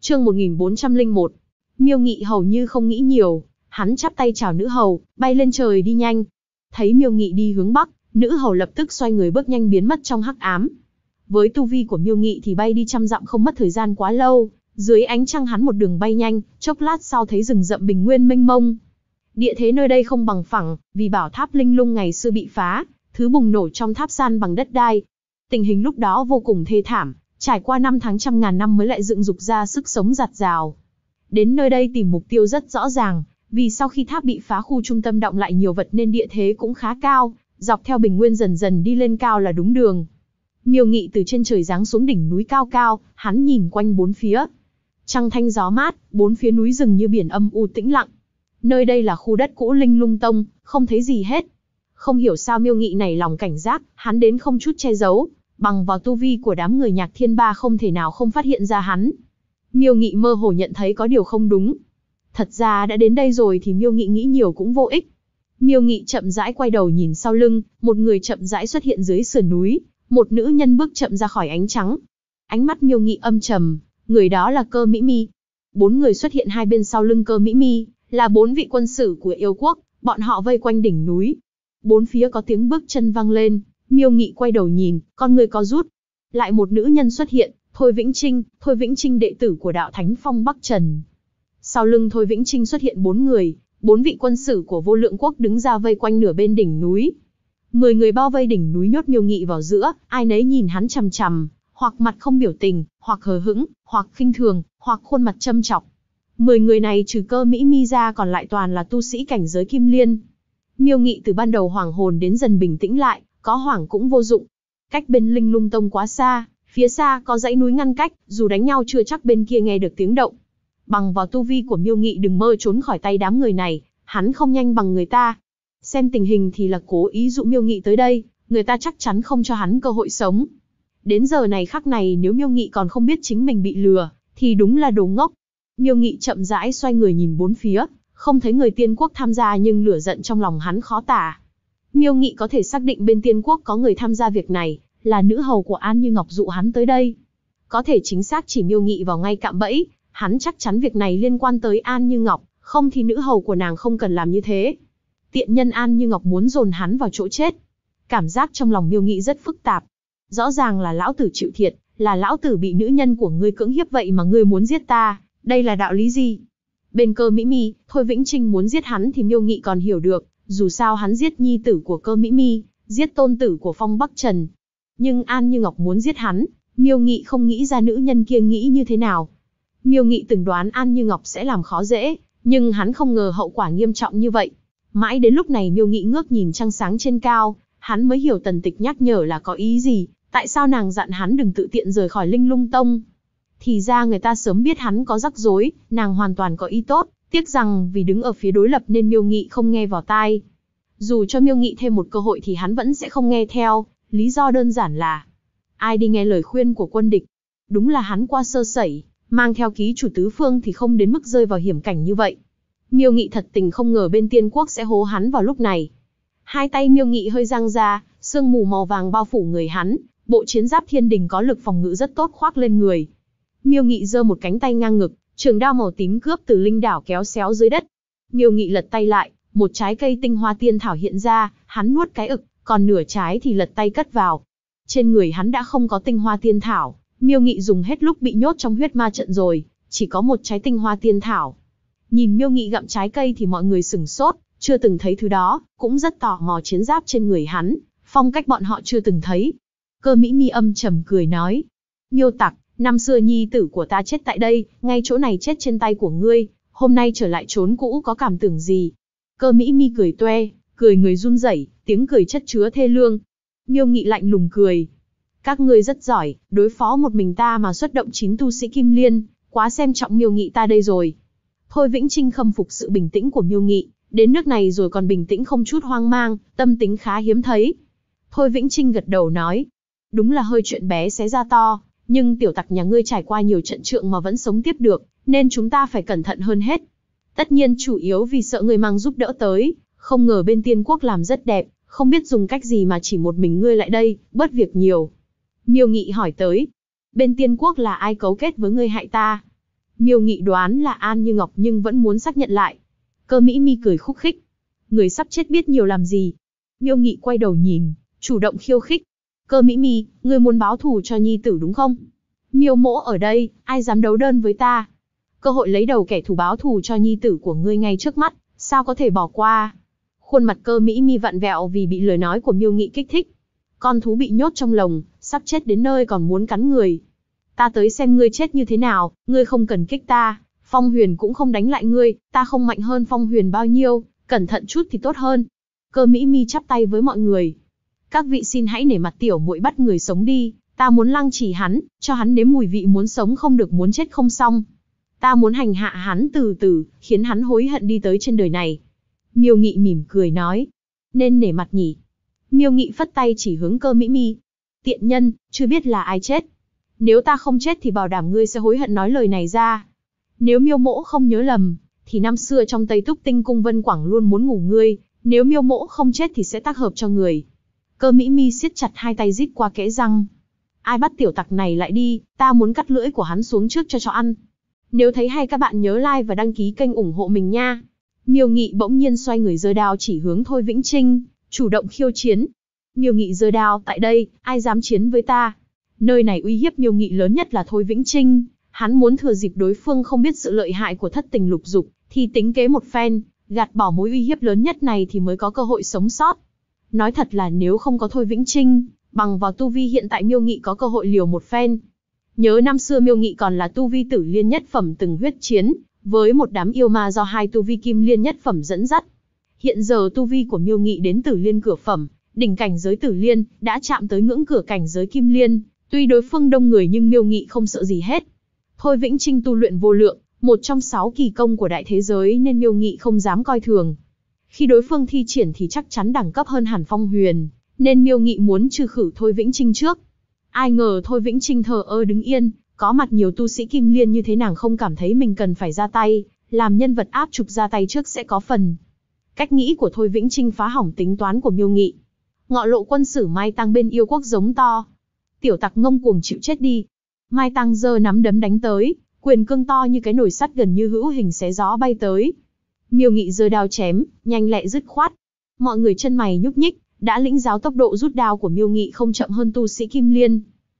Chương 1401. Miêu Nghị hầu như không nghĩ nhiều, hắn chắp tay chào nữ hầu, bay lên trời đi nhanh. Thấy Miêu Nghị đi hướng bắc, nữ hầu lập tức xoay người bước nhanh biến mất trong hắc ám. Với tu vi của Miêu Nghị thì bay đi trăm dặm không mất thời gian quá lâu, dưới ánh trăng hắn một đường bay nhanh, chốc lát sau thấy rừng rậm bình nguyên mênh mông. Địa thế nơi đây không bằng phẳng, vì bảo tháp linh lung ngày xưa bị phá, thứ bùng nổ trong tháp san bằng đất đai. Tình hình lúc đó vô cùng thê thảm, trải qua năm tháng trăm ngàn năm mới lại dựng dục ra sức sống rạt rào. Đến nơi đây tìm mục tiêu rất rõ ràng, vì sau khi tháp bị phá khu trung tâm động lại nhiều vật nên địa thế cũng khá cao, dọc theo bình nguyên dần dần đi lên cao là đúng đường. Miêu Nghị từ trên trời giáng xuống đỉnh núi cao cao, hắn nhìn quanh bốn phía. Trăng thanh gió mát, bốn phía núi rừng như biển âm u tĩnh lặng. Nơi đây là khu đất cũ Linh Lung Tông, không thấy gì hết. Không hiểu sao Miêu Nghị này lòng cảnh giác, hắn đến không chút che giấu, bằng vào tu vi của đám người Nhạc Thiên Ba không thể nào không phát hiện ra hắn. Miêu Nghị mơ hồ nhận thấy có điều không đúng. Thật ra đã đến đây rồi thì Miêu Nghị nghĩ nhiều cũng vô ích. Miêu Nghị chậm rãi quay đầu nhìn sau lưng, một người chậm rãi xuất hiện dưới sườn núi, một nữ nhân bước chậm ra khỏi ánh trắng. Ánh mắt Miêu Nghị âm trầm, người đó là Cơ Mỹ Mi. Bốn người xuất hiện hai bên sau lưng Cơ Mỹ Mi, là bốn vị quân sử của yêu quốc, bọn họ vây quanh đỉnh núi. Bốn phía có tiếng bước chân vang lên, Miêu Nghị quay đầu nhìn, con người có rút. Lại một nữ nhân xuất hiện, Thôi Vĩnh Trinh đệ tử của đạo Thánh Phong Bắc Trần. Sau lưng Thôi Vĩnh Trinh xuất hiện bốn người, bốn vị quân sử của Vô Lượng Quốc đứng ra vây quanh nửa bên đỉnh núi. 10 người bao vây đỉnh núi nhốt Miêu Nghị vào giữa, ai nấy nhìn hắn chằm chằm, hoặc mặt không biểu tình, hoặc hờ hững, hoặc khinh thường, hoặc khuôn mặt châm chọc. 10 người này trừ Cơ Mỹ Mi ra còn lại toàn là tu sĩ cảnh giới Kim Liên. Miêu Nghị từ ban đầu hoảng hồn đến dần bình tĩnh lại, có hoảng cũng vô dụng. Cách bên Linh Lung Tông quá xa, phía xa có dãy núi ngăn cách, dù đánh nhau chưa chắc bên kia nghe được tiếng động. Bằng vào tu vi của Miêu Nghị đừng mơ trốn khỏi tay đám người này, hắn không nhanh bằng người ta. Xem tình hình thì là cố ý dụ Miêu Nghị tới đây, người ta chắc chắn không cho hắn cơ hội sống. Đến giờ này khắc này nếu Miêu Nghị còn không biết chính mình bị lừa, thì đúng là đồ ngốc. Miêu Nghị chậm rãi xoay người nhìn bốn phía, không thấy người Tiên Quốc tham gia nhưng lửa giận trong lòng hắn khó tả. Miêu Nghị có thể xác định bên Tiên Quốc có người tham gia việc này, là nữ hầu của An Như Ngọc dụ hắn tới đây. Có thể chính xác chỉ Miêu Nghị vào ngay cạm bẫy, hắn chắc chắn việc này liên quan tới An Như Ngọc, không thì nữ hầu của nàng không cần làm như thế. Tiện nhân An Như Ngọc muốn dồn hắn vào chỗ chết. Cảm giác trong lòng Miêu Nghị rất phức tạp. Rõ ràng là lão tử chịu thiệt, là lão tử bị nữ nhân của ngươi cưỡng hiếp vậy mà ngươi muốn giết ta, đây là đạo lý gì? Bên Cơ Mỹ Mi, Thôi Vĩnh Trinh muốn giết hắn thì Miêu Nghị còn hiểu được, dù sao hắn giết nhi tử của Cơ Mỹ Mi, giết tôn tử của Phong Bắc Trần. Nhưng An Như Ngọc muốn giết hắn, Miêu Nghị không nghĩ ra nữ nhân kia nghĩ như thế nào. Miêu Nghị từng đoán An Như Ngọc sẽ làm khó dễ, nhưng hắn không ngờ hậu quả nghiêm trọng như vậy. Mãi đến lúc này Miêu Nghị ngước nhìn trăng sáng trên cao, hắn mới hiểu Tần Tịch nhắc nhở là có ý gì, tại sao nàng dặn hắn đừng tự tiện rời khỏi Linh Lung Tông. Thì ra người ta sớm biết hắn có rắc rối, nàng hoàn toàn có ý tốt, tiếc rằng vì đứng ở phía đối lập nên Miêu Nghị không nghe vào tai. Dù cho Miêu Nghị thêm một cơ hội thì hắn vẫn sẽ không nghe theo, lý do đơn giản là ai đi nghe lời khuyên của quân địch. Đúng là hắn qua sơ sẩy, mang theo ký chủ tứ phương thì không đến mức rơi vào hiểm cảnh như vậy. Miêu Nghị thật tình không ngờ bên Tiên Quốc sẽ hố hắn vào lúc này. Hai tay Miêu Nghị hơi giang ra, sương mù màu vàng bao phủ người hắn, bộ chiến giáp thiên đình có lực phòng ngự rất tốt khoác lên người. Miêu Nghị giơ một cánh tay ngang ngực, trường đao màu tím cướp từ linh đảo kéo xéo dưới đất. Miêu Nghị lật tay lại, một trái cây tinh hoa tiên thảo hiện ra, hắn nuốt cái ực, còn nửa trái thì lật tay cất vào. Trên người hắn đã không có tinh hoa tiên thảo, Miêu Nghị dùng hết lúc bị nhốt trong huyết ma trận rồi, chỉ có một trái tinh hoa tiên thảo. Nhìn Miêu Nghị gặm trái cây thì mọi người sửng sốt, chưa từng thấy thứ đó, cũng rất tò mò chiến giáp trên người hắn, phong cách bọn họ chưa từng thấy. Cơ Mỹ Mi âm trầm cười nói, Miêu tặc, năm xưa nhi tử của ta chết tại đây, ngay chỗ này chết trên tay của ngươi, hôm nay trở lại trốn cũ có cảm tưởng gì? Cơ Mỹ Mi cười toe, cười người run rẩy, tiếng cười chất chứa thê lương. Miêu Nghị lạnh lùng cười, các ngươi rất giỏi, đối phó một mình ta mà xuất động 9 tu sĩ Kim Liên, quá xem trọng Miêu Nghị ta đây rồi. Thôi Vĩnh Trinh khâm phục sự bình tĩnh của Miêu Nghị, đến nước này rồi còn bình tĩnh không chút hoang mang, tâm tính khá hiếm thấy. Thôi Vĩnh Trinh gật đầu nói, đúng là hơi chuyện bé xé ra to, nhưng tiểu tặc nhà ngươi trải qua nhiều trận trượng mà vẫn sống tiếp được, nên chúng ta phải cẩn thận hơn hết. Tất nhiên chủ yếu vì sợ ngươi mang giúp đỡ tới, không ngờ bên Tiên Quốc làm rất đẹp, không biết dùng cách gì mà chỉ một mình ngươi lại đây, bớt việc nhiều. Miêu Nghị hỏi tới, bên Tiên Quốc là ai cấu kết với ngươi hại ta? Miêu Nghị đoán là An Như Ngọc nhưng vẫn muốn xác nhận lại. Cơ Mỹ Mi cười khúc khích. Người sắp chết biết nhiều làm gì? Miêu Nghị quay đầu nhìn, chủ động khiêu khích. Cơ Mỹ Mi, ngươi muốn báo thù cho nhi tử đúng không? Miêu mỗ ở đây, ai dám đấu đơn với ta? Cơ hội lấy đầu kẻ thù báo thù cho nhi tử của ngươi ngay trước mắt, sao có thể bỏ qua? Khuôn mặt Cơ Mỹ Mi vặn vẹo vì bị lời nói của Miêu Nghị kích thích. Con thú bị nhốt trong lồng, sắp chết đến nơi còn muốn cắn người. Ta tới xem ngươi chết như thế nào, ngươi không cần kích ta, Phong Huyền cũng không đánh lại ngươi, ta không mạnh hơn Phong Huyền bao nhiêu, cẩn thận chút thì tốt hơn. Cơ Mỹ Mi chắp tay với mọi người. Các vị xin hãy nể mặt tiểu muội bắt người sống đi, ta muốn lăng trì hắn, cho hắn nếm mùi vị muốn sống không được muốn chết không xong. Ta muốn hành hạ hắn từ từ, khiến hắn hối hận đi tới trên đời này. Miêu Nghị mỉm cười nói. Nên nể mặt nhỉ? Miêu Nghị phất tay chỉ hướng Cơ Mỹ Mi. Tiện nhân, chưa biết là ai chết. Nếu ta không chết thì bảo đảm ngươi sẽ hối hận nói lời này ra. Nếu Miêu mỗ không nhớ lầm, thì năm xưa trong Tây Túc Tinh Cung Vân Quảng luôn muốn ngủ ngươi, nếu Miêu mỗ không chết thì sẽ tác hợp cho người. Cơ Mỹ Mi siết chặt hai tay rít qua kẽ răng. Ai bắt tiểu tặc này lại đi, ta muốn cắt lưỡi của hắn xuống trước cho ăn. Nếu thấy hay các bạn nhớ like và đăng ký kênh ủng hộ mình nha. Miêu Nghị bỗng nhiên xoay người giơ đao chỉ hướng Thôi Vĩnh Trinh, chủ động khiêu chiến. Miêu Nghị giơ đao, tại đây, ai dám chiến với ta? Nơi này uy hiếp Miêu Nghị lớn nhất là Thôi Vĩnh Trinh, hắn muốn thừa dịp đối phương không biết sự lợi hại của thất tình lục dục, thì tính kế một phen, gạt bỏ mối uy hiếp lớn nhất này thì mới có cơ hội sống sót. Nói thật là nếu không có Thôi Vĩnh Trinh, bằng vào tu vi hiện tại Miêu Nghị có cơ hội liều một phen. Nhớ năm xưa Miêu Nghị còn là tu vi tử liên nhất phẩm từng huyết chiến, với một đám yêu ma do hai tu vi kim liên nhất phẩm dẫn dắt. Hiện giờ tu vi của Miêu Nghị đến tử liên cửa phẩm, đỉnh cảnh giới tử liên, đã chạm tới ngưỡng cửa cảnh giới kim liên, tuy đối phương đông người nhưng Miêu Nghị không sợ gì hết. Thôi Vĩnh Trinh tu luyện vô lượng, một trong 6 kỳ công của đại thế giới nên Miêu Nghị không dám coi thường. Khi đối phương thi triển thì chắc chắn đẳng cấp hơn hẳn Phong Huyền, nên Miêu Nghị muốn trừ khử Thôi Vĩnh Trinh trước. Ai ngờ Thôi Vĩnh Trinh thờ ơ đứng yên, có mặt nhiều tu sĩ kim liên như thế nàng không cảm thấy mình cần phải ra tay, làm nhân vật áp trục ra tay trước sẽ có phần. Cách nghĩ của Thôi Vĩnh Trinh phá hỏng tính toán của Miêu Nghị. Ngọ Lộ quân sử Mai Tăng bên yêu quốc giống to. Tiểu tặc ngông cuồng chịu chết đi. Mai Tăng giơ nắm đấm đánh tới, quyền cương to như cái nồi sắt gần như hữu hình xé gió bay tới. Miêu Nghị giơ đao chém, nhanh lẹ dứt khoát. Mọi người chân mày nhúc nhích, đã lĩnh giáo tốc độ rút đao của Miêu Nghị không chậm hơn tu sĩ kim liên.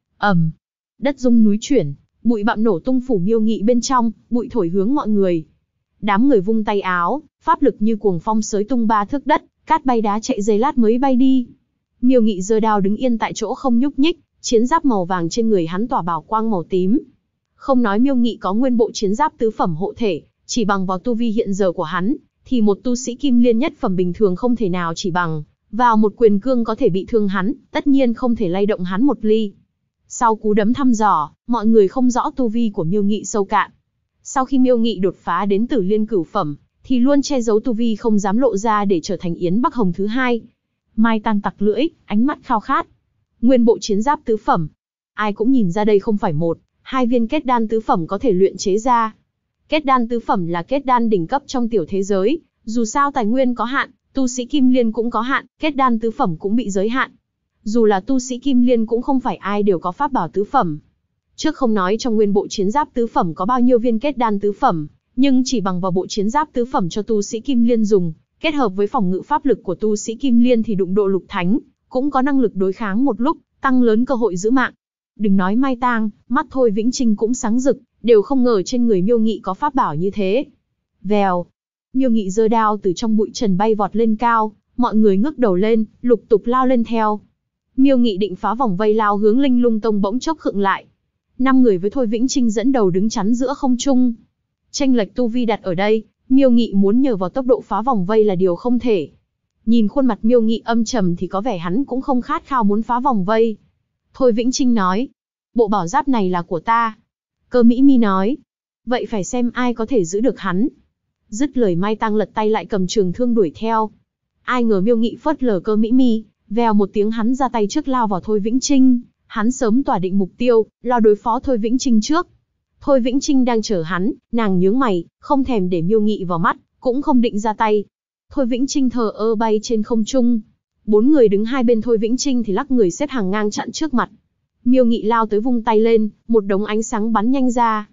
Đất rung núi chuyển, bụi bặm nổ tung phủ Miêu Nghị bên trong, bụi thổi hướng mọi người. Đám người vung tay áo, pháp lực như cuồng phong xới tung 3 thước đất, cát bay đá chạy giây lát mới bay đi. Miêu Nghị giơ đao đứng yên tại chỗ không nhúc nhích, chiến giáp màu vàng trên người hắn tỏa bảo quang màu tím. Không nói Miêu Nghị có nguyên bộ chiến giáp tứ phẩm hộ thể, chỉ bằng vào tu vi hiện giờ của hắn, thì một tu sĩ kim liên nhất phẩm bình thường không thể nào chỉ bằng vào một quyền cương có thể bị thương hắn, tất nhiên không thể lay động hắn một ly. Sau cú đấm thăm dò, mọi người không rõ tu vi của Miêu Nghị sâu cạn. Sau khi Miêu Nghị đột phá đến tử liên cửu phẩm, thì luôn che giấu tu vi không dám lộ ra để trở thành Yến Bắc Hồng thứ hai. Mai Tăng tặc lưỡi, ánh mắt khao khát. Nguyên bộ chiến giáp tứ phẩm. Ai cũng nhìn ra đây không phải một, hai viên kết đan tứ phẩm có thể luyện chế ra. Kết đan tứ phẩm là kết đan đỉnh cấp trong tiểu thế giới, dù sao tài nguyên có hạn, tu sĩ kim liên cũng có hạn, kết đan tứ phẩm cũng bị giới hạn. Dù là tu sĩ kim liên cũng không phải ai đều có pháp bảo tứ phẩm. Trước không nói trong nguyên bộ chiến giáp tứ phẩm có bao nhiêu viên kết đan tứ phẩm, nhưng chỉ bằng vào bộ chiến giáp tứ phẩm cho tu sĩ kim liên dùng, kết hợp với phòng ngự pháp lực của tu sĩ kim liên thì đụng độ lục thánh, cũng có năng lực đối kháng một lúc, tăng lớn cơ hội giữ mạng. Đừng nói Mai Tang, mắt Thôi Vĩnh Trinh cũng sáng rực, đều không ngờ trên người Miêu Nghị có pháp bảo như thế. Vèo, Miêu Nghị giơ đao từ trong bụi trần bay vọt lên cao, mọi người ngước đầu lên, lục tục lao lên theo. Miêu Nghị định phá vòng vây lao hướng Linh Lung Tông bỗng chốc khựng lại. 5 người với Thôi Vĩnh Trinh dẫn đầu đứng chắn giữa không trung. Chênh lệch tu vi đặt ở đây, Miêu Nghị muốn nhờ vào tốc độ phá vòng vây là điều không thể. Nhìn khuôn mặt Miêu Nghị âm trầm thì có vẻ hắn cũng không khát khao muốn phá vòng vây. Thôi Vĩnh Trinh nói, bộ bảo giáp này là của ta. Cơ Mỹ Mi nói, vậy phải xem ai có thể giữ được hắn. Dứt lời Mai Tăng lật tay lại cầm trường thương đuổi theo. Ai ngờ Miêu Nghị phớt lờ Cơ Mỹ Mi, vèo một tiếng hắn ra tay trước lao vào Thôi Vĩnh Trinh. Hắn sớm tỏa định mục tiêu, lo đối phó Thôi Vĩnh Trinh trước. Thôi Vĩnh Trinh đang chờ hắn, nàng nhướng mày, không thèm để Miêu Nghị vào mắt, cũng không định ra tay. Thôi Vĩnh Trinh thờ ơ bay trên không trung. 4 người đứng hai bên Thôi Vĩnh Trinh thì lắc người xếp hàng ngang chặn trước mặt. Miêu Nghị lao tới vung tay lên, một đống ánh sáng bắn nhanh ra.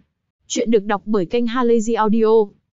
Chuyện được đọc bởi kênh Halazy Audio.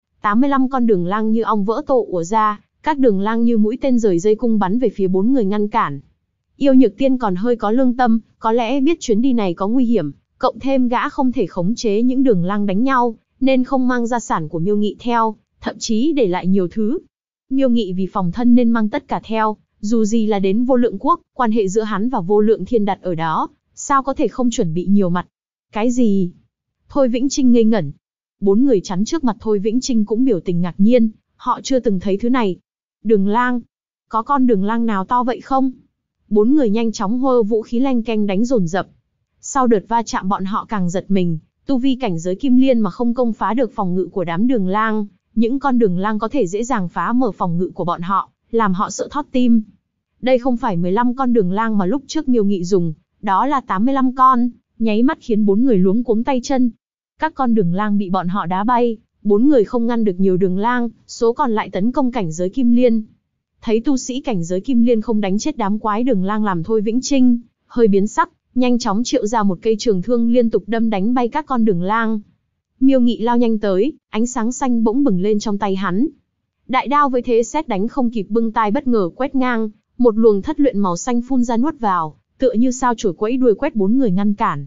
85 con đường lang như ong vỡ tổ ùa ra, các đường lang như mũi tên rời dây cung bắn về phía 4 người ngăn cản. Yêu Nhược Tiên còn hơi có lương tâm, có lẽ biết chuyến đi này có nguy hiểm, cộng thêm gã không thể khống chế những đường lang đánh nhau, nên không mang gia sản của Miêu Nghị theo, thậm chí để lại nhiều thứ. Miêu Nghị vì phòng thân nên mang tất cả theo, dù gì là đến Vô Lượng Quốc, quan hệ giữa hắn và Vô Lượng Thiên đặt ở đó, sao có thể không chuẩn bị nhiều mặt. Cái gì? Thôi Vĩnh Trinh ngây ngẩn. 4 người chắn trước mặt Thôi Vĩnh Trinh cũng biểu tình ngạc nhiên, họ chưa từng thấy thứ này. Đường lang? Có con đường lang nào to vậy không? 4 người nhanh chóng hơ vũ khí leng keng đánh dồn dập. Sau đợt va chạm bọn họ càng giật mình, tu vi cảnh giới kim liên mà không công phá được phòng ngự của đám đường lang, những con đường lang có thể dễ dàng phá mở phòng ngự của bọn họ, làm họ sợ thót tim. Đây không phải 15 con đường lang mà lúc trước Miêu Nghị dùng, đó là 85 con, nháy mắt khiến 4 người luống cuống tay chân. Các con đường lang bị bọn họ đá bay, 4 người không ngăn được nhiều đường lang, số còn lại tấn công cảnh giới kim liên. Thấy tu sĩ cảnh giới kim liên không đánh chết đám quái đường lang làm Thôi Vĩnh Trinh hơi biến sắc, nhanh chóng triệu ra một cây trường thương liên tục đâm đánh bay các con đường lang. Miêu Nghị lao nhanh tới, ánh sáng xanh bỗng bừng lên trong tay hắn. Đại đao với thế sét đánh không kịp bưng tai bất ngờ quét ngang, một luồng thất luyện màu xanh phun ra nuốt vào, tựa như sao chổi quẫy đuôi quét 4 người ngăn cản.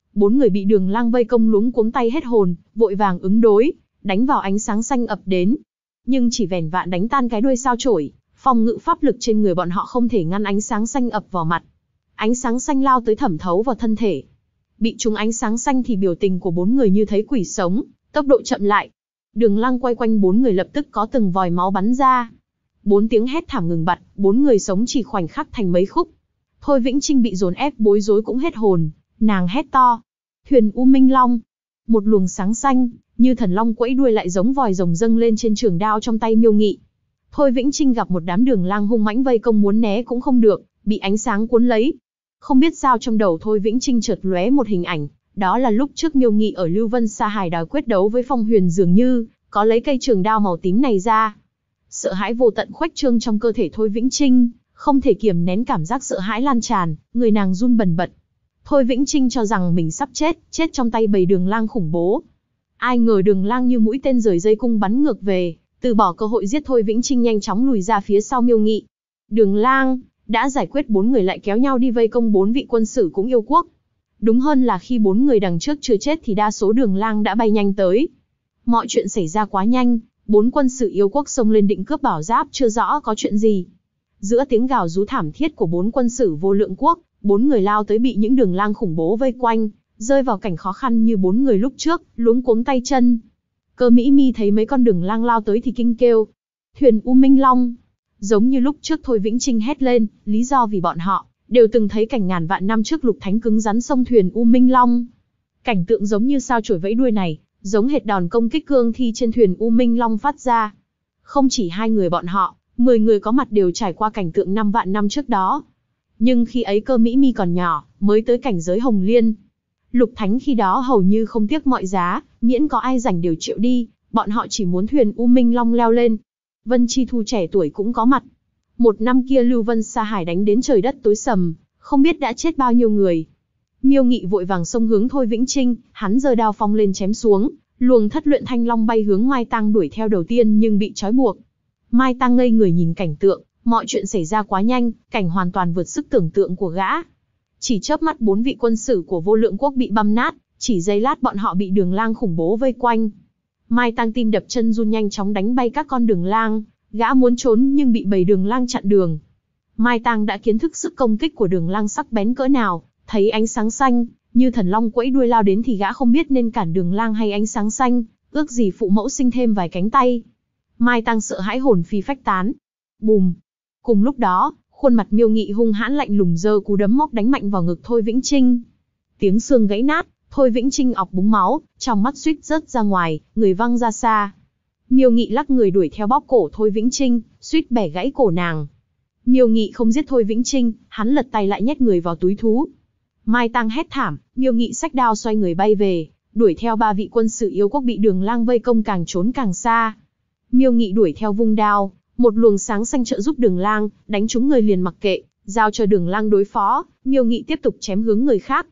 4 người bị đường lang vây công luống cuống tay hết hồn, vội vàng ứng đối, đánh vào ánh sáng xanh ập đến. Nhưng chỉ vẻn vạn đánh tan cái đuôi sao chổi, phòng ngự pháp lực trên người bọn họ không thể ngăn ánh sáng xanh ập vào mặt. Ánh sáng xanh lao tới thẩm thấu vào thân thể. Bị trúng ánh sáng xanh thì biểu tình của 4 người như thấy quỷ sống, tốc độ chậm lại. Đường lang quay quanh 4 người lập tức có từng vòi máu bắn ra. 4 tiếng hét thảm ngừng bặt, 4 người sống chỉ khoảnh khắc thành mấy khúc. Thôi Vĩnh Trinh bị dồn ép bối rối cũng hết hồn, nàng hét to. Thuyền U Minh Long. Một luồng sáng xanh, như thần long quẫy đuôi lại giống vòi rồng dâng lên trên trường đao trong tay Miêu Nghị. Thôi Vĩnh Trinh gặp một đám đường lang hung mãnh vây công muốn né cũng không được, bị ánh sáng cuốn lấy. Không biết sao trong đầu Thôi Vĩnh Trinh chợt lóe một hình ảnh, đó là lúc trước Miêu Nghị ở Lưu Vân Sa Hải đòi quyết đấu với Phong Huyền dường như có lấy cây trường đao màu tím này ra. Sợ hãi vô tận khuếch trương trong cơ thể Thôi Vĩnh Trinh, không thể kiềm nén cảm giác sợ hãi lan tràn, người nàng run bần bật. Thôi Vĩnh Trinh cho rằng mình sắp chết trong tay bầy đường lang khủng bố. Ai ngờ đường lang như mũi tên rời dây cung bắn ngược về, từ bỏ cơ hội giết Thôi Vĩnh Trinh nhanh chóng lùi ra phía sau Miêu Nghị. Đường lang đã giải quyết 4 người lại kéo nhau đi vây công 4 vị quân sử cũng yêu quốc. Đúng hơn là khi 4 người đằng trước chưa chết thì đa số đường lang đã bay nhanh tới. Mọi chuyện xảy ra quá nhanh, 4 quân sử yêu quốc xông lên định cướp bảo giáp chưa rõ có chuyện gì. Giữa tiếng gào rú thảm thiết của 4 quân sử Vô Lượng Quốc, 4 người lao tới bị những đường lang khủng bố vây quanh, rơi vào cảnh khó khăn như 4 người lúc trước, luống cuống tay chân. Cơ Mỹ Mi thấy mấy con đường lang lao tới thì kinh kêu. Thuyền U Minh Long. Giống như lúc trước Thôi Vĩnh Trinh hét lên, lý do vì bọn họ đều từng thấy cảnh ngàn vạn năm trước Lục Thánh cứng rắn sông thuyền U Minh Long. Cảnh tượng giống như sao chổi vẫy đuôi này, giống hệt đòn công kích cương thi trên thuyền U Minh Long phát ra. Không chỉ 2 người bọn họ, 10 người có mặt đều trải qua cảnh tượng 5 vạn năm trước đó. Nhưng khi ấy Cơ Mỹ Mi còn nhỏ, mới tới cảnh giới Hồng Liên. Lục Thánh khi đó hầu như không tiếc mọi giá, miễn có ai rảnh đều chịu đi, bọn họ chỉ muốn thuyền U Minh Long leo lên. Vân Chi Thu trẻ tuổi cũng có mặt. Một năm kia Lưu Vân Sa Hải đánh đến trời đất tối sầm, không biết đã chết bao nhiêu người. Miêu Nghị vội vàng xông hướng Thôi Vĩnh Trinh, hắn giơ đao phong lên chém xuống, luồng thất luyện thanh long bay hướng Mai Tăng đuổi theo đầu tiên nhưng bị trói buộc. Mai Tăng ngây người nhìn cảnh tượng, mọi chuyện xảy ra quá nhanh, cảnh hoàn toàn vượt sức tưởng tượng của gã. Chỉ chớp mắt 4 vị quân sử của Vô Lượng Quốc bị băm nát, chỉ giây lát bọn họ bị đường lang khủng bố vây quanh. Mai Tăng tim đập chân run nhanh chóng đánh bay các con đường lang, gã muốn trốn nhưng bị bầy đường lang chặn đường. Mai Tăng đã kiến thức sức công kích của đường lang sắc bén cỡ nào, thấy ánh sáng xanh, như thần long quẫy đuôi lao đến thì gã không biết nên cản đường lang hay ánh sáng xanh, ước gì phụ mẫu sinh thêm vài cánh tay. Mai Tăng sợ hãi hồn phi phách tán. Bùm! Cùng lúc đó, khuôn mặt Miêu Nghị hung hãn lạnh lùng giơ cú đấm móc đánh mạnh vào ngực Thôi Vĩnh Trinh. Tiếng xương gãy nát, Thôi Vĩnh Trinh ọc búng máu, trong mắt suýt rớt ra ngoài, người văng ra xa. Miêu Nghị lắc người đuổi theo bóp cổ Thôi Vĩnh Trinh, suýt bẻ gãy cổ nàng. Miêu Nghị không giết Thôi Vĩnh Trinh, hắn lật tay lại nhét người vào túi thú. Mai Tăng hét thảm, Miêu Nghị xách đao xoay người bay về, đuổi theo 3 vị quân sử yêu quốc bị đường lang vây công càng trốn càng xa. Miêu Nghị đuổi theo vung đao, một luồng sáng xanh trợ giúp đường lang, đánh trúng người liền mặc kệ, giao cho đường lang đối phó, Miêu Nghị tiếp tục chém hướng người khác.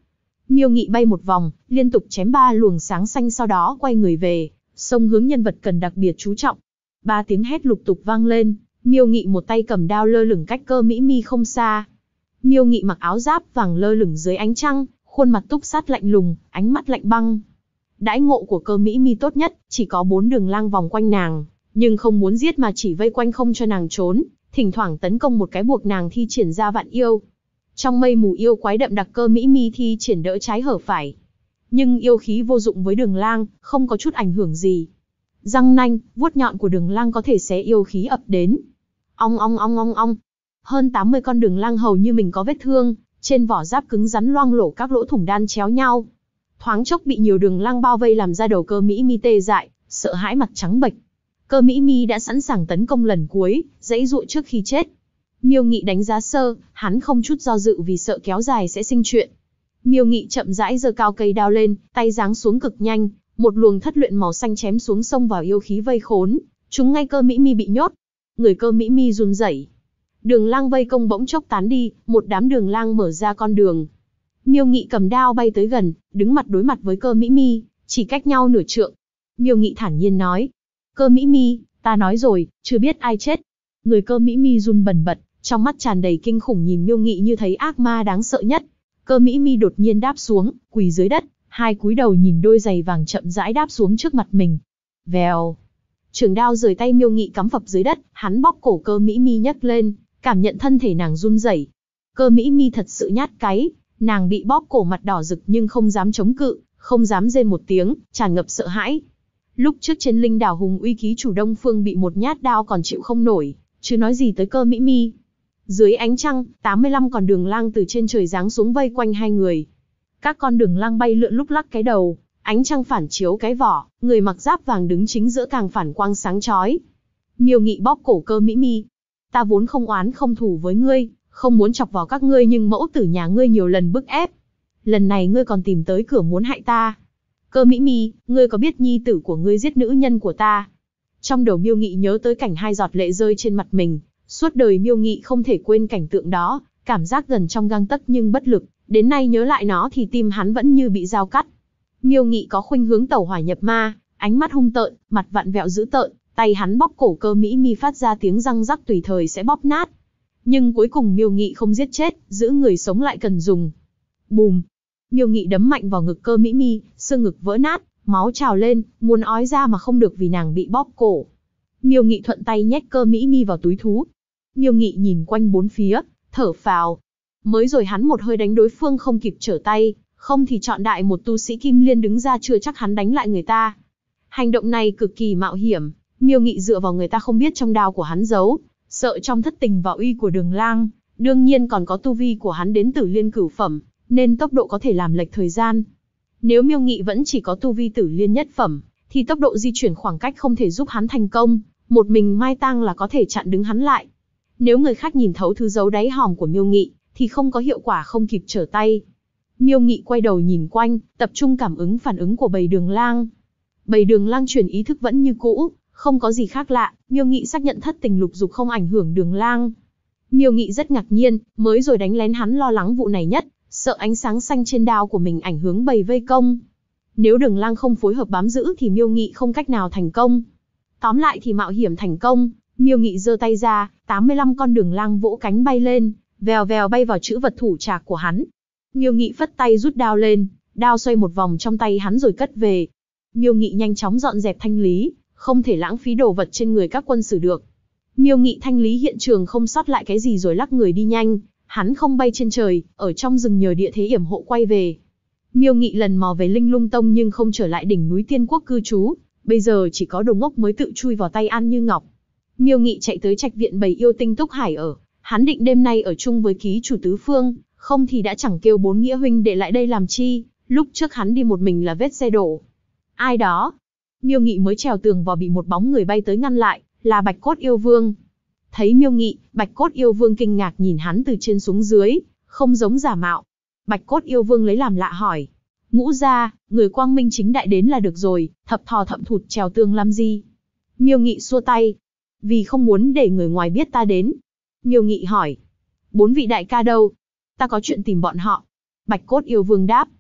Miêu Nghị bay một vòng, liên tục chém 3 luồng sáng xanh sau đó quay người về, xông hướng nhân vật cần đặc biệt chú trọng. 3 tiếng hét lục tục vang lên, Miêu Nghị một tay cầm đao lơ lửng cách Cơ Mỹ Mi không xa. Miêu Nghị mặc áo giáp vàng lơ lửng dưới ánh trăng, khuôn mặt túc sát lạnh lùng, ánh mắt lạnh băng. Đãi ngộ của Cơ Mỹ Mi tốt nhất, chỉ có 4 đường lang vòng quanh nàng, nhưng không muốn giết mà chỉ vây quanh không cho nàng trốn, thỉnh thoảng tấn công một cái buộc nàng thi triển ra vạn yêu. Trong mây mù yêu quái đậm đặc, Cơ Mỹ Mi thi triển đỡ trái hở phải. Nhưng yêu khí vô dụng với đường lang, không có chút ảnh hưởng gì. Răng nanh, vuốt nhọn của đường lang có thể xé yêu khí ập đến. Ong ong ong ong ong. Hơn 80 con đường lang hầu như mình có vết thương, trên vỏ giáp cứng rắn loang lổ các lỗ thủng đan chéo nhau. Thoáng chốc bị nhiều đường lang bao vây làm ra đầu Cơ Mỹ Mi tê dại, sợ hãi mặt trắng bệch. Cơ Mỹ Mi đã sẵn sàng tấn công lần cuối, giãy giụa trước khi chết. Miêu Nghị đánh giá sơ, hắn không chút do dự vì sợ kéo dài sẽ sinh chuyện. Miêu Nghị chậm rãi giơ cao cây đao lên, tay giáng xuống cực nhanh, một luồng thất luyện màu xanh chém xuống xông vào yêu khí vây khốn, trúng ngay Cơ Mỹ Mi bị nhốt. Người Cơ Mỹ Mi run rẩy. Đường lang vây công bỗng chốc tán đi, một đám đường lang mở ra con đường. Miêu Nghị cầm đao bay tới gần, đứng mặt đối mặt với Cơ Mỹ Mi, chỉ cách nhau nửa trượng. Miêu Nghị thản nhiên nói: "Cơ Mỹ Mi, ta nói rồi, chưa biết ai chết." Người Cơ Mỹ Mi run bần bật, trong mắt tràn đầy kinh khủng nhìn Miêu Nghị như thấy ác ma đáng sợ nhất. Cơ Mỹ Mi đột nhiên đáp xuống, quỳ dưới đất, hai cúi đầu nhìn đôi giày vàng chậm rãi đáp xuống trước mặt mình. Vèo. Trường đao rời tay Miêu Nghị cắm phập dưới đất, hắn bóp cổ Cơ Mỹ Mi nhấc lên, cảm nhận thân thể nàng run rẩy. Cơ Mỹ Mi thật sự nhát cái, nàng bị bóp cổ mặt đỏ rực nhưng không dám chống cự, không dám rên một tiếng, tràn ngập sợ hãi. Lúc trước trên Linh Đảo Hùng Uy ký chủ Đông Phương bị một nhát đao còn chịu không nổi, chứ nói gì tới Cơ Mỹ Mi. Dưới ánh trăng, 85 con đường lang từ trên trời giáng xuống vây quanh hai người. Các con đường lang bay lượn lúc lắc cái đầu, ánh trăng phản chiếu cái vỏ, người mặc giáp vàng đứng chính giữa càng phản quang sáng chói. Miêu Nghị bóp cổ Cơ Mỹ Mi. Ta vốn không oán không thù với ngươi, không muốn chọc vào các ngươi, nhưng mẫu tử nhà ngươi nhiều lần bức ép. Lần này ngươi còn tìm tới cửa muốn hại ta. Cơ Mỹ Mi, ngươi có biết nhi tử của ngươi giết nữ nhân của ta? Trong đầu Miêu Nghị nhớ tới cảnh 2 giọt lệ rơi trên mặt mình. Suốt đời Miêu Nghị không thể quên cảnh tượng đó, cảm giác gần trong gang tấc nhưng bất lực. Đến nay nhớ lại nó thì tim hắn vẫn như bị dao cắt. Miêu Nghị có khuynh hướng tẩu hỏa nhập ma, ánh mắt hung tợn, mặt vặn vẹo dữ tợn, tay hắn bóp cổ Cơ Mỹ Mi phát ra tiếng răng rắc tùy thời sẽ bóp nát. Nhưng cuối cùng Miêu Nghị không giết chết, giữ người sống lại cần dùng. Bùm! Miêu Nghị đấm mạnh vào ngực Cơ Mỹ Mi, xương ngực vỡ nát, máu trào lên, muốn ói ra mà không được vì nàng bị bóp cổ. Miêu Nghị thuận tay nhét Cơ Mỹ Mi vào túi thú. Miêu Nghị nhìn quanh bốn phía, thở phào. Mới rồi hắn một hơi đánh đối phương không kịp trở tay, không thì chọn đại một tu sĩ Kim Liên đứng ra chưa chắc hắn đánh lại người ta. Hành động này cực kỳ mạo hiểm, Miêu Nghị dựa vào người ta không biết trong đao của hắn giấu, sợ trong thất tình và uy của đường lang, đương nhiên còn có tu vi của hắn đến Tử Liên cửu phẩm, nên tốc độ có thể làm lệch thời gian. Nếu Miêu Nghị vẫn chỉ có tu vi Tử Liên nhất phẩm, thì tốc độ di chuyển khoảng cách không thể giúp hắn thành công, một mình Mai Tang là có thể chặn đứng hắn lại. Nếu người khác nhìn thấu thứ giấu đáy hòm của Miêu Nghị, thì không có hiệu quả không kịp trở tay. Miêu Nghị quay đầu nhìn quanh, tập trung cảm ứng phản ứng của bầy đường lang. Bầy đường lang chuyển ý thức vẫn như cũ, không có gì khác lạ. Miêu Nghị xác nhận thất tình lục dục không ảnh hưởng đường lang. Miêu Nghị rất ngạc nhiên, mới rồi đánh lén hắn lo lắng vụ này nhất, sợ ánh sáng xanh trên đao của mình ảnh hưởng bầy vây công. Nếu đường lang không phối hợp bám giữ thì Miêu Nghị không cách nào thành công. Tóm lại thì mạo hiểm thành công. Miêu Nghị giơ tay ra, 85 con đường lang vỗ cánh bay lên, vèo vèo bay vào chữ vật thủ trạc của hắn. Miêu Nghị phất tay rút đao lên, đao xoay một vòng trong tay hắn rồi cất về. Miêu Nghị nhanh chóng dọn dẹp thanh lý, không thể lãng phí đồ vật trên người các quân sử được. Miêu Nghị thanh lý hiện trường không sót lại cái gì rồi lắc người đi nhanh, hắn không bay trên trời, ở trong rừng nhờ địa thế yểm hộ quay về. Miêu Nghị lần mò về Linh Lung Tông nhưng không trở lại đỉnh núi Tiên Quốc cư trú, bây giờ chỉ có đồ ngốc mới tự chui vào tay An Như Ngọc. Miêu Nghị chạy tới trạch viện bầy yêu tinh Túc Hải ở, hắn định đêm nay ở chung với ký chủ tứ phương, không thì đã chẳng kêu 4 nghĩa huynh đệ lại đây làm chi, lúc trước hắn đi một mình là vết xe đổ. Ai đó? Miêu Nghị mới trèo tường vào bị một bóng người bay tới ngăn lại, là Bạch Cốt Yêu Vương. Thấy Miêu Nghị, Bạch Cốt Yêu Vương kinh ngạc nhìn hắn từ trên xuống dưới, không giống giả mạo. Bạch Cốt Yêu Vương lấy làm lạ hỏi: Ngũ gia, người quang minh chính đại đến là được rồi, thập thò thậm thụt trèo tường làm gì? Miêu Nghị xua tay: Vì không muốn để người ngoài biết ta đến. Miêu Nghị hỏi: 4 vị đại ca đâu? Ta có chuyện tìm bọn họ. Bạch Cốt Yêu Vương đáp: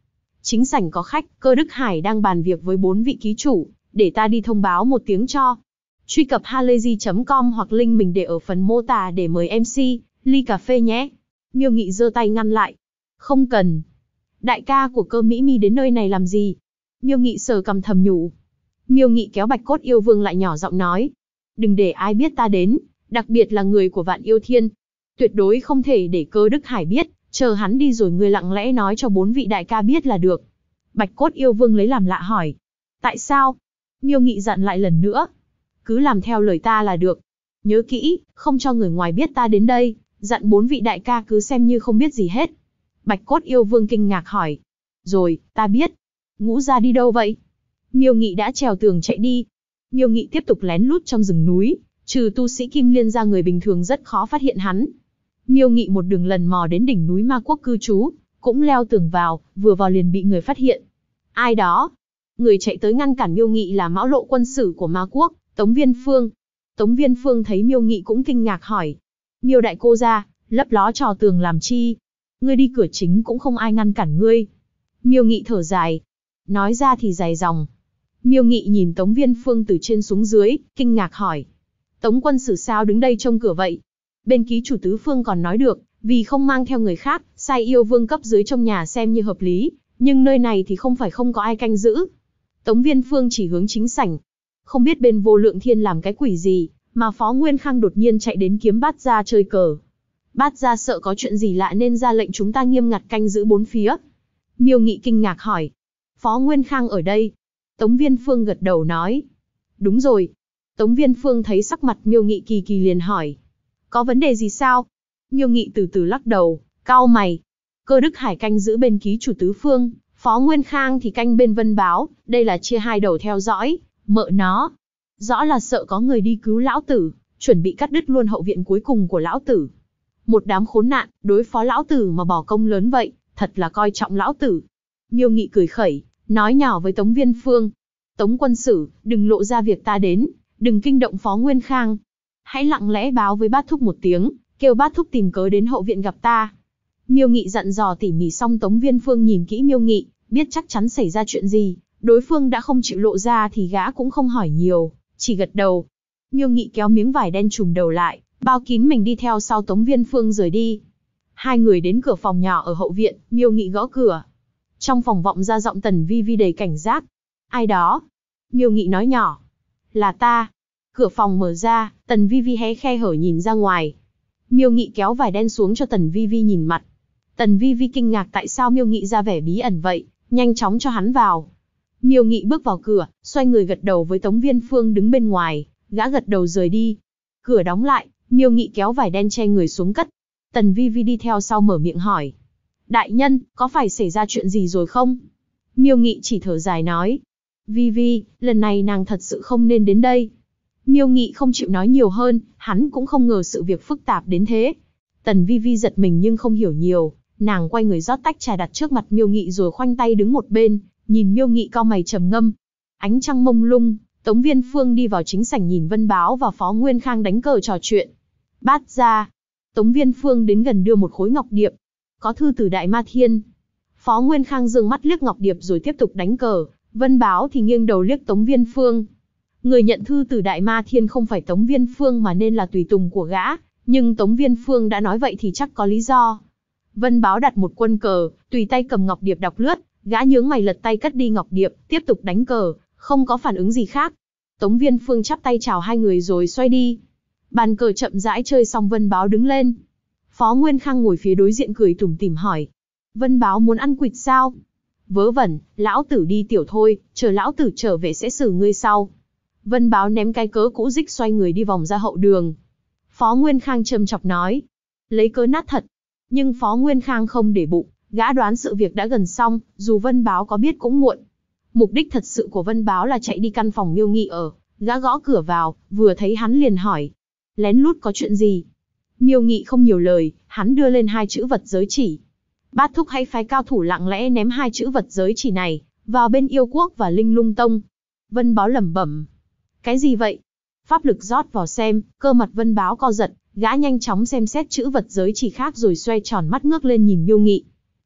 Chính sảnh có khách, Cơ Đức Hải đang bàn việc với 4 vị ký chủ, để ta đi thông báo một tiếng cho. Truy cập halayzi.com hoặc link mình để ở phần mô tả để mời MC, ly cà phê nhé. Miêu Nghị giơ tay ngăn lại. Không cần. Đại ca của Cơ Mỹ Mi đến nơi này làm gì? Miêu Nghị sờ cằm thầm nhủ. Miêu Nghị kéo Bạch Cốt Yêu Vương lại nhỏ giọng nói. Đừng để ai biết ta đến, đặc biệt là người của Vạn Yêu Thiên. Tuyệt đối không thể để Cơ Đức Hải biết, chờ hắn đi rồi ngươi lặng lẽ nói cho 4 vị đại ca biết là được. Bạch Cốt Yêu Vương lấy làm lạ hỏi. Tại sao? Miêu Nghị dặn lại lần nữa. Cứ làm theo lời ta là được. Nhớ kỹ, không cho người ngoài biết ta đến đây, dặn 4 vị đại ca cứ xem như không biết gì hết. Bạch Cốt Yêu Vương kinh ngạc hỏi. Rồi, ta biết. Ngũ gia đi đâu vậy? Miêu Nghị đã trèo tường chạy đi. Miêu Nghị tiếp tục lén lút trong rừng núi, trừ tu sĩ Kim Liên ra người bình thường rất khó phát hiện hắn. Miêu Nghị một đường lần mò đến đỉnh núi Ma Quốc cư trú, cũng leo tường vào, vừa vào liền bị người phát hiện. Ai đó? Người chạy tới ngăn cản Miêu Nghị là Mão Lộ quân sử của Ma Quốc, Tống Viên Phương. Tống Viên Phương thấy Miêu Nghị cũng kinh ngạc hỏi. Miêu đại cô gia, lấp ló trò tường làm chi? Ngươi đi cửa chính cũng không ai ngăn cản ngươi. Miêu Nghị thở dài. Nói ra thì dài dòng. Miêu Nghị nhìn Tống Viên Phương từ trên xuống dưới, kinh ngạc hỏi. Tống quân sử sao đứng đây trông cửa vậy? Bên ký chủ tứ phương còn nói được, vì không mang theo người khác, sai yêu vương cấp dưới trong nhà xem như hợp lý, nhưng nơi này thì không phải không có ai canh giữ. Tống Viên Phương chỉ hướng chính sảnh. Không biết bên Vô Lượng Thiên làm cái quỷ gì, mà Phó Nguyên Khang đột nhiên chạy đến kiếm Bát Gia chơi cờ. Bát Gia sợ có chuyện gì lạ nên ra lệnh chúng ta nghiêm ngặt canh giữ 4 phía. Miêu Nghị kinh ngạc hỏi. Phó Nguyên Khang ở đây. Tống Viên Phương gật đầu nói. Đúng rồi. Tống Viên Phương thấy sắc mặt Miêu Nghị kỳ kỳ liền hỏi. Có vấn đề gì sao? Miêu Nghị từ từ lắc đầu, cau mày. Cơ Đức Hải canh giữ bên ký chủ tứ phương, Phó Nguyên Khang thì canh bên Vân Báo, đây là chia hai đầu theo dõi, mợ nó. Rõ là sợ có người đi cứu lão tử, chuẩn bị cắt đứt luôn hậu viện cuối cùng của lão tử. Một đám khốn nạn, đối phó lão tử mà bỏ công lớn vậy, thật là coi trọng lão tử. Miêu Nghị cười khẩy, nói nhỏ với Tống Viên Phương. Tống quân sử, đừng lộ ra việc ta đến, đừng kinh động Phó Nguyên Khang. Hãy lặng lẽ báo với bát thúc một tiếng, kêu bát thúc tìm cớ đến hậu viện gặp ta. Miêu Nghị dặn dò tỉ mỉ xong Tống Viên Phương nhìn kỹ Miêu Nghị, biết chắc chắn xảy ra chuyện gì, đối phương đã không chịu lộ ra thì gã cũng không hỏi nhiều, chỉ gật đầu. Miêu Nghị kéo miếng vải đen trùm đầu lại, bao kín mình đi theo sau Tống Viên Phương rời đi. Hai người đến cửa phòng nhỏ ở hậu viện, Miêu Nghị gõ cửa. Trong phòng vọng ra giọng Tần Vi Vi đầy cảnh giác. Ai đó? Miêu Nghị nói nhỏ. Là ta. Cửa phòng mở ra, Tần Vi Vi hé khe hở nhìn ra ngoài. Miêu Nghị kéo vải đen xuống cho Tần Vi Vi nhìn mặt. Tần Vi Vi kinh ngạc tại sao Miêu Nghị ra vẻ bí ẩn vậy, nhanh chóng cho hắn vào. Miêu Nghị bước vào cửa, xoay người gật đầu với Tống Viên Phương đứng bên ngoài, gã gật đầu rời đi. Cửa đóng lại, Miêu Nghị kéo vải đen che người xuống cất. Tần Vi Vi đi theo sau mở miệng hỏi. Đại nhân, có phải xảy ra chuyện gì rồi không? Miêu Nghị chỉ thở dài nói. Vi Vi, lần này nàng thật sự không nên đến đây. Miêu Nghị không chịu nói nhiều hơn, hắn cũng không ngờ sự việc phức tạp đến thế. Tần Vi Vi giật mình nhưng không hiểu nhiều, nàng quay người rót tách trà đặt trước mặt Miêu Nghị rồi khoanh tay đứng một bên, nhìn Miêu Nghị cau mày trầm ngâm. Ánh trăng mông lung, Tống Viên Phương đi vào chính sảnh nhìn Vân Báo và Phó Nguyên Khang đánh cờ trò chuyện. Bát gia. Tống Viên Phương đến gần đưa một khối ngọc điệp. Có thư từ Đại Ma Thiên. Phó Nguyên Khang dương mắt liếc ngọc điệp rồi tiếp tục đánh cờ, Vân Báo thì nghiêng đầu liếc Tống Viên Phương. Người nhận thư từ Đại Ma Thiên không phải Tống Viên Phương mà nên là tùy tùng của gã, nhưng Tống Viên Phương đã nói vậy thì chắc có lý do. Vân Báo đặt một quân cờ, tùy tay cầm ngọc điệp đọc lướt, gã nhướng mày lật tay cất đi ngọc điệp, tiếp tục đánh cờ, không có phản ứng gì khác. Tống Viên Phương chắp tay chào hai người rồi xoay đi. Bàn cờ chậm rãi chơi xong Vân Báo đứng lên. Phó Nguyên Khang ngồi phía đối diện cười tủm tỉm hỏi. Vân Báo muốn ăn quỵt sao? Vớ vẩn, lão tử đi tiểu thôi, chờ lão tử trở về sẽ xử ngươi sau. Vân Báo ném cái cớ cũ dích xoay người đi vòng ra hậu đường. Phó Nguyên Khang châm chọc nói. Lấy cớ nát thật. Nhưng Phó Nguyên Khang không để bụng, gã đoán sự việc đã gần xong, dù Vân Báo có biết cũng muộn. Mục đích thật sự của Vân Báo là chạy đi căn phòng Miêu Nghị ở, gã gõ cửa vào, vừa thấy hắn liền hỏi. Lén lút có chuyện gì? Miêu Nghị không nhiều lời, hắn đưa lên hai chữ vật giới chỉ. Bát thúc hãy phái cao thủ lặng lẽ ném hai chữ vật giới chỉ này vào bên Yêu Quốc và Linh Lung Tông. Vân Báo lẩm bẩm. Cái gì vậy? Pháp lực rót vào xem, cơ mặt Vân Báo co giật, gã nhanh chóng xem xét chữ vật giới chỉ khác rồi xoay tròn mắt ngước lên nhìn Miêu Nghị.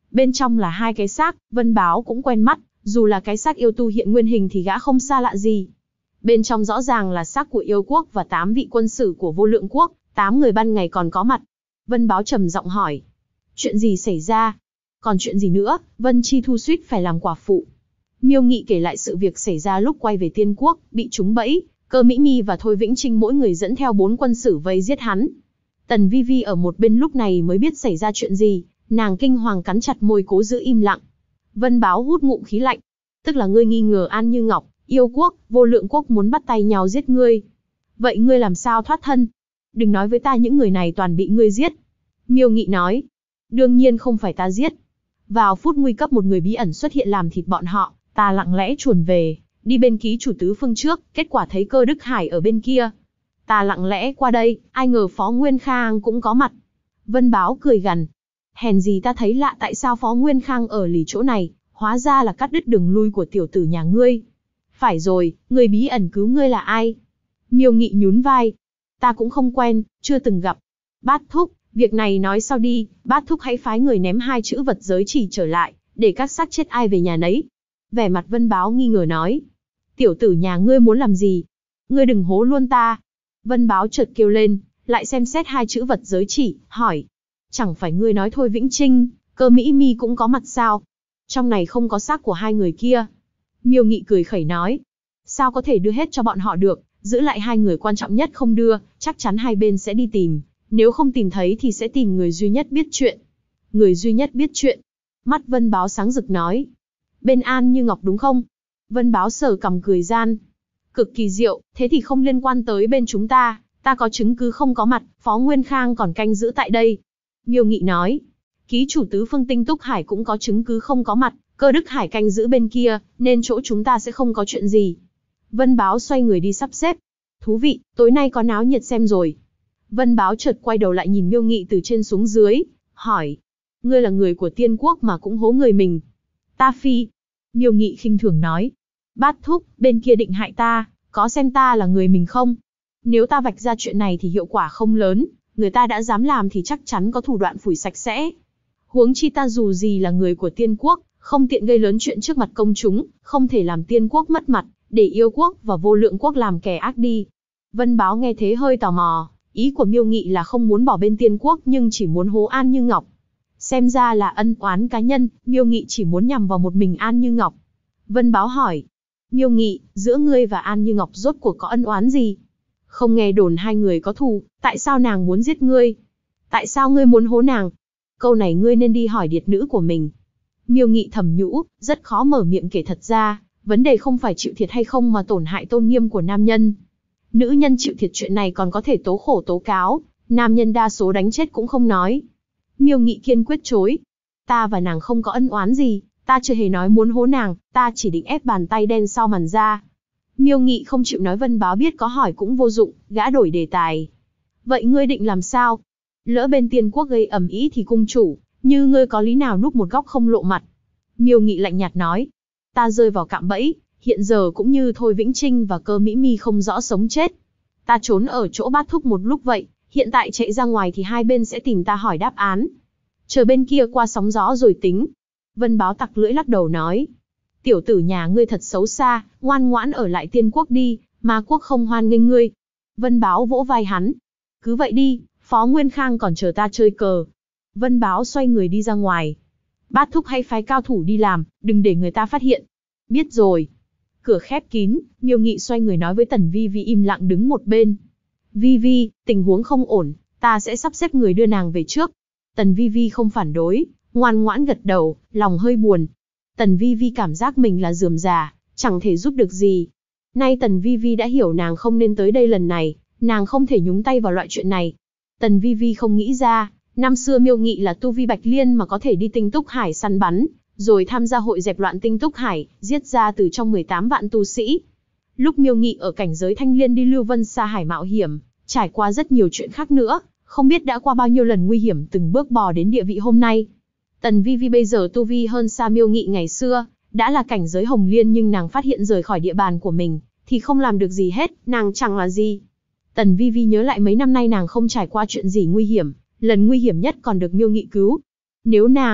Bên trong là hai cái xác, Vân Báo cũng quen mắt, dù là cái xác yêu tu hiện nguyên hình thì gã không xa lạ gì. Bên trong rõ ràng là xác của yêu quốc và 8 vị quân sử của vô lượng quốc, 8 người ban ngày còn có mặt. Vân Báo trầm giọng hỏi. Chuyện gì xảy ra? Còn chuyện gì nữa, Vân Chi Thu suýt phải làm quả phụ. Miêu Nghị kể lại sự việc xảy ra lúc quay về Tiên Quốc, bị trúng bẫy, Cơ Mỹ Mi và Thôi Vĩnh Trinh mỗi người dẫn theo 4 quân sử vây giết hắn. Tần Vi Vi ở một bên lúc này mới biết xảy ra chuyện gì, nàng kinh hoàng cắn chặt môi cố giữ im lặng. Vân Báo hút ngụm khí lạnh. Tức là ngươi nghi ngờ An Như Ngọc, yêu quốc, vô lượng quốc muốn bắt tay nhau giết ngươi. Vậy ngươi làm sao thoát thân? Đừng nói với ta những người này toàn bị ngươi giết. Miêu Nghị nói. Đương nhiên không phải ta giết. Vào phút nguy cấp một người bí ẩn xuất hiện làm thịt bọn họ, ta lặng lẽ chuồn về, đi bên ký chủ tứ phương trước, kết quả thấy Cơ Đức Hải ở bên kia. Ta lặng lẽ qua đây, ai ngờ Phó Nguyên Khang cũng có mặt. Vân Báo cười gằn. Hèn gì ta thấy lạ tại sao Phó Nguyên Khang ở lì chỗ này, hóa ra là cắt đứt đường lui của tiểu tử nhà ngươi. Phải rồi, người bí ẩn cứu ngươi là ai? Miêu Nghị nhún vai. Ta cũng không quen, chưa từng gặp. Bát Thúc, việc này nói sau đi, Bát Thúc hãy phái người ném 2 chữ vật giới chỉ trở lại, để các xác chết ai về nhà nấy. Vẻ mặt Vân Báo nghi ngờ nói. Tiểu tử nhà ngươi muốn làm gì? Ngươi đừng hố luôn ta. Vân Báo chợt kêu lên, lại xem xét 2 chữ vật giới chỉ, hỏi. Chẳng phải ngươi nói Thôi Vĩnh Trinh, Cơ Mỹ Mi cũng có mặt sao? Trong này không có xác của 2 người kia. Miêu Nghị cười khẩy nói. Sao có thể đưa hết cho bọn họ được, giữ lại 2 người quan trọng nhất không đưa, chắc chắn hai bên sẽ đi tìm. Nếu không tìm thấy thì sẽ tìm người duy nhất biết chuyện. Người duy nhất biết chuyện. Mắt Vân Báo sáng rực nói. Bên An Như Ngọc đúng không? Vân Báo sờ cằm cười gian. Cực kỳ diệu, thế thì không liên quan tới bên chúng ta. Ta có chứng cứ không có mặt, Phó Nguyên Khang còn canh giữ tại đây. Miêu Nghị nói. Ký chủ tứ phương Tinh Túc Hải cũng có chứng cứ không có mặt, Cơ Đức Hải canh giữ bên kia, nên chỗ chúng ta sẽ không có chuyện gì. Vân Báo xoay người đi sắp xếp. Thú vị, tối nay có náo nhiệt xem rồi. Vân Báo chợt quay đầu lại nhìn Miêu Nghị từ trên xuống dưới, hỏi. Ngươi là người của Tiên Quốc mà cũng hố người mình. Ta phi. Miêu Nghị khinh thường nói. Bát Thúc, bên kia định hại ta, có xem ta là người mình không? Nếu ta vạch ra chuyện này thì hiệu quả không lớn, người ta đã dám làm thì chắc chắn có thủ đoạn phủi sạch sẽ. Huống chi ta dù gì là người của Tiên Quốc, không tiện gây lớn chuyện trước mặt công chúng, không thể làm Tiên Quốc mất mặt, để yêu quốc và vô lượng quốc làm kẻ ác đi. Vân Báo nghe thế hơi tò mò, ý của Miêu Nghị là không muốn bỏ bên Tiên Quốc nhưng chỉ muốn hố An Như Ngọc. Xem ra là ân oán cá nhân, Miêu Nghị chỉ muốn nhằm vào một mình An Như Ngọc. Vân Báo hỏi, Miêu Nghị, giữa ngươi và An Như Ngọc rốt cuộc có ân oán gì? Không nghe đồn 2 người có thù, tại sao nàng muốn giết ngươi? Tại sao ngươi muốn hố nàng? Câu này ngươi nên đi hỏi điệt nữ của mình. Miêu Nghị thầm nhũ, rất khó mở miệng kể thật ra, vấn đề không phải chịu thiệt hay không mà tổn hại tôn nghiêm của nam nhân. Nữ nhân chịu thiệt chuyện này còn có thể tố khổ tố cáo, nam nhân đa số đánh chết cũng không nói. Miêu Nghị kiên quyết chối. Ta và nàng không có ân oán gì, ta chưa hề nói muốn hố nàng, ta chỉ định ép bàn tay đen sau màn ra. Miêu Nghị không chịu nói. Vân Báo biết có hỏi cũng vô dụng, gã đổi đề tài. Vậy ngươi định làm sao? Lỡ bên Tiên Quốc gây ầm ĩ thì cung chủ, như ngươi có lý nào núp một góc không lộ mặt? Miêu Nghị lạnh nhạt nói. Ta rơi vào cạm bẫy, hiện giờ cũng như Thôi Vĩnh Trinh và Cơ Mỹ Mi không rõ sống chết. Ta trốn ở chỗ Bát Thúc một lúc vậy, hiện tại chạy ra ngoài thì hai bên sẽ tìm ta hỏi đáp án. Chờ bên kia qua sóng gió rồi tính. Vân Báo tặc lưỡi lắc đầu nói. Tiểu tử nhà ngươi thật xấu xa, ngoan ngoãn ở lại Tiên Quốc đi, Ma Quốc không hoan nghênh ngươi. Vân Báo vỗ vai hắn. Cứ vậy đi, Phó Nguyên Khang còn chờ ta chơi cờ. Vân Báo xoay người đi ra ngoài. Bát Thúc hãy phái cao thủ đi làm, đừng để người ta phát hiện. Biết rồi. Cửa khép kín, Miêu Nghị xoay người nói với Tần Vi Vi im lặng đứng một bên. Vi Vi, tình huống không ổn, ta sẽ sắp xếp người đưa nàng về trước. Tần Vi Vi không phản đối, ngoan ngoãn gật đầu, lòng hơi buồn. Tần Vi Vi cảm giác mình là rườm rà, chẳng thể giúp được gì. Nay Tần Vi Vi đã hiểu nàng không nên tới đây lần này, nàng không thể nhúng tay vào loại chuyện này. Tần Vi Vi không nghĩ ra, năm xưa Miêu Nghị là tu vi Bạch Liên mà có thể đi Tinh Túc Hải săn bắn, rồi tham gia hội dẹp loạn Tinh Túc Hải, giết ra từ trong 18 vạn tu sĩ. Lúc Miêu Nghị ở cảnh giới Thanh Liên đi Lưu Vân Sa Hải mạo hiểm, trải qua rất nhiều chuyện khác nữa, không biết đã qua bao nhiêu lần nguy hiểm từng bước bò đến địa vị hôm nay. Tần Vi Vi bây giờ tu vi hơn xa Miêu Nghị ngày xưa, đã là cảnh giới Hồng Liên nhưng nàng phát hiện rời khỏi địa bàn của mình, thì không làm được gì hết, nàng chẳng là gì. Tần Vi Vi nhớ lại mấy năm nay nàng không trải qua chuyện gì nguy hiểm, lần nguy hiểm nhất còn được Miêu Nghị cứu. Nếu nàng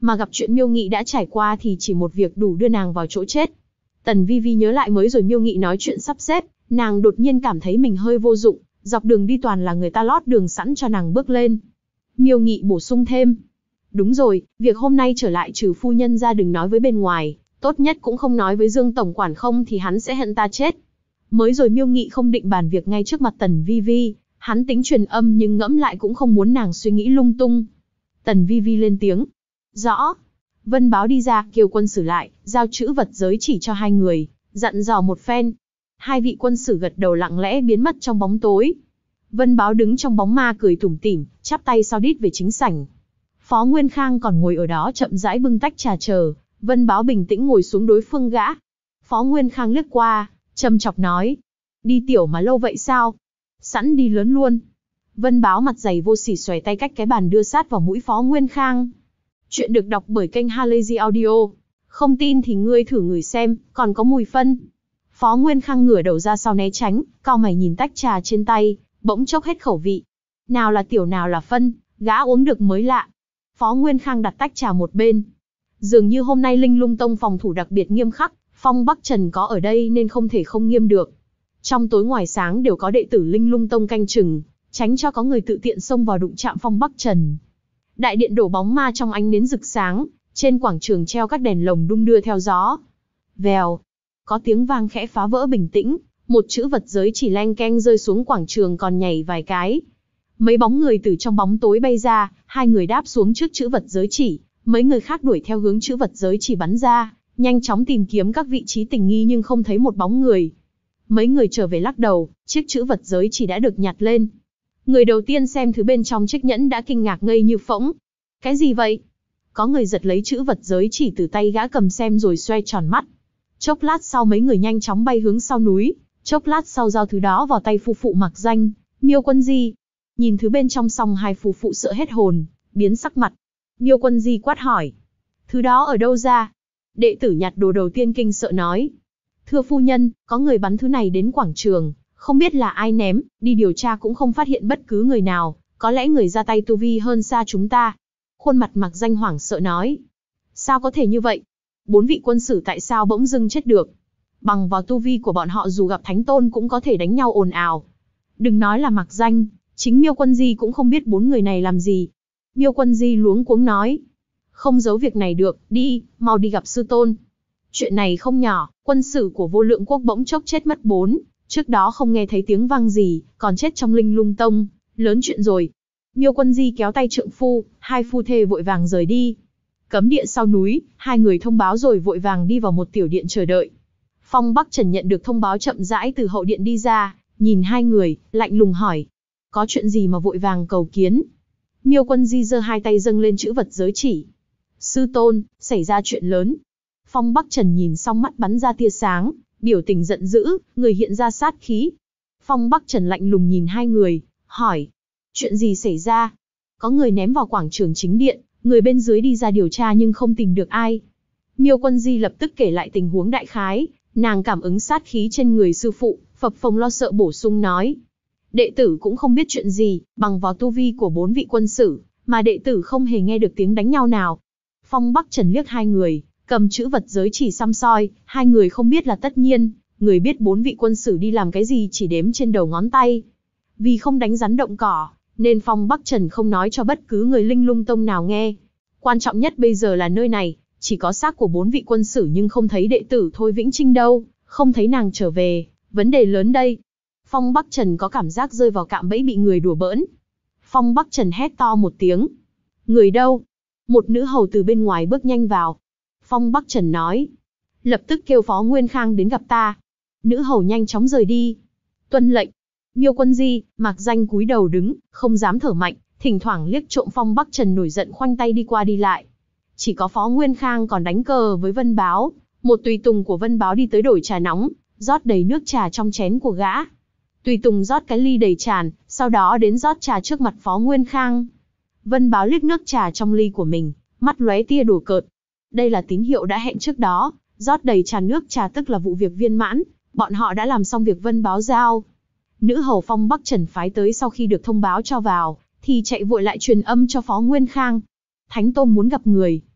mà gặp chuyện Miêu Nghị đã trải qua thì chỉ một việc đủ đưa nàng vào chỗ chết. Tần Vi Vi nhớ lại mới rồi Miêu Nghị nói chuyện sắp xếp, nàng đột nhiên cảm thấy mình hơi vô dụng, dọc đường đi toàn là người ta lót đường sẵn cho nàng bước lên. Miêu Nghị bổ sung thêm. Đúng rồi, việc hôm nay trở lại trừ phu nhân ra đừng nói với bên ngoài, tốt nhất cũng không nói với Dương tổng quản không thì hắn sẽ hận ta chết. Mới rồi Miêu Nghị không định bàn việc ngay trước mặt Tần Vi Vi, hắn tính truyền âm nhưng ngẫm lại cũng không muốn nàng suy nghĩ lung tung. Tần Vi Vi lên tiếng. Rõ. Vân Báo đi ra, kêu quân sử lại, giao chữ vật giới chỉ cho hai người, dặn dò một phen. Hai vị quân sử gật đầu lặng lẽ biến mất trong bóng tối. Vân Báo đứng trong bóng ma cười tủm tỉm, chắp tay sau đít về chính sảnh. Phó Nguyên Khang còn ngồi ở đó chậm rãi bưng tách trà chờ, Vân Báo bình tĩnh ngồi xuống đối phương gã. Phó Nguyên Khang liếc qua, châm chọc nói. Đi tiểu mà lâu vậy sao? Sẵn đi lớn luôn. Vân Báo mặt dày vô sỉ xòe tay cách cái bàn đưa sát vào mũi Phó Nguyên Khang. Chuyện được đọc bởi kênh Halazy Audio. Không tin thì ngươi thử ngửi xem, còn có mùi phân. Phó Nguyên Khang ngửa đầu ra sau né tránh, cau mày nhìn tách trà trên tay, bỗng chốc hết khẩu vị. Nào là tiểu nào là phân, gã uống được mới lạ. Phó Nguyên Khang đặt tách trà một bên. Dường như hôm nay Linh Lung Tông phòng thủ đặc biệt nghiêm khắc, Phong Bắc Trần có ở đây nên không thể không nghiêm được. Trong tối ngoài sáng đều có đệ tử Linh Lung Tông canh chừng, tránh cho có người tự tiện xông vào đụng chạm Phong Bắc Trần. Đại điện đổ bóng ma trong ánh nến rực sáng, trên quảng trường treo các đèn lồng đung đưa theo gió. Vèo, có tiếng vang khẽ phá vỡ bình tĩnh, một chữ vật giới chỉ leng keng rơi xuống quảng trường còn nhảy vài cái. Mấy bóng người từ trong bóng tối bay ra, hai người đáp xuống trước chữ vật giới chỉ, mấy người khác đuổi theo hướng chữ vật giới chỉ bắn ra, nhanh chóng tìm kiếm các vị trí tình nghi nhưng không thấy một bóng người. Mấy người trở về lắc đầu, chiếc chữ vật giới chỉ đã được nhặt lên. Người đầu tiên xem thứ bên trong chiếc nhẫn đã kinh ngạc ngây như phỗng. Cái gì vậy? Có người giật lấy chữ vật giới chỉ từ tay gã cầm xem rồi xoe tròn mắt. Chốc lát sau mấy người nhanh chóng bay hướng sau núi, chốc lát sau giao thứ đó vào tay phu phụ mặc danh, Miêu Quân Di. Nhìn thứ bên trong xong hai phu phụ sợ hết hồn, biến sắc mặt. Miêu Quân Di quát hỏi. Thứ đó ở đâu ra? Đệ tử nhặt đồ đầu tiên kinh sợ nói. Thưa phu nhân, có người bắn thứ này đến quảng trường, không biết là ai ném, đi điều tra cũng không phát hiện bất cứ người nào, có lẽ người ra tay tu vi hơn xa chúng ta. Khuôn mặt mặc danh hoảng sợ nói. Sao có thể như vậy? 4 vị quân sử tại sao bỗng dưng chết được? Bằng vào tu vi của bọn họ dù gặp thánh tôn cũng có thể đánh nhau ồn ào. Đừng nói là mặc danh, chính Miêu Quân Di cũng không biết 4 người này làm gì. Miêu Quân Di luống cuống nói. Không giấu việc này được, đi, mau đi gặp sư tôn. Chuyện này không nhỏ, quân sử của Vô Lượng Quốc bỗng chốc chết mất 4, trước đó không nghe thấy tiếng vang gì, còn chết trong Linh Lung Tông, lớn chuyện rồi. Miêu Quân Di kéo tay trượng phu, hai phu thê vội vàng rời đi. Cấm địa sau núi, hai người thông báo rồi vội vàng đi vào một tiểu điện chờ đợi. Phong Bắc Trần nhận được thông báo chậm rãi từ hậu điện đi ra, nhìn hai người, lạnh lùng hỏi. Có chuyện gì mà vội vàng cầu kiến? Miêu Quân Di giơ hai tay dâng lên chữ vật giới chỉ. Sư tôn, xảy ra chuyện lớn. Phong Bắc Trần nhìn xong mắt bắn ra tia sáng, biểu tình giận dữ, người hiện ra sát khí. Phong Bắc Trần lạnh lùng nhìn hai người, hỏi. Chuyện gì xảy ra? Có người ném vào quảng trường chính điện, người bên dưới đi ra điều tra nhưng không tìm được ai. Miêu Quân Di lập tức kể lại tình huống đại khái, nàng cảm ứng sát khí trên người sư phụ, phập phồng lo sợ bổ sung nói. Đệ tử cũng không biết chuyện gì, bằng vào tu vi của 4 vị quân sử, mà đệ tử không hề nghe được tiếng đánh nhau nào. Phong Bắc Trần liếc hai người, cầm chữ vật giới chỉ săm soi, hai người không biết là tất nhiên, người biết 4 vị quân sử đi làm cái gì chỉ đếm trên đầu ngón tay. Vì không đánh rắn động cỏ, nên Phong Bắc Trần không nói cho bất cứ người Linh Lung Tông nào nghe. Quan trọng nhất bây giờ là nơi này, chỉ có xác của 4 vị quân sử nhưng không thấy đệ tử Thôi Vĩnh Trinh đâu, không thấy nàng trở về, vấn đề lớn đây. Phong Bắc Trần có cảm giác rơi vào cạm bẫy bị người đùa bỡn. Phong Bắc Trần hét to một tiếng. Người đâu? Một nữ hầu từ bên ngoài bước nhanh vào. Phong Bắc Trần nói. Lập tức kêu Phó Nguyên Khang đến gặp ta. Nữ hầu nhanh chóng rời đi. Tuân lệnh. Miêu Quân Di, mặc danh cúi đầu đứng, không dám thở mạnh, thỉnh thoảng liếc trộm Phong Bắc Trần nổi giận khoanh tay đi qua đi lại. Chỉ có Phó Nguyên Khang còn đánh cờ với Vân Báo. Một tùy tùng của Vân Báo đi tới đổi trà nóng, rót đầy nước trà trong chén của gã. Tùy tùng rót cái ly đầy tràn, sau đó đến rót trà trước mặt Phó Nguyên Khang. Vân Báo liếc nước trà trong ly của mình, mắt lóe tia đùa cợt. Đây là tín hiệu đã hẹn trước đó, rót đầy trà nước trà tức là vụ việc viên mãn, bọn họ đã làm xong việc Vân Báo giao. Nữ hầu Phong Bắc Trần phái tới sau khi được thông báo cho vào, thì chạy vội lại truyền âm cho Phó Nguyên Khang. Thánh Tôn muốn gặp người.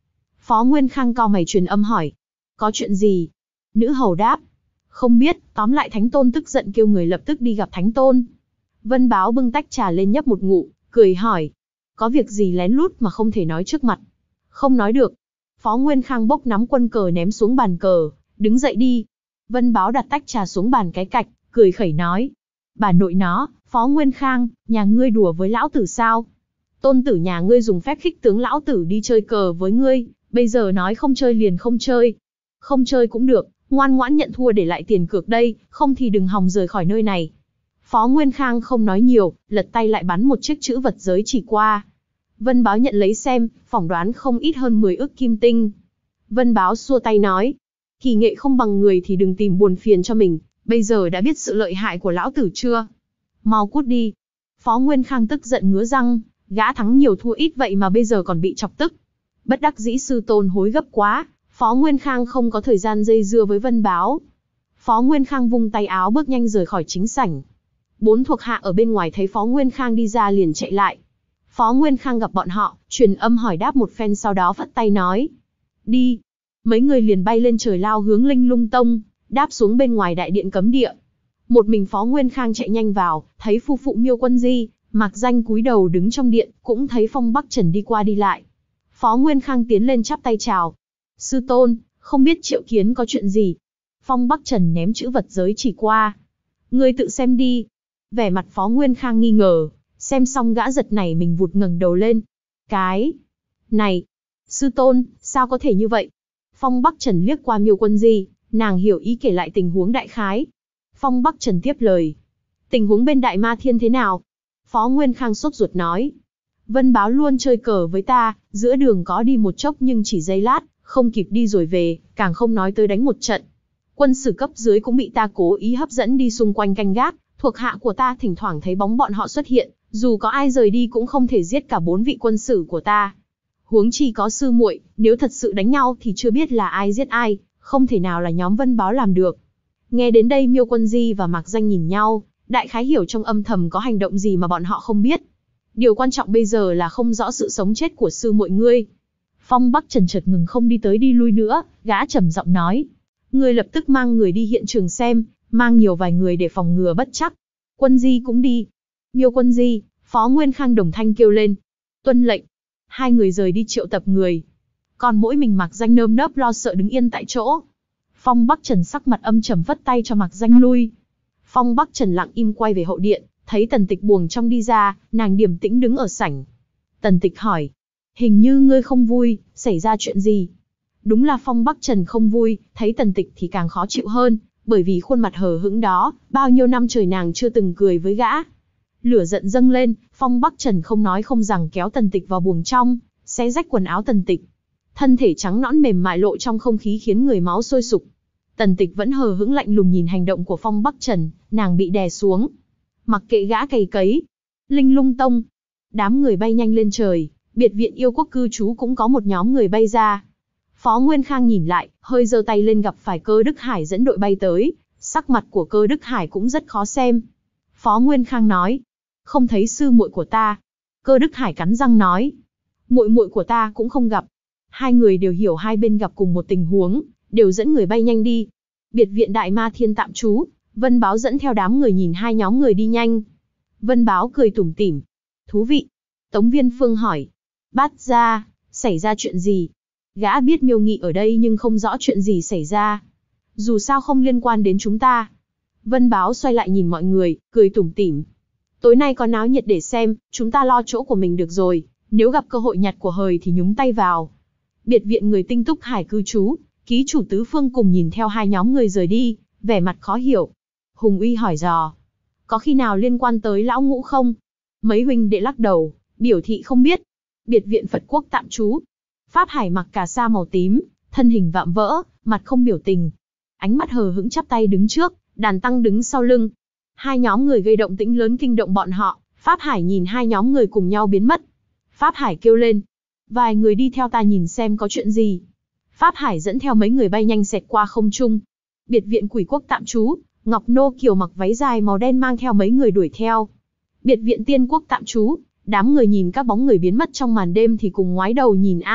Phó Nguyên Khang cau mày truyền âm hỏi. Có chuyện gì? Nữ hầu đáp. Không biết, tóm lại Thánh Tôn tức giận kêu người lập tức đi gặp Thánh Tôn. Vân Báo bưng tách trà lên nhấp một ngụm, cười hỏi. Có việc gì lén lút mà không thể nói trước mặt? Không nói được. Phó Nguyên Khang bốc nắm quân cờ ném xuống bàn cờ, đứng dậy đi. Vân Báo đặt tách trà xuống bàn cái cạch, cười khẩy nói. Bà nội nó, Phó Nguyên Khang, nhà ngươi đùa với lão tử sao? Tôn tử nhà ngươi dùng phép khích tướng lão tử đi chơi cờ với ngươi, bây giờ nói không chơi liền không chơi. Không chơi cũng được, ngoan ngoãn nhận thua để lại tiền cược đây, không thì đừng hòng rời khỏi nơi này. Phó Nguyên Khang không nói nhiều, lật tay lại bắn một chiếc chữ vật giới chỉ qua. Vân Báo nhận lấy xem, phỏng đoán không ít hơn 10 ức kim tinh. Vân Báo xua tay nói, kỳ nghệ không bằng người thì đừng tìm buồn phiền cho mình, bây giờ đã biết sự lợi hại của lão tử chưa? Mau cút đi. Phó Nguyên Khang tức giận ngứa răng, gã thắng nhiều thua ít vậy mà bây giờ còn bị chọc tức. Bất đắc dĩ sư tôn hối gấp quá, Phó Nguyên Khang không có thời gian dây dưa với Vân Báo. Phó Nguyên Khang vung tay áo bước nhanh rời khỏi chính sảnh. 4 thuộc hạ ở bên ngoài thấy Phó Nguyên Khang đi ra liền chạy lại. Phó Nguyên Khang gặp bọn họ, truyền âm hỏi đáp một phen sau đó phất tay nói. Đi. Mấy người liền bay lên trời lao hướng Linh Lung Tông, đáp xuống bên ngoài đại điện cấm địa. Một mình Phó Nguyên Khang chạy nhanh vào, thấy phu phụ Miêu Quân Di, Mạc Danh cúi đầu đứng trong điện, cũng thấy Phong Bắc Trần đi qua đi lại. Phó Nguyên Khang tiến lên chắp tay chào. Sư tôn, không biết Triệu Kiến có chuyện gì? Phong Bắc Trần ném chữ vật giới chỉ qua. Ngươi tự xem đi. Vẻ mặt Phó Nguyên Khang nghi ngờ, xem xong gã giật nảy mình vụt ngẩng đầu lên. Cái này, sư tôn, sao có thể như vậy? Phong Bắc Trần liếc qua Miêu Quân Di, nàng hiểu ý kể lại tình huống đại khái. Phong Bắc Trần tiếp lời. Tình huống bên Đại Ma Thiên thế nào? Phó Nguyên Khang sốt ruột nói. Vân Báo luôn chơi cờ với ta, giữa đường có đi một chốc nhưng chỉ giây lát, không kịp đi rồi về, càng không nói tới đánh một trận. Quân sử cấp dưới cũng bị ta cố ý hấp dẫn đi xung quanh canh gác, thuộc hạ của ta thỉnh thoảng thấy bóng bọn họ xuất hiện, dù có ai rời đi cũng không thể giết cả 4 vị quân sử của ta. Huống chi có sư muội, nếu thật sự đánh nhau thì chưa biết là ai giết ai, không thể nào là nhóm Vân Báo làm được. Nghe đến đây Miêu Quân Di và Mạc Danh nhìn nhau, đại khái hiểu trong âm thầm có hành động gì mà bọn họ không biết. Điều quan trọng bây giờ là không rõ sự sống chết của sư muội ngươi. Phong Bắc Trần chợt ngừng không đi tới đi lui nữa, gã trầm giọng nói. Ngươi lập tức mang người đi hiện trường xem, mang nhiều vài người để phòng ngừa bất trắc. Quân Di cũng đi. Miêu Quân Di, Phó Nguyên Khang đồng thanh kêu lên. Tuân lệnh. Hai người rời đi triệu tập người. Còn mỗi mình Mạc Danh nơm nớp lo sợ đứng yên tại chỗ. Phong Bắc Trần sắc mặt âm trầm vất tay cho Mạc Danh lui. Phong Bắc Trần lặng im quay về hậu điện, thấy Tần Tịch buồng trong đi ra, nàng điềm tĩnh đứng ở sảnh. Tần Tịch hỏi, hình như ngươi không vui, xảy ra chuyện gì? Đúng là Phong Bắc Trần không vui, thấy Tần Tịch thì càng khó chịu hơn, bởi vì khuôn mặt hờ hững đó, bao nhiêu năm trời nàng chưa từng cười với gã. Lửa giận dâng lên, Phong Bắc Trần không nói không rằng kéo Tần Tịch vào buồng trong, xé rách quần áo Tần Tịch. Thân thể trắng nõn mềm mại lộ trong không khí khiến người máu sôi sục. Tần Tịch vẫn hờ hững lạnh lùng nhìn hành động của Phong Bắc Trần, nàng bị đè xuống. Mặc kệ gã cày cấy. Linh Lung Tông. Đám người bay nhanh lên trời, biệt viện yêu quốc cư trú cũng có một nhóm người bay ra. Phó Nguyên Khang nhìn lại, hơi giơ tay lên gặp phải Cơ Đức Hải dẫn đội bay tới, sắc mặt của Cơ Đức Hải cũng rất khó xem. Phó Nguyên Khang nói, không thấy sư muội của ta. Cơ Đức Hải cắn răng nói, muội muội của ta cũng không gặp. Hai người đều hiểu hai bên gặp cùng một tình huống, đều dẫn người bay nhanh đi. Biệt viện Đại Ma Thiên tạm trú, Vân Báo dẫn theo đám người nhìn hai nhóm người đi nhanh. Vân Báo cười tủm tỉm. Thú vị. Tống Viên Phương hỏi. Bát gia, xảy ra chuyện gì? Gã biết Miêu Nghị ở đây nhưng không rõ chuyện gì xảy ra. Dù sao không liên quan đến chúng ta. Vân Báo xoay lại nhìn mọi người, cười tủm tỉm. Tối nay có náo nhiệt để xem, chúng ta lo chỗ của mình được rồi. Nếu gặp cơ hội nhặt của hời thì nhúng tay vào. Biệt viện người Tinh Túc Hải cư trú, ký chủ Tứ Phương cùng nhìn theo hai nhóm người rời đi, vẻ mặt khó hiểu. Hùng Uy hỏi dò. Có khi nào liên quan tới lão Ngũ không? Mấy huynh đệ lắc đầu, biểu thị không biết. Biệt viện Phật Quốc tạm trú. Pháp Hải mặc cà sa màu tím, thân hình vạm vỡ, mặt không biểu tình. Ánh mắt hờ hững chắp tay đứng trước, đàn tăng đứng sau lưng. Hai nhóm người gây động tĩnh lớn kinh động bọn họ, Pháp Hải nhìn hai nhóm người cùng nhau biến mất. Pháp Hải kêu lên. Vài người đi theo ta nhìn xem có chuyện gì. Pháp Hải dẫn theo mấy người bay nhanh xẹt qua không trung. Biệt viện Quỷ Quốc tạm trú, Ngọc Nô Kiều mặc váy dài màu đen mang theo mấy người đuổi theo. Biệt viện Tiên Quốc tạm trú, đám người nhìn các bóng người biến mất trong màn đêm thì cùng ngoái đầu nhìn An,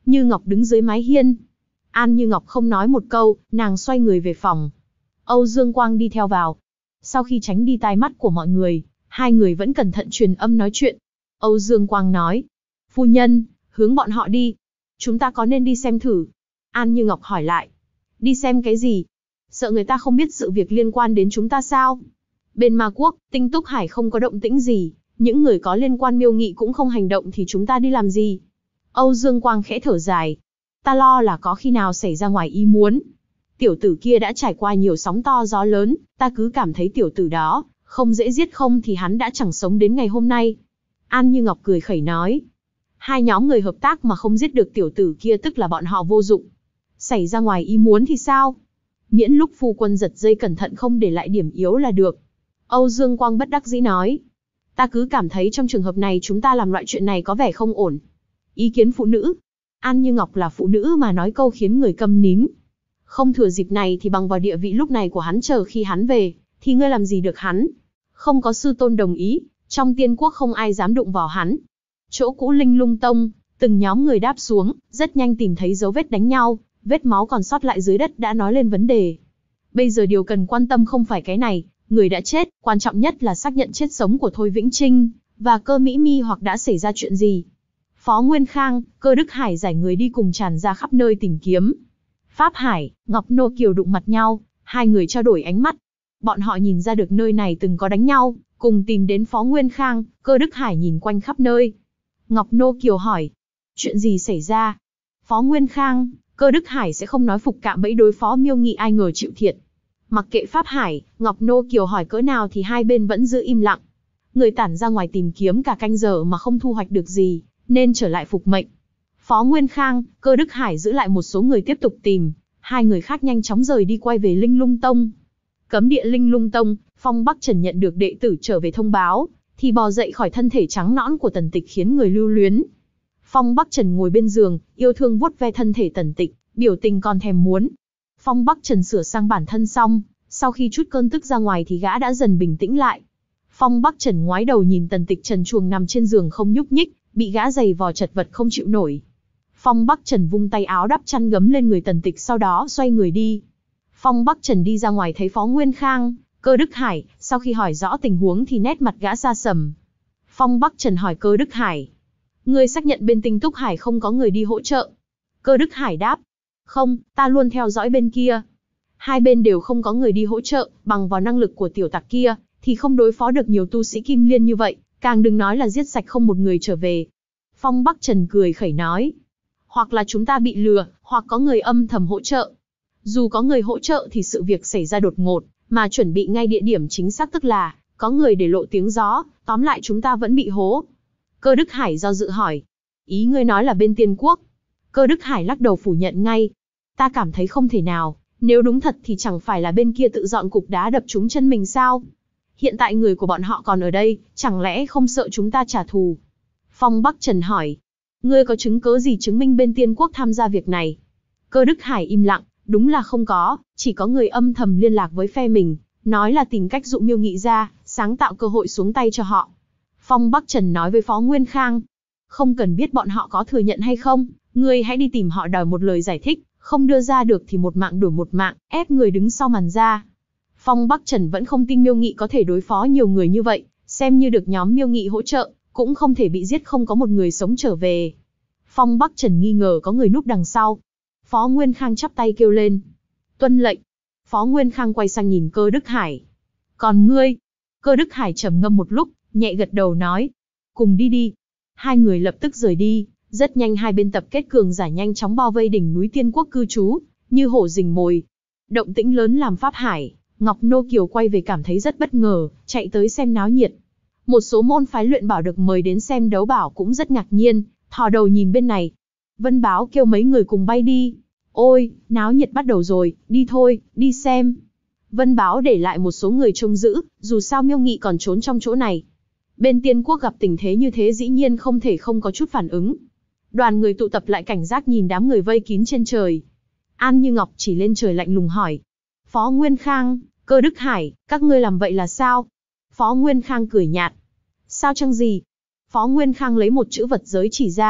Như Ngọc đứng dưới mái hiên. An Như Ngọc không nói một câu, nàng xoay người về phòng. Âu Dương Quang đi theo vào. Sau khi tránh đi tai mắt của mọi người, hai người vẫn cẩn thận truyền âm nói chuyện. Âu Dương Quang nói, phu nhân, hướng bọn họ đi. Chúng ta có nên đi xem thử? An Như Ngọc hỏi lại. Đi xem cái gì? Sợ người ta không biết sự việc liên quan đến chúng ta sao? Bên Ma Quốc, Tinh Túc Hải không có động tĩnh gì, những người có liên quan Miêu Nghị cũng không hành động thì chúng ta đi làm gì? Âu Dương Quang khẽ thở dài. Ta lo là có khi nào xảy ra ngoài ý muốn. Tiểu tử kia đã trải qua nhiều sóng to gió lớn, ta cứ cảm thấy tiểu tử đó, không dễ giết không thì hắn đã chẳng sống đến ngày hôm nay. An Như Ngọc cười khẩy nói. Hai nhóm người hợp tác mà không giết được tiểu tử kia tức là bọn họ vô dụng. Xảy ra ngoài ý muốn thì sao? Miễn lúc phu quân giật dây cẩn thận không để lại điểm yếu là được. Âu Dương Quang bất đắc dĩ nói. Ta cứ cảm thấy trong trường hợp này chúng ta làm loại chuyện này có vẻ không ổn. Ý kiến phụ nữ. An Như Ngọc là phụ nữ mà nói câu khiến người câm nín. Không thừa dịp này thì bằng vào địa vị lúc này của hắn chờ khi hắn về, thì ngươi làm gì được hắn. Không có sư tôn đồng ý, trong tiên quốc không ai dám đụng vào hắn. Chỗ cũ Linh Lung Tông, từng nhóm người đáp xuống, rất nhanh tìm thấy dấu vết đánh nhau, vết máu còn sót lại dưới đất đã nói lên vấn đề. Bây giờ điều cần quan tâm không phải cái này, người đã chết, quan trọng nhất là xác nhận chết sống của Thôi Vĩnh Trinh, và Cơ Mỹ Mi hoặc đã xảy ra chuyện gì. Phó Nguyên Khang, Cơ Đức Hải giải người đi cùng tràn ra khắp nơi tìm kiếm. Pháp Hải, Ngọc Nô Kiều đụng mặt nhau, hai người trao đổi ánh mắt. Bọn họ nhìn ra được nơi này từng có đánh nhau, cùng tìm đến Phó Nguyên Khang, Cơ Đức Hải nhìn quanh khắp nơi. Ngọc Nô Kiều hỏi, chuyện gì xảy ra? Phó Nguyên Khang, Cơ Đức Hải sẽ không nói phục cạm bẫy đối phó Miêu Nghị, ai ngờ chịu thiệt. Mặc kệ Pháp Hải, Ngọc Nô Kiều hỏi cỡ nào thì hai bên vẫn giữ im lặng. Người tản ra ngoài tìm kiếm cả canh giờ mà không thu hoạch được gì, nên trở lại phục mệnh. Phó Nguyên Khang, Cơ Đức Hải giữ lại một số người tiếp tục tìm, hai người khác nhanh chóng rời đi quay về Linh Lung Tông. Cấm địa Linh Lung Tông, Phong Bắc Trần nhận được đệ tử trở về thông báo, thì bò dậy khỏi thân thể trắng nõn của Tần Tịch khiến người lưu luyến. Phong Bắc Trần ngồi bên giường, yêu thương vuốt ve thân thể Tần Tịch, biểu tình còn thèm muốn. Phong Bắc Trần sửa sang bản thân xong, sau khi trút cơn tức ra ngoài thì gã đã dần bình tĩnh lại. Phong Bắc Trần ngoái đầu nhìn Tần Tịch trần truồng nằm trên giường không nhúc nhích, bị gã giày vò chật vật không chịu nổi. Phong Bắc Trần vung tay áo đắp chăn gấm lên người Tần Tịch, sau đó xoay người đi. Phong Bắc Trần đi ra ngoài thấy Phó Nguyên Khang, Cơ Đức Hải, sau khi hỏi rõ tình huống thì nét mặt gã xa sầm. Phong Bắc Trần hỏi Cơ Đức Hải, ngươi xác nhận bên Tinh Túc Hải không có người đi hỗ trợ? Cơ Đức Hải đáp, không, ta luôn theo dõi bên kia. Hai bên đều không có người đi hỗ trợ, bằng vào năng lực của tiểu tặc kia, thì không đối phó được nhiều tu sĩ Kim Liên như vậy, càng đừng nói là giết sạch không một người trở về. Phong Bắc Trần cười khẩy nói, hoặc là chúng ta bị lừa, hoặc có người âm thầm hỗ trợ. Dù có người hỗ trợ thì sự việc xảy ra đột ngột, mà chuẩn bị ngay địa điểm chính xác tức là, có người để lộ tiếng gió, tóm lại chúng ta vẫn bị hố. Cơ Đức Hải do dự hỏi, ý ngươi nói là bên Tiên Quốc? Cơ Đức Hải lắc đầu phủ nhận ngay, ta cảm thấy không thể nào, nếu đúng thật thì chẳng phải là bên kia tự dọn cục đá đập trúng chân mình sao? Hiện tại người của bọn họ còn ở đây, chẳng lẽ không sợ chúng ta trả thù? Phong Bắc Trần hỏi, ngươi có chứng cứ gì chứng minh bên Tiên Quốc tham gia việc này? Cơ Đức Hải im lặng, đúng là không có, chỉ có người âm thầm liên lạc với phe mình, nói là tìm cách dụ Miêu Nghị ra, sáng tạo cơ hội xuống tay cho họ. Phong Bắc Trần nói với Phó Nguyên Khang, không cần biết bọn họ có thừa nhận hay không, ngươi hãy đi tìm họ đòi một lời giải thích, không đưa ra được thì một mạng đổi một mạng, ép người đứng sau màn ra. Phong Bắc Trần vẫn không tin Miêu Nghị có thể đối phó nhiều người như vậy, xem như được nhóm Miêu Nghị hỗ trợ, cũng không thể bị giết không có một người sống trở về. Phong Bắc Trần nghi ngờ có người núp đằng sau. Phó Nguyên Khang chắp tay kêu lên, tuân lệnh. Phó Nguyên Khang quay sang nhìn Cơ Đức Hải. Còn ngươi? Cơ Đức Hải trầm ngâm một lúc, nhẹ gật đầu nói, cùng đi đi. Hai người lập tức rời đi, rất nhanh hai bên tập kết cường giả nhanh chóng bao vây đỉnh núi Tiên Quốc cư trú, như hổ rình mồi. Động tĩnh lớn làm Pháp Hải, Ngọc Nô Kiều quay về cảm thấy rất bất ngờ, chạy tới xem náo nhiệt. Một số môn phái luyện bảo được mời đến xem đấu bảo cũng rất ngạc nhiên, thò đầu nhìn bên này. Vân Báo kêu mấy người cùng bay đi. Ôi, náo nhiệt bắt đầu rồi, đi thôi, đi xem. Vân Báo để lại một số người trông giữ, dù sao Miêu Nghị còn trốn trong chỗ này. Bên Tiên Quốc gặp tình thế như thế dĩ nhiên không thể không có chút phản ứng. Đoàn người tụ tập lại cảnh giác nhìn đám người vây kín trên trời. An Như Ngọc chỉ lên trời lạnh lùng hỏi, Phó Nguyên Khang, Cơ Đức Hải, các ngươi làm vậy là sao? Phó Nguyên Khang cười nhạt, sao chăng gì? Phó Nguyên Khang lấy một chữ vật giới chỉ ra,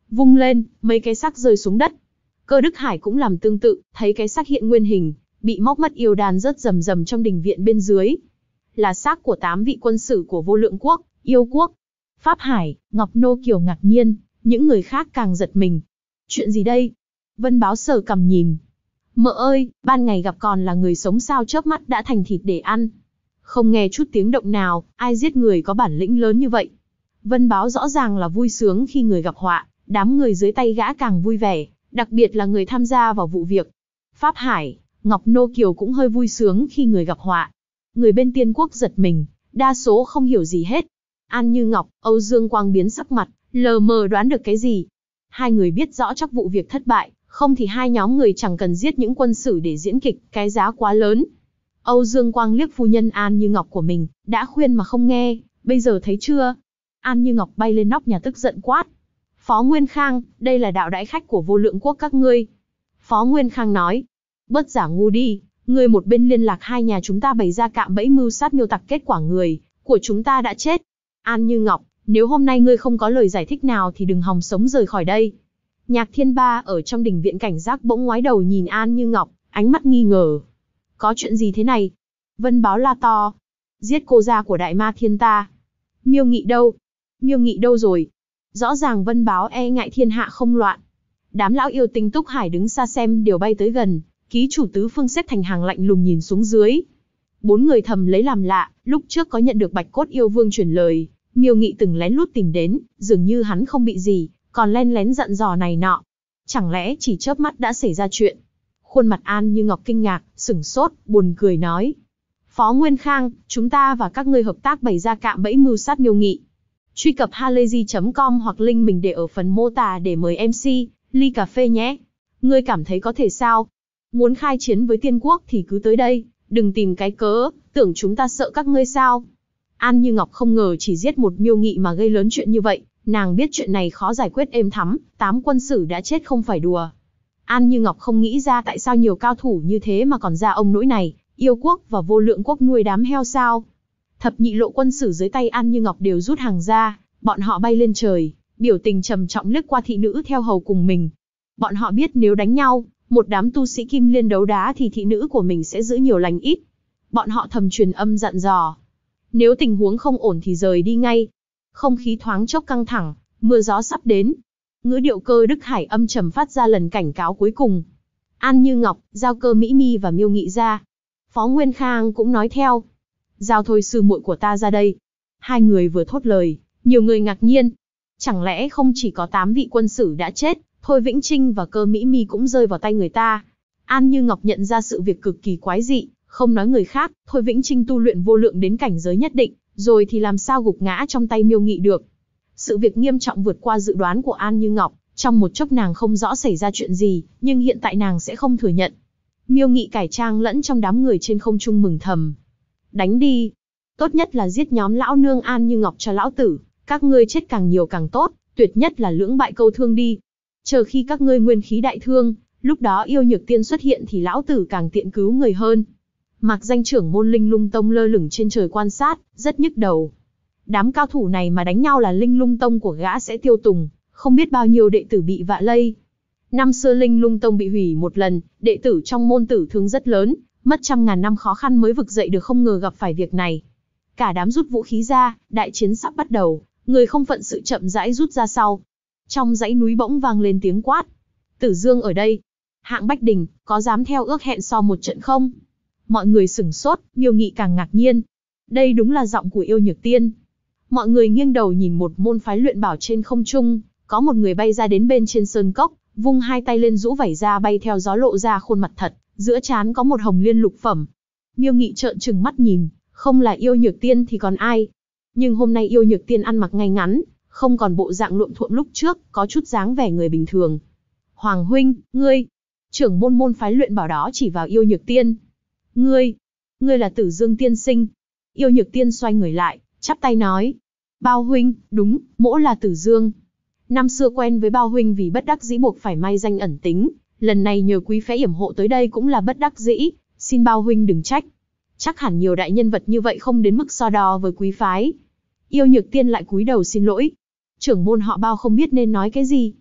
Vung lên, mấy cái xác rơi xuống đất. Cơ Đức Hải cũng làm tương tự, thấy cái xác hiện nguyên hình, bị móc mất yêu đan rớt rầm rầm trong đình viện bên dưới. Là xác của 8 vị quân sử của Vô Lượng Quốc, Yêu Quốc. Pháp Hải, Ngọc Nô Kiều ngạc nhiên, những người khác càng giật mình. Chuyện gì đây? Vân Báo sờ cằm nhìn. Mợ ơi, ban ngày gặp còn là người sống sao chớp mắt đã thành thịt để ăn. Không nghe chút tiếng động nào, ai giết người có bản lĩnh lớn như vậy. Vân Báo rõ ràng là vui sướng khi người gặp họa, đám người dưới tay gã càng vui vẻ, đặc biệt là người tham gia vào vụ việc. Pháp Hải, Ngọc Nô Kiều cũng hơi vui sướng khi người gặp họa. Người bên Tiên Quốc giật mình, đa số không hiểu gì hết. An Như Ngọc, Âu Dương Quang biến sắc mặt, lờ mờ đoán được cái gì. Hai người biết rõ chắc vụ việc thất bại, không thì hai nhóm người chẳng cần giết những quân sử để diễn kịch, cái giá quá lớn. Âu Dương Quang liếc phu nhân An Như Ngọc của mình, đã khuyên mà không nghe, bây giờ thấy chưa? An Như Ngọc bay lên nóc nhà tức giận quát. Phó Nguyên Khang, đây là đạo đãi khách của Vô Lượng Quốc các ngươi. Phó Nguyên Khang nói, bớt giả ngu đi, ngươi một bên liên lạc hai nhà chúng ta bày ra cạm bẫy mưu sát Miêu Tặc, kết quả người của chúng ta đã chết. An Như Ngọc, nếu hôm nay ngươi không có lời giải thích nào thì đừng hòng sống rời khỏi đây. Nhạc Thiên Ba ở trong đình viện cảnh giác bỗng ngoái đầu nhìn An Như Ngọc, ánh mắt nghi ngờ. Có chuyện gì thế này? Vân Báo la to. Giết cô gia của Đại Ma Thiên ta. Miêu Nghị đâu? Miêu Nghị đâu rồi? Rõ ràng Vân Báo e ngại thiên hạ không loạn. Đám lão yêu tinh Túc Hải đứng xa xem đều bay tới gần, ký chủ tứ phương xếp thành hàng lạnh lùng nhìn xuống dưới. 4 người thầm lấy làm lạ, lúc trước có nhận được Bạch Cốt Yêu Vương truyền lời, Miêu Nghị từng lén lút tìm đến, dường như hắn không bị gì, còn len lén dặn dò này nọ. Chẳng lẽ chỉ chớp mắt đã xảy ra chuyện? Khuôn mặt An Như Ngọc kinh ngạc, sửng sốt, buồn cười nói. Phó Nguyên Khang, chúng ta và các ngươi hợp tác bày ra cạm bẫy mưu sát Miêu Nghị. Truy cập halayzi.com hoặc link mình để ở phần mô tả để mời MC, ly cà phê nhé. Ngươi cảm thấy có thể sao? Muốn khai chiến với Tiên Quốc thì cứ tới đây, đừng tìm cái cớ, tưởng chúng ta sợ các ngươi sao? An Như Ngọc không ngờ chỉ giết một Miêu Nghị mà gây lớn chuyện như vậy, nàng biết chuyện này khó giải quyết êm thắm, 8 quân sử đã chết không phải đùa. An Như Ngọc không nghĩ ra tại sao nhiều cao thủ như thế mà còn ra ông nỗi này, Yêu Quốc và Vô Lượng Quốc nuôi đám heo sao? Thập nhị lộ quân sử dưới tay An Như Ngọc đều rút hàng ra, bọn họ bay lên trời, biểu tình trầm trọng liếc qua thị nữ theo hầu cùng mình. Bọn họ biết nếu đánh nhau, một đám tu sĩ Kim Liên đấu đá thì thị nữ của mình sẽ giữ nhiều lành ít. Bọn họ thầm truyền âm dặn dò. Nếu tình huống không ổn thì rời đi ngay. Không khí thoáng chốc căng thẳng, mưa gió sắp đến. Ngữ điệu Cơ Đức Hải âm trầm phát ra lần cảnh cáo cuối cùng. An Như Ngọc, giao Cơ Mỹ Mi và Miêu Nghị ra. Phó Nguyên Khang cũng nói theo. Giao thôi sư muội của ta ra đây. Hai người vừa thốt lời, nhiều người ngạc nhiên. Chẳng lẽ không chỉ có 8 vị quân sử đã chết, Thôi Vĩnh Trinh và Cơ Mỹ Mi cũng rơi vào tay người ta. An Như Ngọc nhận ra sự việc cực kỳ quái dị, không nói người khác, Thôi Vĩnh Trinh tu luyện vô lượng đến cảnh giới nhất định, rồi thì làm sao gục ngã trong tay Miêu Nghị được. Sự việc nghiêm trọng vượt qua dự đoán của An Như Ngọc, trong một chốc nàng không rõ xảy ra chuyện gì, nhưng hiện tại nàng sẽ không thừa nhận. Miêu Nghị cải trang lẫn trong đám người trên không trung mừng thầm. Đánh đi. Tốt nhất là giết nhóm lão nương An Như Ngọc cho lão tử, các ngươi chết càng nhiều càng tốt, tuyệt nhất là lưỡng bại câu thương đi. Chờ khi các ngươi nguyên khí đại thương, lúc đó Yêu Nhược Tiên xuất hiện thì lão tử càng tiện cứu người hơn. Mạc Danh trưởng môn Linh Lung Tông lơ lửng trên trời quan sát, rất nhức đầu. Đám cao thủ này mà đánh nhau là Linh Lung Tông của gã sẽ tiêu tùng, không biết bao nhiêu đệ tử bị vạ lây. Năm xưa Linh Lung Tông bị hủy một lần, đệ tử trong môn tử thương rất lớn, mất trăm ngàn năm khó khăn mới vực dậy được, không ngờ gặp phải việc này. Cả đám rút vũ khí ra, đại chiến sắp bắt đầu, người không phận sự chậm rãi rút ra sau. Trong dãy núi bỗng vang lên tiếng quát. Tử Dương ở đây. Hạng Bách Đình, có dám theo ước hẹn so một trận không? Mọi người sửng sốt, Miêu Nghị càng ngạc nhiên. Đây đúng là giọng của Yêu Nhược Tiên. Mọi người nghiêng đầu nhìn một môn phái luyện bảo trên không trung, có một người bay ra đến bên trên sơn cốc, vung hai tay lên rũ vảy ra bay theo gió lộ ra khuôn mặt thật, giữa trán có một hồng liên lục phẩm. Miêu Nghị trợn trừng mắt nhìn, không là Yêu Nhược Tiên thì còn ai? Nhưng hôm nay Yêu Nhược Tiên ăn mặc ngay ngắn, không còn bộ dạng luộm thuộm lúc trước, có chút dáng vẻ người bình thường. Hoàng huynh, ngươi, trưởng môn phái luyện bảo đó chỉ vào Yêu Nhược Tiên. Ngươi là Tử Dương tiên sinh. Yêu Nhược Tiên xoay người lại, chắp tay nói. Bao huynh, đúng, mỗ là Tử Dương. Năm xưa quen với Bao huynh vì bất đắc dĩ buộc phải may danh ẩn tính, lần này nhờ quý phái yểm hộ tới đây cũng là bất đắc dĩ, xin Bao huynh đừng trách. Chắc hẳn nhiều đại nhân vật như vậy không đến mức so đo với quý phái. Yêu Nhược Tiên lại cúi đầu xin lỗi. Trưởng môn họ Bao không biết nên nói cái gì.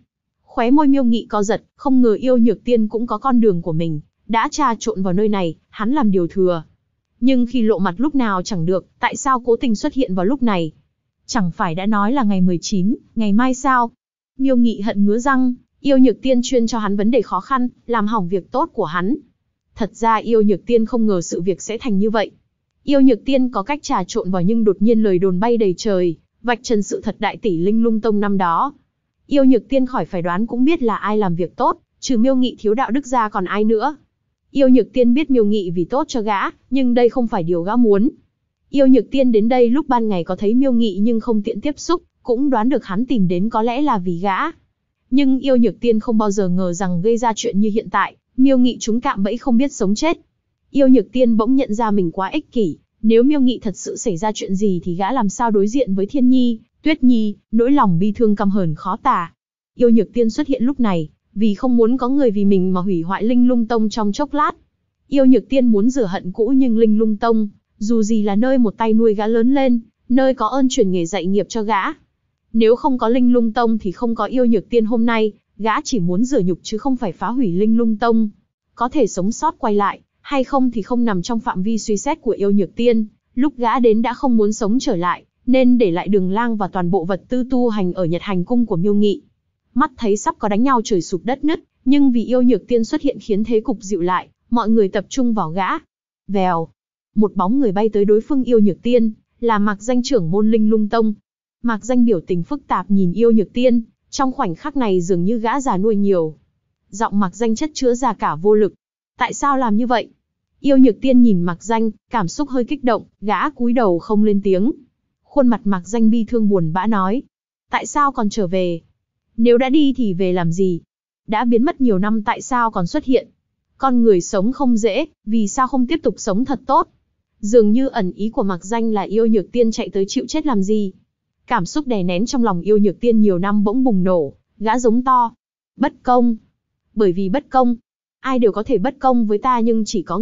Khóe môi Miêu Nghị co giật, không ngờ Yêu Nhược Tiên cũng có con đường của mình, đã trà trộn vào nơi này, hắn làm điều thừa. Nhưng khi lộ mặt lúc nào chẳng được, tại sao cố tình xuất hiện vào lúc này? Chẳng phải đã nói là ngày 19, ngày mai sao? Miêu Nghị hận ngứa răng, Yêu Nhược Tiên chuyên cho hắn vấn đề khó khăn, làm hỏng việc tốt của hắn. Thật ra Yêu Nhược Tiên không ngờ sự việc sẽ thành như vậy. Yêu Nhược Tiên có cách trà trộn vào nhưng đột nhiên lời đồn bay đầy trời, vạch trần sự thật đại tỷ Linh Lung Tông năm đó. Yêu Nhược Tiên khỏi phải đoán cũng biết là ai làm việc tốt, trừ Miêu Nghị thiếu đạo đức ra còn ai nữa. Yêu Nhược Tiên biết Miêu Nghị vì tốt cho gã, nhưng đây không phải điều gã muốn. Yêu Nhược Tiên đến đây lúc ban ngày có thấy Miêu Nghị nhưng không tiện tiếp xúc, cũng đoán được hắn tìm đến có lẽ là vì gã. Nhưng Yêu Nhược Tiên không bao giờ ngờ rằng gây ra chuyện như hiện tại, Miêu Nghị trúng cạm bẫy không biết sống chết. Yêu Nhược Tiên bỗng nhận ra mình quá ích kỷ, nếu Miêu Nghị thật sự xảy ra chuyện gì thì gã làm sao đối diện với Thiên Nhi, Tuyết Nhi, nỗi lòng bi thương căm hờn khó tả. Yêu Nhược Tiên xuất hiện lúc này, vì không muốn có người vì mình mà hủy hoại Linh Lung Tông trong chốc lát. Yêu Nhược Tiên muốn rửa hận cũ nhưng Linh Lung Tông, dù gì là nơi một tay nuôi gã lớn lên, nơi có ơn truyền nghề dạy nghiệp cho gã. Nếu không có Linh Lung Tông thì không có Yêu Nhược Tiên hôm nay, gã chỉ muốn rửa nhục chứ không phải phá hủy Linh Lung Tông. Có thể sống sót quay lại, hay không thì không nằm trong phạm vi suy xét của Yêu Nhược Tiên, lúc gã đến đã không muốn sống trở lại, nên để lại Đường Lang và toàn bộ vật tư tu hành ở Nhật Hành Cung của Miêu Nghị. Mắt thấy sắp có đánh nhau trời sụp đất nứt, nhưng vì Yêu Nhược Tiên xuất hiện khiến thế cục dịu lại, mọi người tập trung vào gã. Vèo, một bóng người bay tới đối phương Yêu Nhược Tiên, là Mạc Danh trưởng môn Linh Lung Tông. Mạc Danh biểu tình phức tạp nhìn Yêu Nhược Tiên, trong khoảnh khắc này dường như gã già nuôi nhiều. Giọng Mạc Danh chất chứa già cả vô lực. Tại sao làm như vậy? Yêu Nhược Tiên nhìn Mạc Danh, cảm xúc hơi kích động, gã cúi đầu không lên tiếng. Khuôn mặt Mạc Danh bi thương buồn bã nói. Tại sao còn trở về? Nếu đã đi thì về làm gì? Đã biến mất nhiều năm tại sao còn xuất hiện? Con người sống không dễ, vì sao không tiếp tục sống thật tốt? Dường như ẩn ý của Mạc Danh là Yêu Nhược Tiên chạy tới chịu chết làm gì? Cảm xúc đè nén trong lòng Yêu Nhược Tiên nhiều năm bỗng bùng nổ, gã giống to. Bất công. Bởi vì bất công. Ai đều có thể bất công với ta nhưng chỉ có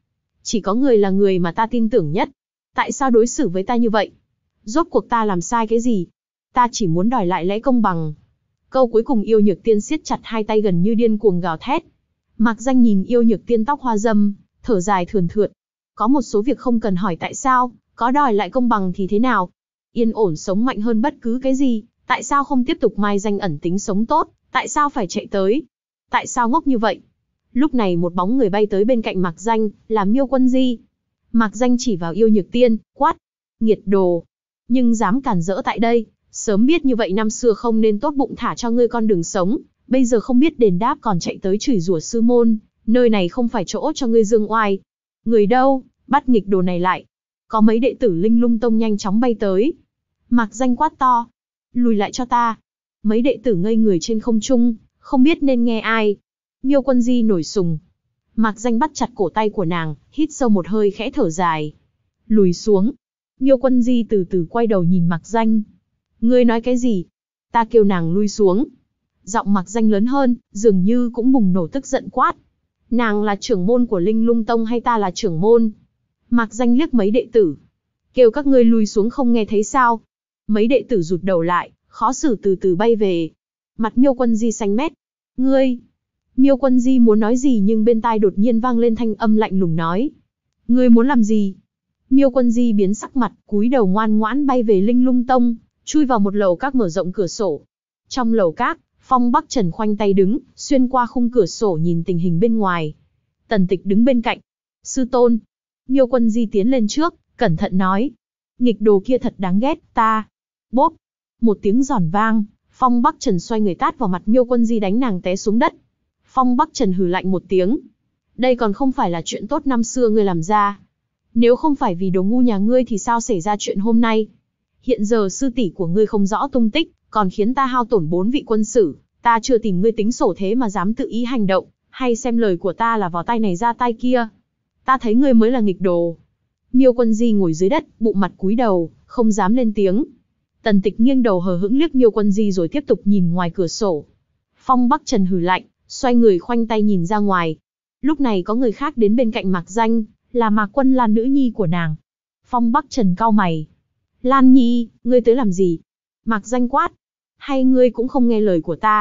người là người mà ta tin tưởng nhất. Tại sao đối xử với ta như vậy? Rốt cuộc ta làm sai cái gì? Ta chỉ muốn đòi lại lẽ công bằng. Câu cuối cùng Yêu Nhược Tiên siết chặt hai tay gần như điên cuồng gào thét. Mạc Danh nhìn Yêu Nhược Tiên tóc hoa râm, thở dài thườn thượt. Có một số việc không cần hỏi tại sao, có đòi lại công bằng thì thế nào? Yên ổn sống mạnh hơn bất cứ cái gì, tại sao không tiếp tục mai danh ẩn tính sống tốt, tại sao phải chạy tới? Tại sao ngốc như vậy? Lúc này một bóng người bay tới bên cạnh Mạc Danh, là Miêu Quân Di. Mạc Danh chỉ vào Yêu Nhược Tiên, quát. Nghiệt đồ. Nhưng dám cản rỡ tại đây, sớm biết như vậy năm xưa không nên tốt bụng thả cho ngươi con đường sống, bây giờ không biết đền đáp còn chạy tới chửi rủa sư môn, nơi này không phải chỗ cho ngươi dương oai. Người đâu, bắt nghịch đồ này lại. Có mấy đệ tử Linh Lung Tông nhanh chóng bay tới. Mạc Danh quát to. Lùi lại cho ta. Mấy đệ tử ngây người trên không trung, không biết nên nghe ai. Miêu Quân Di nổi sùng. Mạc Danh bắt chặt cổ tay của nàng, hít sâu một hơi khẽ thở dài. Lùi xuống. Miêu Quân Di từ từ quay đầu nhìn Mạc Danh. Ngươi nói cái gì? Ta kêu nàng lui xuống. Giọng Mạc Danh lớn hơn, dường như cũng bùng nổ tức giận quát. Nàng là trưởng môn của Linh Lung Tông hay ta là trưởng môn? Mạc Danh liếc mấy đệ tử. Kêu các ngươi lui xuống không nghe thấy sao? Mấy đệ tử rụt đầu lại, khó xử từ từ bay về. Mặt Miêu Quân Di xanh mét. Ngươi! Miêu Quân Di muốn nói gì nhưng bên tai đột nhiên vang lên thanh âm lạnh lùng nói. Ngươi muốn làm gì? Miêu Quân Di biến sắc mặt, cúi đầu ngoan ngoãn bay về Linh Lung Tông, chui vào một lầu các mở rộng cửa sổ. Trong lầu các, Phong Bắc Trần khoanh tay đứng, xuyên qua khung cửa sổ nhìn tình hình bên ngoài. Tần Tịch đứng bên cạnh. Sư tôn. Miêu Quân Di tiến lên trước, cẩn thận nói. Nghịch đồ kia thật đáng ghét, ta. Bốp. Một tiếng giòn vang, Phong Bắc Trần xoay người tát vào mặt Miêu Quân Di đánh nàng té xuống đất. Phong Bắc Trần hừ lạnh một tiếng. Đây còn không phải là chuyện tốt năm xưa ngươi làm ra. Nếu không phải vì đồ ngu nhà ngươi thì sao xảy ra chuyện hôm nay? Hiện giờ sư tỷ của ngươi không rõ tung tích, còn khiến ta hao tổn 4 vị quân sử. Ta chưa tìm ngươi tính sổ thế mà dám tự ý hành động, hay xem lời của ta là vào tay này ra tay kia. Ta thấy ngươi mới là nghịch đồ. Miêu Quân Di ngồi dưới đất, bụng mặt cúi đầu, không dám lên tiếng. Tần Tịch nghiêng đầu hờ hững liếc Miêu Quân Di rồi tiếp tục nhìn ngoài cửa sổ. Phong Bắc Trần hừ lạnh, xoay người khoanh tay nhìn ra ngoài. Lúc này có người khác đến bên cạnh Mạc Danh, là Mạc Quân Lan nữ nhi của nàng. Phong Bắc Trần cau mày. Lan Nhi, ngươi tới làm gì? Mạc Danh quát. Hay ngươi cũng không nghe lời của ta?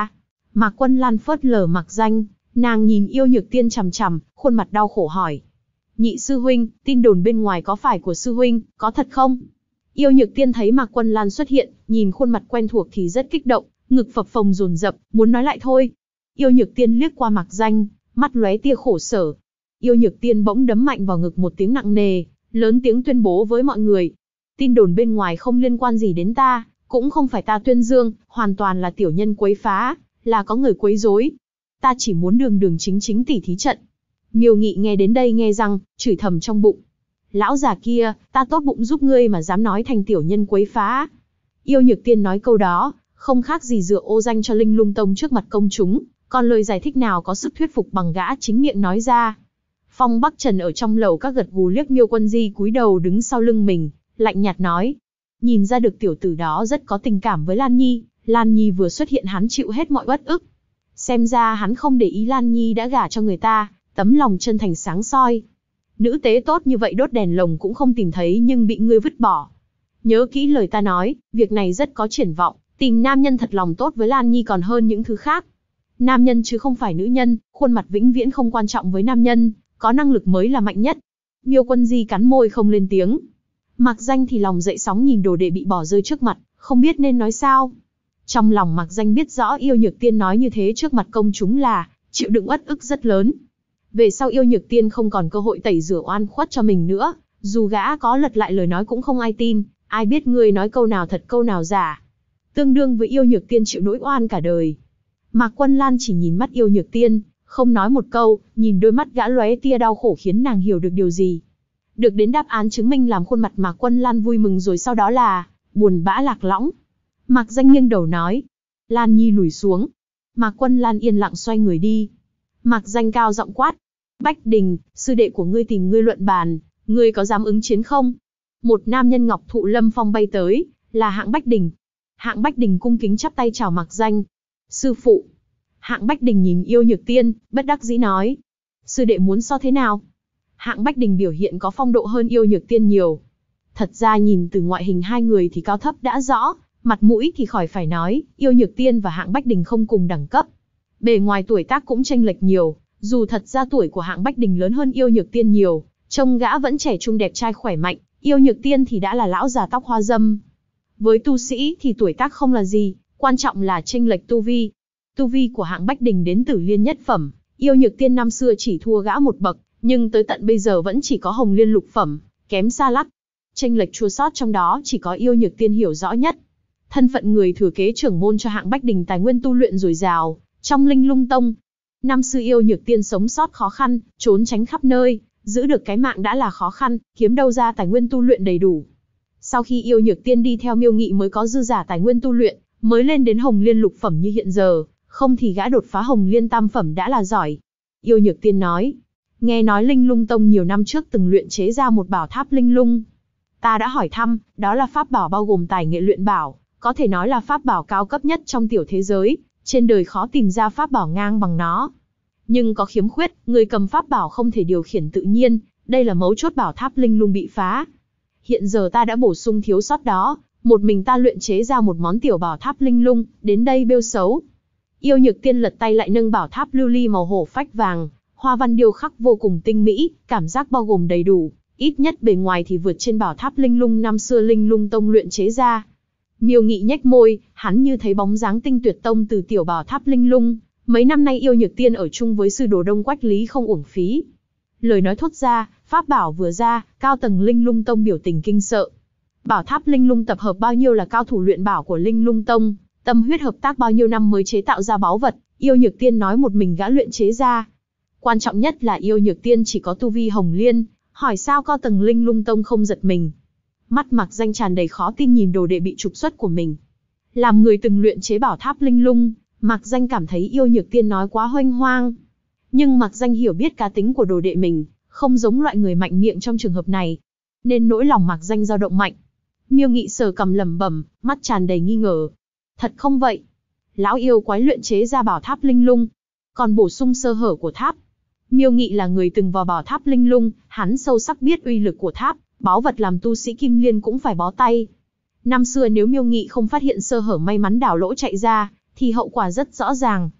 Mạc Quân Lan phớt lờ Mạc Danh, nàng nhìn Yêu Nhược Tiên chằm chằm, khuôn mặt đau khổ hỏi. Nhị sư huynh, tin đồn bên ngoài có phải của sư huynh, có thật không? Yêu Nhược Tiên thấy Mạc Quân Lan xuất hiện, nhìn khuôn mặt quen thuộc thì rất kích động, ngực phập phồng dồn dập, muốn nói lại thôi. Yêu Nhược Tiên liếc qua Mạc Danh, mắt lóe tia khổ sở. Yêu Nhược Tiên bỗng đấm mạnh vào ngực một tiếng nặng nề, lớn tiếng tuyên bố với mọi người. Tin đồn bên ngoài không liên quan gì đến ta, cũng không phải ta tuyên dương, hoàn toàn là tiểu nhân quấy phá, là có người quấy rối. Ta chỉ muốn đường đường chính chính tỉ thí trận. Miêu Nghị nghe đến đây nghe răng, chửi thầm trong bụng. Lão già kia, ta tốt bụng giúp ngươi mà dám nói thành tiểu nhân quấy phá. Yêu Nhược Tiên nói câu đó, không khác gì dựa ô danh cho Linh Lung Tông trước mặt công chúng, còn lời giải thích nào có sức thuyết phục bằng gã chính miệng nói ra. Phong Bắc Trần ở trong lầu các gật gù liếc Miêu Quân Di cúi đầu đứng sau lưng mình, lạnh nhạt nói. Nhìn ra được tiểu tử đó rất có tình cảm với Lan Nhi, Lan Nhi vừa xuất hiện hắn chịu hết mọi uất ức. Xem ra hắn không để ý Lan Nhi đã gả cho người ta, tấm lòng chân thành sáng soi. Nữ tế tốt như vậy đốt đèn lồng cũng không tìm thấy nhưng bị ngươi vứt bỏ. Nhớ kỹ lời ta nói, việc này rất có triển vọng, tìm nam nhân thật lòng tốt với Lan Nhi còn hơn những thứ khác. Nam nhân chứ không phải nữ nhân, khuôn mặt vĩnh viễn không quan trọng với nam nhân, có năng lực mới là mạnh nhất. Miêu Quân Di cắn môi không lên tiếng. Mạc Danh thì lòng dậy sóng nhìn đồ đệ bị bỏ rơi trước mặt, không biết nên nói sao. Trong lòng Mạc Danh biết rõ Yêu Nhược Tiên nói như thế trước mặt công chúng là chịu đựng uất ức rất lớn. Về sau Yêu Nhược Tiên không còn cơ hội tẩy rửa oan khuất cho mình nữa, dù gã có lật lại lời nói cũng không ai tin, ai biết ngươi nói câu nào thật câu nào giả. Tương đương với Yêu Nhược Tiên chịu nỗi oan cả đời. Mạc Quân Lan chỉ nhìn mắt Yêu Nhược Tiên, không nói một câu, nhìn đôi mắt gã lóe tia đau khổ khiến nàng hiểu được điều gì. Được đến đáp án chứng minh làm khuôn mặt Mạc Quân Lan vui mừng rồi sau đó là buồn bã lạc lõng. Mạc Danh nghiêng đầu nói, Lan Nhi lùi xuống. Mạc Quân Lan yên lặng xoay người đi. Mạc Danh cao giọng quát, Bách Đình, sư đệ của ngươi tìm ngươi luận bàn, ngươi có dám ứng chiến không? Một nam nhân ngọc thụ lâm phong bay tới, là Hạng Bách Đình. Hạng Bách Đình cung kính chắp tay chào Mạc Danh. Sư phụ. Hạng Bách Đình nhìn Yêu Nhược Tiên, bất đắc dĩ nói, sư đệ muốn so thế nào? Hạng Bách Đình biểu hiện có phong độ hơn Yêu Nhược Tiên nhiều. Thật ra nhìn từ ngoại hình hai người thì cao thấp đã rõ, mặt mũi thì khỏi phải nói, Yêu Nhược Tiên và Hạng Bách Đình không cùng đẳng cấp. Bề ngoài tuổi tác cũng chênh lệch nhiều, dù thật ra tuổi của Hạng Bách Đình lớn hơn Yêu Nhược Tiên nhiều, trông gã vẫn trẻ trung đẹp trai khỏe mạnh, Yêu Nhược Tiên thì đã là lão già tóc hoa râm. Với tu sĩ thì tuổi tác không là gì, quan trọng là chênh lệch tu vi. Tu vi của Hạng Bách Đình đến Tử Liên nhất phẩm, Yêu Nhược Tiên năm xưa chỉ thua gã một bậc, nhưng tới tận bây giờ vẫn chỉ có Hồng Liên lục phẩm, kém xa lắc. Chênh lệch chua xót trong đó chỉ có Yêu Nhược Tiên hiểu rõ nhất. Thân phận người thừa kế trưởng môn cho Hạng Bách Đình tài nguyên tu luyện dồi dào, trong Linh Lung Tông. Năm xưa Yêu Nhược Tiên sống sót khó khăn, trốn tránh khắp nơi, giữ được cái mạng đã là khó khăn, kiếm đâu ra tài nguyên tu luyện đầy đủ. Sau khi Yêu Nhược Tiên đi theo Miêu Nghị mới có dư giả tài nguyên tu luyện, mới lên đến Hồng Liên lục phẩm như hiện giờ, không thì gã đột phá Hồng Liên tam phẩm đã là giỏi. Yêu Nhược Tiên nói, nghe nói Linh Lung Tông nhiều năm trước từng luyện chế ra một bảo tháp linh lung. Ta đã hỏi thăm, đó là pháp bảo bao gồm tài nghệ luyện bảo, có thể nói là pháp bảo cao cấp nhất trong tiểu thế giới, trên đời khó tìm ra pháp bảo ngang bằng nó. Nhưng có khiếm khuyết, người cầm pháp bảo không thể điều khiển tự nhiên, đây là mấu chốt bảo tháp linh lung bị phá. Hiện giờ ta đã bổ sung thiếu sót đó, một mình ta luyện chế ra một món tiểu bảo tháp linh lung, đến đây bêu xấu. Yêu Nhược Tiên lật tay lại nâng bảo tháp lưu ly màu hổ phách vàng, hoa văn điêu khắc vô cùng tinh mỹ, cảm giác bao gồm đầy đủ, ít nhất bề ngoài thì vượt trên bảo tháp linh lung năm xưa Linh Lung Tông luyện chế ra. Miêu Nghị nhếch môi, hắn như thấy bóng dáng tinh tuyệt tông từ tiểu bảo tháp linh lung, mấy năm nay Yêu Nhược Tiên ở chung với sư đồ Đông Quách Lý không uổng phí. Lời nói thốt ra, pháp bảo vừa ra, cao tầng Linh Lung Tông biểu tình kinh sợ. Bảo tháp linh lung tập hợp bao nhiêu là cao thủ luyện bảo của Linh Lung Tông, tâm huyết hợp tác bao nhiêu năm mới chế tạo ra báu vật, Yêu Nhược Tiên nói một mình gã luyện chế ra. Quan trọng nhất là Yêu Nhược Tiên chỉ có tu vi Hồng Liên, hỏi sao cao tầng Linh Lung Tông không giật mình. Mắt Mạc Danh tràn đầy khó tin nhìn đồ đệ bị trục xuất của mình. Làm người từng luyện chế bảo tháp linh lung, Mạc Danh cảm thấy Yêu Nhược Tiên nói quá hoanh hoang. Nhưng Mạc Danh hiểu biết cá tính của đồ đệ mình, không giống loại người mạnh miệng trong trường hợp này, nên nỗi lòng Mạc Danh dao động mạnh. Miêu Nghị sờ cằm lẩm bẩm, mắt tràn đầy nghi ngờ. Thật không vậy? Lão yêu quái luyện chế ra bảo tháp linh lung, còn bổ sung sơ hở của tháp. Miêu Nghị là người từng vào bảo tháp linh lung, hắn sâu sắc biết uy lực của tháp, báu vật làm tu sĩ Kim Liên cũng phải bó tay. Năm xưa nếu Miêu Nghị không phát hiện sơ hở may mắn đảo lỗ chạy ra, thì hậu quả rất rõ ràng.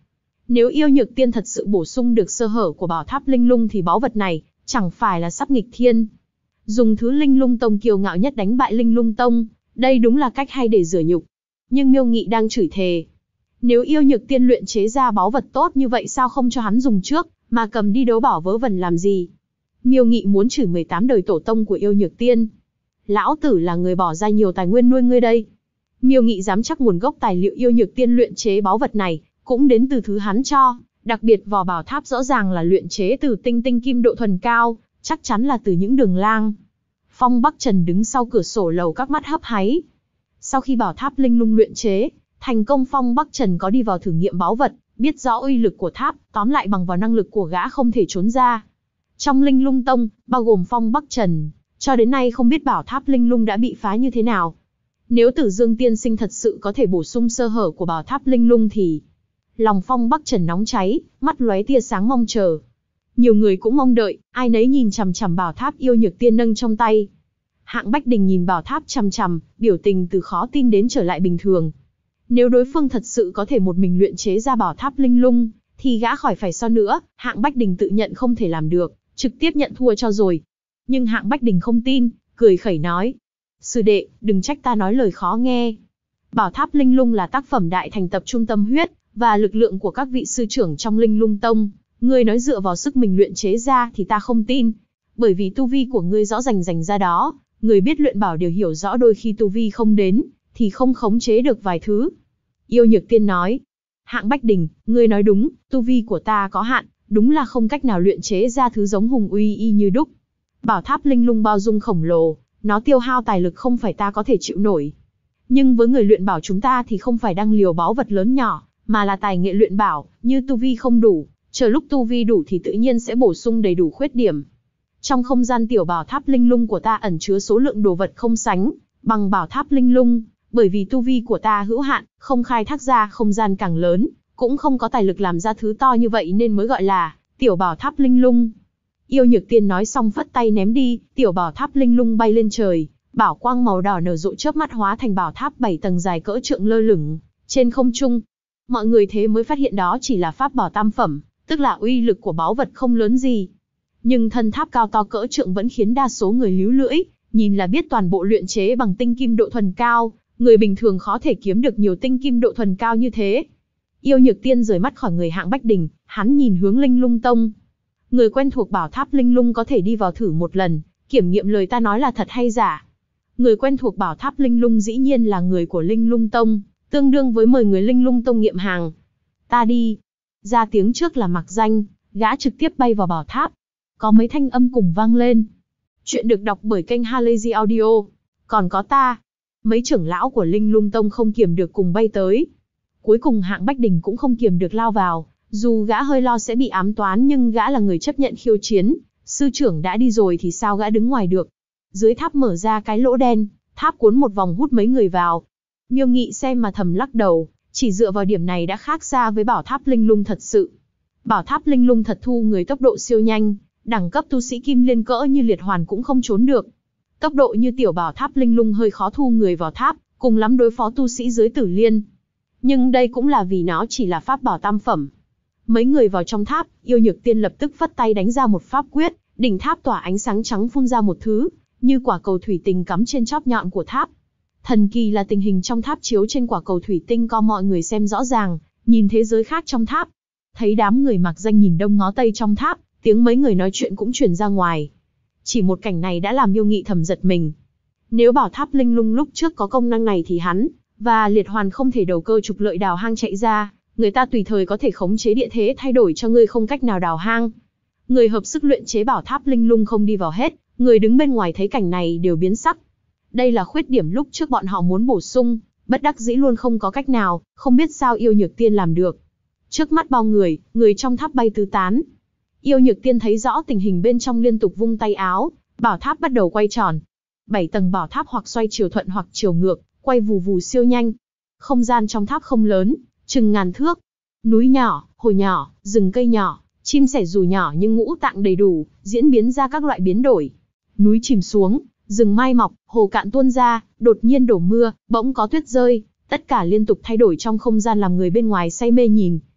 Nếu Yêu Nhược Tiên thật sự bổ sung được sơ hở của bảo tháp linh lung thì báu vật này chẳng phải là sắp nghịch thiên. Dùng thứ Linh Lung Tông kiêu ngạo nhất đánh bại Linh Lung Tông, đây đúng là cách hay để rửa nhục. Nhưng Miêu Nghị đang chửi thề. Nếu Yêu Nhược Tiên luyện chế ra báu vật tốt như vậy sao không cho hắn dùng trước, mà cầm đi đấu bảo vớ vẩn làm gì? Miêu Nghị muốn chửi 18 đời tổ tông của Yêu Nhược Tiên. Lão tử là người bỏ ra nhiều tài nguyên nuôi ngươi đây. Miêu Nghị dám chắc nguồn gốc tài liệu Yêu Nhược Tiên luyện chế báu vật này cũng đến từ thứ hắn cho, đặc biệt vỏ bảo tháp rõ ràng là luyện chế từ tinh kim độ thuần cao, chắc chắn là từ những đường lang. Phong Bắc Trần đứng sau cửa sổ lầu các mắt hấp háy. Sau khi bảo tháp linh lung luyện chế thành công, Phong Bắc Trần có đi vào thử nghiệm báu vật, biết rõ uy lực của tháp, tóm lại bằng vào năng lực của gã không thể trốn ra. Trong Linh Lung Tông, bao gồm Phong Bắc Trần, cho đến nay không biết bảo tháp linh lung đã bị phá như thế nào. Nếu Tử Dương tiên sinh thật sự có thể bổ sung sơ hở của bảo tháp linh lung thì... Lòng Phong Bắc Trần nóng cháy, mắt lóe tia sáng mong chờ. Nhiều người cũng mong đợi, ai nấy nhìn chằm chằm bảo tháp Yêu Nhược Tiên nâng trong tay. Hạng Bách Đình nhìn bảo tháp chằm chằm, biểu tình từ khó tin đến trở lại bình thường. Nếu đối phương thật sự có thể một mình luyện chế ra bảo tháp linh lung, thì gã khỏi phải so nữa, Hạng Bách Đình tự nhận không thể làm được, trực tiếp nhận thua cho rồi. Nhưng Hạng Bách Đình không tin, cười khẩy nói. Sư đệ, đừng trách ta nói lời khó nghe. Bảo tháp linh lung là tác phẩm đại thành tập trung tâm huyết và lực lượng của các vị sư trưởng trong Linh Lung Tông. Ngươi nói dựa vào sức mình luyện chế ra thì ta không tin. Bởi vì tu vi của ngươi rõ rành ra đó, người biết luyện bảo đều hiểu rõ đôi khi tu vi không đến, thì không khống chế được vài thứ. Yêu Nhược Tiên nói. Hạng Bách Đình, ngươi nói đúng, tu vi của ta có hạn, đúng là không cách nào luyện chế ra thứ giống hùng uy y như đúc. Bảo tháp linh lung bao dung khổng lồ, nó tiêu hao tài lực không phải ta có thể chịu nổi. Nhưng với người luyện bảo chúng ta thì không phải đang liều báu vật lớn nhỏ, mà là tài nghệ luyện bảo, như tu vi không đủ, chờ lúc tu vi đủ thì tự nhiên sẽ bổ sung đầy đủ khuyết điểm. Trong không gian tiểu bảo tháp linh lung của ta ẩn chứa số lượng đồ vật không sánh bằng bảo tháp linh lung, bởi vì tu vi của ta hữu hạn, không khai thác ra không gian càng lớn, cũng không có tài lực làm ra thứ to như vậy nên mới gọi là tiểu bảo tháp linh lung. Yêu Nhược Tiên nói xong phất tay ném đi, tiểu bảo tháp linh lung bay lên trời, bảo quang màu đỏ nở rộ chớp mắt hóa thành bảo tháp 7 tầng dài cỡ trượng lơ lửng trên không trung. Mọi người thế mới phát hiện đó chỉ là pháp bảo tam phẩm, tức là uy lực của báu vật không lớn gì. Nhưng thân tháp cao to cỡ trượng vẫn khiến đa số người líu lưỡi, nhìn là biết toàn bộ luyện chế bằng tinh kim độ thuần cao, người bình thường khó thể kiếm được nhiều tinh kim độ thuần cao như thế. Yêu Nhược Tiên rời mắt khỏi người Hạng Bách Đình, hắn nhìn hướng Linh Lung Tông. Người quen thuộc bảo tháp linh lung có thể đi vào thử một lần, kiểm nghiệm lời ta nói là thật hay giả. Người quen thuộc bảo tháp linh lung dĩ nhiên là người của Linh Lung Tông, tương đương với mời người Linh Lung Tông nghiệm hàng. Ta đi. Ra tiếng trước là Mặc Danh, gã trực tiếp bay vào bảo tháp. Có mấy thanh âm cùng vang lên. Chuyện được đọc bởi kênh Halazy Audio. Còn có ta. Mấy trưởng lão của Linh Lung Tông không kiềm được cùng bay tới. Cuối cùng Hạng Bách Đình cũng không kiềm được lao vào. Dù gã hơi lo sẽ bị ám toán nhưng gã là người chấp nhận khiêu chiến. Sư trưởng đã đi rồi thì sao gã đứng ngoài được. Dưới tháp mở ra cái lỗ đen, tháp cuốn một vòng hút mấy người vào. Miêu Nghị xem mà thầm lắc đầu, chỉ dựa vào điểm này đã khác xa với bảo tháp linh lung thật sự. Bảo tháp linh lung thật thu người tốc độ siêu nhanh, đẳng cấp tu sĩ kim liên cỡ như Liệt Hoàn cũng không trốn được. Tốc độ như tiểu bảo tháp linh lung hơi khó thu người vào tháp, cùng lắm đối phó tu sĩ dưới Tử Liên. Nhưng đây cũng là vì nó chỉ là pháp bảo tam phẩm. Mấy người vào trong tháp, Yêu Nhược Tiên lập tức phất tay đánh ra một pháp quyết, đỉnh tháp tỏa ánh sáng trắng phun ra một thứ, như quả cầu thủy tinh cắm trên chóp nhọn của tháp. Thần kỳ là tình hình trong tháp chiếu trên quả cầu thủy tinh có mọi người xem rõ ràng, nhìn thế giới khác trong tháp. Thấy đám người Mặc Danh nhìn đông ngó tây trong tháp, tiếng mấy người nói chuyện cũng truyền ra ngoài. Chỉ một cảnh này đã làm Miêu Nghị thầm giật mình. Nếu bảo tháp linh lung lúc trước có công năng này thì hắn và Liệt Hoàn không thể đầu cơ trục lợi đào hang chạy ra, người ta tùy thời có thể khống chế địa thế thay đổi cho ngươi không cách nào đào hang. Người hợp sức luyện chế bảo tháp linh lung không đi vào hết, người đứng bên ngoài thấy cảnh này đều biến sắc. Đây là khuyết điểm lúc trước bọn họ muốn bổ sung, bất đắc dĩ luôn không có cách nào, không biết sao Yêu Nhược Tiên làm được. Trước mắt bao người, người trong tháp bay tứ tán. Yêu Nhược Tiên thấy rõ tình hình bên trong liên tục vung tay áo, bảo tháp bắt đầu quay tròn. 7 tầng bảo tháp hoặc xoay chiều thuận hoặc chiều ngược, quay vù vù siêu nhanh. Không gian trong tháp không lớn, chừng ngàn thước. Núi nhỏ, hồ nhỏ, rừng cây nhỏ, chim sẻ dù nhỏ nhưng ngũ tạng đầy đủ, diễn biến ra các loại biến đổi. Núi chìm xuống, rừng mai mọc, hồ cạn tuôn ra, đột nhiên đổ mưa, bỗng có tuyết rơi, tất cả liên tục thay đổi trong không gian làm người bên ngoài say mê nhìn.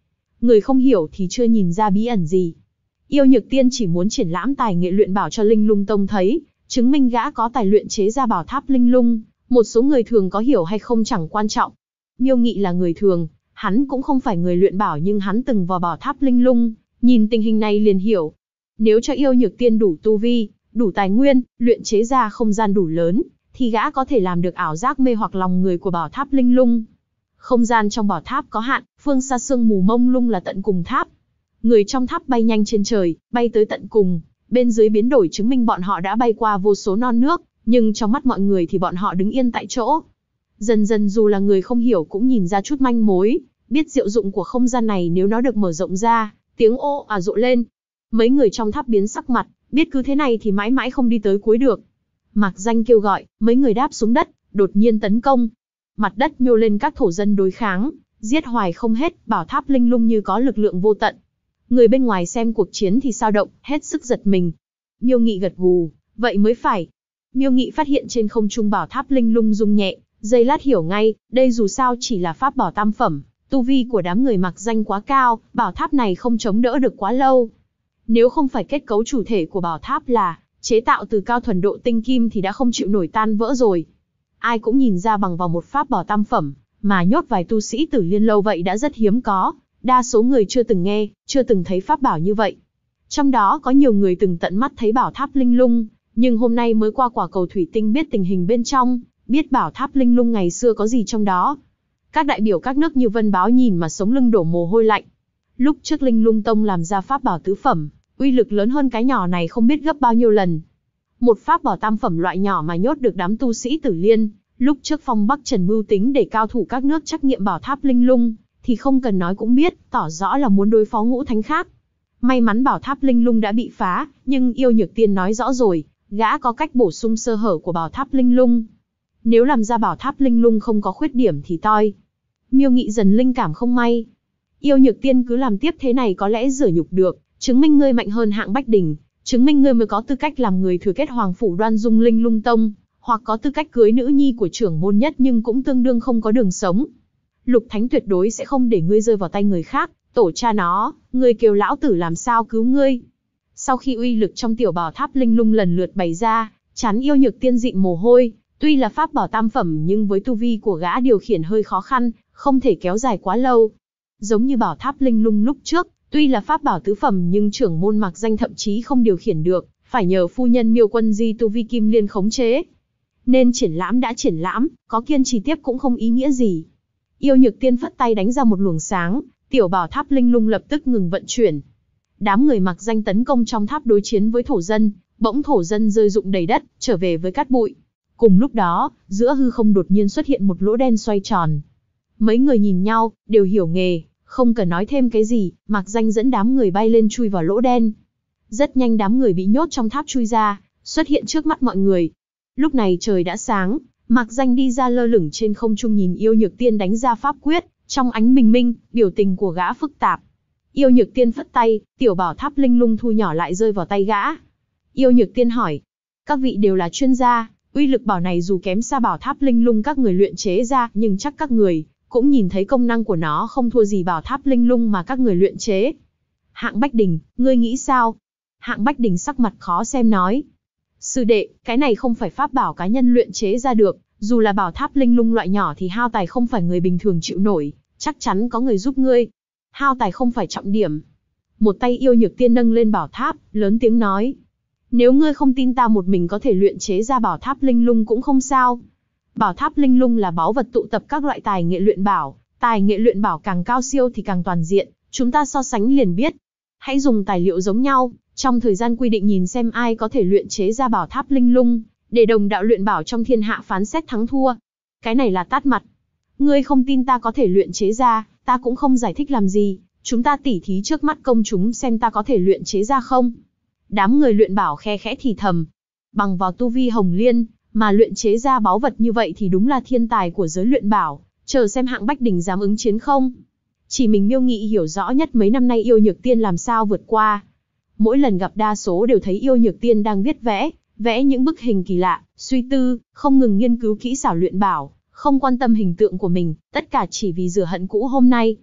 Người không hiểu thì chưa nhìn ra bí ẩn gì. Yêu Nhược Tiên chỉ muốn triển lãm tài nghệ luyện bảo cho Linh Lung Tông thấy, chứng minh gã có tài luyện chế ra bảo tháp linh lung. Một số người thường có hiểu hay không chẳng quan trọng. Miêu Nghị là người thường, hắn cũng không phải người luyện bảo nhưng hắn từng vào bảo tháp linh lung, nhìn tình hình này liền hiểu. Nếu cho Yêu Nhược Tiên đủ tu vi, đủ tài nguyên, luyện chế ra không gian đủ lớn, thì gã có thể làm được ảo giác mê hoặc lòng người của bảo tháp linh lung. Không gian trong bảo tháp có hạn, phương xa sương mù mông lung là tận cùng tháp. Người trong tháp bay nhanh trên trời, bay tới tận cùng, bên dưới biến đổi chứng minh bọn họ đã bay qua vô số non nước, nhưng trong mắt mọi người thì bọn họ đứng yên tại chỗ. Dần dần dù là người không hiểu cũng nhìn ra chút manh mối, biết diệu dụng của không gian này nếu nó được mở rộng ra, tiếng ô rộ lên. Mấy người trong tháp biến sắc mặt, biết cứ thế này thì mãi mãi không đi tới cuối được. Mạc Danh kêu gọi, mấy người đáp xuống đất, đột nhiên tấn công. Mặt đất nhô lên các thổ dân đối kháng, giết hoài không hết, bảo tháp linh lung như có lực lượng vô tận. Người bên ngoài xem cuộc chiến thì sao động, hết sức giật mình. Miêu Nghị gật gù, vậy mới phải. Miêu Nghị phát hiện trên không trung bảo tháp linh lung rung nhẹ, giây lát hiểu ngay, đây dù sao chỉ là pháp bảo tam phẩm, tu vi của đám người Mạc Danh quá cao, bảo tháp này không chống đỡ được quá lâu. Nếu không phải kết cấu chủ thể của bảo tháp là chế tạo từ cao thuần độ tinh kim thì đã không chịu nổi tan vỡ rồi. Ai cũng nhìn ra bằng vào một pháp bảo tam phẩm, mà nhốt vài tu sĩ Tử Liên lâu vậy đã rất hiếm có, đa số người chưa từng nghe, chưa từng thấy pháp bảo như vậy. Trong đó có nhiều người từng tận mắt thấy bảo tháp linh lung, nhưng hôm nay mới qua quả cầu thủy tinh biết tình hình bên trong, biết bảo tháp linh lung ngày xưa có gì trong đó. Các đại biểu các nước như Vân Báo nhìn mà sống lưng đổ mồ hôi lạnh. Lúc trước Linh Lung Tông làm ra pháp bảo tứ phẩm, uy lực lớn hơn cái nhỏ này không biết gấp bao nhiêu lần. Một pháp bảo tam phẩm loại nhỏ mà nhốt được đám tu sĩ Tử Liên, lúc trước Phong Bắc Trần mưu tính để cao thủ các nước trắc nghiệm bảo tháp linh lung, thì không cần nói cũng biết, tỏ rõ là muốn đối phó ngũ thánh khác. May mắn bảo tháp linh lung đã bị phá, nhưng Yêu Nhược Tiên nói rõ rồi, gã có cách bổ sung sơ hở của bảo tháp linh lung. Nếu làm ra bảo tháp linh lung không có khuyết điểm thì toi. Miêu Nghị dần linh cảm không may. Yêu Nhược Tiên cứ làm tiếp thế này có lẽ rửa nhục được, chứng minh ngươi mạnh hơn Hạng Bách Đình, chứng minh ngươi mới có tư cách làm người thừa kết Hoàng phủ Đoan Dung Linh Lung Tông, hoặc có tư cách cưới nữ nhi của trưởng môn nhất nhưng cũng tương đương không có đường sống. Lục Thánh tuyệt đối sẽ không để ngươi rơi vào tay người khác, tổ cha nó, ngươi kêu lão tử làm sao cứu ngươi. Sau khi uy lực trong tiểu bảo tháp linh lung lần lượt bày ra, trán Yêu Nhược Tiên dịn mồ hôi, tuy là pháp bảo tam phẩm nhưng với tu vi của gã điều khiển hơi khó khăn, không thể kéo dài quá lâu. Giống như bảo tháp linh lung lúc trước, tuy là pháp bảo tứ phẩm nhưng trưởng môn Mạc Danh thậm chí không điều khiển được, phải nhờ phu nhân Miêu Quân Di tu vi kim liên khống chế. Nên triển lãm đã triển lãm, có kiên trì tiếp cũng không ý nghĩa gì. Yêu Nhược Tiên phất tay đánh ra một luồng sáng, tiểu bảo tháp linh lung lập tức ngừng vận chuyển. Đám người Mạc Danh tấn công trong tháp đối chiến với thổ dân, bỗng thổ dân rơi rụng đầy đất, trở về với cát bụi. Cùng lúc đó, giữa hư không đột nhiên xuất hiện một lỗ đen xoay tròn. Mấy người nhìn nhau, đều hiểu nghề, không cần nói thêm cái gì, Mạc Danh dẫn đám người bay lên chui vào lỗ đen. Rất nhanh đám người bị nhốt trong tháp chui ra, xuất hiện trước mắt mọi người. Lúc này trời đã sáng, Mạc Danh đi ra lơ lửng trên không trung nhìn Yêu Nhược Tiên đánh ra pháp quyết, trong ánh bình minh, biểu tình của gã phức tạp. Yêu Nhược Tiên phất tay, tiểu bảo tháp linh lung thu nhỏ lại rơi vào tay gã. Yêu Nhược Tiên hỏi, các vị đều là chuyên gia, uy lực bảo này dù kém xa bảo tháp linh lung các người luyện chế ra, nhưng chắc các người cũng nhìn thấy công năng của nó không thua gì bảo tháp linh lung mà các người luyện chế. Hạng Bách Đình, ngươi nghĩ sao? Hạng Bách Đình sắc mặt khó xem nói. Sư đệ, cái này không phải pháp bảo cá nhân luyện chế ra được, dù là bảo tháp linh lung loại nhỏ thì hao tài không phải người bình thường chịu nổi, chắc chắn có người giúp ngươi. Hao tài không phải trọng điểm. Một tay Yêu Nhược Tiên nâng lên bảo tháp, lớn tiếng nói. Nếu ngươi không tin ta một mình có thể luyện chế ra bảo tháp linh lung cũng không sao. Bảo tháp linh lung là báu vật tụ tập các loại tài nghệ luyện bảo, tài nghệ luyện bảo càng cao siêu thì càng toàn diện, chúng ta so sánh liền biết. Hãy dùng tài liệu giống nhau, trong thời gian quy định nhìn xem ai có thể luyện chế ra bảo tháp linh lung, để đồng đạo luyện bảo trong thiên hạ phán xét thắng thua. Cái này là tát mặt. Ngươi không tin ta có thể luyện chế ra, ta cũng không giải thích làm gì, chúng ta tỉ thí trước mắt công chúng xem ta có thể luyện chế ra không. Đám người luyện bảo khe khẽ thì thầm. Bằng vào tu vi Hồng Liên, mà luyện chế ra báu vật như vậy thì đúng là thiên tài của giới luyện bảo, chờ xem Hạng Bách Đình dám ứng chiến không. Chỉ mình Miêu Nghị hiểu rõ nhất mấy năm nay Yêu Nhược Tiên làm sao vượt qua. Mỗi lần gặp đa số đều thấy Yêu Nhược Tiên đang viết vẽ những bức hình kỳ lạ, suy tư, không ngừng nghiên cứu kỹ xảo luyện bảo, không quan tâm hình tượng của mình, tất cả chỉ vì rửa hận cũ hôm nay.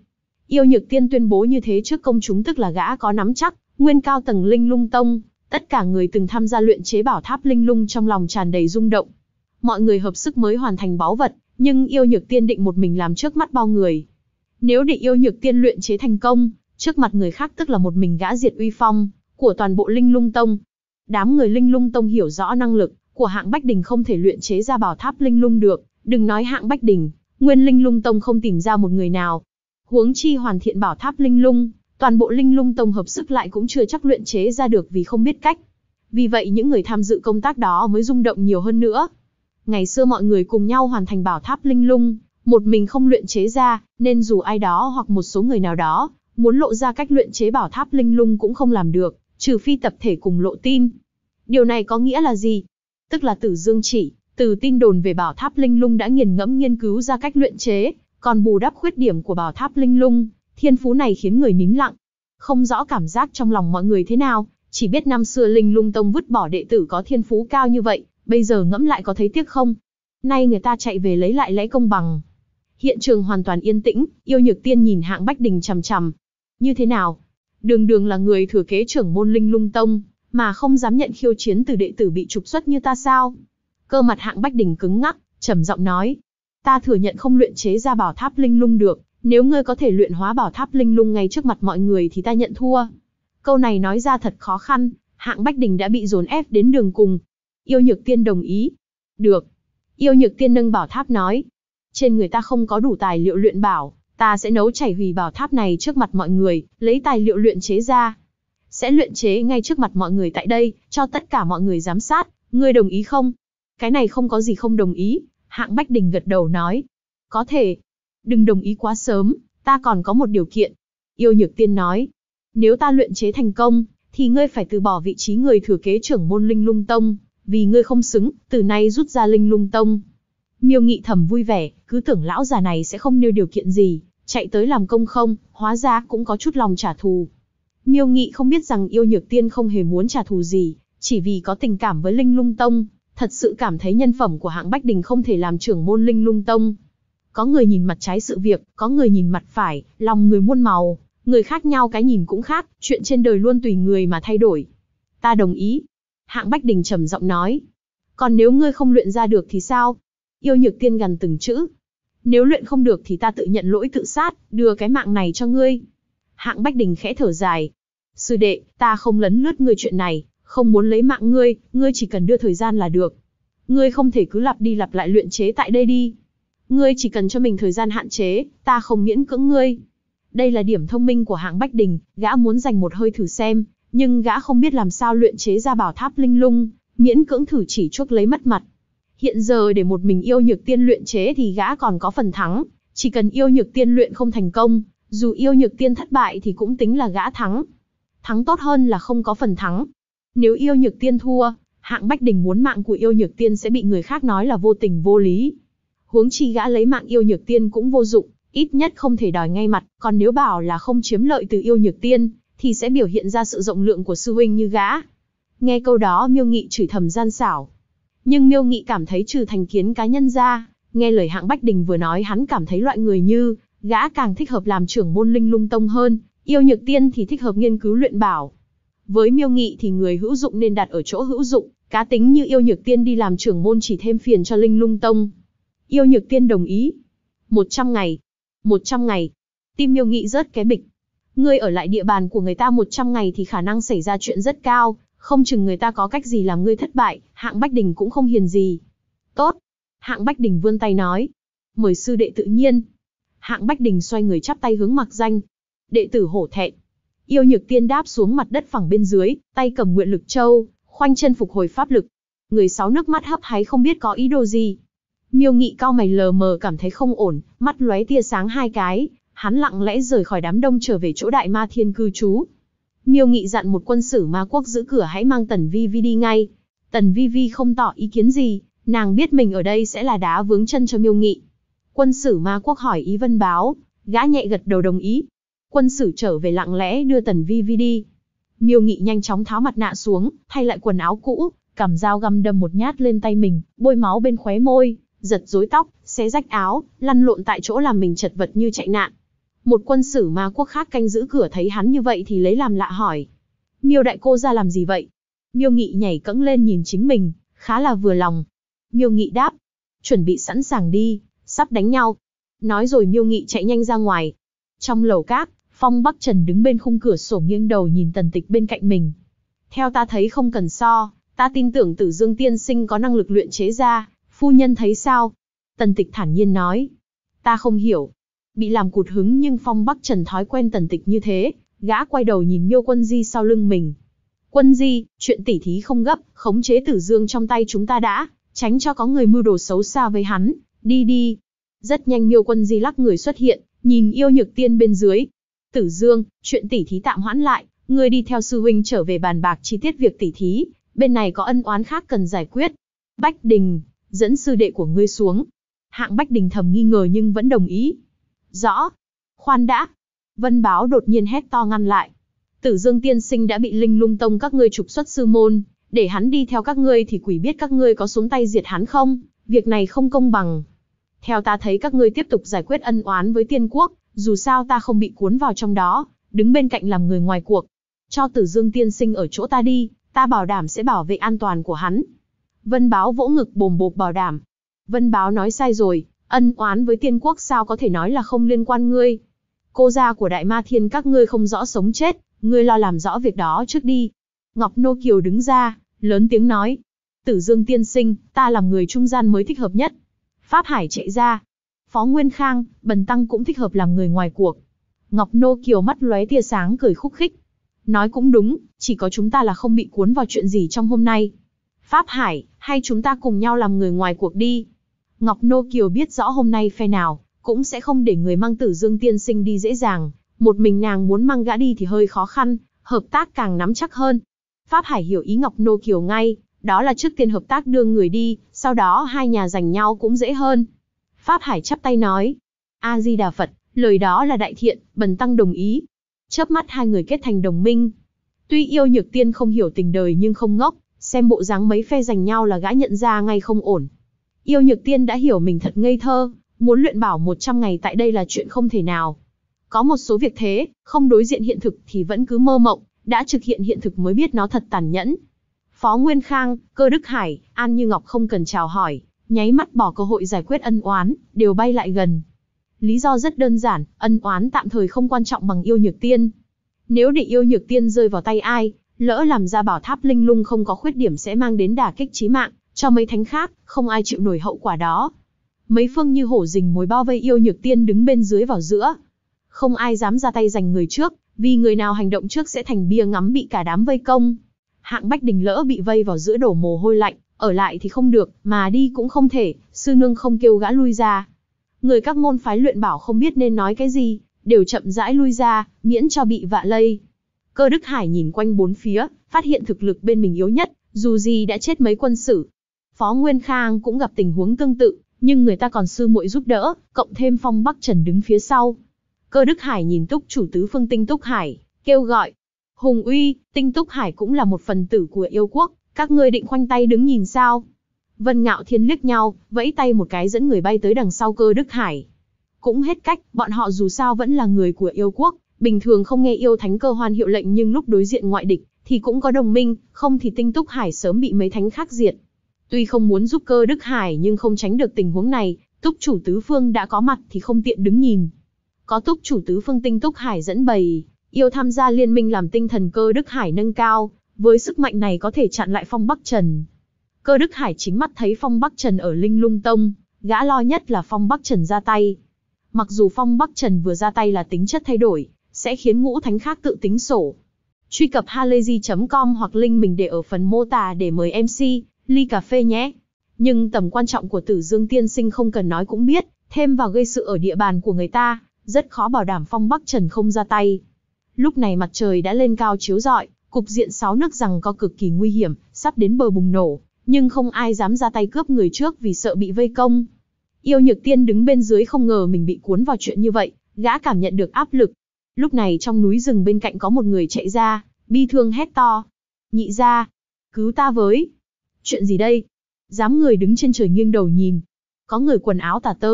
Yêu Nhược Tiên tuyên bố như thế trước công chúng tức là gã có nắm chắc, nguyên cao tầng Linh Lung Tông, tất cả người từng tham gia luyện chế bảo tháp linh lung trong lòng tràn đầy rung động. Mọi người hợp sức mới hoàn thành báu vật, nhưng Yêu Nhược Tiên định một mình làm trước mắt bao người. Nếu để Yêu Nhược Tiên luyện chế thành công, trước mặt người khác tức là một mình gã diệt uy phong của toàn bộ Linh Lung Tông. Đám người Linh Lung Tông hiểu rõ năng lực của Hạng Bách Đình không thể luyện chế ra bảo tháp linh lung được, đừng nói Hạng Bách Đình, nguyên Linh Lung Tông không tìm ra một người nào. Huống chi hoàn thiện bảo tháp linh lung, toàn bộ Linh Lung Tông hợp sức lại cũng chưa chắc luyện chế ra được vì không biết cách. Vì vậy những người tham dự công tác đó mới rung động nhiều hơn nữa. Ngày xưa mọi người cùng nhau hoàn thành bảo tháp linh lung, một mình không luyện chế ra, nên dù ai đó hoặc một số người nào đó muốn lộ ra cách luyện chế bảo tháp linh lung cũng không làm được, trừ phi tập thể cùng lộ tin. Điều này có nghĩa là gì? Tức là Tử Dương Chỉ, từ tin đồn về bảo tháp linh lung đã nghiền ngẫm nghiên cứu ra cách luyện chế, còn bù đắp khuyết điểm của bảo tháp linh lung. Thiên phú này khiến người nín lặng, không rõ cảm giác trong lòng mọi người thế nào, chỉ biết năm xưa Linh Lung Tông vứt bỏ đệ tử có thiên phú cao như vậy, bây giờ ngẫm lại có thấy tiếc không? Nay người ta chạy về lấy lại lẽ công bằng. Hiện trường hoàn toàn yên tĩnh, Yêu Nhược Tiên nhìn Hạng Bách Đình chằm chằm. Như thế nào? Đường đường là người thừa kế trưởng môn Linh Lung Tông, mà không dám nhận khiêu chiến từ đệ tử bị trục xuất như ta sao? Cơ mặt Hạng Bách Đình cứng ngắc, trầm giọng nói. Ta thừa nhận không luyện chế ra bảo tháp linh lung được, nếu ngươi có thể luyện hóa bảo tháp linh lung ngay trước mặt mọi người thì ta nhận thua. Câu này nói ra thật khó khăn, Hạng Bách Đình đã bị dồn ép đến đường cùng. Yêu Nhược Tiên đồng ý. Được. Yêu Nhược Tiên nâng bảo tháp nói. Trên người ta không có đủ tài liệu luyện bảo, ta sẽ nấu chảy hủy bảo tháp này trước mặt mọi người, lấy tài liệu luyện chế ra. Sẽ luyện chế ngay trước mặt mọi người tại đây, cho tất cả mọi người giám sát, ngươi đồng ý không? Cái này không có gì không đồng ý, Hạng Bách Đình gật đầu nói. Có thể. Đừng đồng ý quá sớm, ta còn có một điều kiện. Yêu Nhược Tiên nói. Nếu ta luyện chế thành công, thì ngươi phải từ bỏ vị trí người thừa kế trưởng môn Linh Lung Tông, vì ngươi không xứng, từ nay rút ra Linh Lung Tông. Miêu Nghị thầm vui vẻ, cứ tưởng lão già này sẽ không nêu điều kiện gì, chạy tới làm công không, hóa ra cũng có chút lòng trả thù. Miêu Nghị không biết rằng Yêu Nhược Tiên không hề muốn trả thù gì, chỉ vì có tình cảm với Linh Lung Tông, thật sự cảm thấy nhân phẩm của Hạng Bách Đình không thể làm trưởng môn Linh Lung Tông. Có người nhìn mặt trái sự việc, có người nhìn mặt phải, lòng người muôn màu, người khác nhau cái nhìn cũng khác, chuyện trên đời luôn tùy người mà thay đổi. Ta đồng ý. Hạng Bách Đình trầm giọng nói. Còn nếu ngươi không luyện ra được thì sao? Yêu Nhược Tiên gằn từng chữ. Nếu luyện không được thì ta tự nhận lỗi tự sát, đưa cái mạng này cho ngươi. Hạng Bách Đình khẽ thở dài. Sư đệ, ta không lấn lướt ngươi chuyện này, không muốn lấy mạng ngươi, ngươi chỉ cần đưa thời gian là được. Ngươi không thể cứ lặp đi lặp lại luyện chế tại đây đi. Ngươi chỉ cần cho mình thời gian hạn chế, ta không miễn cưỡng ngươi. Đây là điểm thông minh của Hạng Bách Đình, gã muốn giành một hơi thử xem, nhưng gã không biết làm sao luyện chế ra bảo tháp linh lung, miễn cưỡng thử chỉ chuốc lấy mất mặt. Hiện giờ để một mình Yêu Nhược Tiên luyện chế thì gã còn có phần thắng, chỉ cần Yêu Nhược Tiên luyện không thành công, dù Yêu Nhược Tiên thất bại thì cũng tính là gã thắng. Thắng tốt hơn là không có phần thắng. Nếu Yêu Nhược Tiên thua, Hạng Bách Đình muốn mạng của Yêu Nhược Tiên sẽ bị người khác nói là vô tình vô lý. Huống chi gã lấy mạng Yêu Nhược Tiên cũng vô dụng, ít nhất không thể đòi ngay mặt, còn nếu bảo là không chiếm lợi từ Yêu Nhược Tiên, thì sẽ biểu hiện ra sự rộng lượng của sư huynh như gã. Nghe câu đó Miêu Nghị chửi thầm gian xảo. Nhưng Miêu Nghị cảm thấy trừ thành kiến cá nhân ra, nghe lời Hạng Bách Đình vừa nói hắn cảm thấy loại người như gã càng thích hợp làm trưởng môn Linh Lung Tông hơn, Yêu Nhược Tiên thì thích hợp nghiên cứu luyện bảo. Với Miêu Nghị thì người hữu dụng nên đặt ở chỗ hữu dụng, cá tính như Yêu Nhược Tiên đi làm trưởng môn chỉ thêm phiền cho Linh Lung Tông. Yêu Nhược Tiên đồng ý. 100 ngày. 100 ngày. Tim Miêu Nghị rớt cái bịch. Ngươi ở lại địa bàn của người ta 100 ngày thì khả năng xảy ra chuyện rất cao, không chừng người ta có cách gì làm ngươi thất bại, Hạng Bách Đình cũng không hiền gì. Tốt. Hạng Bách Đình vươn tay nói. Mời sư đệ tự nhiên. Hạng Bách Đình xoay người chắp tay hướng Mạc Danh. Đệ tử hổ thẹn. Yêu Nhược Tiên đáp xuống mặt đất phẳng bên dưới, tay cầm Nguyện Lực Châu, khoanh chân phục hồi pháp lực. Người sáu nước mắt hấp háy không biết có ý đồ gì. Miêu Nghị cau mày lờ mờ cảm thấy không ổn, mắt lóe tia sáng hai cái, hắn lặng lẽ rời khỏi đám đông trở về chỗ Đại Ma Thiên cư trú. Miêu Nghị dặn một quân sử ma quốc giữ cửa hãy mang Tần Vi Vi đi ngay. Tần Vi Vi không tỏ ý kiến gì, nàng biết mình ở đây sẽ là đá vướng chân cho Miêu Nghị. Quân sử ma quốc hỏi ý Vân Báo, gã nhẹ gật đầu đồng ý. Quân sử trở về lặng lẽ đưa Tần Vi Vi đi. Miêu Nghị nhanh chóng tháo mặt nạ xuống, thay lại quần áo cũ, cầm dao găm đâm một nhát lên tay mình, bôi máu bên khóe môi, giật rối tóc, xé rách áo, lăn lộn tại chỗ làm mình chật vật như chạy nạn. Một quân sử ma quốc khác canh giữ cửa thấy hắn như vậy thì lấy làm lạ hỏi. Miêu đại cô ra làm gì vậy? Miêu Nghị nhảy cẫng lên nhìn chính mình, khá là vừa lòng. Miêu Nghị đáp. Chuẩn bị sẵn sàng đi, sắp đánh nhau. Nói rồi Miêu Nghị chạy nhanh ra ngoài. Trong lầu các, Phong Bắc Trần đứng bên khung cửa sổ nghiêng đầu nhìn Tần Tịch bên cạnh mình. Theo ta thấy không cần so, ta tin tưởng Tử Dương tiên sinh có năng lực luyện chế ra, phu nhân thấy sao? Tần Tịch thản nhiên nói. Ta không hiểu. Bị làm cụt hứng nhưng Phong Bắc Trần thói quen Tần Tịch như thế, gã quay đầu nhìn Miêu Quân Di sau lưng mình. Quân Di, chuyện tỉ thí không gấp, khống chế Tử Dương trong tay chúng ta đã, tránh cho có người mưu đồ xấu xa với hắn, đi đi. Rất nhanh Miêu Quân Di lắc người xuất hiện, nhìn Yêu Nhược Tiên bên dưới. Tử Dương, chuyện tỉ thí tạm hoãn lại, ngươi đi theo sư huynh trở về bàn bạc chi tiết việc tỉ thí, bên này có ân oán khác cần giải quyết. Bách Đình, dẫn sư đệ của ngươi xuống. Hạng Bách Đình thầm nghi ngờ nhưng vẫn đồng ý. Rõ. Khoan đã. Vân Báo đột nhiên hét to ngăn lại. Tử Dương tiên sinh đã bị Linh Lung Tông các ngươi trục xuất sư môn, để hắn đi theo các ngươi thì quỷ biết các ngươi có xuống tay diệt hắn không, việc này không công bằng. Theo ta thấy các ngươi tiếp tục giải quyết ân oán với Tiên Quốc, dù sao ta không bị cuốn vào trong đó, đứng bên cạnh làm người ngoài cuộc. Cho Tử Dương tiên sinh ở chỗ ta đi, ta bảo đảm sẽ bảo vệ an toàn của hắn. Vân Báo vỗ ngực bồm bộp bảo đảm. Vân Báo nói sai rồi, ân oán với Tiên Quốc sao có thể nói là không liên quan ngươi. Cô gia của Đại Ma Thiên các ngươi không rõ sống chết, ngươi lo làm rõ việc đó trước đi. Ngọc Nô Kiều đứng ra, lớn tiếng nói. Tử Dương tiên sinh, ta làm người trung gian mới thích hợp nhất. Pháp Hải chạy ra. Phó Nguyên Khang, Bần Tăng cũng thích hợp làm người ngoài cuộc. Ngọc Nô Kiều mắt lóe tia sáng cười khúc khích. Nói cũng đúng, chỉ có chúng ta là không bị cuốn vào chuyện gì trong hôm nay. Pháp Hải, hay chúng ta cùng nhau làm người ngoài cuộc đi. Ngọc Nô Kiều biết rõ hôm nay phe nào, cũng sẽ không để người mang Tử Dương tiên sinh đi dễ dàng. Một mình nàng muốn mang gã đi thì hơi khó khăn, hợp tác càng nắm chắc hơn. Pháp Hải hiểu ý Ngọc Nô Kiều ngay, đó là trước tiên hợp tác đưa người đi, sau đó hai nhà giành nhau cũng dễ hơn. Pháp Hải chắp tay nói. A-di-đà Phật, lời đó là đại thiện, Bần Tăng đồng ý. Chớp mắt hai người kết thành đồng minh. Tuy Yêu Nhược Tiên không hiểu tình đời nhưng không ngốc, xem bộ dáng mấy phe giành nhau là gã nhận ra ngay không ổn. Yêu Nhược Tiên đã hiểu mình thật ngây thơ, muốn luyện bảo 100 ngày tại đây là chuyện không thể nào. Có một số việc thế, không đối diện hiện thực thì vẫn cứ mơ mộng, đã thực hiện hiện thực mới biết nó thật tàn nhẫn. Phó Nguyên Khang, Cơ Đức Hải, An Như Ngọc không cần chào hỏi, nháy mắt bỏ cơ hội giải quyết ân oán, đều bay lại gần. Lý do rất đơn giản, ân oán tạm thời không quan trọng bằng Yêu Nhược Tiên. Nếu để Yêu Nhược Tiên rơi vào tay ai, lỡ làm ra bảo tháp linh lung không có khuyết điểm sẽ mang đến đả kích chí mạng cho mấy thánh khác, không ai chịu nổi hậu quả đó. Mấy phương như hổ rình mồi bao vây Yêu Nhược Tiên đứng bên dưới vào giữa. Không ai dám ra tay giành người trước, vì người nào hành động trước sẽ thành bia ngắm bị cả đám vây công. Hạng Bách Đình lỡ bị vây vào giữa đổ mồ hôi lạnh, ở lại thì không được, mà đi cũng không thể, sư nương không kêu gã lui ra. Người các môn phái luyện bảo không biết nên nói cái gì, đều chậm rãi lui ra, miễn cho bị vạ lây. Cơ Đức Hải nhìn quanh bốn phía, phát hiện thực lực bên mình yếu nhất, dù gì đã chết mấy quân sử. Phó Nguyên Khang cũng gặp tình huống tương tự, nhưng người ta còn sư muội giúp đỡ, cộng thêm Phong Bắc Trần đứng phía sau. Cơ Đức Hải nhìn Túc chủ tứ phương Tinh Túc Hải, kêu gọi. Hùng Uy, Tinh Túc Hải cũng là một phần tử của yêu quốc, các ngươi định khoanh tay đứng nhìn sao? Vân Ngạo Thiên liếc nhau, vẫy tay một cái dẫn người bay tới đằng sau Cơ Đức Hải. Cũng hết cách, bọn họ dù sao vẫn là người của yêu quốc, bình thường không nghe yêu thánh Cơ Hoan hiệu lệnh nhưng lúc đối diện ngoại địch, thì cũng có đồng minh, không thì Tinh Túc Hải sớm bị mấy thánh khác diệt. Tuy không muốn giúp Cơ Đức Hải nhưng không tránh được tình huống này, Túc chủ tứ phương đã có mặt thì không tiện đứng nhìn. Có Túc chủ tứ phương Tinh Túc Hải dẫn bầy, yêu tham gia liên minh làm tinh thần Cơ Đức Hải nâng cao, với sức mạnh này có thể chặn lại Phong Bắc Trần. Cơ Đức Hải chính mắt thấy Phong Bắc Trần ở Linh Lung Tông, gã lo nhất là Phong Bắc Trần ra tay. Mặc dù Phong Bắc Trần vừa ra tay là tính chất thay đổi, sẽ khiến ngũ thánh khác tự tính sổ. Truy cập halayzi.com hoặc link mình để ở phần mô tả để mời MC, ly cà phê nhé. Nhưng tầm quan trọng của Tử Dương tiên sinh không cần nói cũng biết, thêm vào gây sự ở địa bàn của người ta, rất khó bảo đảm Phong Bắc Trần không ra tay. Lúc này mặt trời đã lên cao chiếu rọi, cục diện 6 nước giằng co cực kỳ nguy hiểm, sắp đến bờ bùng nổ, nhưng không ai dám ra tay cướp người trước vì sợ bị vây công. Yêu Nhược Tiên đứng bên dưới không ngờ mình bị cuốn vào chuyện như vậy, gã cảm nhận được áp lực. Lúc này trong núi rừng bên cạnh có một người chạy ra, bi thương hét to. Nhị gia, cứu ta với. Chuyện gì đây? Dám người đứng trên trời nghiêng đầu nhìn. Có người quần áo tả tơi,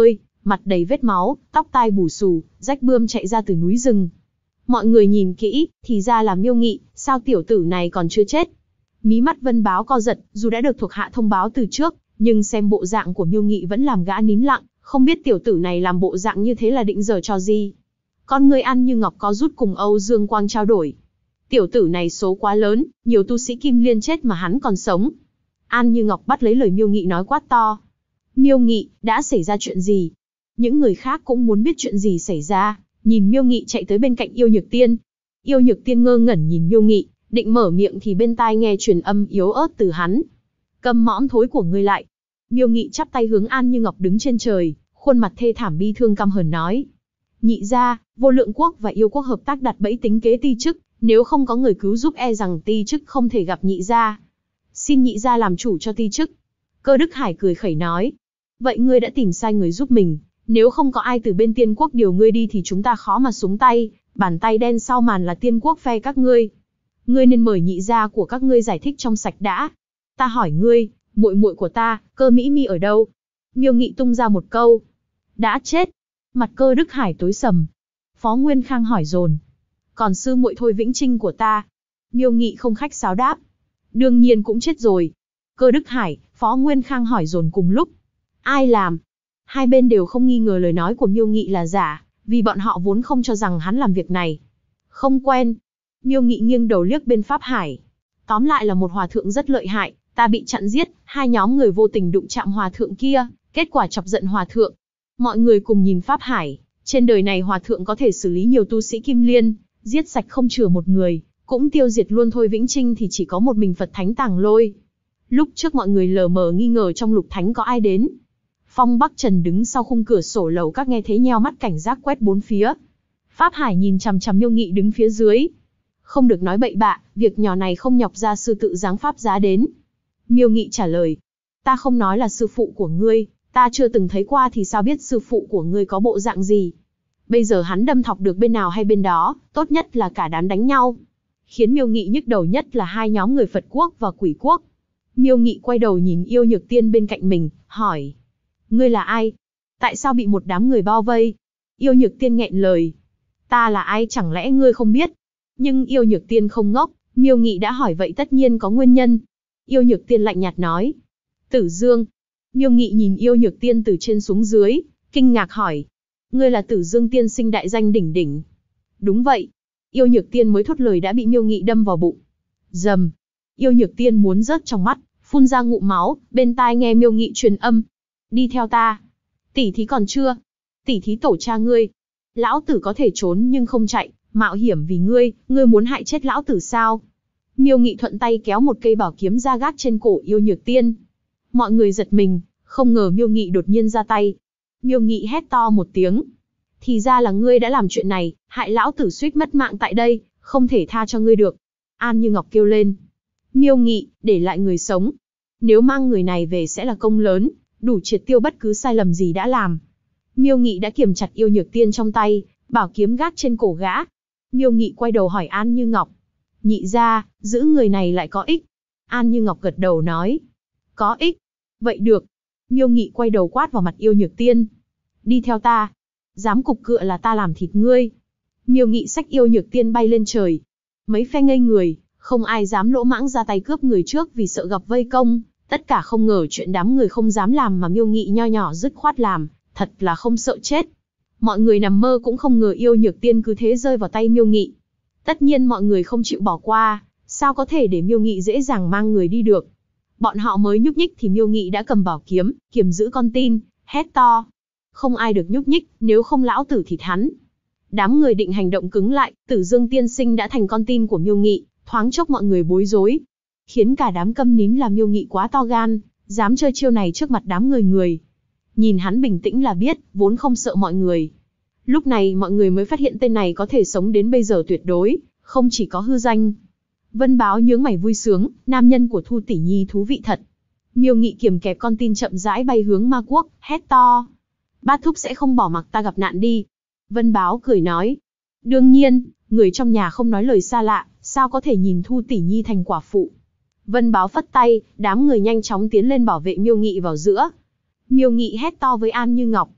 mặt đầy vết máu, tóc tai bù xù, rách bươm chạy ra từ núi rừng. Mọi người nhìn kỹ, thì ra là Miêu Nghị, sao tiểu tử này còn chưa chết? Mí mắt Vân Báo co giật, dù đã được thuộc hạ thông báo từ trước, nhưng xem bộ dạng của Miêu Nghị vẫn làm gã nín lặng, không biết tiểu tử này làm bộ dạng như thế là định giở trò gì. Con người An Như Ngọc có rút cùng Âu Dương Quang trao đổi. Tiểu tử này số quá lớn, nhiều tu sĩ Kim Liên chết mà hắn còn sống. An Như Ngọc bắt lấy lời Miêu Nghị nói quát to. Miêu Nghị, đã xảy ra chuyện gì? Những người khác cũng muốn biết chuyện gì xảy ra, nhìn Miêu Nghị chạy tới bên cạnh Yêu Nhược Tiên. Yêu Nhược Tiên ngơ ngẩn nhìn Miêu Nghị, định mở miệng thì bên tai nghe truyền âm yếu ớt từ hắn. Câm mõm thối của ngươi lại. Miêu Nghị chắp tay hướng An Như Ngọc đứng trên trời, khuôn mặt thê thảm bi thương căm hờn nói. Nhị gia, Vô Lượng Quốc và Yêu Quốc hợp tác đặt bẫy tính kế Ti Chức, nếu không có người cứu giúp e rằng Ti Chức không thể gặp nhị gia. Xin nhị gia làm chủ cho Ti Chức. Cơ Đức Hải cười khẩy nói. Vậy ngươi đã tìm sai người giúp mình, nếu không có ai từ bên Tiên Quốc điều ngươi đi thì chúng ta khó mà xuống tay, bàn tay đen sau màn là Tiên Quốc phe các ngươi. Ngươi nên mời nhị gia của các ngươi giải thích trong sạch đã. Ta hỏi ngươi, muội muội của ta, Cơ Mỹ Mi ở đâu? Miêu Nghị tung ra một câu. Đã chết. Mặt Cơ Đức Hải tối sầm. Phó Nguyên Khang hỏi dồn. Còn sư muội Thôi Vĩnh Trinh của ta? Miêu Nghị không khách sáo đáp. Đương nhiên cũng chết rồi. Cơ Đức Hải, Phó Nguyên Khang hỏi dồn cùng lúc. Ai làm? Hai bên đều không nghi ngờ lời nói của Miêu Nghị là giả, vì bọn họ vốn không cho rằng hắn làm việc này. Không quen. Miêu Nghị nghiêng đầu liếc bên Pháp Hải. Tóm lại là một hòa thượng rất lợi hại, ta bị chặn giết, hai nhóm người vô tình đụng chạm hòa thượng kia, kết quả chọc giận hòa thượng. Mọi người cùng nhìn Pháp Hải, trên đời này hòa thượng có thể xử lý nhiều tu sĩ Kim Liên, giết sạch không chừa một người, cũng tiêu diệt luôn Thôi Vĩnh Trinh thì chỉ có một mình Phật Thánh Tàng Lôi. Lúc trước mọi người lờ mờ nghi ngờ trong Lục Thánh có ai đến. Phong Bắc Trần đứng sau khung cửa sổ lầu các nghe thấy nheo mắt cảnh giác quét bốn phía. Pháp Hải nhìn chằm chằm Miêu Nghị đứng phía dưới. Không được nói bậy bạ, việc nhỏ này không nhọc gia sư tự giáng pháp giá đến. Miêu Nghị trả lời. Ta không nói là sư phụ của ngươi, ta chưa từng thấy qua thì sao biết sư phụ của ngươi có bộ dạng gì. Bây giờ hắn đâm thọc được bên nào hay bên đó, tốt nhất là cả đám đánh nhau. Khiến Miêu Nghị nhức đầu nhất là hai nhóm người Phật Quốc và Quỷ Quốc. Miêu Nghị quay đầu nhìn Yêu Nhược Tiên bên cạnh mình, hỏi. Ngươi là ai? Tại sao bị một đám người bao vây? Yêu Nhược Tiên nghẹn lời. Ta là ai chẳng lẽ ngươi không biết? Nhưng Yêu Nhược Tiên không ngốc, Miêu Nghị đã hỏi vậy tất nhiên có nguyên nhân. Yêu Nhược Tiên lạnh nhạt nói. Tử Dương. Miêu Nghị nhìn Yêu Nhược Tiên từ trên xuống dưới, kinh ngạc hỏi. Ngươi là Tử Dương tiên sinh đại danh đỉnh đỉnh. Đúng vậy. Yêu Nhược Tiên mới thốt lời đã bị Miêu Nghị đâm vào bụng. Rầm. Yêu Nhược Tiên muốn rớt trong mắt, phun ra ngụm máu, bên tai nghe Miêu Nghị truyền âm. Đi theo ta. Tỷ thí còn chưa? Tỷ thí tổ cha ngươi. Lão tử có thể trốn nhưng không chạy, mạo hiểm vì ngươi, ngươi muốn hại chết lão tử sao? Miêu Nghị thuận tay kéo một cây bảo kiếm ra gác trên cổ Yêu Nhược Tiên. Mọi người giật mình, không ngờ Miêu Nghị đột nhiên ra tay. Miêu Nghị hét to một tiếng. Thì ra là ngươi đã làm chuyện này, hại lão tử suýt mất mạng tại đây, không thể tha cho ngươi được. An Như Ngọc kêu lên. Miêu Nghị, để lại người sống. Nếu mang người này về sẽ là công lớn, đủ triệt tiêu bất cứ sai lầm gì đã làm. Miêu Nghị đã kiềm chặt Yêu Nhược Tiên trong tay, bảo kiếm gác trên cổ gã. Miêu Nghị quay đầu hỏi An Như Ngọc. Nhị gia, giữ người này lại có ích. An Như Ngọc gật đầu nói. Có ích. Vậy được. Miêu Nghị quay đầu quát vào mặt Yêu Nhược Tiên. Đi theo ta. Dám cục cựa là ta làm thịt ngươi. Miêu Nghị xách Yêu Nhược Tiên bay lên trời. Mấy phe ngây người, không ai dám lỗ mãng ra tay cướp người trước vì sợ gặp vây công. Tất cả không ngờ chuyện đám người không dám làm mà Miêu Nghị nho nhỏ dứt khoát làm, thật là không sợ chết. Mọi người nằm mơ cũng không ngờ Yêu Nhược Tiên cứ thế rơi vào tay Miêu Nghị. Tất nhiên mọi người không chịu bỏ qua, sao có thể để Miêu Nghị dễ dàng mang người đi được. Bọn họ mới nhúc nhích thì Miêu Nghị đã cầm bảo kiếm, kiềm giữ con tin, hét to. Không ai được nhúc nhích, nếu không lão tử thịt hắn. Đám người định hành động cứng lại, Tử Dương tiên sinh đã thành con tin của Miêu Nghị, thoáng chốc mọi người bối rối. Khiến cả đám câm nín là Miêu Nghị quá to gan, dám chơi chiêu này trước mặt đám người. Nhìn hắn bình tĩnh là biết, vốn không sợ mọi người. Lúc này mọi người mới phát hiện tên này có thể sống đến bây giờ tuyệt đối, không chỉ có hư danh. Vân Báo nhướng mày vui sướng, nam nhân của Thu tỷ nhi thú vị thật. Miêu Nghị kiềm kẹp con tin chậm rãi bay hướng Ma Quốc, hét to. Bát thúc sẽ không bỏ mặc ta gặp nạn đi. Vân Báo cười nói. Đương nhiên, người trong nhà không nói lời xa lạ, sao có thể nhìn Thu tỷ nhi thành quả phụ. Vân Báo phất tay, đám người nhanh chóng tiến lên bảo vệ Miêu Nghị vào giữa. Miêu Nghị hét to với An Như Ngọc.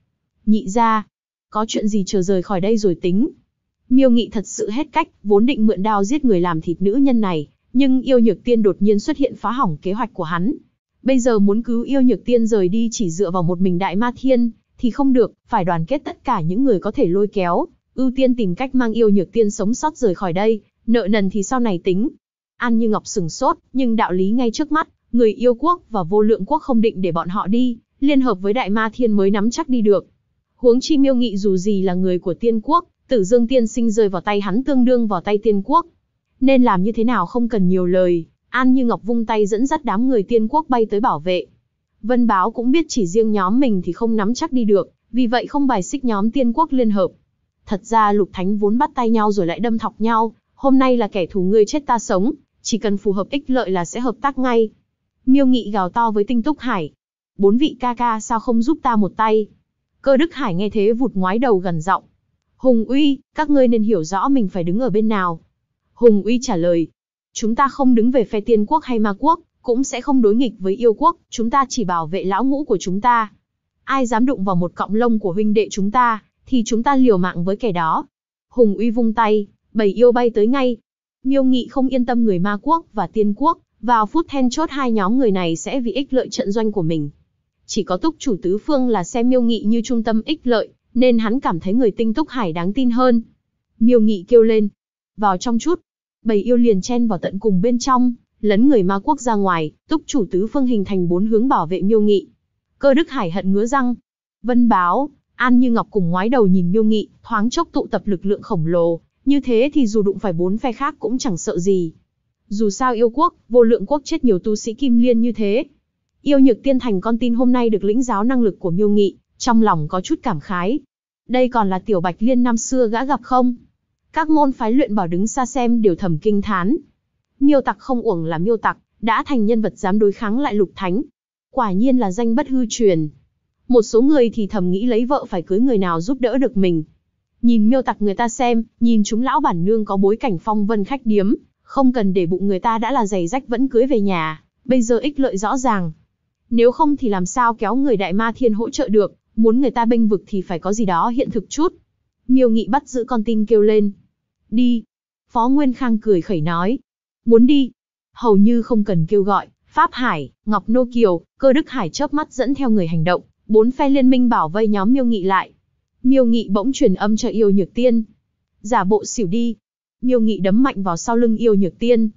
Nhị gia, có chuyện gì chờ rời khỏi đây rồi tính. Miêu Nghị thật sự hết cách, vốn định mượn đao giết người làm thịt nữ nhân này, nhưng yêu nhược tiên đột nhiên xuất hiện phá hỏng kế hoạch của hắn. Bây giờ muốn cứu yêu nhược tiên rời đi chỉ dựa vào một mình Đại Ma Thiên, thì không được, phải đoàn kết tất cả những người có thể lôi kéo, ưu tiên tìm cách mang yêu nhược tiên sống sót rời khỏi đây, nợ nần thì sau này tính. An Như Ngọc sừng sốt, nhưng đạo lý ngay trước mắt, người yêu quốc và vô lượng quốc không định để bọn họ đi, liên hợp với Đại Ma Thiên mới nắm chắc đi được. Huống chi Miêu Nghị dù gì là người của Tiên quốc, Tử Dương Tiên Sinh rơi vào tay hắn tương đương vào tay Tiên quốc. Nên làm như thế nào không cần nhiều lời, An Như Ngọc vung tay dẫn dắt đám người Tiên quốc bay tới bảo vệ. Vân Báo cũng biết chỉ riêng nhóm mình thì không nắm chắc đi được, vì vậy không bài xích nhóm Tiên quốc liên hợp. Thật ra Lục Thánh vốn bắt tay nhau rồi lại đâm thọc nhau, hôm nay là kẻ thù ngươi chết ta sống, chỉ cần phù hợp ích lợi là sẽ hợp tác ngay. Miêu Nghị gào to với Tinh Túc Hải. 4 vị ca ca sao không giúp ta một tay? Cơ Đức Hải nghe thế vụt ngoái đầu gần giọng. Hùng Uy, các ngươi nên hiểu rõ mình phải đứng ở bên nào. Hùng Uy trả lời. Chúng ta không đứng về phe Tiên quốc hay Ma quốc, cũng sẽ không đối nghịch với yêu quốc, chúng ta chỉ bảo vệ lão ngũ của chúng ta. Ai dám đụng vào một cọng lông của huynh đệ chúng ta, thì chúng ta liều mạng với kẻ đó. Hùng Uy vung tay, bầy yêu bay tới ngay. Miêu Nghị không yên tâm người Ma quốc và Tiên quốc, vào phút then chốt hai nhóm người này sẽ vì ích lợi trận doanh của mình. Chỉ có Túc chủ tứ phương là xem Miêu Nghị như trung tâm ích lợi, nên hắn cảm thấy người Tinh Túc Hải đáng tin hơn. Miêu Nghị kêu lên, vào trong chút. Bầy yêu liền chen vào tận cùng bên trong, lấn người Ma quốc ra ngoài, Túc chủ tứ phương hình thành 4 hướng bảo vệ Miêu Nghị. Cơ Đức Hải hận ngứa răng. Vân Báo, An Như Ngọc cùng ngoái đầu nhìn Miêu Nghị, thoáng chốc tụ tập lực lượng khổng lồ, như thế thì dù đụng phải 4 phe khác cũng chẳng sợ gì. Dù sao yêu quốc, vô lượng quốc chết nhiều tu sĩ kim liên như thế. Yêu Nhược Tiên thành con tin hôm nay được lĩnh giáo năng lực của Miêu Nghị, trong lòng có chút cảm khái. Đây còn là Tiểu Bạch Liên năm xưa gã gặp không? Các môn phái luyện bảo đứng xa xem đều thầm kinh thán. Miêu Tặc không uổng là Miêu Tặc, đã thành nhân vật dám đối kháng lại Lục Thánh. Quả nhiên là danh bất hư truyền. Một số người thì thầm nghĩ lấy vợ phải cưới người nào giúp đỡ được mình. Nhìn Miêu Tặc người ta xem, nhìn chúng lão bản nương có bối cảnh phong vân khách điếm, không cần để bụng người ta đã là giày rách vẫn cưới về nhà, bây giờ ích lợi rõ ràng. Nếu không thì làm sao kéo người Đại Ma Thiên hỗ trợ được, muốn người ta bênh vực thì phải có gì đó hiện thực chút. Miêu Nghị bắt giữ con tin kêu lên. Đi. Phó Nguyên Khang cười khẩy nói. Muốn đi. Hầu như không cần kêu gọi, Pháp Hải, Ngọc Nô Kiều, Cơ Đức Hải chớp mắt dẫn theo người hành động, 4 phe liên minh bảo vây nhóm Miêu Nghị lại. Miêu Nghị bỗng truyền âm cho Yêu Nhược Tiên. Giả bộ xỉu đi. Miêu Nghị đấm mạnh vào sau lưng Yêu Nhược Tiên.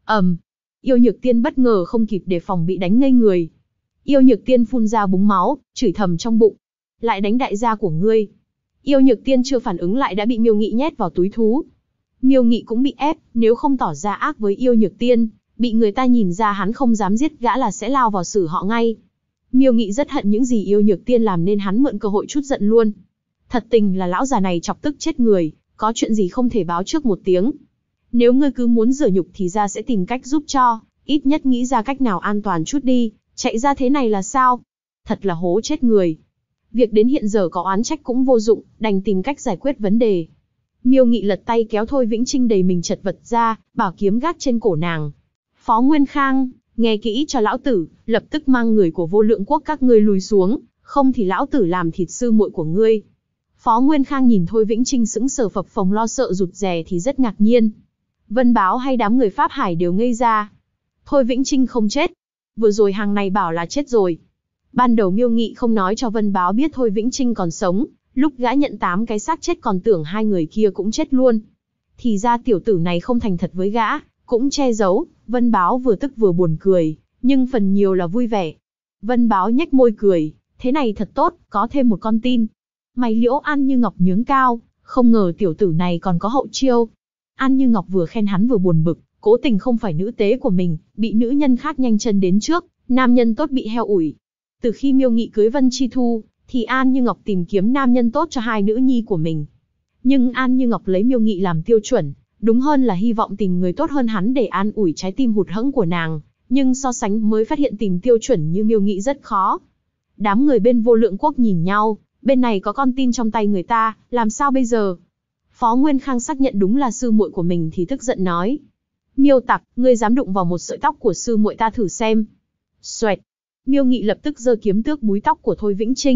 Yêu Nhược Tiên bất ngờ không kịp đề phòng bị đánh ngây người. Yêu Nhược Tiên phun ra búng máu, chửi thầm trong bụng. Lại đánh đại gia của ngươi. Yêu Nhược Tiên chưa phản ứng lại đã bị Miêu Nghị nhét vào túi thú. Miêu Nghị cũng bị ép, nếu không tỏ ra ác với Yêu Nhược Tiên, bị người ta nhìn ra hắn không dám giết gã là sẽ lao vào xử họ ngay. Miêu Nghị rất hận những gì Yêu Nhược Tiên làm nên hắn mượn cơ hội trút giận luôn. Thật tình là lão già này chọc tức chết người, có chuyện gì không thể báo trước một tiếng. Nếu ngươi cứ muốn rửa nhục thì ra sẽ tìm cách giúp cho, ít nhất nghĩ ra cách nào an toàn chút đi, chạy ra thế này là sao? Thật là hố chết người. Việc đến hiện giờ có oán trách cũng vô dụng, đành tìm cách giải quyết vấn đề. Miêu Nghị lật tay kéo Thôi Vĩnh Trinh đầy mình chật vật ra, bảo kiếm gác trên cổ nàng. Phó Nguyên Khang, nghe kỹ cho lão tử, lập tức mang người của vô lượng quốc các ngươi lùi xuống, không thì lão tử làm thịt sư muội của ngươi. Phó Nguyên Khang nhìn Thôi Vĩnh Trinh sững sờ phập phồng lo sợ rụt rè thì rất ngạc nhiên. Vân Báo hay đám người Pháp Hải đều ngây ra. Thôi Vĩnh Trinh không chết. Vừa rồi hàng này bảo là chết rồi. Ban đầu Miêu Nghị không nói cho Vân Báo biết Thôi Vĩnh Trinh còn sống, lúc gã nhận 8 cái xác chết còn tưởng 2 người kia cũng chết luôn. Thì ra tiểu tử này không thành thật với gã, cũng che giấu. Vân Báo vừa tức vừa buồn cười, nhưng phần nhiều là vui vẻ. Vân Báo nhếch môi cười, thế này thật tốt, có thêm một con tin. Mày Liễu An Như Ngọc nhướng cao, không ngờ tiểu tử này còn có hậu chiêu. An Như Ngọc vừa khen hắn vừa buồn bực, cố tình không phải nữ tế của mình, bị nữ nhân khác nhanh chân đến trước, nam nhân tốt bị heo ủi. Từ khi Miêu Nghị cưới Vân Chi Thu, thì An Như Ngọc tìm kiếm nam nhân tốt cho 2 nữ nhi của mình. Nhưng An Như Ngọc lấy Miêu Nghị làm tiêu chuẩn, đúng hơn là hy vọng tìm người tốt hơn hắn để an ủi trái tim hụt hẫng của nàng, nhưng so sánh mới phát hiện tìm tiêu chuẩn như Miêu Nghị rất khó. Đám người bên vô lượng quốc nhìn nhau, bên này có con tin trong tay người ta, làm sao bây giờ? Phó Nguyên Khang xác nhận đúng là sư muội của mình thì tức giận nói. Miêu Tặc, ngươi dám đụng vào một sợi tóc của sư muội ta thử xem. Xoẹt. Miêu Nghị lập tức giơ kiếm tước búi tóc của Thôi Vĩnh Trinh,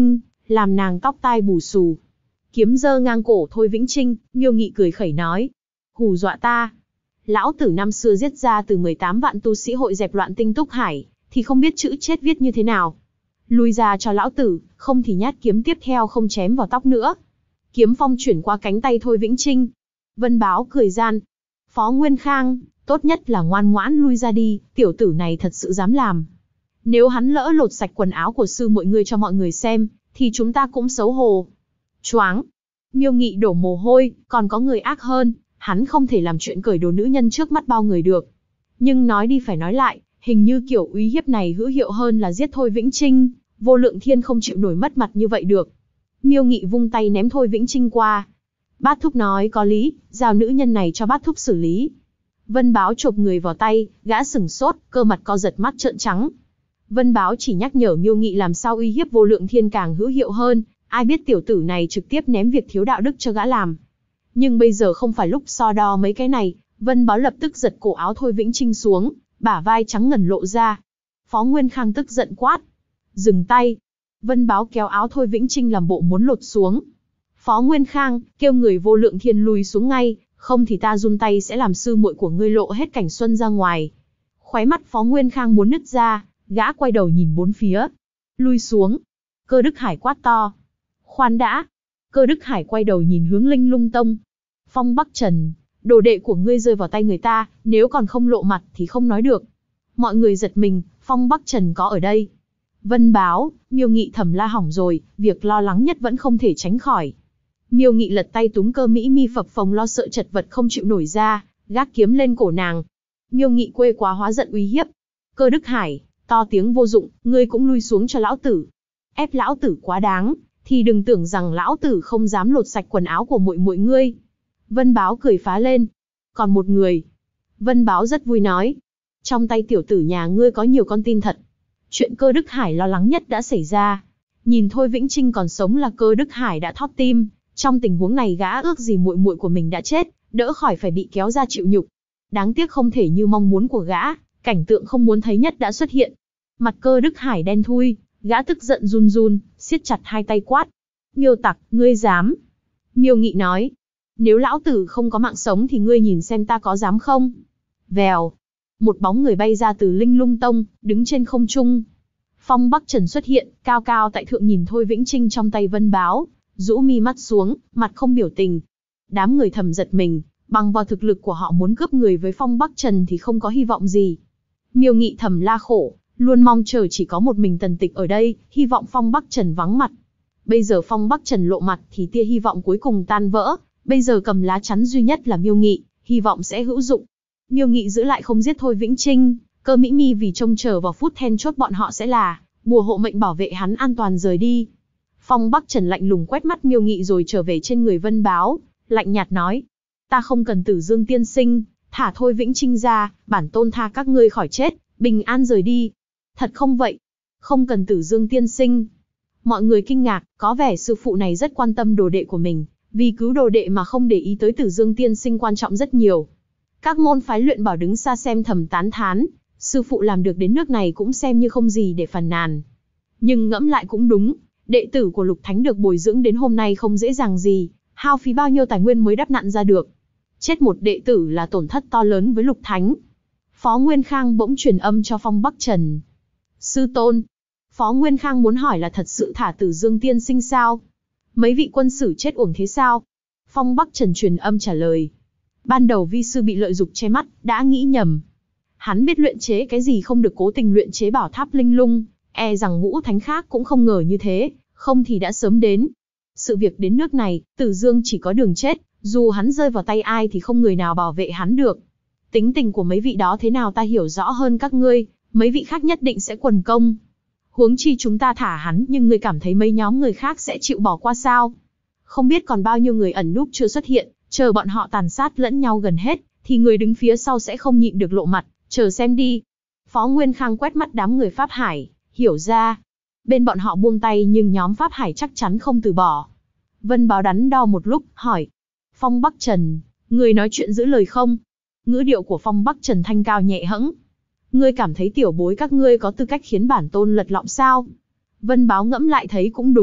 làm nàng tóc tai bù xù. Kiếm giơ ngang cổ Thôi Vĩnh Trinh, Miêu Nghị cười khẩy nói. Hù dọa ta. Lão tử năm xưa giết ra từ 18 vạn tu sĩ hội dẹp loạn Tinh Túc Hải, thì không biết chữ chết viết như thế nào. Lui ra cho lão tử, không thì nhát kiếm tiếp theo không chém vào tóc nữa. Kiếm phong chuyển qua cánh tay Thôi Vĩnh Trinh. Vân Báo cười gian. Phó Nguyên Khang, tốt nhất là ngoan ngoãn lui ra đi, tiểu tử này thật sự dám làm. Nếu hắn lỡ lột sạch quần áo của sư muội ngươi cho mọi người xem, thì chúng ta cũng xấu hổ. Choáng. Miêu Nghị đổ mồ hôi, còn có người ác hơn, hắn không thể làm chuyện cởi đồ nữ nhân trước mắt bao người được. Nhưng nói đi phải nói lại, hình như kiểu uy hiếp này hữu hiệu hơn là giết Thôi Vĩnh Trinh, Vô Lượng Thiên không chịu nổi mất mặt như vậy được. Miêu Nghị vung tay ném Thôi Vĩnh Trinh qua. Bát thúc nói có lý, giao nữ nhân này cho bát thúc xử lý. Vân Báo chộp người vào tay, gã sửng sốt, cơ mặt co giật mắt trợn trắng. Vân Báo chỉ nhắc nhở Miêu Nghị làm sao uy hiếp Vô Lượng Thiên càng hữu hiệu hơn, ai biết tiểu tử này trực tiếp ném việc thiếu đạo đức cho gã làm. Nhưng bây giờ không phải lúc so đo mấy cái này, Vân Báo lập tức giật cổ áo Thôi Vĩnh Trinh xuống, bả vai trắng ngần lộ ra. Phó Nguyên Khang tức giận quát. Dừng tay. Vân Báo kéo áo Thôi Vĩnh Trinh làm bộ muốn lột xuống. Phó Nguyên Khang, kêu người Vô Lượng Thiên lùi xuống ngay, không thì ta run tay sẽ làm sư muội của ngươi lộ hết cảnh xuân ra ngoài. Khóe mắt Phó Nguyên Khang muốn nứt ra, gã quay đầu nhìn bốn phía. Lui xuống. Cơ Đức Hải quát to. Khoan đã. Cơ Đức Hải quay đầu nhìn hướng Linh Lung Tông. Phong Bắc Trần, đồ đệ của ngươi rơi vào tay người ta, nếu còn không lộ mặt thì không nói được. Mọi người giật mình, Phong Bắc Trần có ở đây. Vân Báo, Miêu Nghị thầm la hỏng rồi, việc lo lắng nhất vẫn không thể tránh khỏi. Miêu Nghị lật tay túm Cơ Mỹ Mi phập phồng lo sợ chật vật không chịu nổi ra, gác kiếm lên cổ nàng. Miêu Nghị quê quá hóa giận uy hiếp. Cơ Đức Hải, to tiếng vô dụng, ngươi cũng lui xuống cho lão tử. Ép lão tử quá đáng, thì đừng tưởng rằng lão tử không dám lột sạch quần áo của muội muội ngươi. Vân Báo cười phá lên. Còn một người. Vân Báo rất vui nói. Trong tay tiểu tử nhà ngươi có nhiều con tin thật. Chuyện Cơ Đức Hải lo lắng nhất đã xảy ra. Nhìn Thôi Vĩnh Trinh còn sống là Cơ Đức Hải đã thót tim. Trong tình huống này gã ước gì muội muội của mình đã chết, đỡ khỏi phải bị kéo ra chịu nhục. Đáng tiếc không thể như mong muốn của gã, cảnh tượng không muốn thấy nhất đã xuất hiện. Mặt Cơ Đức Hải đen thui, gã tức giận run run, siết chặt hai tay quát. Miêu tặc, ngươi dám. Miêu Nghị nói. Nếu lão tử không có mạng sống thì ngươi nhìn xem ta có dám không? Vèo. Một bóng người bay ra từ Linh Lung Tông, đứng trên không trung. Phong Bắc Trần xuất hiện, cao cao tại thượng nhìn Thôi Vĩnh Trinh trong tay Vân Báo, rũ mi mắt xuống, mặt không biểu tình. Đám người thầm giật mình, bằng vào thực lực của họ muốn cướp người với Phong Bắc Trần thì không có hy vọng gì. Miêu Nghị thầm la khổ, luôn mong chờ chỉ có một mình Tần Tịch ở đây, hy vọng Phong Bắc Trần vắng mặt. Bây giờ Phong Bắc Trần lộ mặt thì tia hy vọng cuối cùng tan vỡ, bây giờ cầm lá chắn duy nhất là Miêu Nghị, hy vọng sẽ hữu dụng. Miêu Nghị giữ lại không giết Thôi Vĩnh Trinh, Cơ Mỹ Mi vì trông chờ vào phút then chốt bọn họ sẽ là bùa hộ mệnh bảo vệ hắn an toàn rời đi. Phong Bắc Trần lạnh lùng quét mắt Miêu Nghị rồi trở về trên người Vân Báo, lạnh nhạt nói: "Ta không cần Tử Dương tiên sinh, thả Thôi Vĩnh Trinh ra, bản tôn tha các ngươi khỏi chết, bình an rời đi." "Thật không vậy? Không cần Tử Dương tiên sinh?" Mọi người kinh ngạc, có vẻ sư phụ này rất quan tâm đồ đệ của mình, vì cứu đồ đệ mà không để ý tới Tử Dương tiên sinh quan trọng rất nhiều. Các môn phái luyện bảo đứng xa xem thầm tán thán, sư phụ làm được đến nước này cũng xem như không gì để phàn nàn. Nhưng ngẫm lại cũng đúng, đệ tử của Lục Thánh được bồi dưỡng đến hôm nay không dễ dàng gì, hao phí bao nhiêu tài nguyên mới đắp nặn ra được. Chết một đệ tử là tổn thất to lớn với Lục Thánh. Phó Nguyên Khang bỗng truyền âm cho Phong Bắc Trần. "Sư tôn." Phó Nguyên Khang muốn hỏi là thật sự thả Tử Dương tiên sinh sao? Mấy vị quân sử chết uổng thế sao? Phong Bắc Trần truyền âm trả lời. Ban đầu vi sư bị lợi dục che mắt, đã nghĩ nhầm. Hắn biết luyện chế cái gì không được cố tình luyện chế bảo tháp linh lung, e rằng ngũ thánh khác cũng không ngờ như thế, không thì đã sớm đến. Sự việc đến nước này, Tử Dương chỉ có đường chết, dù hắn rơi vào tay ai thì không người nào bảo vệ hắn được. Tính tình của mấy vị đó thế nào ta hiểu rõ hơn các ngươi, mấy vị khác nhất định sẽ quần công. Huống chi chúng ta thả hắn, nhưng ngươi cảm thấy mấy nhóm người khác sẽ chịu bỏ qua sao? Không biết còn bao nhiêu người ẩn núp chưa xuất hiện, chờ bọn họ tàn sát lẫn nhau gần hết, thì người đứng phía sau sẽ không nhịn được lộ mặt, chờ xem đi. Phó Nguyên Khang quét mắt đám người Pháp Hải, hiểu ra. Bên bọn họ buông tay nhưng nhóm Pháp Hải chắc chắn không từ bỏ. Vân Báo đắn đo một lúc, hỏi. Phong Bắc Trần, người nói chuyện giữ lời không? Ngữ điệu của Phong Bắc Trần thanh cao nhẹ hẫng. Ngươi cảm thấy tiểu bối các ngươi có tư cách khiến bản tôn lật lọng sao? Vân Báo ngẫm lại thấy cũng đúng.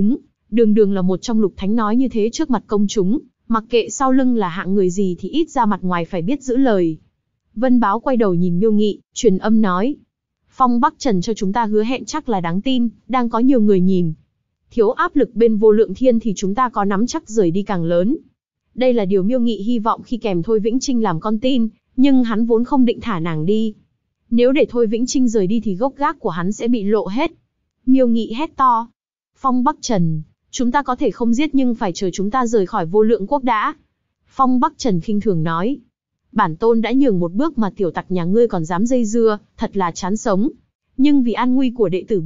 Đường Đường là một trong lục thánh nói như thế trước mặt công chúng, mặc kệ sau lưng là hạng người gì thì ít ra mặt ngoài phải biết giữ lời. Vân Báo quay đầu nhìn Miêu Nghị, truyền âm nói. Phong Bắc Trần cho chúng ta hứa hẹn chắc là đáng tin, đang có nhiều người nhìn. Thiếu áp lực bên Vô Lượng Thiên thì chúng ta có nắm chắc rời đi càng lớn. Đây là điều Miêu Nghị hy vọng khi kèm Thôi Vĩnh Trinh làm con tin, nhưng hắn vốn không định thả nàng đi. Nếu để Thôi Vĩnh Trinh rời đi thì gốc gác của hắn sẽ bị lộ hết. Miêu Nghị hét to. Phong Bắc Trần, chúng ta có thể không giết nhưng phải chờ chúng ta rời khỏi Vô Lượng Quốc đã. Phong Bắc Trần khinh thường nói. Bản tôn đã nhường một bước mà tiểu tặc nhà ngươi còn dám dây dưa, thật là chán sống. Nhưng vì an nguy của đệ tử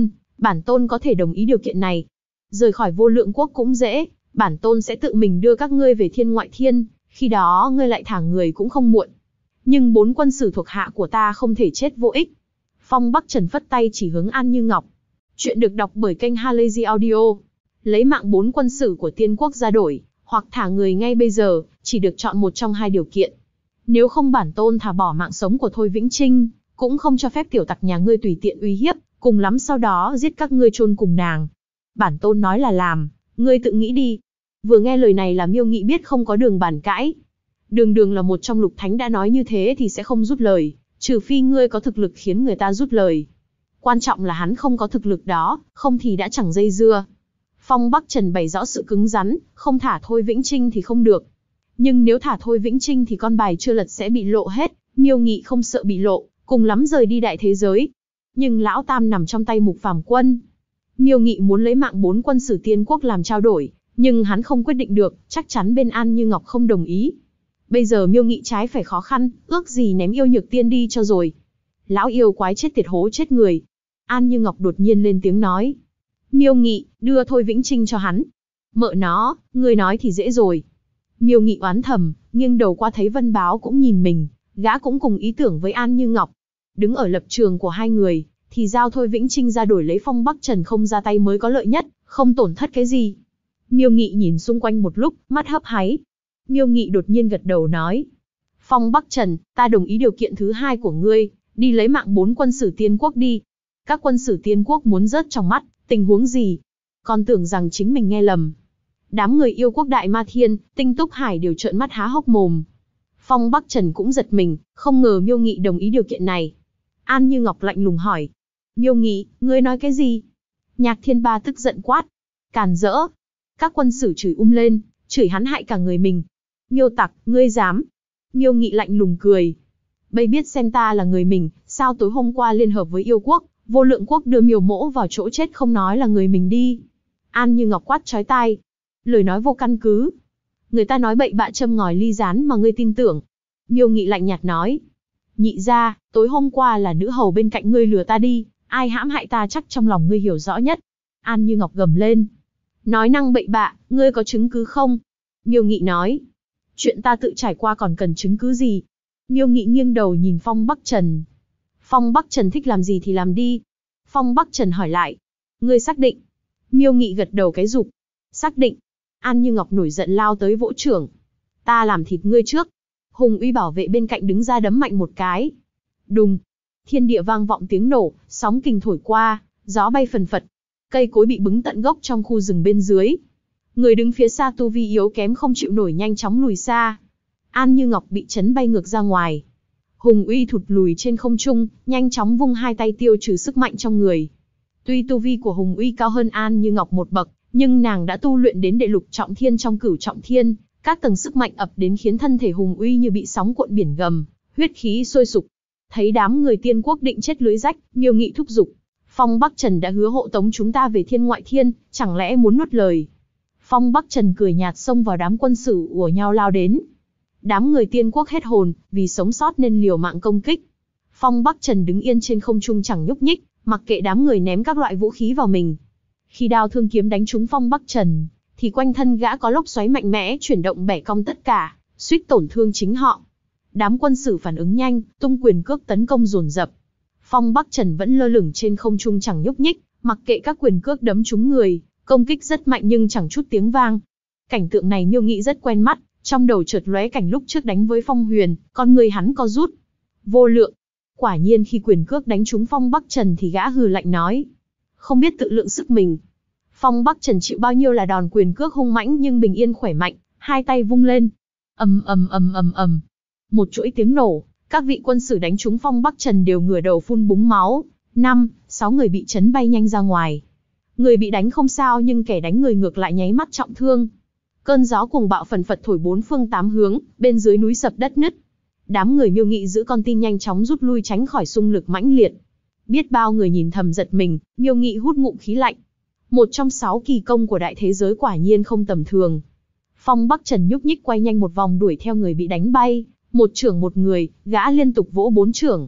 bản tôn có thể đồng ý điều kiện này. Rời khỏi Vô Lượng Quốc cũng dễ, bản tôn sẽ tự mình đưa các ngươi về Thiên Ngoại Thiên, khi đó ngươi lại thả người cũng không muộn. Nhưng 4 quân sử thuộc hạ của ta không thể chết vô ích. Phong Bắc Trần phất tay chỉ hướng An Như Ngọc. Chuyện được đọc bởi kênh Halazy Audio. Lấy mạng 4 quân sử của Tiên Quốc ra đổi, hoặc thả người ngay bây giờ, chỉ được chọn một trong 2 điều kiện. Nếu không bản tôn thả bỏ mạng sống của Thôi Vĩnh Trinh, cũng không cho phép tiểu tặc nhà ngươi tùy tiện uy hiếp, cùng lắm sau đó giết các ngươi chôn cùng nàng. Bản tôn nói là làm, ngươi tự nghĩ đi. Vừa nghe lời này là Miêu Nghị biết không có đường bàn cãi. Đường Đường là một trong lục thánh đã nói như thế thì sẽ không rút lời, trừ phi ngươi có thực lực khiến người ta rút lời. Quan trọng là hắn không có thực lực đó, không thì đã chẳng dây dưa. Phong Bắc Trần bày rõ sự cứng rắn, không thả Thôi Vĩnh Trinh thì không được. Nhưng nếu thả Thôi Vĩnh Trinh thì con bài chưa lật sẽ bị lộ hết, Miêu Nghị không sợ bị lộ, cùng lắm rời đi đại thế giới. Nhưng Lão Tam nằm trong tay Mục Phàm Quân. Miêu Nghị muốn lấy mạng 4 quân sử Tiên Quốc làm trao đổi, nhưng hắn không quyết định được, chắc chắn bên An Như Ngọc không đồng ý. Bây giờ Miêu Nghị trái phải khó khăn, ước gì ném Yêu Nhược Tiên đi cho rồi. Lão yêu quái chết tiệt hố chết người. An Như Ngọc đột nhiên lên tiếng nói. Miêu Nghị, đưa Thôi Vĩnh Trinh cho hắn. Mợ nó, ngươi nói thì dễ rồi. Miêu Nghị oán thầm, nghiêng đầu qua thấy Vân Báo cũng nhìn mình, gã cũng cùng ý tưởng với An Như Ngọc. Đứng ở lập trường của hai người, thì giao Thôi Vĩnh Trinh ra đổi lấy Phong Bắc Trần không ra tay mới có lợi nhất, không tổn thất cái gì. Miêu Nghị nhìn xung quanh một lúc, mắt hấp háy. Miêu Nghị đột nhiên gật đầu nói. Phong Bắc Trần, ta đồng ý điều kiện thứ 2 của ngươi, đi lấy mạng 4 quân sử Tiên Quốc đi. Các quân sử Tiên Quốc muốn rớt trong mắt, tình huống gì? Còn tưởng rằng chính mình nghe lầm. Đám người yêu quốc Đại Ma Thiên, Tinh Túc Hải đều trợn mắt há hốc mồm. Phong Bắc Trần cũng giật mình, không ngờ Miêu Nghị đồng ý điều kiện này. An Như Ngọc lạnh lùng hỏi. Miêu Nghị, ngươi nói cái gì? Nhạc Thiên Ba tức giận quát. Càn rỡ. Các quân sử chửi lên, chửi hắn hại cả người mình. Miêu tặc, ngươi dám. Miêu Nghị lạnh lùng cười. Bây biết xem ta là người mình, sao tối hôm qua liên hợp với yêu quốc, Vô Lượng Quốc đưa Miêu Mỗ vào chỗ chết không nói là người mình đi. An Như Ngọc quát chói tai. Lời nói vô căn cứ. Người ta nói bậy bạ châm ngòi ly gián mà ngươi tin tưởng. Miêu Nghị lạnh nhạt nói. Nhị gia, tối hôm qua là nữ hầu bên cạnh ngươi lừa ta đi, ai hãm hại ta chắc trong lòng ngươi hiểu rõ nhất. An Như Ngọc gầm lên. Nói năng bậy bạ, ngươi có chứng cứ không? Miêu Nghị nói. Chuyện ta tự trải qua còn cần chứng cứ gì? Miêu Nghị nghiêng đầu nhìn Phong Bắc Trần. Phong Bắc Trần thích làm gì thì làm đi. Phong Bắc Trần hỏi lại. Ngươi xác định? Miêu Nghị gật đầu cái rụp. Xác định. An Như Ngọc nổi giận lao tới vỗ chưởng. Ta làm thịt ngươi trước. Hùng Uy bảo vệ bên cạnh đứng ra đấm mạnh một cái. Đùng. Thiên địa vang vọng tiếng nổ, sóng kình thổi qua, gió bay phần phật. Cây cối bị bứng tận gốc trong khu rừng bên dưới. Người đứng phía xa tu vi yếu kém không chịu nổi nhanh chóng lùi xa. An Như Ngọc bị chấn bay ngược ra ngoài. Hùng Uy thụt lùi trên không trung, nhanh chóng vung hai tay tiêu trừ sức mạnh trong người. Tuy tu vi của Hùng Uy cao hơn An Như Ngọc một bậc, nhưng nàng đã tu luyện đến đệ lục trọng thiên trong cửu trọng thiên, các tầng sức mạnh ập đến khiến thân thể Hùng Uy như bị sóng cuộn biển gầm, huyết khí sôi sục. Thấy đám người Tiên Quốc định chết lưới rách, Miêu Nghị thúc giục. Phong Bắc Trần đã hứa hộ tống chúng ta về Thiên Ngoại Thiên, chẳng lẽ muốn nuốt lời? Phong Bắc Trần cười nhạt xông vào đám quân sử ùa nhau lao đến. Đám người Tiên Quốc hết hồn, vì sống sót nên liều mạng công kích. Phong Bắc Trần đứng yên trên không trung chẳng nhúc nhích, mặc kệ đám người ném các loại vũ khí vào mình. Khi đao thương kiếm đánh trúng Phong Bắc Trần, thì quanh thân gã có lốc xoáy mạnh mẽ chuyển động bẻ cong tất cả, suýt tổn thương chính họ. Đám quân sử phản ứng nhanh, tung quyền cước tấn công dồn dập. Phong Bắc Trần vẫn lơ lửng trên không trung chẳng nhúc nhích, mặc kệ các quyền cước đấm trúng người, công kích rất mạnh nhưng chẳng chút tiếng vang. Cảnh tượng này Miêu Nghị rất quen mắt, trong đầu chợt lóe cảnh lúc trước đánh với Phong Huyền, con người hắn co rút. Vô lượng. Quả nhiên khi quyền cước đánh trúng Phong Bắc Trần thì gã hừ lạnh nói. Không biết tự lượng sức mình. Phong Bắc Trần chịu bao nhiêu là đòn quyền cước hung mãnh nhưng bình yên khỏe mạnh, hai tay vung lên. Ầm ầm ầm ầm ầm. Một chuỗi tiếng nổ, các vị quân sử đánh trúng Phong Bắc Trần đều ngửa đầu phun búng máu. 5, 6 người bị chấn bay nhanh ra ngoài. Người bị đánh không sao nhưng kẻ đánh người ngược lại nháy mắt trọng thương. Cơn gió cuồng bạo phần phật thổi bốn phương tám hướng, bên dưới núi sập đất nứt. Đám người Miêu Nghị giữ con tin nhanh chóng rút lui tránh khỏi xung lực mãnh liệt. Biết bao người nhìn thầm giật mình, Miêu Nghị hút ngụm khí lạnh. Một trong 6 kỳ công của đại thế giới quả nhiên không tầm thường. Phong Bắc Trần nhúc nhích quay nhanh một vòng đuổi theo người bị đánh bay, một chưởng một người, gã liên tục vỗ 4 chưởng.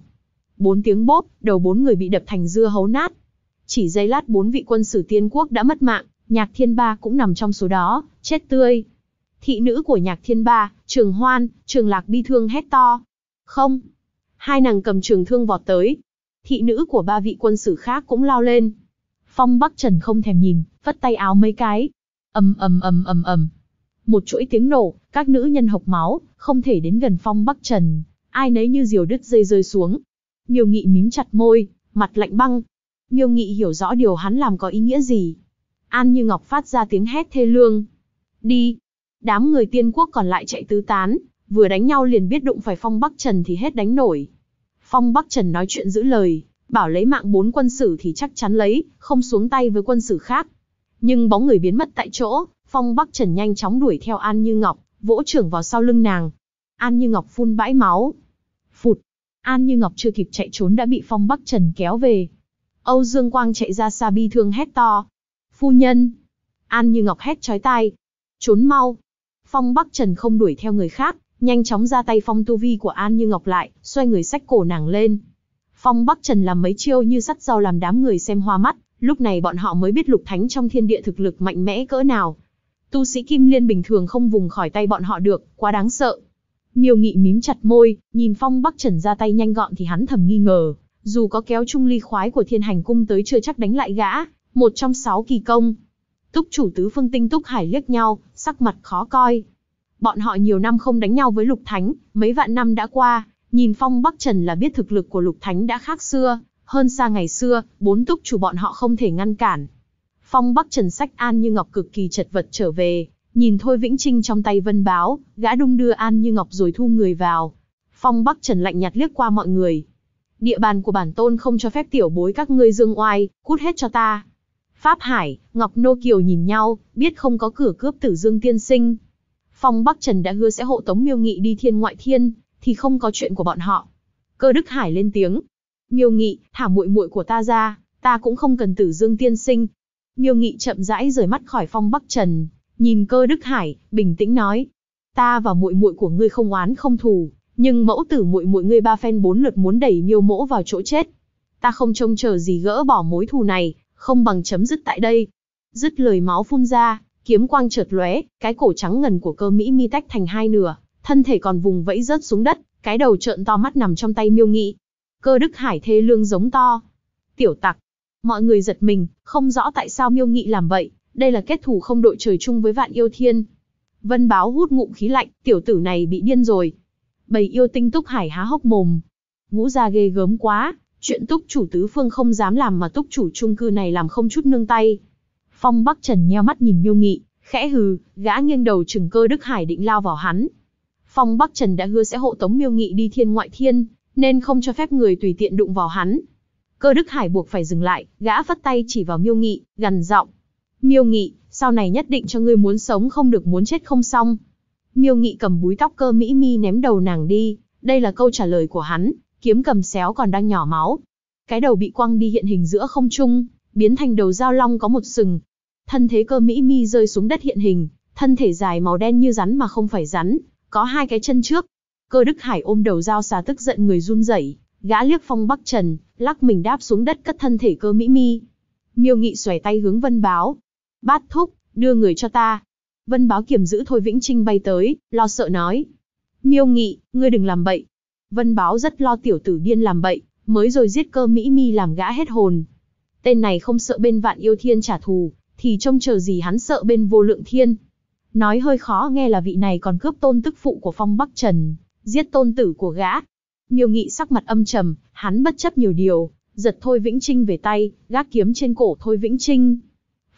4 tiếng bốp, đầu 4 người bị đập thành dưa hấu nát. Chỉ giây lát 4 vị quân sử tiên quốc đã mất mạng, Nhạc Thiên Ba cũng nằm trong số đó, chết tươi. Thị nữ của Nhạc Thiên Ba, Trường Hoan, Trường Lạc bi thương hét to. Không! Hai nàng cầm trường thương vọt tới. Thị nữ của 3 vị quân sử khác cũng lao lên. Phong Bắc Trần không thèm nhìn, vất tay áo mấy cái. Ầm ầm ầm ầm ầm. Một chuỗi tiếng nổ, các nữ nhân hộc máu, không thể đến gần Phong Bắc Trần, ai nấy như diều đứt dây rơi xuống. Miêu Nghị mím chặt môi, mặt lạnh băng. Miêu Nghị hiểu rõ điều hắn làm có ý nghĩa gì. An Như Ngọc phát ra tiếng hét thê lương. Đi! Đám người tiên quốc còn lại chạy tứ tán, vừa đánh nhau liền biết đụng phải Phong Bắc Trần thì hết đánh nổi. Phong Bắc Trần nói chuyện giữ lời, bảo lấy mạng 4 quân sử thì chắc chắn lấy, không xuống tay với quân sử khác. Nhưng bóng người biến mất tại chỗ, Phong Bắc Trần nhanh chóng đuổi theo An Như Ngọc, vỗ chưởng vào sau lưng nàng. An Như Ngọc phun bãi máu. Phụt! An Như Ngọc chưa kịp chạy trốn đã bị Phong Bắc Trần kéo về. Âu Dương Quang chạy ra xa bi thương hét to. Phu nhân! An Như Ngọc hét chói tai. Trốn mau! Phong Bắc Trần không đuổi theo người khác, nhanh chóng ra tay phong tu vi của An Như Ngọc lại, xoay người xách cổ nàng lên. Phong Bắc Trần làm mấy chiêu như sắt rau làm đám người xem hoa mắt, lúc này bọn họ mới biết Lục Thánh trong thiên địa thực lực mạnh mẽ cỡ nào. Tu sĩ Kim Liên bình thường không vùng khỏi tay bọn họ được, quá đáng sợ. Miêu Nghị mím chặt môi, nhìn Phong Bắc Trần ra tay nhanh gọn thì hắn thầm nghi ngờ, dù có kéo chung ly khoái của Thiên Hành Cung tới chưa chắc đánh lại gã, một trong 6 kỳ công. Túc chủ tứ phương Tinh Túc Hải liếc nhau, sắc mặt khó coi. Bọn họ nhiều năm không đánh nhau với Lục Thánh, mấy vạn năm đã qua, nhìn Phong Bắc Trần là biết thực lực của Lục Thánh đã khác xưa, hơn xa ngày xưa, 4 túc chủ bọn họ không thể ngăn cản. Phong Bắc Trần xách An Như Ngọc cực kỳ chật vật trở về, nhìn Thôi Vĩnh Trinh trong tay vân báo, gã đung đưa An Như Ngọc rồi thu người vào. Phong Bắc Trần lạnh nhạt liếc qua mọi người. Địa bàn của bản tôn không cho phép tiểu bối các ngươi dương oai, cút hết cho ta. Pháp Hải, Ngọc Nô Kiều nhìn nhau, biết không có cửa cướp Tử Dương tiên sinh. Phong Bắc Trần đã hứa sẽ hộ tống Miêu Nghị đi thiên ngoại thiên, thì không có chuyện của bọn họ. Cơ Đức Hải lên tiếng. Miêu Nghị, thả muội muội của ta ra, ta cũng không cần Tử Dương tiên sinh. Miêu Nghị chậm rãi rời mắt khỏi Phong Bắc Trần, nhìn Cơ Đức Hải, bình tĩnh nói. Ta và muội muội của ngươi không oán không thù, nhưng mẫu tử muội muội ngươi 3 phen 4 lượt muốn đẩy Miêu mỗ vào chỗ chết. Ta không trông chờ gì gỡ bỏ mối thù này, không bằng chấm dứt tại đây. Dứt lời máu phun ra, kiếm quang chợt lóe, cái cổ trắng ngần của Cơ Mỹ Mi tách thành 2 nửa, thân thể còn vùng vẫy rớt xuống đất, cái đầu trợn to mắt nằm trong tay Miêu Nghị. Cơ Đức Hải thê lương giống to. Tiểu tặc! Mọi người giật mình, không rõ tại sao Miêu Nghị làm vậy, đây là kết thù không đội trời chung với Vạn Yêu Thiên. Vân Báo hút ngụm khí lạnh, tiểu tử này bị điên rồi. Bầy yêu tinh Túc Hải há hốc mồm. Ngũ gia ghê gớm quá, chuyện túc chủ tứ phương không dám làm mà túc chủ chung cư này làm không chút nương tay. Phong Bắc Trần nheo mắt nhìn Miêu Nghị, khẽ hừ, gã nghiêng đầu chừng Cơ Đức Hải định lao vào hắn. Phong Bắc Trần đã hứa sẽ hộ tống Miêu Nghị đi thiên ngoại thiên, nên không cho phép người tùy tiện đụng vào hắn. Cơ Đức Hải buộc phải dừng lại, gã phất tay chỉ vào Miêu Nghị, gằn giọng. Miêu Nghị, sau này nhất định cho ngươi muốn sống không được muốn chết không xong. Miêu Nghị cầm búi tóc Cơ Mỹ Mi ném đầu nàng đi, đây là câu trả lời của hắn, kiếm cầm xéo còn đang nhỏ máu. Cái đầu bị quăng đi hiện hình giữa không trung, biến thành đầu dao long có một sừng. Thân thế Cơ Mỹ Mi rơi xuống đất hiện hình, thân thể dài màu đen như rắn mà không phải rắn, có 2 cái chân trước. Cơ Đức Hải ôm đầu dao xà tức giận người run rẩy, gã liếc Phong Bắc Trần, lắc mình đáp xuống đất cất thân thể Cơ Mỹ Mi. Miêu Nghị xoay tay hướng Vân Báo. Bát thúc, đưa người cho ta. Vân Báo kiềm giữ Thôi Vĩnh Trinh bay tới, lo sợ nói. Miêu Nghị, ngươi đừng làm bậy. Vân Báo rất lo tiểu tử điên làm bậy, mới rồi giết Cơ Mỹ Mi làm gã hết hồn. Tên này không sợ bên Vạn Yêu Thiên trả thù, thì trông chờ gì hắn sợ bên Vô Lượng Thiên. Nói hơi khó nghe là vị này còn cướp tôn tức phụ của Phong Bắc Trần, giết tôn tử của gã. Miêu Nghị sắc mặt âm trầm, hắn bất chấp nhiều điều, giật Thôi Vĩnh Trinh về tay, gác kiếm trên cổ Thôi Vĩnh Trinh.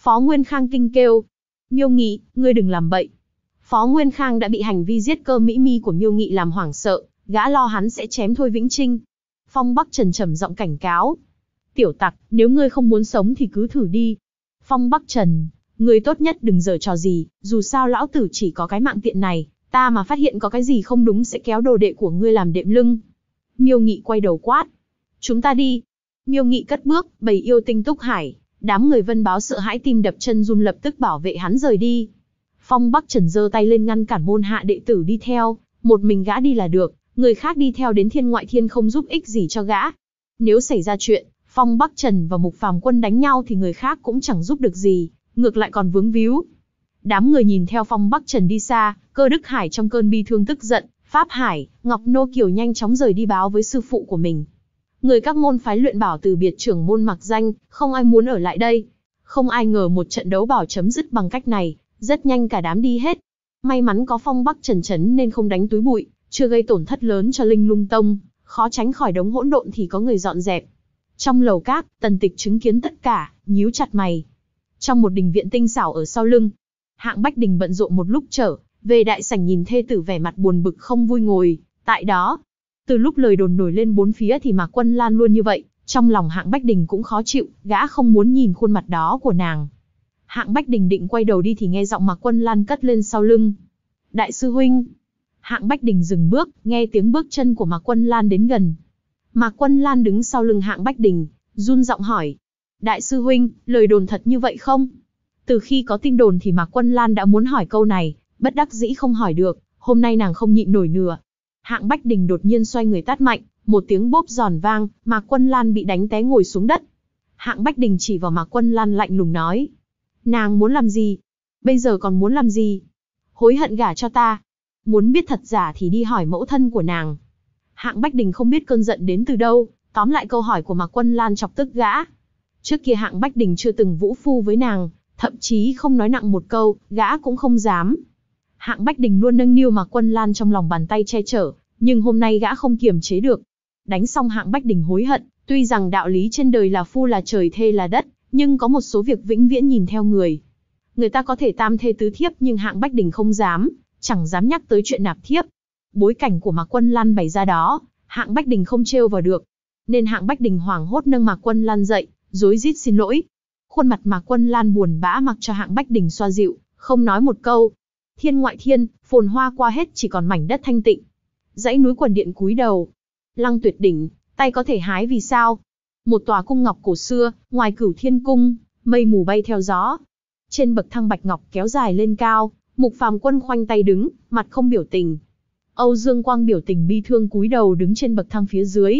Phó Nguyên Khang kinh kêu. Miêu Nghị, ngươi đừng làm bậy. Phó Nguyên Khang đã bị hành vi giết Cơ Mỹ Mi của Miêu Nghị làm hoảng sợ, gã lo hắn sẽ chém Thôi Vĩnh Trinh. Phong Bắc Trần trầm giọng cảnh cáo. Tiểu tặc, nếu ngươi không muốn sống thì cứ thử đi. Phong Bắc Trần, ngươi tốt nhất đừng giở trò gì, dù sao lão tử chỉ có cái mạng tiện này, ta mà phát hiện có cái gì không đúng sẽ kéo đồ đệ của ngươi làm đệm lưng. Miêu Nghị quay đầu quát. Chúng ta đi. Miêu Nghị cất bước, bầy yêu tinh túc hải, đám người Vân Báo sợ hãi tim đập chân run lập tức bảo vệ hắn rời đi. Phong Bắc Trần giơ tay lên ngăn cản môn hạ đệ tử đi theo, một mình gã đi là được, người khác đi theo đến thiên ngoại thiên không giúp ích gì cho gã. Nếu xảy ra chuyện, Phong Bắc Trần và Mục Phàm Quân đánh nhau thì người khác cũng chẳng giúp được gì, ngược lại còn vướng víu. Đám người nhìn theo Phong Bắc Trần đi xa, Cơ Đức Hải trong cơn bi thương tức giận, Pháp Hải, Ngọc Nô Kiều nhanh chóng rời đi báo với sư phụ của mình. Người các môn phái luyện bảo từ biệt trưởng môn mặc danh, không ai muốn ở lại đây. Không ai ngờ một trận đấu bảo chấm dứt bằng cách này, rất nhanh cả đám đi hết. May mắn có Phong Bắc Trần chấn nên không đánh túi bụi, chưa gây tổn thất lớn cho Linh Lung Tông, khó tránh khỏi đống hỗn độn thì có người dọn dẹp. Trong lầu các, Tần Tịch chứng kiến tất cả, nhíu chặt mày. Trong một đình viện tinh xảo ở sau lưng, Hạng Bách Đình bận rộn một lúc trở về đại sảnh nhìn thê tử vẻ mặt buồn bực không vui ngồi tại đó. Từ lúc lời đồn nổi lên bốn phía thì Mạc Quân Lan luôn như vậy, trong lòng Hạng Bách Đình cũng khó chịu, gã không muốn nhìn khuôn mặt đó của nàng. Hạng Bách Đình định quay đầu đi thì nghe giọng Mạc Quân Lan cất lên sau lưng. Đại sư huynh. Hạng Bách Đình dừng bước, nghe tiếng bước chân của Mạc Quân Lan đến gần. Mạc Quân Lan đứng sau lưng Hạng Bách Đình, run giọng hỏi. Đại sư huynh, lời đồn thật như vậy không? Từ khi có tin đồn thì Mạc Quân Lan đã muốn hỏi câu này, bất đắc dĩ không hỏi được, hôm nay nàng không nhịn nổi nữa. Hạng Bách Đình đột nhiên xoay người tát mạnh, một tiếng bốp giòn vang, Mạc Quân Lan bị đánh té ngồi xuống đất. Hạng Bách Đình chỉ vào Mạc Quân Lan lạnh lùng nói. Nàng muốn làm gì? Bây giờ còn muốn làm gì? Hối hận gả cho ta. Muốn biết thật giả thì đi hỏi mẫu thân của nàng. Hạng Bách Đình không biết cơn giận đến từ đâu, tóm lại câu hỏi của Mạc Quân Lan chọc tức gã. Trước kia Hạng Bách Đình chưa từng vũ phu với nàng, thậm chí không nói nặng một câu, gã cũng không dám. Hạng Bách Đình luôn nâng niu Mạc Quân Lan trong lòng bàn tay che chở, nhưng hôm nay gã không kiềm chế được. Đánh xong Hạng Bách Đình hối hận, tuy rằng đạo lý trên đời là phu là trời thê là đất, nhưng có một số việc vĩnh viễn nhìn theo người. Người ta có thể tam thê tứ thiếp nhưng Hạng Bách Đình không dám, chẳng dám nhắc tới chuyện nạp thiếp. Bối cảnh của Mạc Quân Lan bày ra đó, Hạng Bách Đình không trêu vào được. Nên Hạng Bách Đình hoảng hốt nâng Mạc Quân Lan dậy, rối rít xin lỗi. Khuôn mặt Mạc Quân Lan buồn bã mặc cho Hạng Bách Đình xoa dịu, không nói một câu. Thiên ngoại thiên, phồn hoa qua hết chỉ còn mảnh đất thanh tịnh. Dãy núi Quần Điện cúi đầu. Lăng Tuyệt đỉnh, tay có thể hái vì sao? Một tòa cung ngọc cổ xưa, ngoài Cửu Thiên cung, mây mù bay theo gió. Trên bậc thang bạch ngọc kéo dài lên cao, Mục Phàm Quân khoanh tay đứng, mặt không biểu tình. Âu Dương Quang biểu tình bi thương cúi đầu đứng trên bậc thang phía dưới.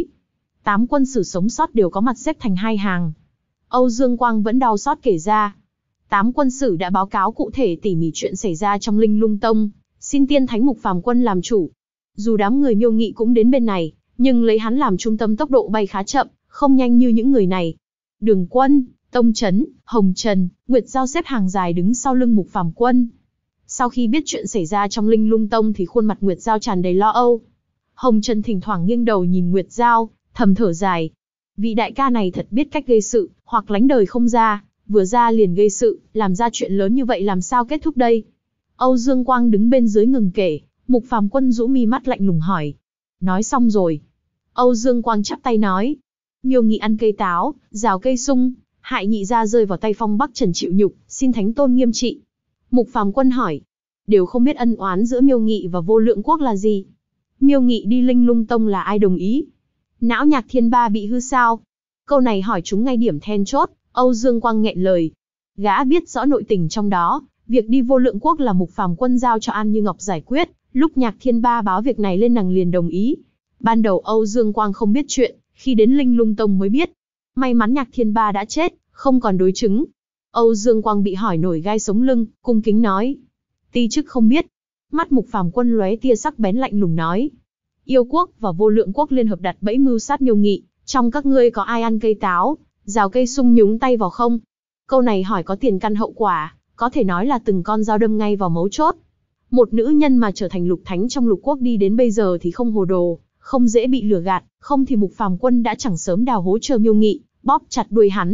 8 quân sử sống sót đều có mặt xếp thành hai hàng. Âu Dương Quang vẫn đau xót kể ra. 8 quân sử đã báo cáo cụ thể tỉ mỉ chuyện xảy ra trong Linh Lung Tông, xin Tiên Thánh Mục Phàm Quân làm chủ. Dù đám người Miêu Nghị cũng đến bên này, nhưng lấy hắn làm trung tâm tốc độ bay khá chậm, không nhanh như những người này. Đường Quân, Tông Chấn, Hồng Trần, Nguyệt Giao xếp hàng dài đứng sau lưng Mục Phàm Quân. Sau khi biết chuyện xảy ra trong Linh Lung Tông thì khuôn mặt Nguyệt Giao tràn đầy lo âu. Hồng Trần thỉnh thoảng nghiêng đầu nhìn Nguyệt Giao, thầm thở dài. Vị đại ca này thật biết cách gây sự, hoặc lánh đời không ra, vừa ra liền gây sự, làm ra chuyện lớn như vậy làm sao kết thúc đây? Âu Dương Quang đứng bên dưới ngừng kể, Mục Phàm Quân rũ mi mắt lạnh lùng hỏi. Nói xong rồi. Âu Dương Quang chắp tay nói. Miêu Nghị ăn cây táo, rào cây sung, hại nhị gia rơi vào tay Phong Bắc Trần chịu nhục, xin Thánh Tôn nghiêm trị. Mục Phàm Quân hỏi. Đều không biết ân oán giữa Miêu Nghị và Vô Lượng Quốc là gì. Miêu Nghị đi Linh Lung Tông là ai đồng ý? Não Nhạc Thiên Ba bị hư sao? Câu này hỏi chúng ngay điểm then chốt, Âu Dương Quang nghẹn lời. Gã biết rõ nội tình trong đó, việc đi Vô Lượng Quốc là Mục Phàm Quân giao cho An Như Ngọc giải quyết, lúc Nhạc Thiên Ba báo việc này lên nàng liền đồng ý. Ban đầu Âu Dương Quang không biết chuyện, khi đến Linh Lung Tông mới biết. May mắn Nhạc Thiên Ba đã chết, không còn đối chứng. Âu Dương Quang bị hỏi nổi gai sống lưng, cung kính nói. Ti chức không biết. Mắt Mục Phàm Quân lóe tia sắc bén lạnh lùng nói. Yêu Quốc và Vô Lượng Quốc liên hợp đặt bẫy mưu sát Miêu Nghị, trong các ngươi có ai ăn cây táo, rào cây sung nhúng tay vào không? Câu này hỏi có tiền căn hậu quả, có thể nói là từng con dao đâm ngay vào mấu chốt. Một nữ nhân mà trở thành lục thánh trong lục quốc đi đến bây giờ thì không hồ đồ, không dễ bị lừa gạt, không thì Mục Phàm Quân đã chẳng sớm đào hố chờ Miêu Nghị, bóp chặt đuôi hắn.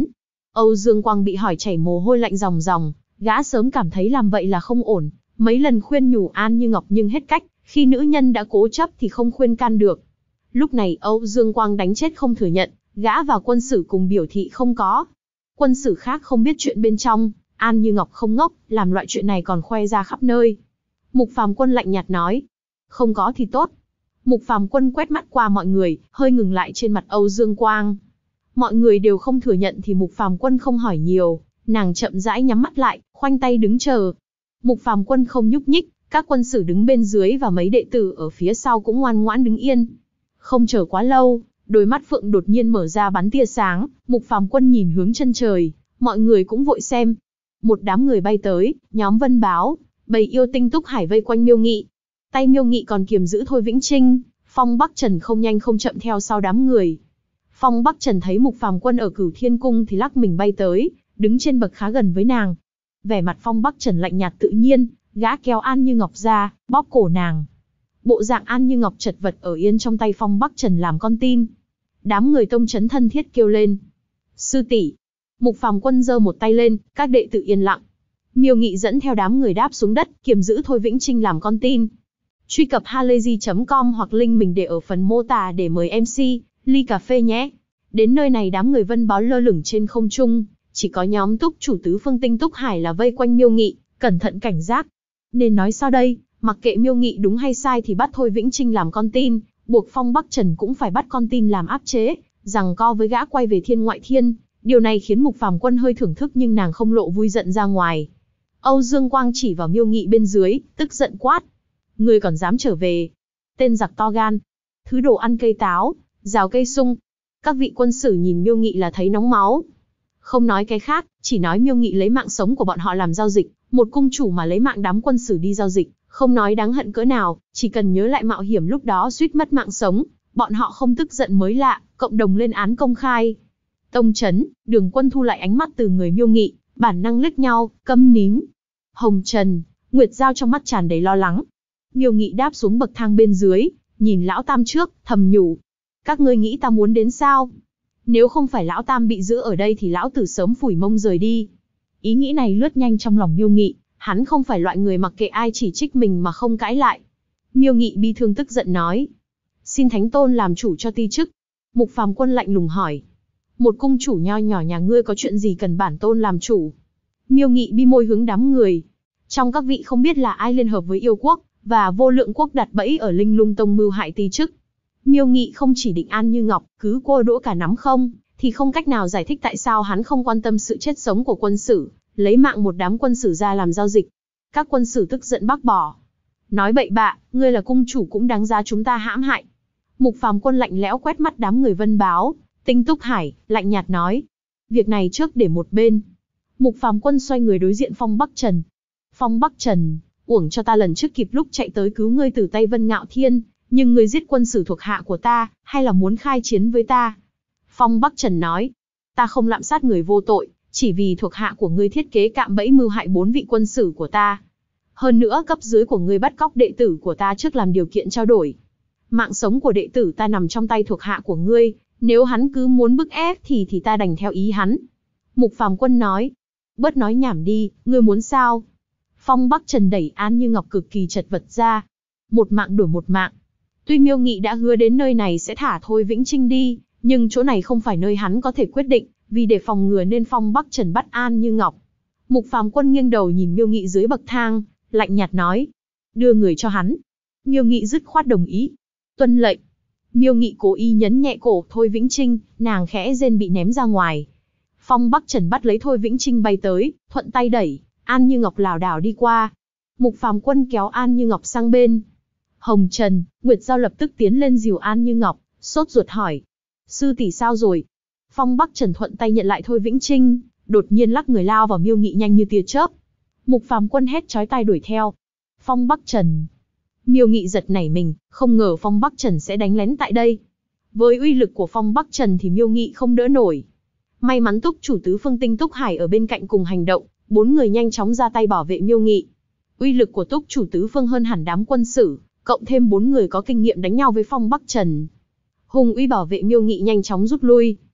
Âu Dương Quang bị hỏi chảy mồ hôi lạnh ròng ròng, gã sớm cảm thấy làm vậy là không ổn, mấy lần khuyên nhủ An Như Ngọc nhưng hết cách, khi nữ nhân đã cố chấp thì không khuyên can được. Lúc này Âu Dương Quang đánh chết không thừa nhận, gã và quân sử cùng biểu thị không có. Quân sử khác không biết chuyện bên trong, An Như Ngọc không ngốc, làm loại chuyện này còn khoe ra khắp nơi. Mục Phàm Quân lạnh nhạt nói, không có thì tốt. Mục Phàm Quân quét mắt qua mọi người, hơi ngừng lại trên mặt Âu Dương Quang. Mọi người đều không thừa nhận thì Mục Phàm Quân không hỏi nhiều, nàng chậm rãi nhắm mắt lại, khoanh tay đứng chờ. Mục Phàm Quân không nhúc nhích, các quân sử đứng bên dưới và mấy đệ tử ở phía sau cũng ngoan ngoãn đứng yên. Không chờ quá lâu, đôi mắt Phượng đột nhiên mở ra bắn tia sáng, Mục Phàm Quân nhìn hướng chân trời, mọi người cũng vội xem. Một đám người bay tới, nhóm Vân Báo, bầy yêu tinh Túc Hải vây quanh Miêu Nghị. Tay Miêu Nghị còn kiềm giữ Thôi Vĩnh Trinh, Phong Bắc Trần không nhanh không chậm theo sau đám người. Phong Bắc Trần thấy Mục Phàm Quân ở Cửu Thiên Cung thì lắc mình bay tới, đứng trên bậc khá gần với nàng. Vẻ mặt Phong Bắc Trần lạnh nhạt tự nhiên, gã kéo An Như Ngọc ra, bóp cổ nàng. Bộ dạng An Như Ngọc chật vật ở yên trong tay Phong Bắc Trần làm con tin. Đám người tông trấn thân thiết kêu lên. Sư tỷ. Mục Phàm Quân giơ một tay lên, các đệ tử yên lặng. Miêu Nghị dẫn theo đám người đáp xuống đất, kiềm giữ Thôi Vĩnh Trinh làm con tin. Truy cập halayzi.com hoặc link mình để ở phần mô tả để mời MC, ly cà phê nhé. Đến nơi này đám người Vân Báo lơ lửng trên không trung, chỉ có nhóm Túc chủ tứ phương tinh Túc Hải là vây quanh Miêu Nghị, cẩn thận cảnh giác. Nên nói sao đây, mặc kệ Miêu Nghị đúng hay sai thì bắt Thôi Vĩnh Trinh làm con tin, buộc Phong Bắc Trần cũng phải bắt con tin làm áp chế, giằng co với gã quay về thiên ngoại thiên. Điều này khiến Mục Phàm Quân hơi thưởng thức nhưng nàng không lộ vui giận ra ngoài. Âu Dương Quang chỉ vào Miêu Nghị bên dưới, tức giận quát. Ngươi còn dám trở về? Tên giặc to gan. Thứ đồ ăn cây táo, rào cây sung. Các vị quân sử nhìn Miêu Nghị là thấy nóng máu. Không nói cái khác, chỉ nói Miêu Nghị lấy mạng sống của bọn họ làm giao dịch. Một cung chủ mà lấy mạng đám quân sử đi giao dịch, không nói đáng hận cỡ nào, chỉ cần nhớ lại mạo hiểm lúc đó suýt mất mạng sống, bọn họ không tức giận mới lạ, cộng đồng lên án công khai. Tông Trấn, Đường Quân thu lại ánh mắt từ người Miêu Nghị, bản năng liếc nhau, câm nín. Hồng Trần, Nguyệt Giao trong mắt tràn đầy lo lắng. Miêu Nghị đáp xuống bậc thang bên dưới, nhìn Lão Tam trước, thầm nhủ. Các ngươi nghĩ ta muốn đến sao? Nếu không phải Lão Tam bị giữ ở đây thì Lão Tử sớm phủi mông rời đi. Ý nghĩ này lướt nhanh trong lòng Miêu Nghị, hắn không phải loại người mặc kệ ai chỉ trích mình mà không cãi lại. Miêu Nghị bi thương tức giận nói. Xin Thánh Tôn làm chủ cho ti chức. Mục Phàm Quân lạnh lùng hỏi. Một cung chủ nho nhỏ nhà ngươi có chuyện gì cần bản tôn làm chủ? Miêu Nghị bi môi hướng đám người. Trong các vị không biết là ai liên hợp với yêu quốc, và vô lượng quốc đặt bẫy ở Linh Lung Tông mưu hại ti chức. Miêu Nghị không chỉ định An Như Ngọc, cứ cô đỗ cả nắm không, thì không cách nào giải thích tại sao hắn không quan tâm sự chết sống của quân sử, lấy mạng một đám quân sử ra làm giao dịch. Các quân sử tức giận bác bỏ. Nói bậy bạ, ngươi là cung chủ cũng đáng giá chúng ta hãm hại. Mục Phàm Quân lạnh lẽo quét mắt đám người Vân Báo, Tinh Túc Hải, lạnh nhạt nói. Việc này trước để một bên. Mục Phàm Quân xoay người đối diện Phong Bắc Trần. Phong Bắc Trần, uổng cho ta lần trước kịp lúc chạy tới cứu ngươi từ tay Vân Ngạo Thiên, nhưng ngươi giết quân sử thuộc hạ của ta, hay là muốn khai chiến với ta? Phong Bắc Trần nói, ta không lạm sát người vô tội, chỉ vì thuộc hạ của ngươi thiết kế cạm bẫy mưu hại 4 vị quân sử của ta. Hơn nữa cấp dưới của ngươi bắt cóc đệ tử của ta trước làm điều kiện trao đổi. Mạng sống của đệ tử ta nằm trong tay thuộc hạ của ngươi, nếu hắn cứ muốn bức ép thì ta đành theo ý hắn. Mục Phàm Quân nói, bớt nói nhảm đi, ngươi muốn sao? Phong Bắc Trần đẩy An Như Ngọc cực kỳ chật vật ra. Một mạng đổi một mạng. Tuy Miêu Nghị đã hứa đến nơi này sẽ thả Thôi Vĩnh Trinh đi, nhưng chỗ này không phải nơi hắn có thể quyết định, vì để phòng ngừa nên Phong Bắc Trần bắt An Như Ngọc. Mục Phàm Quân nghiêng đầu nhìn Miêu Nghị dưới bậc thang, lạnh nhạt nói, đưa người cho hắn. Miêu Nghị dứt khoát đồng ý. Tuân lệnh. Miêu Nghị cố ý nhấn nhẹ cổ Thôi Vĩnh Trinh, nàng khẽ rên bị ném ra ngoài. Phong Bắc Trần bắt lấy Thôi Vĩnh Trinh bay tới, thuận tay đẩy, An Như Ngọc lảo đảo đi qua. Mục Phàm Quân kéo An Như Ngọc sang bên. Hồng Trần, Nguyệt Giao lập tức tiến lên dìu An Như Ngọc, sốt ruột hỏi. Sư tỷ sao rồi? Phong Bắc Trần thuận tay nhận lại Thôi Vĩnh Trinh, đột nhiên lắc người lao vào Miêu Nghị nhanh như tia chớp. Mục Phàm Quân hét chói tai đuổi theo. Phong Bắc Trần. Miêu Nghị giật nảy mình, không ngờ Phong Bắc Trần sẽ đánh lén tại đây. Với uy lực của Phong Bắc Trần thì Miêu Nghị không đỡ nổi. May mắn Túc chủ tứ phương Tinh Túc Hải ở bên cạnh cùng hành động, 4 người nhanh chóng ra tay bảo vệ Miêu Nghị. Uy lực của Túc chủ tứ phương hơn hẳn đám quân sử, cộng thêm 4 người có kinh nghiệm đánh nhau với Phong Bắc Trần. Hùng uy bảo vệ Miêu Nghị nhanh chóng rút lui.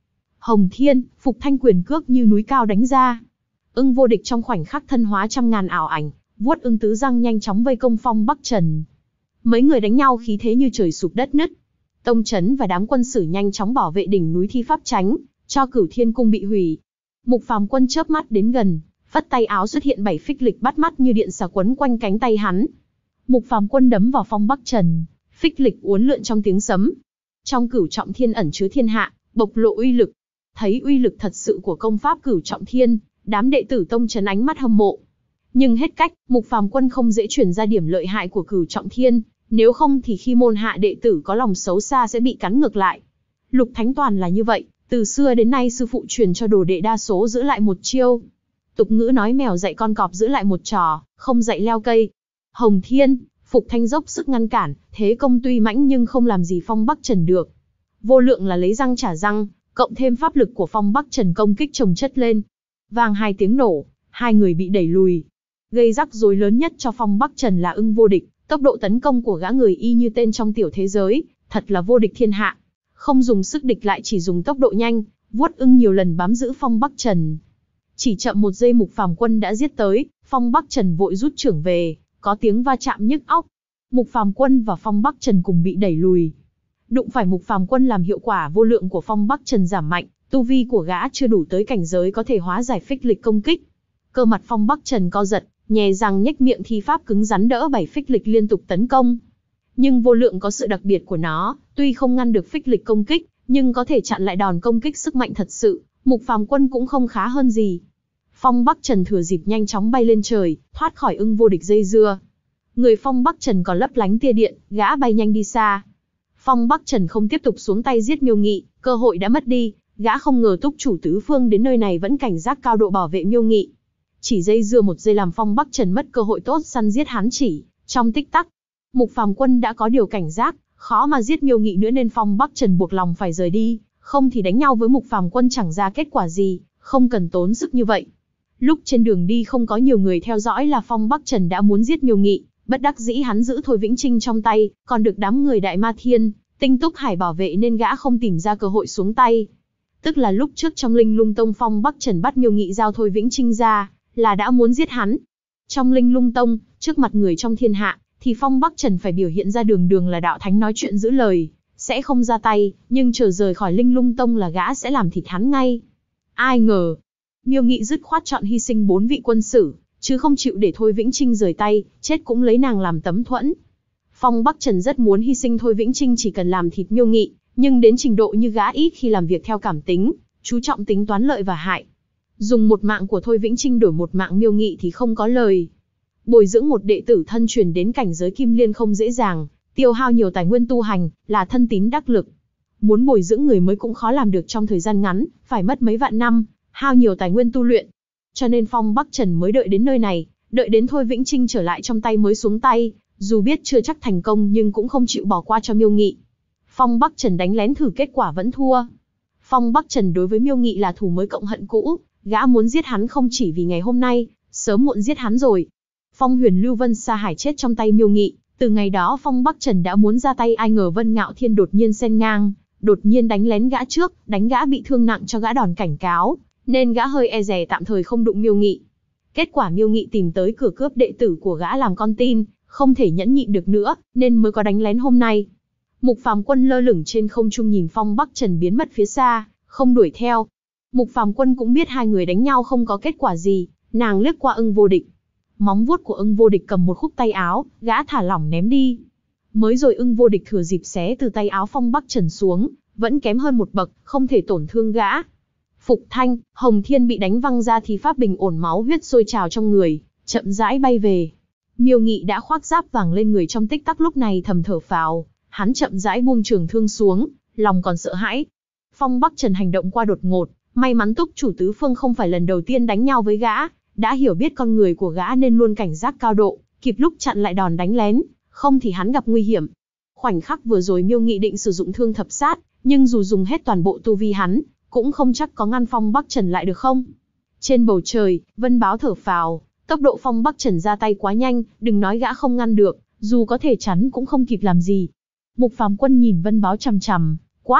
Hồng Thiên, Phục Thanh quyền cước như núi cao đánh ra. Ưng Vô Địch trong khoảnh khắc thân hóa trăm ngàn ảo ảnh, vuốt ưng tứ răng nhanh chóng vây công Phong Bắc Trần. Mấy người đánh nhau khí thế như trời sụp đất nứt. Tông Chấn và đám quân sử nhanh chóng bảo vệ đỉnh núi thi pháp tránh, cho Cửu Thiên cung bị hủy. Mục Phàm Quân chớp mắt đến gần, phất tay áo xuất hiện 7 phích lịch bắt mắt như điện xà quấn quanh cánh tay hắn. Mục Phàm Quân đấm vào Phong Bắc Trần, phích lịch uốn lượn trong tiếng sấm. Trong Cửu Trọng Thiên ẩn chứa thiên hạ, bộc lộ uy lực. Thấy uy lực thật sự của công pháp Cửu Trọng Thiên, đám đệ tử Tông Chấn ánh mắt hâm mộ. Nhưng hết cách, Mục Phàm Quân không dễ truyền ra điểm lợi hại của Cửu Trọng Thiên, nếu không thì khi môn hạ đệ tử có lòng xấu xa sẽ bị cắn ngược lại. Lục Thánh Toàn là như vậy, từ xưa đến nay sư phụ truyền cho đồ đệ đa số giữ lại một chiêu. Tục ngữ nói mèo dạy con cọp giữ lại một trò, không dạy leo cây. Hồng Thiên, Phục Thanh dốc sức ngăn cản, thế công tuy mãnh nhưng không làm gì Phong Bắc Trần được. Vô Lượng là lấy răng trả răng, cộng thêm pháp lực của Phong Bắc Trần công kích chồng chất lên. Vang hai tiếng nổ, hai người bị đẩy lùi. Gây rắc rối lớn nhất cho Phong Bắc Trần là Ưng Vô Địch, tốc độ tấn công của gã người y như tên trong tiểu thế giới, thật là vô địch thiên hạ. Không dùng sức địch lại chỉ dùng tốc độ nhanh, vuốt ưng nhiều lần bám giữ Phong Bắc Trần. Chỉ chậm một giây Mục Phàm Quân đã giết tới, Phong Bắc Trần vội rút trưởng về, có tiếng va chạm nhức óc. Mục Phàm Quân và Phong Bắc Trần cùng bị đẩy lùi. Đụng phải Mục Phàm Quân làm hiệu quả Vô Lượng của Phong Bắc Trần giảm mạnh, tu vi của gã chưa đủ tới cảnh giới có thể hóa giải phích lịch công kích. Cơ mặt Phong Bắc Trần co giật, nhè răng nhếch miệng thi pháp cứng rắn đỡ 7 phích lịch liên tục tấn công. Nhưng Vô Lượng có sự đặc biệt của nó, tuy không ngăn được phích lịch công kích, nhưng có thể chặn lại đòn công kích sức mạnh thật sự. Mục Phàm Quân cũng không khá hơn gì. Phong Bắc Trần thừa dịp nhanh chóng bay lên trời, thoát khỏi Ưng Vô Địch dây dưa. Người Phong Bắc Trần còn lấp lánh tia điện, gã bay nhanh đi xa. Phong Bắc Trần không tiếp tục xuống tay giết Miêu Nghị, cơ hội đã mất đi. Gã không ngờ túc chủ tứ phương đến nơi này vẫn cảnh giác cao độ bảo vệ Miêu Nghị. Chỉ dây dưa một giây làm Phong Bắc Trần mất cơ hội tốt săn giết hắn chỉ trong tích tắc. Mục Phàm Quân đã có điều cảnh giác, khó mà giết Miêu Nghị nữa nên Phong Bắc Trần buộc lòng phải rời đi, không thì đánh nhau với Mục Phàm Quân chẳng ra kết quả gì, không cần tốn sức như vậy. Lúc trên đường đi không có nhiều người theo dõi là Phong Bắc Trần đã muốn giết Miêu Nghị, bất đắc dĩ hắn giữ Thôi Vĩnh Trinh trong tay, còn được đám người Đại Ma Thiên, Tinh Túc Hải bảo vệ nên gã không tìm ra cơ hội xuống tay. Tức là lúc trước trong Linh Lung Tông Phong Bắc Trần bắt Miêu Nghị giao Thôi Vĩnh Trinh ra, là đã muốn giết hắn. Trong Linh Lung Tông, trước mặt người trong thiên hạ, thì Phong Bắc Trần phải biểu hiện ra đường đường là đạo thánh nói chuyện giữ lời, sẽ không ra tay, nhưng chờ rời khỏi Linh Lung Tông là gã sẽ làm thịt hắn ngay. Ai ngờ, Miêu Nghị dứt khoát chọn hy sinh 4 vị quân sử, chứ không chịu để Thôi Vĩnh Trinh rời tay, chết cũng lấy nàng làm tấm thuẫn. Phong Bắc Trần rất muốn hy sinh Thôi Vĩnh Trinh chỉ cần làm thịt Miêu Nghị, nhưng đến trình độ như gã ít khi làm việc theo cảm tính, chú trọng tính toán lợi và hại. Dùng một mạng của Thôi Vĩnh Trinh đổi một mạng Miêu Nghị thì không có lời. Bồi dưỡng một đệ tử thân truyền đến cảnh giới Kim Liên không dễ dàng, tiêu hao nhiều tài nguyên tu hành, là thân tín đắc lực. Muốn bồi dưỡng người mới cũng khó làm được trong thời gian ngắn, phải mất mấy vạn năm, hao nhiều tài nguyên tu luyện. Cho nên Phong Bắc Trần mới đợi đến nơi này, đợi đến Thôi Vĩnh Trinh trở lại trong tay mới xuống tay, dù biết chưa chắc thành công nhưng cũng không chịu bỏ qua cho Miêu Nghị. Phong Bắc Trần đánh lén thử kết quả vẫn thua. Phong Bắc Trần đối với Miêu Nghị là thù mới cộng hận cũ, gã muốn giết hắn không chỉ vì ngày hôm nay, sớm muộn giết hắn rồi. Phong Huyền Lưu Vân Sa Hải chết trong tay Miêu Nghị, từ ngày đó Phong Bắc Trần đã muốn ra tay, ai ngờ Vân Ngạo Thiên đột nhiên xen ngang, đột nhiên đánh lén gã trước, đánh gã bị thương nặng cho gã đòn cảnh cáo, nên gã hơi e dè tạm thời không đụng Miêu Nghị. Kết quả Miêu Nghị tìm tới cửa cướp đệ tử của gã làm con tin, không thể nhẫn nhịn được nữa, nên mới có đánh lén hôm nay. Mục Phàm Quân lơ lửng trên không trung nhìn Phong Bắc Trần biến mất phía xa, không đuổi theo. Mục Phàm Quân cũng biết hai người đánh nhau không có kết quả gì, nàng liếc qua Ưng Vô Địch. Móng vuốt của Ưng Vô Địch cầm một khúc tay áo, gã thả lỏng ném đi. Mới rồi Ưng Vô Địch thừa dịp xé từ tay áo Phong Bắc Trần xuống, vẫn kém hơn một bậc, không thể tổn thương gã. Phục Thanh, Hồng Thiên bị đánh văng ra thì pháp bình ổn, máu huyết sôi trào trong người, chậm rãi bay về. Miêu Nghị đã khoác giáp vàng lên người trong tích tắc lúc này thầm thở phào, hắn chậm rãi buông trường thương xuống, lòng còn sợ hãi. Phong Bắc Trần hành động qua đột ngột, may mắn túc chủ tứ phương không phải lần đầu tiên đánh nhau với gã, đã hiểu biết con người của gã nên luôn cảnh giác cao độ, kịp lúc chặn lại đòn đánh lén, không thì hắn gặp nguy hiểm. Khoảnh khắc vừa rồi Miêu Nghị định sử dụng thương thập sát, nhưng dù dùng hết toàn bộ tu vi hắn, cũng không chắc có ngăn Phong Bắc Trần lại được không. Trên bầu trời, Vân Báo thở phào, tốc độ Phong Bắc Trần ra tay quá nhanh, đừng nói gã không ngăn được, dù có thể chắn cũng không kịp làm gì. Mục Phàm Quân nhìn Vân Báo chằm chằm, quát: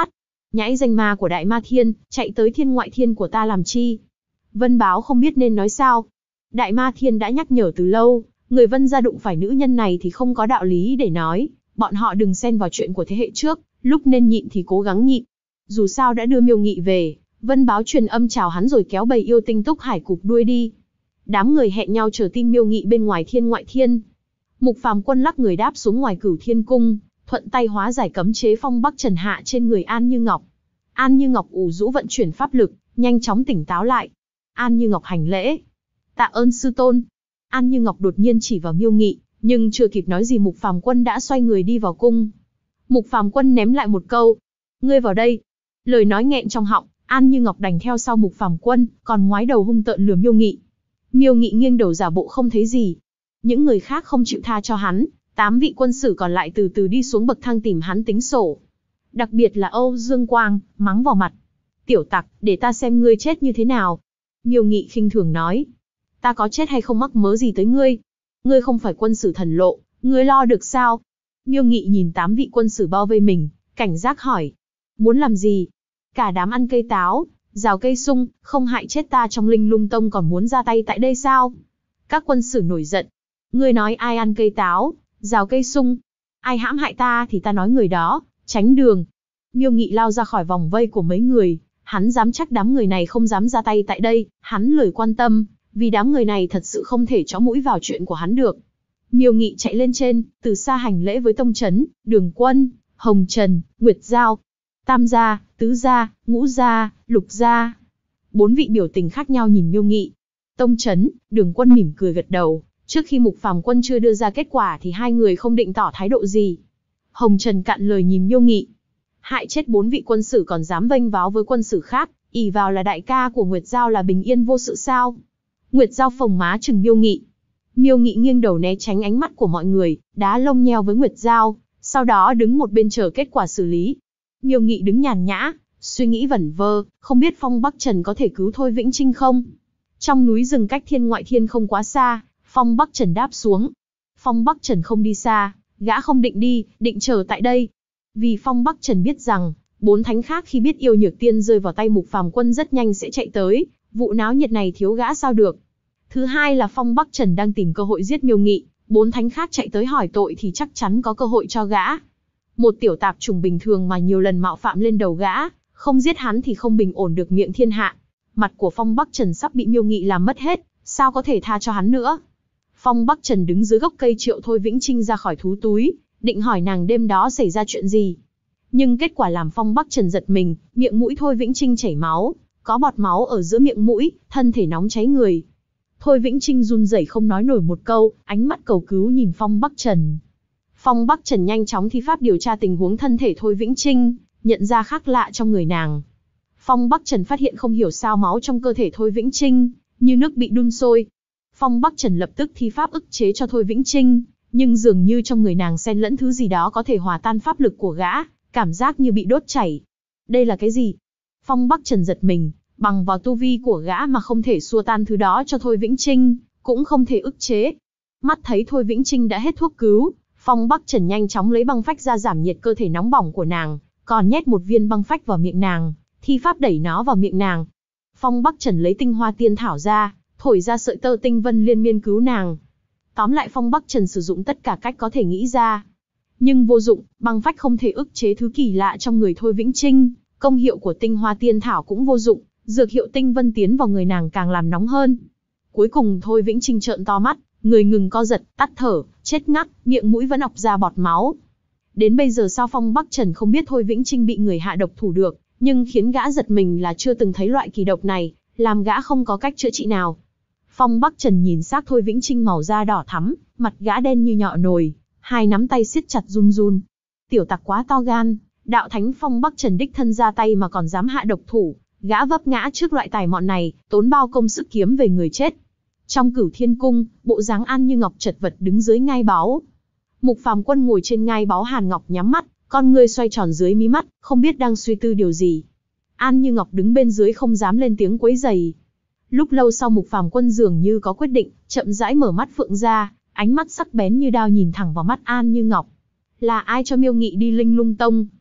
Nhãi danh ma của Đại Ma Thiên, chạy tới thiên ngoại thiên của ta làm chi? Vân Báo không biết nên nói sao. Đại Ma Thiên đã nhắc nhở từ lâu, người Vân gia đụng phải nữ nhân này thì không có đạo lý để nói, bọn họ đừng xen vào chuyện của thế hệ trước, lúc nên nhịn thì cố gắng nhịn. Dù sao đã đưa Miêu Nghị về, Vân Báo truyền âm chào hắn rồi kéo bầy yêu tinh Túc Hải cụp đuôi đi. Đám người hẹn nhau chờ tin Miêu Nghị bên ngoài thiên ngoại thiên. Mục Phàm Quân lắc người đáp xuống ngoài Cửu Thiên Cung, thuận tay hóa giải cấm chế phong bắc trần hạ trên người An Như Ngọc. An Như Ngọc ù rũ vận chuyển pháp lực, nhanh chóng tỉnh táo lại. An Như Ngọc hành lễ. Tạ ơn sư tôn. An Như Ngọc đột nhiên chỉ vào Miêu Nghị, nhưng chưa kịp nói gì Mục Phàm Quân đã xoay người đi vào cung. Mục Phàm Quân ném lại một câu, ngươi vào đây. Lời nói nghẹn trong họng, An Như Ngọc đành theo sau Mục Phàm Quân, còn ngoái đầu hung tợn lườm Miêu Nghị. Miêu Nghị nghiêng đầu giả bộ không thấy gì. Những người khác không chịu tha cho hắn, 8 vị quân sử còn lại từ từ đi xuống bậc thang tìm hắn tính sổ. Đặc biệt là Âu Dương Quang, mắng vào mặt. Tiểu tặc, để ta xem ngươi chết như thế nào. Miêu Nghị khinh thường nói. Ta có chết hay không mắc mớ gì tới ngươi? Ngươi không phải quân sử thần lộ, ngươi lo được sao? Miêu Nghị nhìn 8 vị quân sử bao vây mình, cảnh giác hỏi. Muốn làm gì? Cả đám ăn cây táo, rào cây sung, không hại chết ta trong Linh Lung Tông còn muốn ra tay tại đây sao? Các quân sử nổi giận. Ngươi nói ai ăn cây táo, rào cây sung? Ai hãm hại ta thì ta nói người đó, tránh đường. Miêu Nghị lao ra khỏi vòng vây của mấy người, hắn dám chắc đám người này không dám ra tay tại đây, hắn lười quan tâm, vì đám người này thật sự không thể chõ mũi vào chuyện của hắn được. Miêu Nghị chạy lên trên, từ xa hành lễ với Tông Chấn, Đường Quân, Hồng Trần, Nguyệt Giao, Tam gia, Tứ gia, Ngũ gia, Lục gia. 4 vị biểu tình khác nhau nhìn Miêu Nghị. Tông Chấn, Đường Quân mỉm cười gật đầu, trước khi Mục Phàm Quân chưa đưa ra kết quả thì hai người không định tỏ thái độ gì. Hồng Trần cạn lời nhìn Miêu Nghị. Hại chết 4 vị quân sử còn dám vênh váo với quân sử khác, ỷ vào là đại ca của Nguyệt Giao là bình yên vô sự sao? Nguyệt Giao phồng má trừng Miêu Nghị. Miêu Nghị nghiêng đầu né tránh ánh mắt của mọi người, đá lông nheo với Nguyệt Giao, sau đó đứng một bên chờ kết quả xử lý. Miêu Nghị đứng nhàn nhã, suy nghĩ vẩn vơ, không biết Phong Bắc Trần có thể cứu Thôi Vĩnh Trinh không? Trong núi rừng cách thiên ngoại thiên không quá xa, Phong Bắc Trần đáp xuống. Phong Bắc Trần không đi xa, gã không định đi, định chờ tại đây. Vì Phong Bắc Trần biết rằng, 4 thánh khác khi biết yêu nhược tiên rơi vào tay Mục Phàm Quân rất nhanh sẽ chạy tới, vụ náo nhiệt này thiếu gã sao được. Thứ hai là Phong Bắc Trần đang tìm cơ hội giết Miêu Nghị, 4 thánh khác chạy tới hỏi tội thì chắc chắn có cơ hội cho gã. Một tiểu tạp chủng bình thường mà nhiều lần mạo phạm lên đầu gã, không giết hắn thì không bình ổn được miệng thiên hạ. Mặt của Phong Bắc Trần sắp bị Miêu Nghị làm mất hết, sao có thể tha cho hắn nữa. Phong Bắc Trần đứng dưới gốc cây triệu Thôi Vĩnh Trinh ra khỏi thú túi, định hỏi nàng đêm đó xảy ra chuyện gì. Nhưng kết quả làm Phong Bắc Trần giật mình, miệng mũi Thôi Vĩnh Trinh chảy máu, có bọt máu ở giữa miệng mũi, thân thể nóng cháy người. Thôi Vĩnh Trinh run rẩy không nói nổi một câu, ánh mắt cầu cứu nhìn Phong Bắc Trần. Phong Bắc Trần nhanh chóng thi pháp điều tra tình huống thân thể Thôi Vĩnh Trinh, nhận ra khác lạ trong người nàng. Phong Bắc Trần phát hiện không hiểu sao máu trong cơ thể Thôi Vĩnh Trinh như nước bị đun sôi. Phong Bắc Trần lập tức thi pháp ức chế cho Thôi Vĩnh Trinh, nhưng dường như trong người nàng xen lẫn thứ gì đó có thể hòa tan pháp lực của gã, cảm giác như bị đốt chảy. Đây là cái gì? Phong Bắc Trần giật mình, bằng vào tu vi của gã mà không thể xua tan thứ đó cho Thôi Vĩnh Trinh, cũng không thể ức chế. Mắt thấy Thôi Vĩnh Trinh đã hết thuốc cứu, Phong Bắc Trần nhanh chóng lấy băng phách ra giảm nhiệt cơ thể nóng bỏng của nàng, còn nhét một viên băng phách vào miệng nàng, thi pháp đẩy nó vào miệng nàng. Phong Bắc Trần lấy tinh hoa tiên thảo ra, thổi ra sợi tơ tinh vân liên miên cứu nàng. Tóm lại Phong Bắc Trần sử dụng tất cả cách có thể nghĩ ra. Nhưng vô dụng, băng phách không thể ức chế thứ kỳ lạ trong người Thôi Vĩnh Trinh, công hiệu của tinh hoa tiên thảo cũng vô dụng, dược hiệu tinh vân tiến vào người nàng càng làm nóng hơn. Cuối cùng Thôi Vĩnh Trinh trợn to mắt, người ngừng co giật, tắt thở, chết ngắt, miệng mũi vẫn ọc ra bọt máu. Đến bây giờ sao Phong Bắc Trần không biết Thôi Vĩnh Trinh bị người hạ độc thủ được, nhưng khiến gã giật mình là chưa từng thấy loại kỳ độc này, làm gã không có cách chữa trị nào. Phong Bắc Trần nhìn xác Thôi Vĩnh Trinh màu da đỏ thắm, mặt gã đen như nhọ nồi, hai nắm tay siết chặt run run. Tiểu tặc quá to gan, đạo thánh Phong Bắc Trần đích thân ra tay mà còn dám hạ độc thủ, gã vấp ngã trước loại tài mọn này, tốn bao công sức kiếm về người chết. Trong Cửu Thiên Cung, bộ dáng An Như Ngọc chật vật đứng dưới ngai báu. Mục Phàm Quân ngồi trên ngai báu Hàn Ngọc nhắm mắt, con ngươi xoay tròn dưới mí mắt, không biết đang suy tư điều gì. An Như Ngọc đứng bên dưới không dám lên tiếng quấy rầy. Lúc lâu sau Mục Phàm Quân dường như có quyết định, chậm rãi mở mắt phượng ra, ánh mắt sắc bén như đao nhìn thẳng vào mắt An Như Ngọc. Là ai cho Miêu Nghị đi Linh Lung Tông?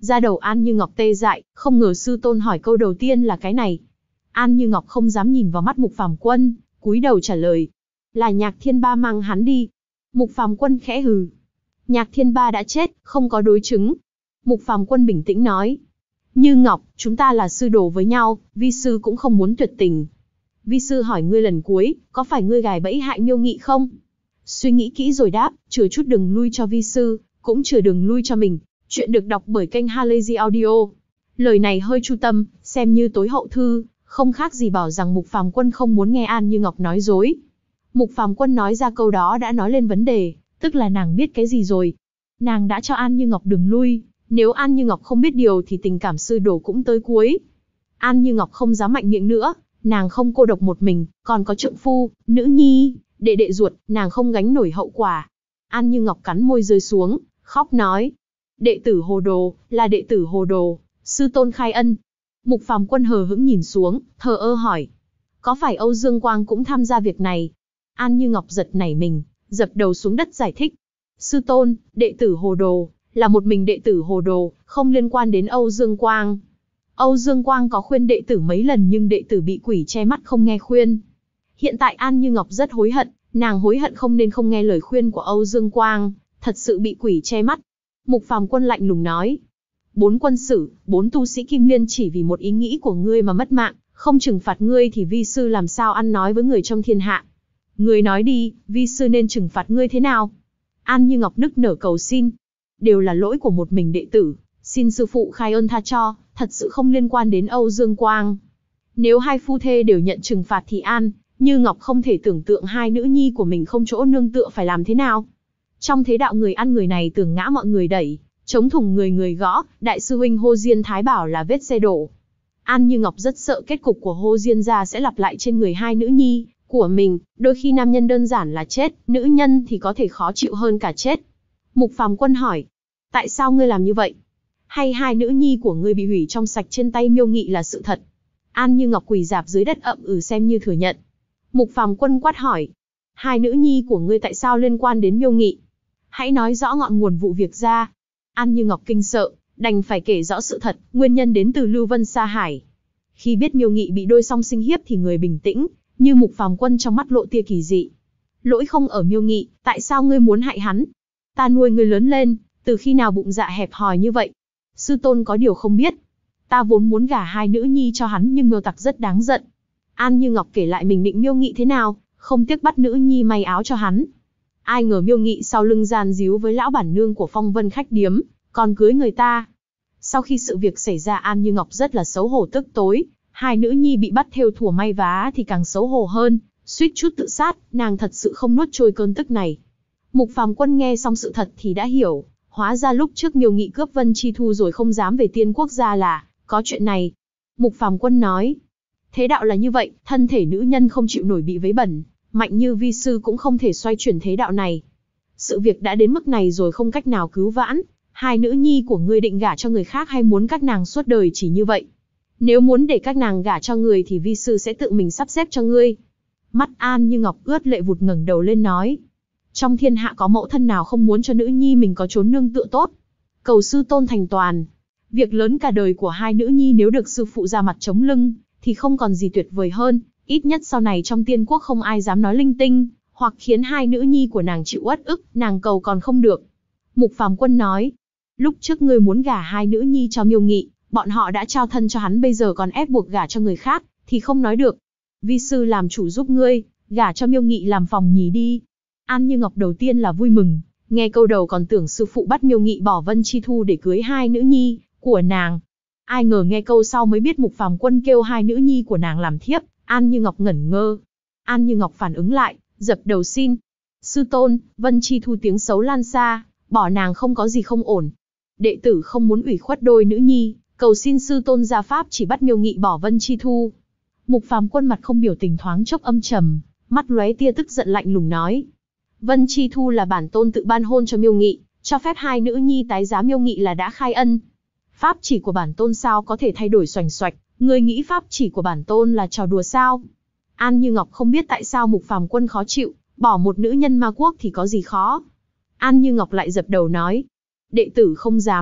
Da đầu An Như Ngọc tê dại, không ngờ sư tôn hỏi câu đầu tiên là cái này. An Như Ngọc không dám nhìn vào mắt Mục Phàm Quân, cúi đầu trả lời. Là Nhạc Thiên Ba mang hắn đi. Mục Phàm Quân khẽ hừ. Nhạc Thiên Ba đã chết, không có đối chứng. Mục Phàm Quân bình tĩnh nói. Như Ngọc, chúng ta là sư đồ với nhau, vi sư cũng không muốn tuyệt tình. Vi sư hỏi ngươi lần cuối, có phải ngươi gài bẫy hại Miêu Nghị không? Suy nghĩ kỹ rồi đáp, chừa chút đường lui cho vi sư, cũng chừa đường lui cho mình. Chuyện được đọc bởi kênh Halazy Audio. Lời này hơi chu tâm, xem như tối hậu thư, không khác gì bảo rằng Mục Phàm Quân không muốn nghe An Như Ngọc nói dối. Mục Phàm Quân nói ra câu đó đã nói lên vấn đề, tức là nàng biết cái gì rồi. Nàng đã cho An Như Ngọc đường lui, nếu An Như Ngọc không biết điều thì tình cảm sư đồ cũng tới cuối. An Như Ngọc không dám mạnh miệng nữa, nàng không cô độc một mình, còn có trượng phu, nữ nhi, đệ đệ ruột, nàng không gánh nổi hậu quả. An Như Ngọc cắn môi rơi xuống, khóc nói. Đệ tử hồ đồ, là đệ tử hồ đồ, sư tôn khai ân. Mục Phàm Quân hờ hững nhìn xuống, thờ ơ hỏi. Có phải Âu Dương Quang cũng tham gia việc này? An Như Ngọc giật nảy mình, dập đầu xuống đất giải thích. Sư tôn, đệ tử hồ đồ, là một mình đệ tử hồ đồ, không liên quan đến Âu Dương Quang. Âu Dương Quang có khuyên đệ tử mấy lần nhưng đệ tử bị quỷ che mắt không nghe khuyên. Hiện tại An Như Ngọc rất hối hận, nàng hối hận không nên không nghe lời khuyên của Âu Dương Quang, thật sự bị quỷ che mắt. Mục Phàm Quân lạnh lùng nói. 4 quân sử, 4 tu sĩ Kim Liên chỉ vì một ý nghĩ của ngươi mà mất mạng, không trừng phạt ngươi thì vi sư làm sao ăn nói với người trong thiên hạ. Ngươi nói đi, vi sư nên trừng phạt ngươi thế nào? An Như Ngọc nức nở cầu xin. Đều là lỗi của một mình đệ tử, xin sư phụ khai ơn tha cho, thật sự không liên quan đến Âu Dương Quang. Nếu hai phu thê đều nhận trừng phạt thì An Như Ngọc không thể tưởng tượng hai nữ nhi của mình không chỗ nương tựa phải làm thế nào. Trong thế đạo người ăn người này tưởng ngã mọi người đẩy, chống thủng người người gõ, đại sư huynh Hồ Diên Thái bảo là vết xe đổ. An Như Ngọc rất sợ kết cục của Hồ Diên gia sẽ lặp lại trên người hai nữ nhi của mình, đôi khi nam nhân đơn giản là chết, nữ nhân thì có thể khó chịu hơn cả chết. Mục Phàm Quân hỏi, tại sao ngươi làm như vậy? Hay hai nữ nhi của ngươi bị hủy trong sạch trên tay Miêu Nghị là sự thật? An Như Ngọc quỳ rạp dưới đất ậm xem như thừa nhận. Mục Phàm Quân quát hỏi, hai nữ nhi của ngươi tại sao liên quan đến Miêu Nghị? Hãy nói rõ ngọn nguồn vụ việc ra. An Như Ngọc kinh sợ, đành phải kể rõ sự thật, nguyên nhân đến từ Lưu Vân Sa Hải. Khi biết Miêu Nghị bị đôi song sinh hiếp thì người bình tĩnh, như Mục Phàm Quân trong mắt lộ tia kỳ dị. Lỗi không ở Miêu Nghị, tại sao ngươi muốn hại hắn? Ta nuôi ngươi lớn lên, từ khi nào bụng dạ hẹp hòi như vậy? Sư tôn có điều không biết. Ta vốn muốn gả hai nữ nhi cho hắn nhưng Miêu Tặc rất đáng giận. An Như Ngọc kể lại mình định Miêu Nghị thế nào, không tiếc bắt nữ nhi may áo cho hắn. Ai ngờ Miêu Nghị sau lưng gian díu với lão bản nương của Phong Vân khách điếm, còn cưới người ta. Sau khi sự việc xảy ra An Như Ngọc rất là xấu hổ tức tối, hai nữ nhi bị bắt thêu thùa may vá thì càng xấu hổ hơn, suýt chút tự sát, nàng thật sự không nuốt trôi cơn tức này. Mục Phàm Quân nghe xong sự thật thì đã hiểu, hóa ra lúc trước Miêu Nghị cướp Vân Chi Thu rồi không dám về Tiên Quốc gia là có chuyện này. Mục Phàm Quân nói, thế đạo là như vậy, thân thể nữ nhân không chịu nổi bị vấy bẩn, mạnh như vi sư cũng không thể xoay chuyển thế đạo này. Sự việc đã đến mức này rồi không cách nào cứu vãn, hai nữ nhi của ngươi định gả cho người khác hay muốn các nàng suốt đời chỉ như vậy? Nếu muốn để các nàng gả cho người thì vi sư sẽ tự mình sắp xếp cho ngươi. Mắt An Như Ngọc ướt lệ vụt ngẩng đầu lên nói, trong thiên hạ có mẫu thân nào không muốn cho nữ nhi mình có chốn nương tựa tốt? Cầu sư tôn thành toàn. Việc lớn cả đời của hai nữ nhi nếu được sư phụ ra mặt chống lưng, thì không còn gì tuyệt vời hơn, ít nhất sau này trong Tiên Quốc không ai dám nói linh tinh, hoặc khiến hai nữ nhi của nàng chịu uất ức, nàng cầu còn không được. Mục Phàm Quân nói, lúc trước ngươi muốn gả hai nữ nhi cho Miêu Nghị, bọn họ đã trao thân cho hắn bây giờ còn ép buộc gả cho người khác, thì không nói được. Vi sư làm chủ giúp ngươi, gả cho Miêu Nghị làm phòng nhì đi. An Như Ngọc đầu tiên là vui mừng, nghe câu đầu còn tưởng sư phụ bắt Miêu Nghị bỏ Vân Chi Thu để cưới hai nữ nhi của nàng. Ai ngờ nghe câu sau mới biết Mục Phàm Quân kêu hai nữ nhi của nàng làm thiếp, An Như Ngọc ngẩn ngơ. An Như Ngọc phản ứng lại, dập đầu xin. Sư tôn, Vân Chi Thu tiếng xấu lan xa, bỏ nàng không có gì không ổn. Đệ tử không muốn ủy khuất đôi nữ nhi, cầu xin sư tôn gia pháp chỉ bắt Miêu Nghị bỏ Vân Chi Thu. Mục Phàm Quân mặt không biểu tình thoáng chốc âm trầm, mắt lóe tia tức giận lạnh lùng nói. Vân Chi Thu là bản tôn tự ban hôn cho Miêu Nghị, cho phép hai nữ nhi tái giá Miêu Nghị là đã khai ân. Pháp chỉ của bản tôn sao có thể thay đổi xoành xoạch, ngươi nghĩ pháp chỉ của bản tôn là trò đùa sao? An Như Ngọc không biết tại sao Mục Phàm Quân khó chịu, bỏ một nữ nhân ma quốc thì có gì khó. An Như Ngọc lại dập đầu nói, đệ tử không dám.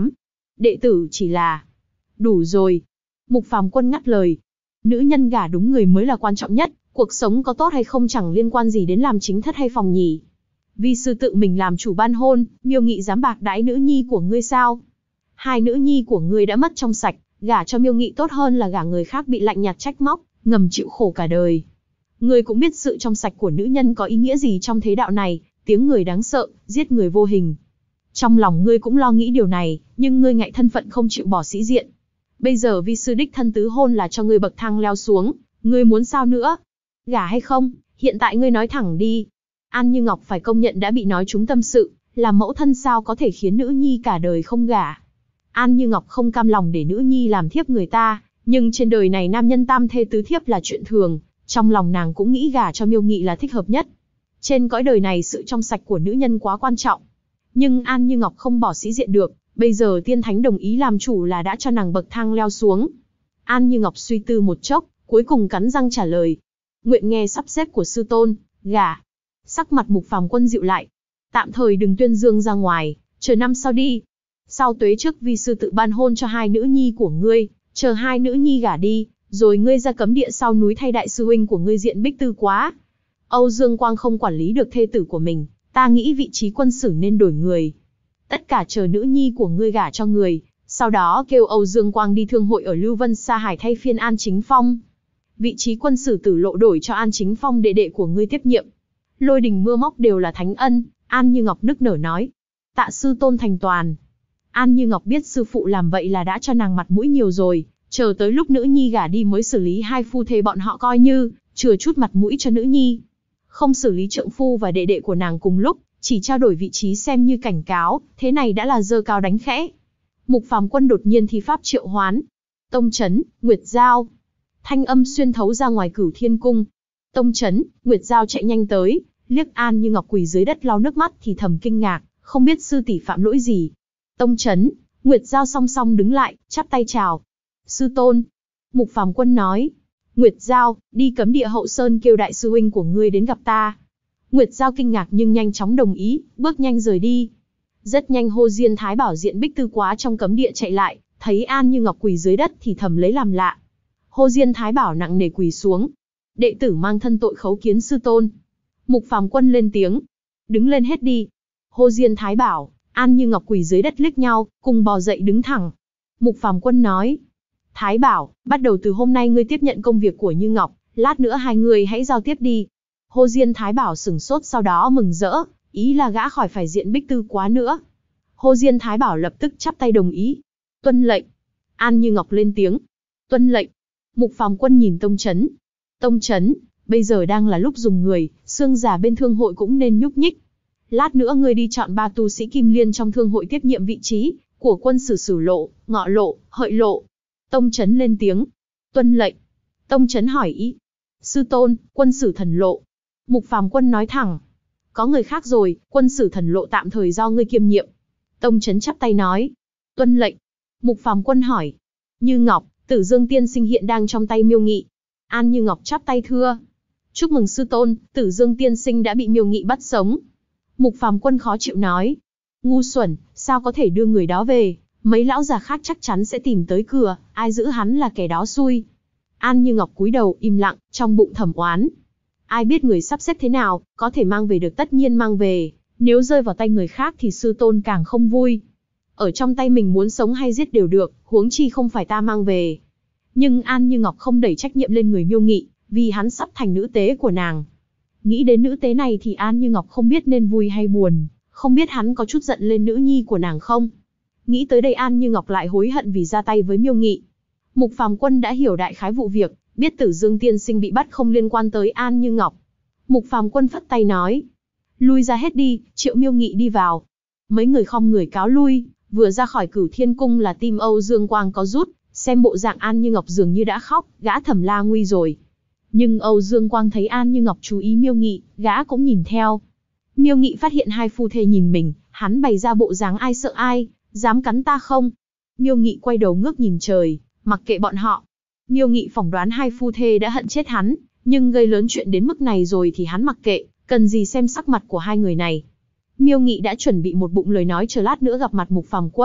Đệ tử chỉ là... Đủ rồi. Mục Phàm Quân ngắt lời. Nữ nhân gả đúng người mới là quan trọng nhất, cuộc sống có tốt hay không chẳng liên quan gì đến làm chính thất hay phòng nhì. Vi sư tự mình làm chủ ban hôn, Miêu Nghị dám bạc đãi nữ nhi của ngươi sao? Hai nữ nhi của ngươi đã mất trong sạch, gả cho Miêu Nghị tốt hơn là gả người khác bị lạnh nhạt trách móc, ngầm chịu khổ cả đời. Ngươi cũng biết sự trong sạch của nữ nhân có ý nghĩa gì trong thế đạo này, tiếng người đáng sợ, giết người vô hình. Trong lòng ngươi cũng lo nghĩ điều này, nhưng ngươi ngại thân phận không chịu bỏ sĩ diện. Bây giờ vi sư đích thân tứ hôn là cho ngươi bậc thang leo xuống, ngươi muốn sao nữa? Gả hay không, hiện tại ngươi nói thẳng đi. An Như Ngọc phải công nhận đã bị nói trúng tâm sự, làm mẫu thân sao có thể khiến nữ nhi cả đời không gả. An Như Ngọc không cam lòng để nữ nhi làm thiếp người ta, nhưng trên đời này nam nhân tam thê tứ thiếp là chuyện thường, trong lòng nàng cũng nghĩ gả cho Miêu Nghị là thích hợp nhất. Trên cõi đời này sự trong sạch của nữ nhân quá quan trọng. Nhưng An Như Ngọc không bỏ sĩ diện được, bây giờ tiên thánh đồng ý làm chủ là đã cho nàng bậc thang leo xuống. An Như Ngọc suy tư một chốc, cuối cùng cắn răng trả lời. Nguyện nghe sắp xếp của sư tôn, gả. Sắc mặt Mục Phàm Quân dịu lại. Tạm thời đừng tuyên dương ra ngoài, chờ năm sau đi. Sau tuế trước vi sư tự ban hôn cho hai nữ nhi của ngươi, chờ hai nữ nhi gả đi, rồi ngươi ra cấm địa sau núi thay đại sư huynh của ngươi Diện Bích Tư quá. Âu Dương Quang không quản lý được thê tử của mình, ta nghĩ vị trí quân sử nên đổi người. Tất cả chờ nữ nhi của ngươi gả cho người, sau đó kêu Âu Dương Quang đi thương hội ở Lưu Vân Sa Hải thay phiên An Chính Phong. Vị trí quân sử Tử Lộ đổi cho An Chính Phong đệ đệ của ngươi tiếp nhiệm. Lôi đình mưa móc đều là thánh ân, An Như Ngọc nức nở nói. Tạ sư tôn thành toàn. An Như Ngọc biết sư phụ làm vậy là đã cho nàng mặt mũi nhiều rồi, chờ tới lúc nữ nhi gả đi mới xử lý hai phu thê bọn họ coi như chừa chút mặt mũi cho nữ nhi. Không xử lý trượng phu và đệ đệ của nàng cùng lúc, chỉ trao đổi vị trí xem như cảnh cáo, thế này đã là giơ cao đánh khẽ. Mục Phàm Quân đột nhiên thi pháp triệu hoán. Tông Chấn, Nguyệt Giao. Thanh âm xuyên thấu ra ngoài Cửu Thiên Cung. Tông Chấn, Nguyệt Giao chạy nhanh tới, liếc An Như Ngọc quỳ dưới đất lau nước mắt thì thầm kinh ngạc, không biết sư tỷ phạm lỗi gì. Tông Chấn, Nguyệt Giao song song đứng lại, chắp tay chào. Sư tôn. Mục Phàm Quân nói. Nguyệt Giao, đi cấm địa hậu sơn kêu đại sư huynh của ngươi đến gặp ta. Nguyệt Giao kinh ngạc nhưng nhanh chóng đồng ý, bước nhanh rời đi. Rất nhanh Hồ Diên Thái Bảo Diện Bích Tư quá trong cấm địa chạy lại, thấy An Như Ngọc quỳ dưới đất thì thầm lấy làm lạ. Hồ Diên Thái Bảo nặng nề quỳ xuống. Đệ tử mang thân tội khấu kiến sư tôn. Mục Phàm Quân lên tiếng. Đứng lên hết đi. Hồ Diên Thái Bảo, An Như Ngọc quỳ dưới đất liếc nhau, cùng bò dậy đứng thẳng. Mục Phàm Quân nói. Thái Bảo, bắt đầu từ hôm nay ngươi tiếp nhận công việc của Như Ngọc, lát nữa hai người hãy giao tiếp đi. Hồ Diên Thái Bảo sửng sốt sau đó mừng rỡ, ý là gã khỏi phải Diện Bích Tư quá nữa. Hồ Diên Thái Bảo lập tức chắp tay đồng ý. Tuân lệnh. An Như Ngọc lên tiếng. Tuân lệnh. Mục Phàm Quân nhìn Tông Chấn. Tông Chấn, bây giờ đang là lúc dùng người, xương già bên thương hội cũng nên nhúc nhích. Lát nữa ngươi đi chọn 3 tu sĩ Kim Liên trong thương hội tiếp nhiệm vị trí của quân sử Sử Lộ, Ngọ Lộ, Hợi Lộ. Tông Chấn lên tiếng. Tuân lệnh. Tông Chấn hỏi ý. Sư tôn, quân sử Thần Lộ. Mục Phàm Quân nói thẳng. Có người khác rồi, quân sử Thần Lộ tạm thời do ngươi kiêm nhiệm. Tông Chấn chắp tay nói. Tuân lệnh. Mục Phàm Quân hỏi. Như Ngọc, Tử Dương Tiên Sinh hiện đang trong tay Miêu Nghị. An Như Ngọc chắp tay thưa. Chúc mừng sư tôn, Tử Dương Tiên Sinh đã bị Miêu Nghị bắt sống. Mục Phàm Quân khó chịu nói. Ngu xuẩn, sao có thể đưa người đó về? Mấy lão già khác chắc chắn sẽ tìm tới cửa, ai giữ hắn là kẻ đó xui. An Như Ngọc cúi đầu im lặng, trong bụng thầm oán. Ai biết người sắp xếp thế nào, có thể mang về được tất nhiên mang về, nếu rơi vào tay người khác thì sư tôn càng không vui. Ở trong tay mình muốn sống hay giết đều được, huống chi không phải ta mang về. Nhưng An Như Ngọc không đẩy trách nhiệm lên người Miêu Nghị, vì hắn sắp thành nữ tế của nàng. Nghĩ đến nữ tế này thì An Như Ngọc không biết nên vui hay buồn, không biết hắn có chút giận lên nữ nhi của nàng không. Nghĩ tới đây An Như Ngọc lại hối hận vì ra tay với Miêu Nghị. Mục Phàm Quân đã hiểu đại khái vụ việc, biết Tử Dương Tiên Sinh bị bắt không liên quan tới An Như Ngọc. Mục Phàm Quân phất tay nói. Lui ra hết đi, triệu Miêu Nghị đi vào. Mấy người khom người cáo lui, vừa ra khỏi Cửu Thiên Cung là tim Âu Dương Quang có rút, xem bộ dạng An Như Ngọc dường như đã khóc, gã thầm la nguy rồi. Nhưng Âu Dương Quang thấy An Như Ngọc chú ý Miêu Nghị, gã cũng nhìn theo. Miêu Nghị phát hiện hai phu thê nhìn mình, hắn bày ra bộ dáng ai sợ ai, dám cắn ta không? Miêu Nghị quay đầu ngước nhìn trời, mặc kệ bọn họ. Miêu Nghị phỏng đoán hai phu thê đã hận chết hắn, nhưng gây lớn chuyện đến mức này rồi thì hắn mặc kệ, cần gì xem sắc mặt của hai người này. Miêu Nghị đã chuẩn bị một bụng lời nói chờ lát nữa gặp mặt Mục Phàm Quân,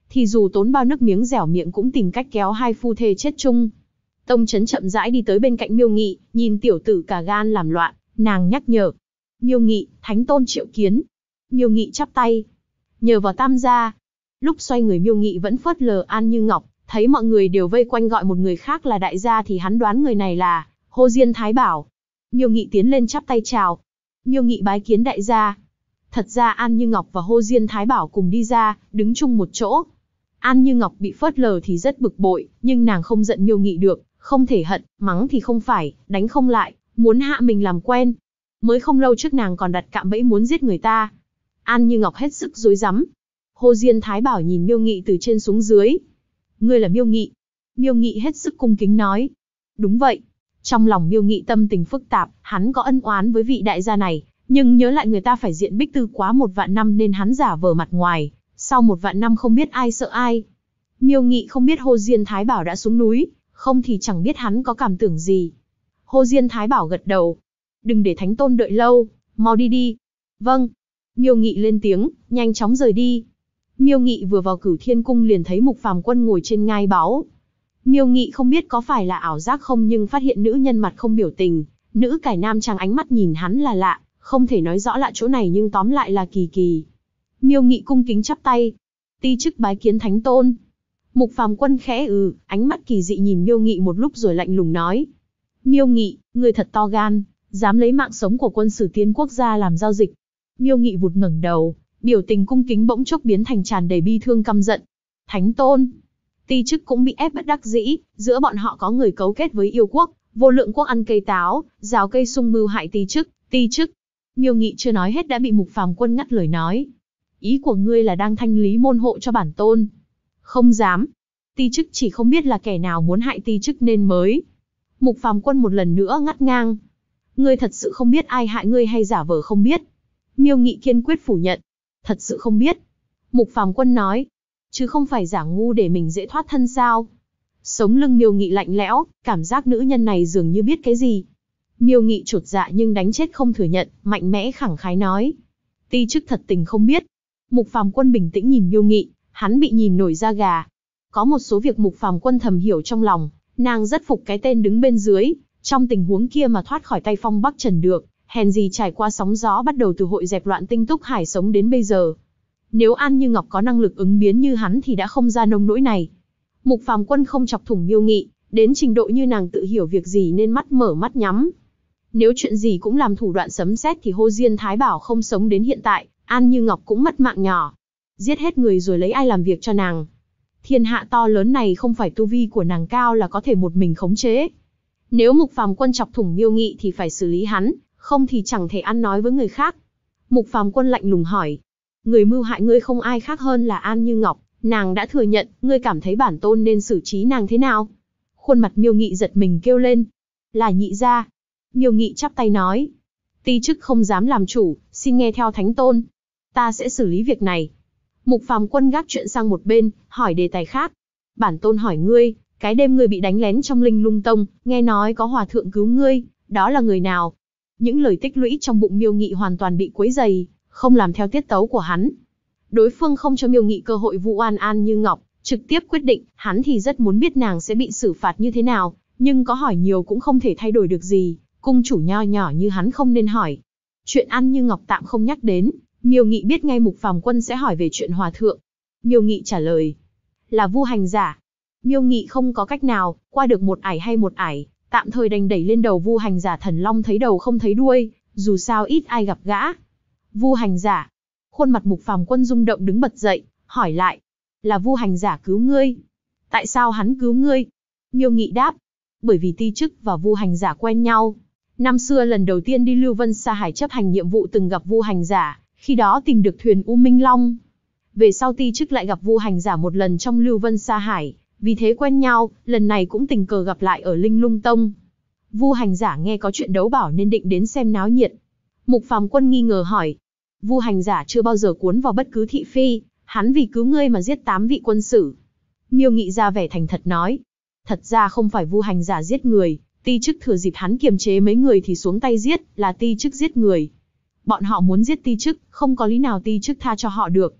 thì dù tốn bao nước miếng dẻo miệng cũng tìm cách kéo hai phu thê chết chung. Tông Chấn chậm rãi đi tới bên cạnh Miêu Nghị, nhìn tiểu tử cả gan làm loạn, nàng nhắc nhở. Miêu Nghị, thánh tôn triệu kiến. Miêu Nghị chắp tay. Nhờ vào Tam gia. Lúc xoay người Miêu Nghị vẫn phớt lờ An Như Ngọc, thấy mọi người đều vây quanh gọi một người khác là đại gia thì hắn đoán người này là Hồ Diên Thái Bảo. Miêu Nghị tiến lên chắp tay chào. Miêu Nghị bái kiến đại gia. Thật ra An Như Ngọc và Hồ Diên Thái Bảo cùng đi ra, đứng chung một chỗ. An Như Ngọc bị phớt lờ thì rất bực bội, nhưng nàng không giận Miêu Nghị được, không thể hận, mắng thì không phải, đánh không lại, muốn hạ mình làm quen. Mới không lâu trước nàng còn đặt cạm bẫy muốn giết người ta. An Như Ngọc hết sức rối rắm. Hồ Diên Thái Bảo nhìn Miêu Nghị từ trên xuống dưới. Ngươi là Miêu Nghị? Miêu Nghị hết sức cung kính nói. Đúng vậy. Trong lòng Miêu Nghị tâm tình phức tạp, hắn có ân oán với vị đại gia này, nhưng nhớ lại người ta phải diện bích tư quá 1 vạn năm nên hắn giả vờ mặt ngoài, sau 1 vạn năm không biết ai sợ ai. Miêu Nghị không biết Hồ Diên Thái Bảo đã xuống núi, không thì chẳng biết hắn có cảm tưởng gì. Hồ Diên Thái Bảo gật đầu. Đừng để thánh tôn đợi lâu, mau đi đi. Vâng. Miêu Nghị lên tiếng, nhanh chóng rời đi. Miêu Nghị vừa vào Cửu Thiên Cung liền thấy Mục Phàm Quân ngồi trên ngai báu. Miêu Nghị không biết có phải là ảo giác không nhưng phát hiện nữ nhân mặt không biểu tình, nữ cải nam trang ánh mắt nhìn hắn là lạ, không thể nói rõ lạ chỗ này nhưng tóm lại là kỳ kỳ. Miêu Nghị cung kính chắp tay. Ti chức bái kiến thánh tôn. Mục Phàm Quân khẽ ánh mắt kỳ dị nhìn Miêu Nghị một lúc rồi lạnh lùng nói. Miêu Nghị, ngươi thật to gan, dám lấy mạng sống của quân sử tiên quốc gia làm giao dịch. Miêu Nghị vụt ngẩng đầu, biểu tình cung kính bỗng chốc biến thành tràn đầy bi thương căm giận. Thánh tôn. Ti chức cũng bị ép bất đắc dĩ, giữa bọn họ có người cấu kết với yêu quốc, Vô Lượng quốc ăn cây táo, rào cây sung mưu hại ti chức. Miêu Nghị chưa nói hết đã bị Mục Phàm Quân ngắt lời nói. Ý của ngươi là đang thanh lý môn hộ cho bản tôn? Không dám. Ti chức chỉ không biết là kẻ nào muốn hại ti chức nên mới. Mục Phàm Quân một lần nữa ngắt ngang. Ngươi thật sự không biết ai hại ngươi hay giả vờ không biết? Miêu Nghị kiên quyết phủ nhận. Thật sự không biết. Mục Phàm Quân nói. Chứ không phải giả ngu để mình dễ thoát thân sao? Sống lưng Miêu Nghị lạnh lẽo, cảm giác nữ nhân này dường như biết cái gì. Miêu Nghị chột dạ nhưng đánh chết không thừa nhận, mạnh mẽ khẳng khái nói. Ti chức thật tình không biết. Mục Phàm Quân bình tĩnh nhìn Miêu Nghị, hắn bị nhìn nổi da gà. Có một số việc Mục Phàm Quân thầm hiểu trong lòng, nàng rất phục cái tên đứng bên dưới, trong tình huống kia mà thoát khỏi tay Phong Bắc Trần được, hèn gì trải qua sóng gió bắt đầu từ hội dẹp loạn Tinh Túc Hải sống đến bây giờ. Nếu An Như Ngọc có năng lực ứng biến như hắn thì đã không ra nông nỗi này. Mục Phàm Quân không chọc thủng Miêu Nghị, đến trình độ như nàng tự hiểu việc gì nên mắt mở mắt nhắm. Nếu chuyện gì cũng làm thủ đoạn sấm sét thì Hồ Diên Thái Bảo không sống đến hiện tại, An Như Ngọc cũng mất mạng nhỏ. Giết hết người rồi lấy ai làm việc cho nàng? Thiên hạ to lớn này không phải tu vi của nàng cao là có thể một mình khống chế. Nếu Mục Phàm Quân chọc thủng Miêu Nghị thì phải xử lý hắn, không thì chẳng thể ăn nói với người khác. Mục Phàm Quân lạnh lùng hỏi. Người mưu hại ngươi không ai khác hơn là An Như Ngọc, nàng đã thừa nhận, ngươi cảm thấy bản tôn nên xử trí nàng thế nào? Khuôn mặt Miêu Nghị giật mình kêu lên. Là nhị gia. Miêu Nghị chắp tay nói. Ti chức không dám làm chủ, xin nghe theo thánh tôn. Ta sẽ xử lý việc này. Mục Phàm Quân gác chuyện sang một bên, hỏi đề tài khác. Bản tôn hỏi ngươi, cái đêm ngươi bị đánh lén trong Linh Lung Tông, nghe nói có hòa thượng cứu ngươi, đó là người nào? Những lời tích lũy trong bụng Miêu Nghị hoàn toàn bị quấy dày, không làm theo tiết tấu của hắn. Đối phương không cho Miêu Nghị cơ hội vu oan An Như Ngọc, trực tiếp quyết định, hắn thì rất muốn biết nàng sẽ bị xử phạt như thế nào, nhưng có hỏi nhiều cũng không thể thay đổi được gì, cung chủ nho nhỏ như hắn không nên hỏi. Chuyện An Như Ngọc tạm không nhắc đến, Miêu Nghị biết ngay Mục Phàm Quân sẽ hỏi về chuyện hòa thượng. Miêu Nghị trả lời, là vu hành giả. Miêu Nghị không có cách nào, qua được một ải hay một ải, tạm thời đành đẩy lên đầu vu hành giả Thần Long thấy đầu không thấy đuôi, dù sao ít ai gặp gã. Vu hành giả. Khuôn mặt Mục Phàm Quân rung động đứng bật dậy, hỏi lại, là vu hành giả cứu ngươi? Tại sao hắn cứu ngươi? Miêu Nghị đáp, bởi vì ti chức và vu hành giả quen nhau. Năm xưa lần đầu tiên đi Lưu Vân Sa Hải chấp hành nhiệm vụ từng gặp vu hành giả, khi đó tìm được thuyền U Minh Long. Về sau ti chức lại gặp vu hành giả một lần trong Lưu Vân Sa Hải, vì thế quen nhau, lần này cũng tình cờ gặp lại ở Linh Lung Tông. Vu hành giả nghe có chuyện đấu bảo nên định đến xem náo nhiệt. Mục Phàm Quân nghi ngờ hỏi, vu hành giả chưa bao giờ cuốn vào bất cứ thị phi, hắn vì cứu ngươi mà giết 8 vị quân sử. Miêu Nghị ra vẻ thành thật nói, thật ra không phải vu hành giả giết người, ti chức thừa dịp hắn kiềm chế mấy người thì xuống tay giết, là ti chức giết người. Bọn họ muốn giết ti chức, không có lý nào ti chức tha cho họ được.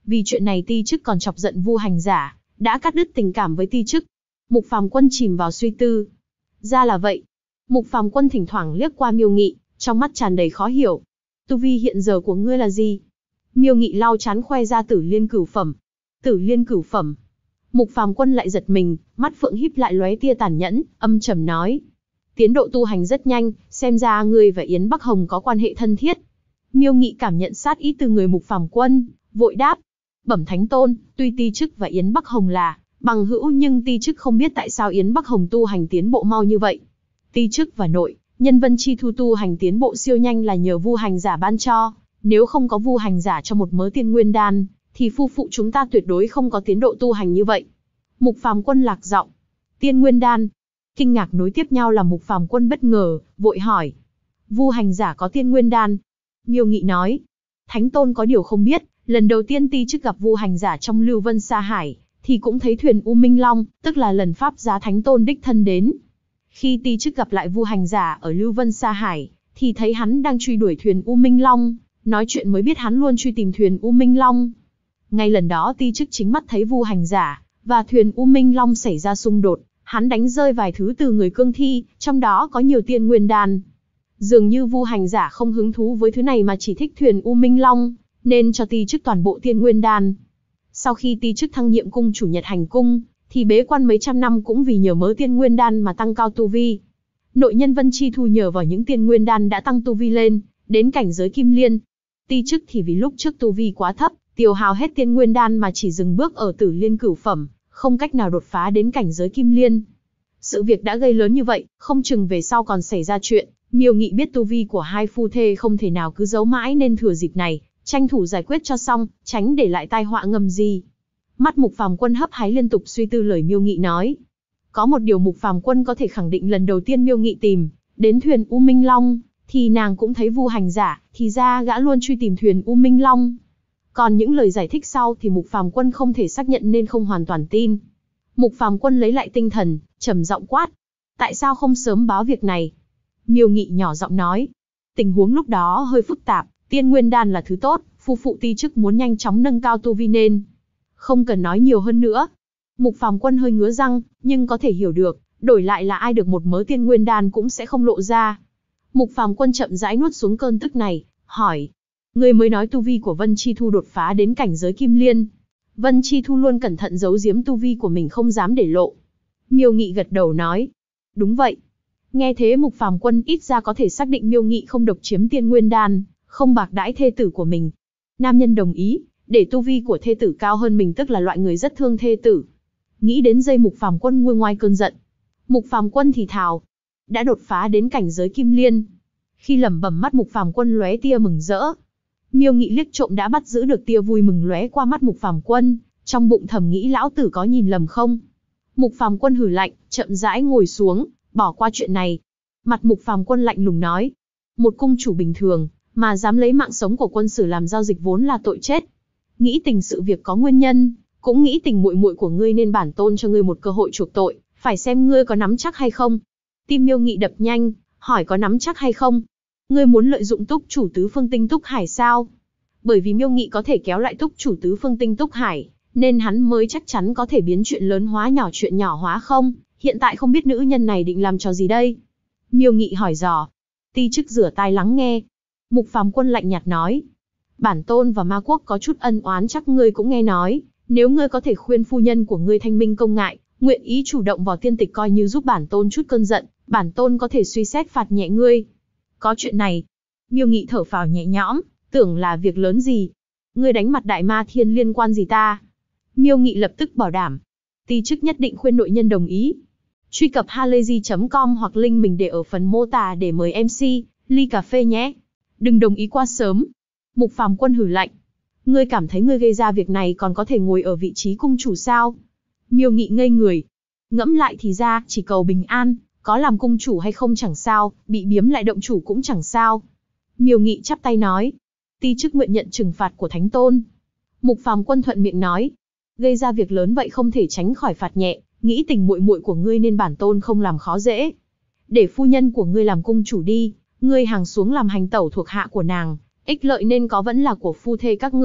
Vì chuyện này Ti Chức còn chọc giận Vu Hành Giả, đã cắt đứt tình cảm với Ti Chức. Mục Phàm Quân chìm vào suy tư. Ra là vậy. Mục Phàm Quân thỉnh thoảng liếc qua Miêu Nghị, trong mắt tràn đầy khó hiểu. Tu vi hiện giờ của ngươi là gì? Miêu Nghị lau chán khoe ra Tử Liên Cửu Phẩm. Tử Liên Cửu Phẩm. Mục Phàm Quân lại giật mình, mắt phượng híp lại lóe tia tàn nhẫn, âm trầm nói: tiến độ tu hành rất nhanh, xem ra ngươi và Yến Bắc Hồng có quan hệ thân thiết. Miêu Nghị cảm nhận sát ý từ người Mục Phàm Quân, vội đáp: bẩm Thánh Tôn, tuy Ti Chức và Yến Bắc Hồng là bằng hữu nhưng Ti Chức không biết tại sao Yến Bắc Hồng tu hành tiến bộ mau như vậy. Ti Chức và nội nhân Vân Chi Thu tu hành tiến bộ siêu nhanh là nhờ Vu Hành Giả ban cho, nếu không có Vu Hành Giả cho một mớ tiên nguyên đan, thì phu phụ chúng ta tuyệt đối không có tiến độ tu hành như vậy. Mục Phàm Quân lạc giọng: tiên nguyên đan. Kinh ngạc nối tiếp nhau là Mục Phàm Quân bất ngờ, vội hỏi: Vu Hành Giả có tiên nguyên đan? Miêu Nghị nói: Thánh Tôn có điều không biết, lần đầu tiên Ti Chức gặp Vu Hành Giả trong Lưu Vân Sa Hải, thì cũng thấy thuyền U Minh Long, tức là lần Pháp Giá Thánh Tôn đích thân đến. Khi Ti Chức gặp lại Vu Hành Giả ở Lưu Vân Sa Hải, thì thấy hắn đang truy đuổi thuyền U Minh Long, nói chuyện mới biết hắn luôn truy tìm thuyền U Minh Long. Ngay lần đó Ti Chức chính mắt thấy Vu Hành Giả và thuyền U Minh Long xảy ra xung đột, hắn đánh rơi vài thứ từ người cương thi, trong đó có nhiều tiên nguyên đan. Dường như Vu Hành Giả không hứng thú với thứ này mà chỉ thích thuyền U Minh Long, nên cho Ti Chức toàn bộ tiên nguyên đan. Sau khi Ti Chức thăng nhiệm cung chủ Nhật Hành Cung, thì bế quan mấy trăm năm cũng vì nhờ mớ tiên nguyên đan mà tăng cao tu vi. Nội nhân Vân Chi Thu nhờ vào những tiên nguyên đan đã tăng tu vi lên, đến cảnh giới Kim Liên. Ti Chức thì vì lúc trước tu vi quá thấp, tiêu hao hết tiên nguyên đan mà chỉ dừng bước ở Tử Liên Cửu Phẩm, không cách nào đột phá đến cảnh giới Kim Liên. Sự việc đã gây lớn như vậy, không chừng về sau còn xảy ra chuyện. Miêu Nghị biết tu vi của hai phu thê không thể nào cứ giấu mãi nên thừa dịp này, tranh thủ giải quyết cho xong, tránh để lại tai họa ngầm gì. Mắt Mục Phàm Quân hấp háy liên tục suy tư lời Miêu Nghị nói. Có một điều Mục Phàm Quân có thể khẳng định, lần đầu tiên Miêu Nghị tìm đến thuyền U Minh Long, thì nàng cũng thấy Vu Hành Giả, thì ra gã luôn truy tìm thuyền U Minh Long. Còn những lời giải thích sau thì Mục Phàm Quân không thể xác nhận nên không hoàn toàn tin. Mục Phàm Quân lấy lại tinh thần, trầm giọng quát: tại sao không sớm báo việc này? Miêu Nghị nhỏ giọng nói: tình huống lúc đó hơi phức tạp, tiên nguyên đan là thứ tốt, phu phụ Ti Chức muốn nhanh chóng nâng cao tu vi nên không cần nói nhiều hơn nữa. Mục Phàm Quân hơi ngứa răng, nhưng có thể hiểu được, đổi lại là ai được một mớ tiên nguyên đan cũng sẽ không lộ ra. Mục Phàm Quân chậm rãi nuốt xuống cơn tức này, hỏi: ngươi mới nói tu vi của Vân Chi Thu đột phá đến cảnh giới Kim Liên. Vân Chi Thu luôn cẩn thận giấu giếm tu vi của mình không dám để lộ. Miêu Nghị gật đầu nói: đúng vậy. Nghe thế Mục Phàm Quân ít ra có thể xác định Miêu Nghị không độc chiếm tiên nguyên đan, không bạc đãi thê tử của mình. Nam nhân đồng ý, để tu vi của thê tử cao hơn mình tức là loại người rất thương thê tử. Nghĩ đến giây Mục Phàm Quân nguôi ngoai cơn giận. Mục Phàm Quân thì thào: đã đột phá đến cảnh giới Kim Liên. Khi lẩm bẩm, mắt Mục Phàm Quân lóe tia mừng rỡ. Miêu Nghị liếc trộm đã bắt giữ được tia vui mừng lóe qua mắt Mục Phàm Quân, trong bụng thầm nghĩ lão tử có nhìn lầm không. Mục Phàm Quân hừ lạnh, chậm rãi ngồi xuống, bỏ qua chuyện này. Mặt Mục Phàm Quân lạnh lùng nói: một cung chủ bình thường mà dám lấy mạng sống của quân sử làm giao dịch vốn là tội chết. Nghĩ tình sự việc có nguyên nhân, cũng nghĩ tình muội muội của ngươi nên bản tôn cho ngươi một cơ hội chuộc tội, phải xem ngươi có nắm chắc hay không. Tim Miêu Nghị đập nhanh, hỏi: có nắm chắc hay không? Ngươi muốn lợi dụng túc chủ tứ phương tinh Túc Hải sao? Bởi vì Miêu Nghị có thể kéo lại túc chủ tứ phương tinh Túc Hải, nên hắn mới chắc chắn có thể biến chuyện lớn hóa nhỏ, chuyện nhỏ hóa không. Hiện tại không biết nữ nhân này định làm trò gì đây? Miêu Nghị hỏi dò. Ti Chức rửa tai lắng nghe. Mục Phàm Quân lạnh nhạt nói: bản tôn và ma quốc có chút ân oán chắc ngươi cũng nghe nói. Nếu ngươi có thể khuyên phu nhân của ngươi thanh minh công ngại, nguyện ý chủ động vào tiên tịch coi như giúp bản tôn chút cơn giận, bản tôn có thể suy xét phạt nhẹ ngươi. Có chuyện này. Miêu Nghị thở phào nhẹ nhõm, tưởng là việc lớn gì. Ngươi đánh mặt Đại Ma Thiên liên quan gì ta? Miêu Nghị lập tức bảo đảm. Ti Chức nhất định khuyên nội nhân đồng ý. Truy cập halayzi.com hoặc link mình để ở phần mô tả để mời MC ly cà phê nhé. Đừng đồng ý quá sớm. Mục Phàm Quân hừ lạnh: ngươi cảm thấy ngươi gây ra việc này còn có thể ngồi ở vị trí cung chủ sao? Miêu Nghị ngây người. Ngẫm lại thì ra, chỉ cầu bình an, có làm cung chủ hay không chẳng sao, bị biếm lại động chủ cũng chẳng sao. Miêu Nghị chắp tay nói: Ti Chức nguyện nhận trừng phạt của Thánh Tôn. Mục Phàm Quân thuận miệng nói: gây ra việc lớn vậy không thể tránh khỏi phạt nhẹ, nghĩ tình muội muội của ngươi nên bản tôn không làm khó dễ. Để phu nhân của ngươi làm cung chủ đi, ngươi hàng xuống làm hành tẩu thuộc hạ của nàng, ích lợi nên có vẫn là của phu thê các ngươi,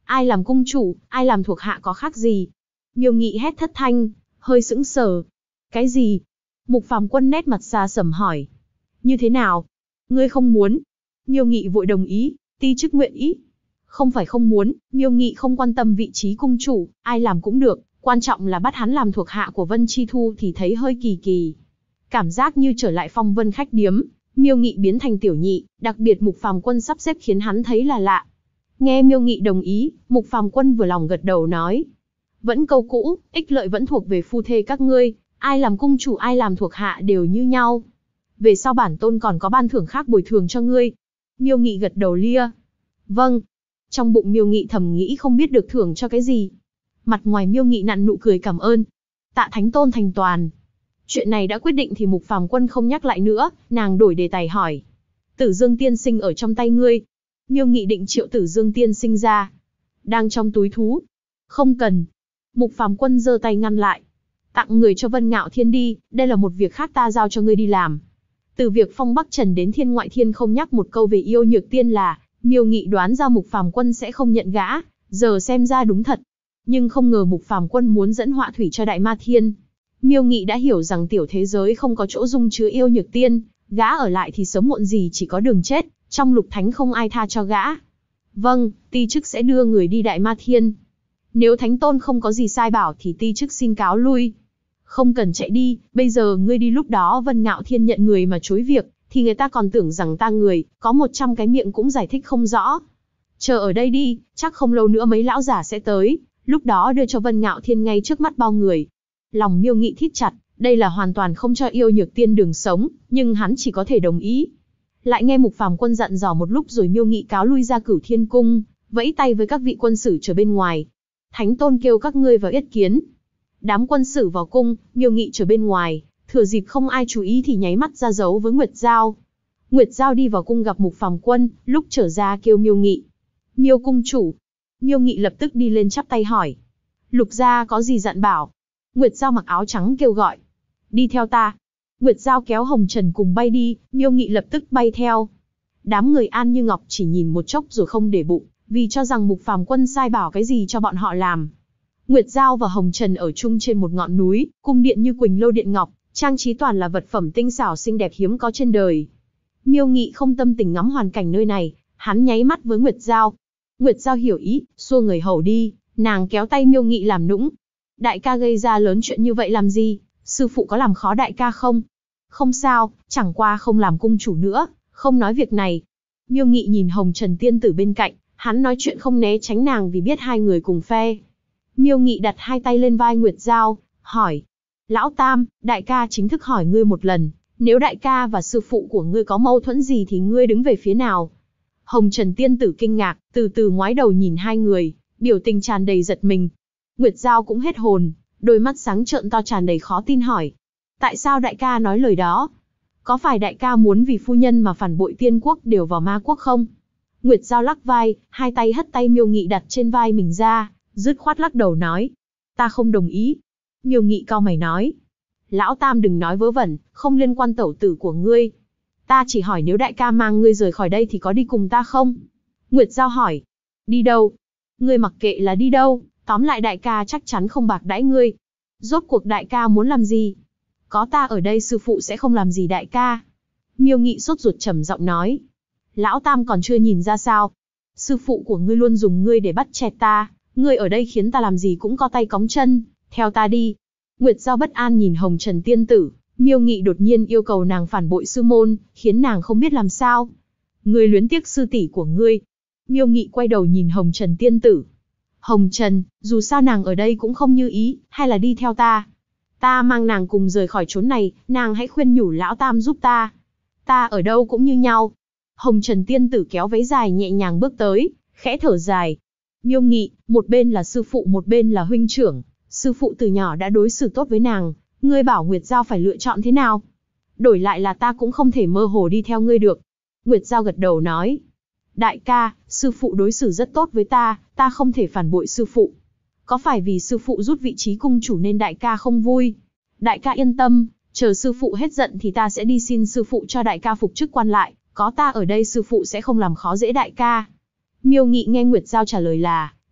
Ai làm cung chủ, ai làm thuộc hạ có khác gì? Miêu Nghị hét thất thanh, hơi sững sờ. Cái gì? Mục Phàm Quân nét mặt xa sầm hỏi. Như thế nào? Ngươi không muốn? Miêu Nghị vội đồng ý, ti chức nguyện ý. Không phải không muốn, Miêu Nghị không quan tâm vị trí cung chủ, ai làm cũng được, quan trọng là bắt hắn làm thuộc hạ của Vân Chi Thu thì thấy hơi kỳ kỳ. Cảm giác như trở lại phong vân khách điếm, Miêu Nghị biến thành tiểu nhị, đặc biệt Mục Phàm Quân sắp xếp khiến hắn thấy là lạ. Nghe Miêu Nghị đồng ý, Mục Phàm Quân vừa lòng gật đầu nói. Vẫn câu cũ, ích lợi vẫn thuộc về phu thê các ngươi, ai làm cung chủ ai làm thuộc hạ đều như nhau. Về sau bản tôn còn có ban thưởng khác bồi thường cho ngươi. Miêu Nghị gật đầu lia. Vâng. Trong bụng Miêu Nghị thầm nghĩ không biết được thưởng cho cái gì. Mặt ngoài Miêu Nghị nặn nụ cười cảm ơn. Tạ Thánh Tôn thành toàn. Chuyện này đã quyết định thì Mục Phàm Quân không nhắc lại nữa, nàng đổi đề tài hỏi. Tử Dương Tiên Sinh ở trong tay ngươi. Miêu Nghị định triệu Tử Dương Tiên Sinh ra. Đang trong túi thú. Không cần. Mục Phàm Quân giơ tay ngăn lại. Tặng người cho Vân Ngạo Thiên đi, đây là một việc khác ta giao cho ngươi đi làm. Từ việc Phong Bắc Trần đến Thiên Ngoại Thiên không nhắc một câu về Yêu Nhược Tiên là, Miêu Nghị đoán ra Mục Phàm Quân sẽ không nhận gã, giờ xem ra đúng thật. Nhưng không ngờ Mục Phàm Quân muốn dẫn họa thủy cho Đại Ma Thiên. Miêu Nghị đã hiểu rằng tiểu thế giới không có chỗ dung chứa Yêu Nhược Tiên, gã ở lại thì sớm muộn gì chỉ có đường chết, trong Lục Thánh không ai tha cho gã. Vâng, ti chức sẽ đưa người đi Đại Ma Thiên. Nếu Thánh Tôn không có gì sai bảo thì ti chức xin cáo lui. Không cần chạy đi, bây giờ ngươi đi lúc đó Vân Ngạo Thiên nhận người mà chối việc, thì người ta còn tưởng rằng ta người, có 100 cái miệng cũng giải thích không rõ. Chờ ở đây đi, chắc không lâu nữa mấy lão giả sẽ tới, lúc đó đưa cho Vân Ngạo Thiên ngay trước mắt bao người. Lòng Miêu Nghị thít chặt, đây là hoàn toàn không cho Yêu Nhược Tiên đường sống, nhưng hắn chỉ có thể đồng ý. Lại nghe Mục Phàm Quân dặn dò một lúc rồi Miêu Nghị cáo lui ra Cửu Thiên Cung, vẫy tay với các vị quân sử chờ bên ngoài. Thánh Tôn kêu các ngươi vào yết kiến. Đám quân sử vào cung, Miêu Nghị chờ bên ngoài, thừa dịp không ai chú ý thì nháy mắt ra dấu với Nguyệt Giao. Nguyệt Giao đi vào cung gặp Mục Phàm Quân, lúc trở ra kêu Miêu Nghị. Miêu cung chủ. Miêu Nghị lập tức đi lên chắp tay hỏi. Lục gia có gì dặn bảo? Nguyệt Giao mặc áo trắng kêu gọi. Đi theo ta. Nguyệt Giao kéo Hồng Trần cùng bay đi, Miêu Nghị lập tức bay theo. Đám người An Như Ngọc chỉ nhìn một chốc rồi không để bụng, vì cho rằng Mục Phàm Quân sai bảo cái gì cho bọn họ làm. Nguyệt Giao và Hồng Trần ở chung trên một ngọn núi, cung điện như Quỳnh Lâu Điện Ngọc, trang trí toàn là vật phẩm tinh xảo xinh đẹp hiếm có trên đời. Miêu Nghị không tâm tình ngắm hoàn cảnh nơi này, hắn nháy mắt với Nguyệt Giao. Nguyệt Giao hiểu ý, xua người hầu đi, nàng kéo tay Miêu Nghị làm nũng. Đại ca gây ra lớn chuyện như vậy làm gì, sư phụ có làm khó đại ca không? Không sao, chẳng qua không làm cung chủ nữa, không nói việc này. Miêu Nghị nhìn Hồng Trần tiên tử bên cạnh, hắn nói chuyện không né tránh nàng vì biết hai người cùng phe. Miêu Nghị đặt hai tay lên vai Nguyệt Giao, hỏi. Lão Tam, đại ca chính thức hỏi ngươi một lần, nếu đại ca và sư phụ của ngươi có mâu thuẫn gì thì ngươi đứng về phía nào? Hồng Trần tiên tử kinh ngạc, từ từ ngoái đầu nhìn hai người, biểu tình tràn đầy giật mình. Nguyệt Giao cũng hết hồn, đôi mắt sáng trợn to tràn đầy khó tin hỏi. Tại sao đại ca nói lời đó? Có phải đại ca muốn vì phu nhân mà phản bội tiên quốc đều vào ma quốc không? Nguyệt Giao lắc vai, hai tay hất tay Miêu Nghị đặt trên vai mình ra, dứt khoát lắc đầu nói. Ta không đồng ý. Miêu Nghị cau mày nói. Lão Tam đừng nói vớ vẩn, không liên quan tẩu tử của ngươi. Ta chỉ hỏi nếu đại ca mang ngươi rời khỏi đây thì có đi cùng ta không? Nguyệt Giao hỏi. Đi đâu? Ngươi mặc kệ là đi đâu, tóm lại đại ca chắc chắn không bạc đãi ngươi. Rốt cuộc đại ca muốn làm gì? Có ta ở đây sư phụ sẽ không làm gì đại ca. Miêu Nghị sốt ruột trầm giọng nói. Lão Tam còn chưa nhìn ra sao? Sư phụ của ngươi luôn dùng ngươi để bắt chẹt ta, ngươi ở đây khiến ta làm gì cũng co tay cóng chân, theo ta đi. Nguyệt Giao bất an nhìn Hồng Trần tiên tử, Miêu Nghị đột nhiên yêu cầu nàng phản bội sư môn, khiến nàng không biết làm sao. Ngươi luyến tiếc sư tỷ của ngươi. Miêu Nghị quay đầu nhìn Hồng Trần tiên tử. Hồng Trần, dù sao nàng ở đây cũng không như ý, hay là đi theo ta. Ta mang nàng cùng rời khỏi chốn này, nàng hãy khuyên nhủ lão Tam giúp ta. Ta ở đâu cũng như nhau. Hồng Trần tiên tử kéo váy dài nhẹ nhàng bước tới, khẽ thở dài. Miêu Nghị, một bên là sư phụ một bên là huynh trưởng, sư phụ từ nhỏ đã đối xử tốt với nàng, ngươi bảo Nguyệt Giao phải lựa chọn thế nào? Đổi lại là ta cũng không thể mơ hồ đi theo ngươi được. Nguyệt Giao gật đầu nói. Đại ca, sư phụ đối xử rất tốt với ta, ta không thể phản bội sư phụ. Có phải vì sư phụ rút vị trí cung chủ nên đại ca không vui? Đại ca yên tâm, chờ sư phụ hết giận thì ta sẽ đi xin sư phụ cho đại ca phục chức quan lại, có ta ở đây sư phụ sẽ không làm khó dễ đại ca. Miêu Nghị nghe Nguyệt Giao trả lời là,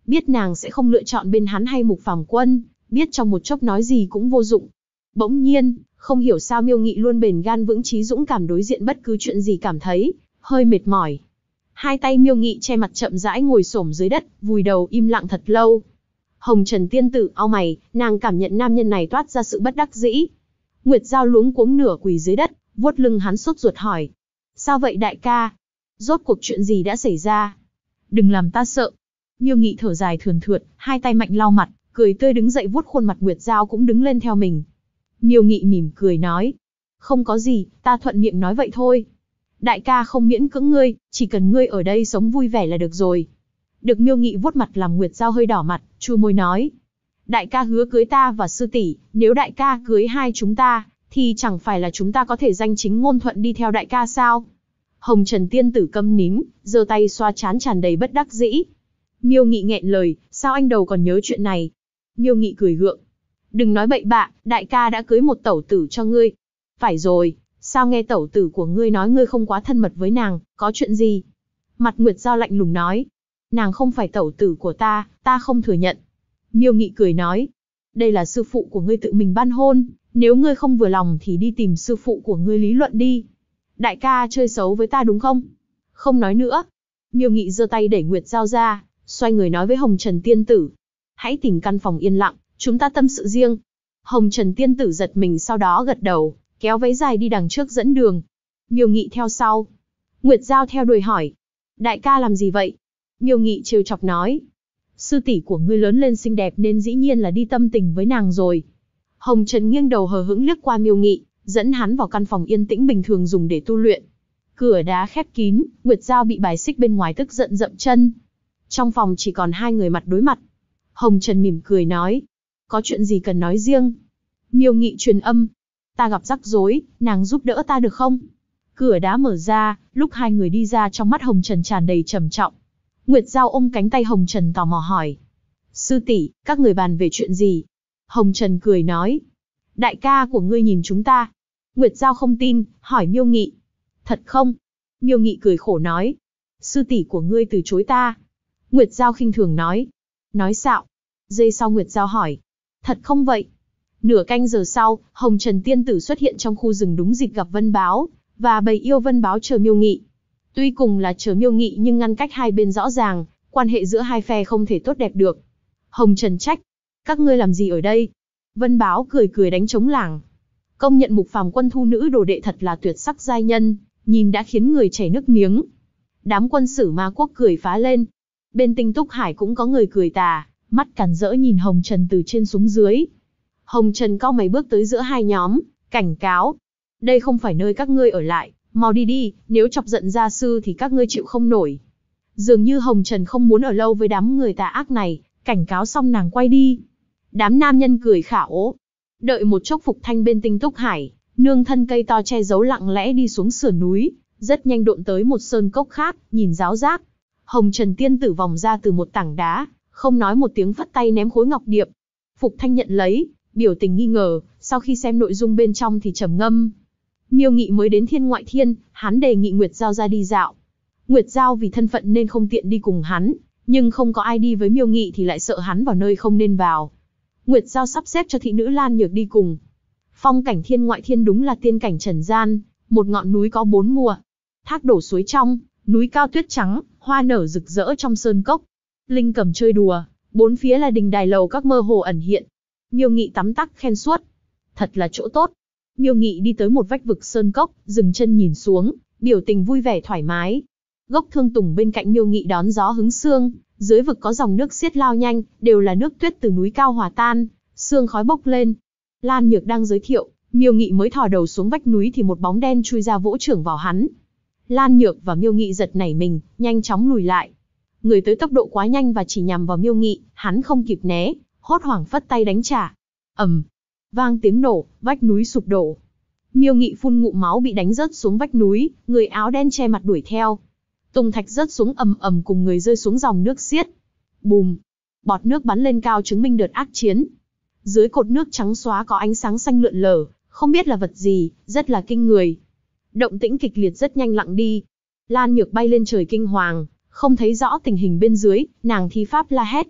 biết nàng sẽ không lựa chọn bên hắn hay Mục Phàm Quân, biết trong một chốc nói gì cũng vô dụng. Bỗng nhiên, không hiểu sao Miêu Nghị luôn bền gan vững chí dũng cảm đối diện bất cứ chuyện gì cảm thấy hơi mệt mỏi. Hai tay Miêu Nghị che mặt chậm rãi ngồi xổm dưới đất, vùi đầu im lặng thật lâu. Hồng Trần tiên tử au mày, nàng cảm nhận nam nhân này toát ra sự bất đắc dĩ. Nguyệt Giao luống cuống nửa quỳ dưới đất, vuốt lưng hắn sốt ruột hỏi: "Sao vậy đại ca? Rốt cuộc chuyện gì đã xảy ra? Đừng làm ta sợ." Miêu Nghị thở dài thườn thượt, hai tay mạnh lau mặt, cười tươi đứng dậy vuốt khuôn mặt Nguyệt Giao cũng đứng lên theo mình. Miêu Nghị mỉm cười nói: "Không có gì, ta thuận miệng nói vậy thôi. Đại ca không miễn cưỡng ngươi, chỉ cần ngươi ở đây sống vui vẻ là được rồi." Được Miêu Nghị vuốt mặt làm Nguyệt Giao hơi đỏ mặt, chu môi nói: "Đại ca hứa cưới ta và sư tỷ, nếu đại ca cưới hai chúng ta, thì chẳng phải là chúng ta có thể danh chính ngôn thuận đi theo đại ca sao?" Hồng Trần tiên tử câm nín, giơ tay xoa trán tràn đầy bất đắc dĩ. Miêu Nghị nghẹn lời: "Sao anh đầu còn nhớ chuyện này?" Miêu Nghị cười gượng: "Đừng nói bậy bạ, đại ca đã cưới một tẩu tử cho ngươi." "Phải rồi, sao nghe tẩu tử của ngươi nói ngươi không quá thân mật với nàng, có chuyện gì?" Mặt Nguyệt Giao lạnh lùng nói: "Nàng không phải tẩu tử của ta, ta không thừa nhận." Miêu Nghị cười nói: "Đây là sư phụ của ngươi tự mình ban hôn, nếu ngươi không vừa lòng thì đi tìm sư phụ của ngươi lý luận đi. Đại ca chơi xấu với ta đúng không?" "Không nói nữa." Miêu Nghị giơ tay đẩy Nguyệt Giao ra, xoay người nói với Hồng Trần tiên tử: "Hãy tìm căn phòng yên lặng, chúng ta tâm sự riêng." Hồng Trần tiên tử giật mình sau đó gật đầu, kéo váy dài đi đằng trước dẫn đường. Miêu Nghị theo sau. Nguyệt Giao theo đuổi hỏi: "Đại ca làm gì vậy?" Miêu Nghị trêu chọc nói: "Sư tỷ của ngươi lớn lên xinh đẹp nên dĩ nhiên là đi tâm tình với nàng rồi." Hồng Trần nghiêng đầu hờ hững liếc qua Miêu Nghị, dẫn hắn vào căn phòng yên tĩnh bình thường dùng để tu luyện. Cửa đá khép kín, Nguyệt Giao bị bài xích bên ngoài tức giận dậm chân. Trong phòng chỉ còn hai người mặt đối mặt. Hồng Trần mỉm cười nói: "Có chuyện gì cần nói riêng?" Miêu Nghị truyền âm: "Ta gặp rắc rối, nàng giúp đỡ ta được không?" Cửa đá mở ra, lúc hai người đi ra trong mắt Hồng Trần tràn đầy trầm trọng. Nguyệt Giao ôm cánh tay Hồng Trần tò mò hỏi: "Sư tỷ, các người bàn về chuyện gì?" Hồng Trần cười nói: "Đại ca của ngươi nhìn chúng ta." Nguyệt Giao không tin, hỏi Miêu Nghị: "Thật không?" Miêu Nghị cười khổ nói: "Sư tỷ của ngươi từ chối ta." Nguyệt Giao khinh thường nói: "Nói xạo." Giây sau Nguyệt Giao hỏi: "Thật không vậy?" Nửa canh giờ sau, Hồng Trần tiên tử xuất hiện trong khu rừng đúng dịp gặp Vân Báo, và bầy yêu Vân Báo chờ Miêu Nghị. Tuy cùng là chờ Miêu Nghị nhưng ngăn cách hai bên rõ ràng, quan hệ giữa hai phe không thể tốt đẹp được. Hồng Trần trách: "Các ngươi làm gì ở đây?" Vân Báo cười cười đánh trống lảng: "Công nhận Mục Phàm Quân thu nữ đồ đệ thật là tuyệt sắc giai nhân, nhìn đã khiến người chảy nước miếng." Đám quân sử Ma Quốc cười phá lên. Bên Tinh Túc Hải cũng có người cười tà, mắt càn rỡ nhìn Hồng Trần từ trên xuống dưới. Hồng Trần cau mày bước tới giữa hai nhóm, cảnh cáo: "Đây không phải nơi các ngươi ở lại, mau đi đi, nếu chọc giận gia sư thì các ngươi chịu không nổi." Dường như Hồng Trần không muốn ở lâu với đám người tà ác này, cảnh cáo xong nàng quay đi. Đám nam nhân cười khả ố. Đợi một chốc Phục Thanh bên Tinh Túc Hải, nương thân cây to che giấu lặng lẽ đi xuống sườn núi, rất nhanh độn tới một sơn cốc khác, nhìn ráo rác. Hồng Trần tiên tử vòng ra từ một tảng đá, không nói một tiếng phất tay ném khối ngọc điệp. Phục Thanh nhận lấy, biểu tình nghi ngờ, sau khi xem nội dung bên trong thì trầm ngâm. Miêu Nghị mới đến Thiên Ngoại Thiên, hắn đề nghị Nguyệt Giao ra đi dạo. Nguyệt Giao vì thân phận nên không tiện đi cùng hắn, nhưng không có ai đi với Miêu Nghị thì lại sợ hắn vào nơi không nên vào. Nguyệt Giao sắp xếp cho thị nữ Lan Nhược đi cùng. Phong cảnh Thiên Ngoại Thiên đúng là tiên cảnh trần gian, một ngọn núi có bốn mùa. Thác đổ suối trong, núi cao tuyết trắng, hoa nở rực rỡ trong sơn cốc. Linh cầm chơi đùa, bốn phía là đình đài lầu các mơ hồ ẩn hiện. Miêu Nghị tắm tắc khen suốt: "Thật là chỗ tốt." Miêu Nghị đi tới một vách vực sơn cốc, dừng chân nhìn xuống, biểu tình vui vẻ thoải mái. Gốc thương tùng bên cạnh Miêu Nghị đón gió hứng sương, dưới vực có dòng nước xiết lao nhanh, đều là nước tuyết từ núi cao hòa tan, sương khói bốc lên. Lan Nhược đang giới thiệu, Miêu Nghị mới thò đầu xuống vách núi thì một bóng đen chui ra vỗ chưởng vào hắn. Lan Nhược và Miêu Nghị giật nảy mình, nhanh chóng lùi lại. Người tới tốc độ quá nhanh và chỉ nhằm vào Miêu Nghị, hắn không kịp né, hốt hoảng phất tay đánh trả. Ầm, vang tiếng nổ, vách núi sụp đổ. Miêu Nghị phun ngụm máu bị đánh rớt xuống vách núi, người áo đen che mặt đuổi theo. Tùng thạch rớt xuống ầm ầm cùng người rơi xuống dòng nước xiết. Bùm, bọt nước bắn lên cao chứng minh đợt ác chiến. Dưới cột nước trắng xóa có ánh sáng xanh lượn lờ, không biết là vật gì, rất là kinh người. Động tĩnh kịch liệt rất nhanh lặng đi. Lan Nhược bay lên trời kinh hoàng, không thấy rõ tình hình bên dưới, nàng thi pháp la hét: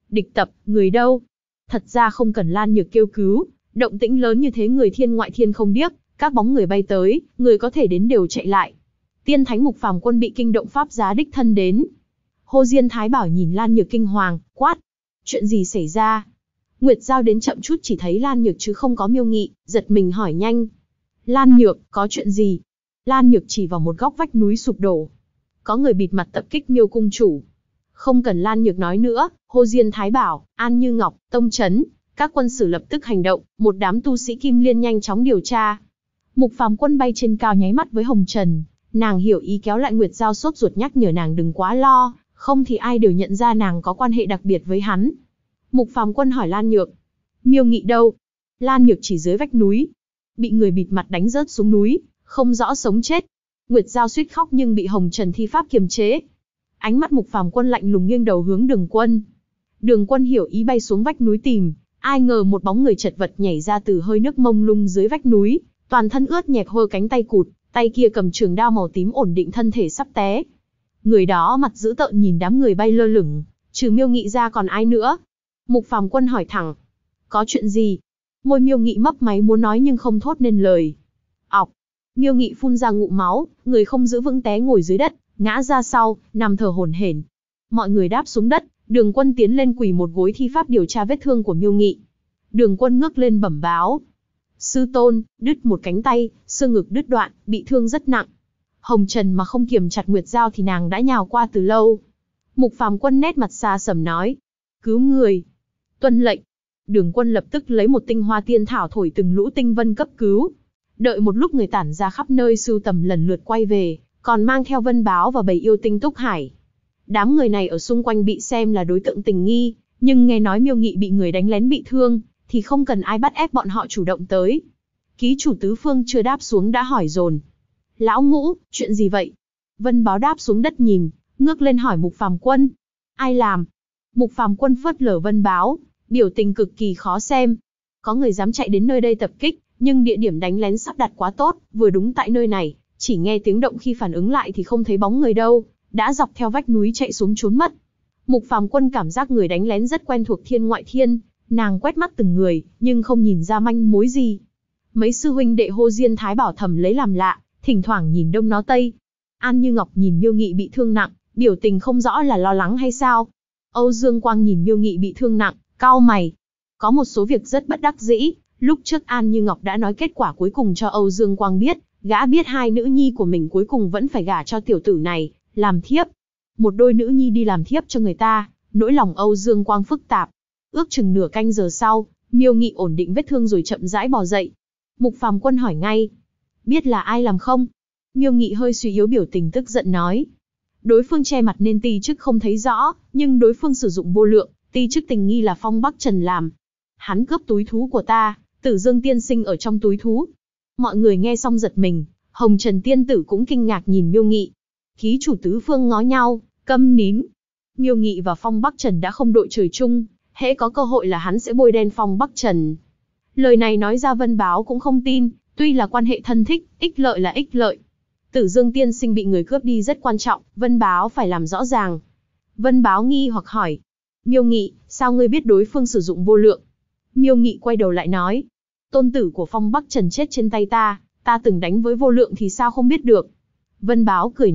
Địch tập, người đâu? Thật ra không cần Lan Nhược kêu cứu, động tĩnh lớn như thế người thiên ngoại thiên không điếc, các bóng người bay tới, người có thể đến đều chạy lại. Tiên Thánh Mục Phàm Quân bị kinh động pháp giá đích thân đến. Hồ Diên Thái Bảo nhìn Lan Nhược kinh hoàng, quát. Chuyện gì xảy ra? Nguyệt Giao đến chậm chút chỉ thấy Lan Nhược chứ không có Miêu Nghị, giật mình hỏi nhanh. Lan Nhược, có chuyện gì? Lan Nhược chỉ vào một góc vách núi sụp đổ. Có người bịt mặt tập kích Miêu cung chủ. Không cần Lan Nhược nói nữa, Hồ Diên Thái Bảo, An Như Ngọc, Tông Chấn, các quân sử lập tức hành động, một đám tu sĩ Kim Liên nhanh chóng điều tra. Mục Phàm Quân bay trên cao nháy mắt với Hồng Trần, nàng hiểu ý kéo lại Nguyệt Giao sốt ruột nhắc nhở nàng đừng quá lo, không thì ai đều nhận ra nàng có quan hệ đặc biệt với hắn. Mục Phàm Quân hỏi Lan Nhược, Miêu Nghị đâu? Lan Nhược chỉ dưới vách núi, bị người bịt mặt đánh rớt xuống núi, không rõ sống chết. Nguyệt Giao suýt khóc nhưng bị Hồng Trần thi pháp kiềm chế. Ánh mắt Mục Phàm Quân lạnh lùng nghiêng đầu hướng Đường Quân. Đường Quân hiểu ý bay xuống vách núi tìm, ai ngờ một bóng người chật vật nhảy ra từ hơi nước mông lung dưới vách núi, toàn thân ướt nhẹp hơ cánh tay cụt, tay kia cầm trường đao màu tím ổn định thân thể sắp té. Người đó mặt dữ tợn nhìn đám người bay lơ lửng, trừ Miêu Nghị ra còn ai nữa? Mục Phàm Quân hỏi thẳng. Có chuyện gì? Môi Miêu Nghị mấp máy muốn nói nhưng không thốt nên lời. Ọc. Miêu Nghị phun ra ngụm máu, người không giữ vững té ngồi dưới đất, ngã ra sau, nằm thở hổn hển. Mọi người đáp xuống đất, Đường Quân tiến lên quỳ một gối thi pháp điều tra vết thương của Miêu Nghị. Đường Quân ngước lên bẩm báo. Sư tôn, đứt một cánh tay, xương ngực đứt đoạn, bị thương rất nặng. Hồng Trần mà không kiềm chặt Nguyệt Giao thì nàng đã nhào qua từ lâu. Mục Phàm Quân nét mặt xa sầm nói. Cứu người. Tuân lệnh. Đường Quân lập tức lấy một tinh hoa tiên thảo thổi từng lũ tinh vân cấp cứu. Đợi một lúc người tản ra khắp nơi sưu tầm lần lượt quay về, còn mang theo Vân Báo và bầy yêu tinh Túc Hải. Đám người này ở xung quanh bị xem là đối tượng tình nghi, nhưng nghe nói Miêu Nghị bị người đánh lén bị thương, thì không cần ai bắt ép bọn họ chủ động tới. Ký chủ tứ phương chưa đáp xuống đã hỏi dồn. Lão Ngũ, chuyện gì vậy? Vân Báo đáp xuống đất nhìn, ngước lên hỏi Mục Phàm Quân. Ai làm? Mục Phàm Quân phớt lờ Vân Báo, biểu tình cực kỳ khó xem. Có người dám chạy đến nơi đây tập kích, nhưng địa điểm đánh lén sắp đặt quá tốt, vừa đúng tại nơi này, chỉ nghe tiếng động khi phản ứng lại thì không thấy bóng người đâu, đã dọc theo vách núi chạy xuống trốn mất. Mục Phàm Quân cảm giác người đánh lén rất quen thuộc thiên ngoại thiên, nàng quét mắt từng người, nhưng không nhìn ra manh mối gì. Mấy sư huynh đệ Hồ Diên Thái Bảo thầm lấy làm lạ, thỉnh thoảng nhìn đông nó tây. An Như Ngọc nhìn Miêu Nghị bị thương nặng, biểu tình không rõ là lo lắng hay sao. Âu Dương Quang nhìn Miêu Nghị bị thương nặng, cau mày. Có một số việc rất bất đắc dĩ, lúc trước An Như Ngọc đã nói kết quả cuối cùng cho Âu Dương Quang biết, gã biết hai nữ nhi của mình cuối cùng vẫn phải gả cho tiểu tử này, làm thiếp. Một đôi nữ nhi đi làm thiếp cho người ta, nỗi lòng Âu Dương Quang phức tạp. Ước chừng nửa canh giờ sau, Miêu Nghị ổn định vết thương rồi chậm rãi bò dậy. Mục Phàm Quân hỏi ngay, biết là ai làm không? Miêu Nghị hơi suy yếu biểu tình tức giận nói. Đối phương che mặt nên ti chức không thấy rõ, nhưng đối phương sử dụng vô lượng, ti chức tình nghi là Phong Bắc Trần làm. Hắn cướp túi thú của ta, Tử Dương tiên sinh ở trong túi thú. Mọi người nghe xong giật mình, Hồng Trần tiên tử cũng kinh ngạc nhìn Miêu Nghị. Ký chủ tứ phương ngó nhau, câm nín. Miêu Nghị và Phong Bắc Trần đã không đội trời chung, hễ có cơ hội là hắn sẽ bôi đen Phong Bắc Trần. Lời này nói ra Vân Báo cũng không tin, tuy là quan hệ thân thích, ích lợi là ích lợi. Tử Dương tiên sinh bị người cướp đi rất quan trọng, Vân Báo phải làm rõ ràng. Vân Báo nghi hoặc hỏi, Miêu Nghị, sao ngươi biết đối phương sử dụng vô lượng? Miêu Nghị quay đầu lại nói, tôn tử của Phong Bắc Trần chết trên tay ta từng đánh với vô lượng thì sao không biết được. Vân Báo cười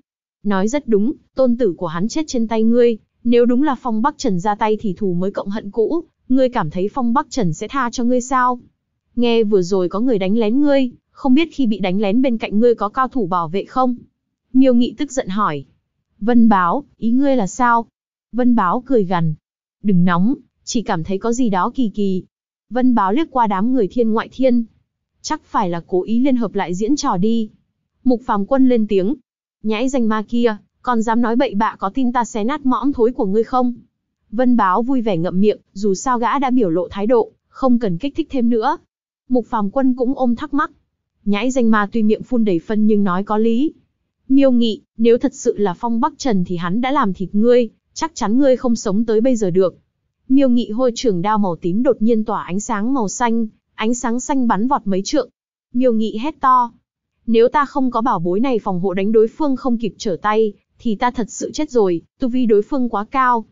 nói rất đúng, tôn tử của hắn chết trên tay ngươi, nếu đúng là Phong Bắc Trần ra tay thì thù mới cộng hận cũ, ngươi cảm thấy Phong Bắc Trần sẽ tha cho ngươi sao? Nghe vừa rồi có người đánh lén ngươi, không biết khi bị đánh lén bên cạnh ngươi có cao thủ bảo vệ không? Miêu Nghị tức giận hỏi. Vân Báo, ý ngươi là sao? Vân Báo cười gằn. Đừng nóng, chỉ cảm thấy có gì đó kỳ kỳ. Vân Báo liếc qua đám người thiên ngoại thiên. Chắc phải là cố ý liên hợp lại diễn trò đi. Mục Phàm Quân lên tiếng. Nhãi danh ma kia, còn dám nói bậy bạ có tin ta xé nát mõm thối của ngươi không? Vân Báo vui vẻ ngậm miệng, dù sao gã đã biểu lộ thái độ, không cần kích thích thêm nữa. Mục Phàm Quân cũng ôm thắc mắc. Nhãi danh ma tuy miệng phun đầy phân nhưng nói có lý. Miêu Nghị, nếu thật sự là Phong Bắc Trần thì hắn đã làm thịt ngươi, chắc chắn ngươi không sống tới bây giờ được. Miêu Nghị hôi trường đao màu tím đột nhiên tỏa ánh sáng màu xanh, ánh sáng xanh bắn vọt mấy trượng. Miêu Nghị hét to. Nếu ta không có bảo bối này phòng hộ đánh đối phương không kịp trở tay, thì ta thật sự chết rồi, tu vi đối phương quá cao.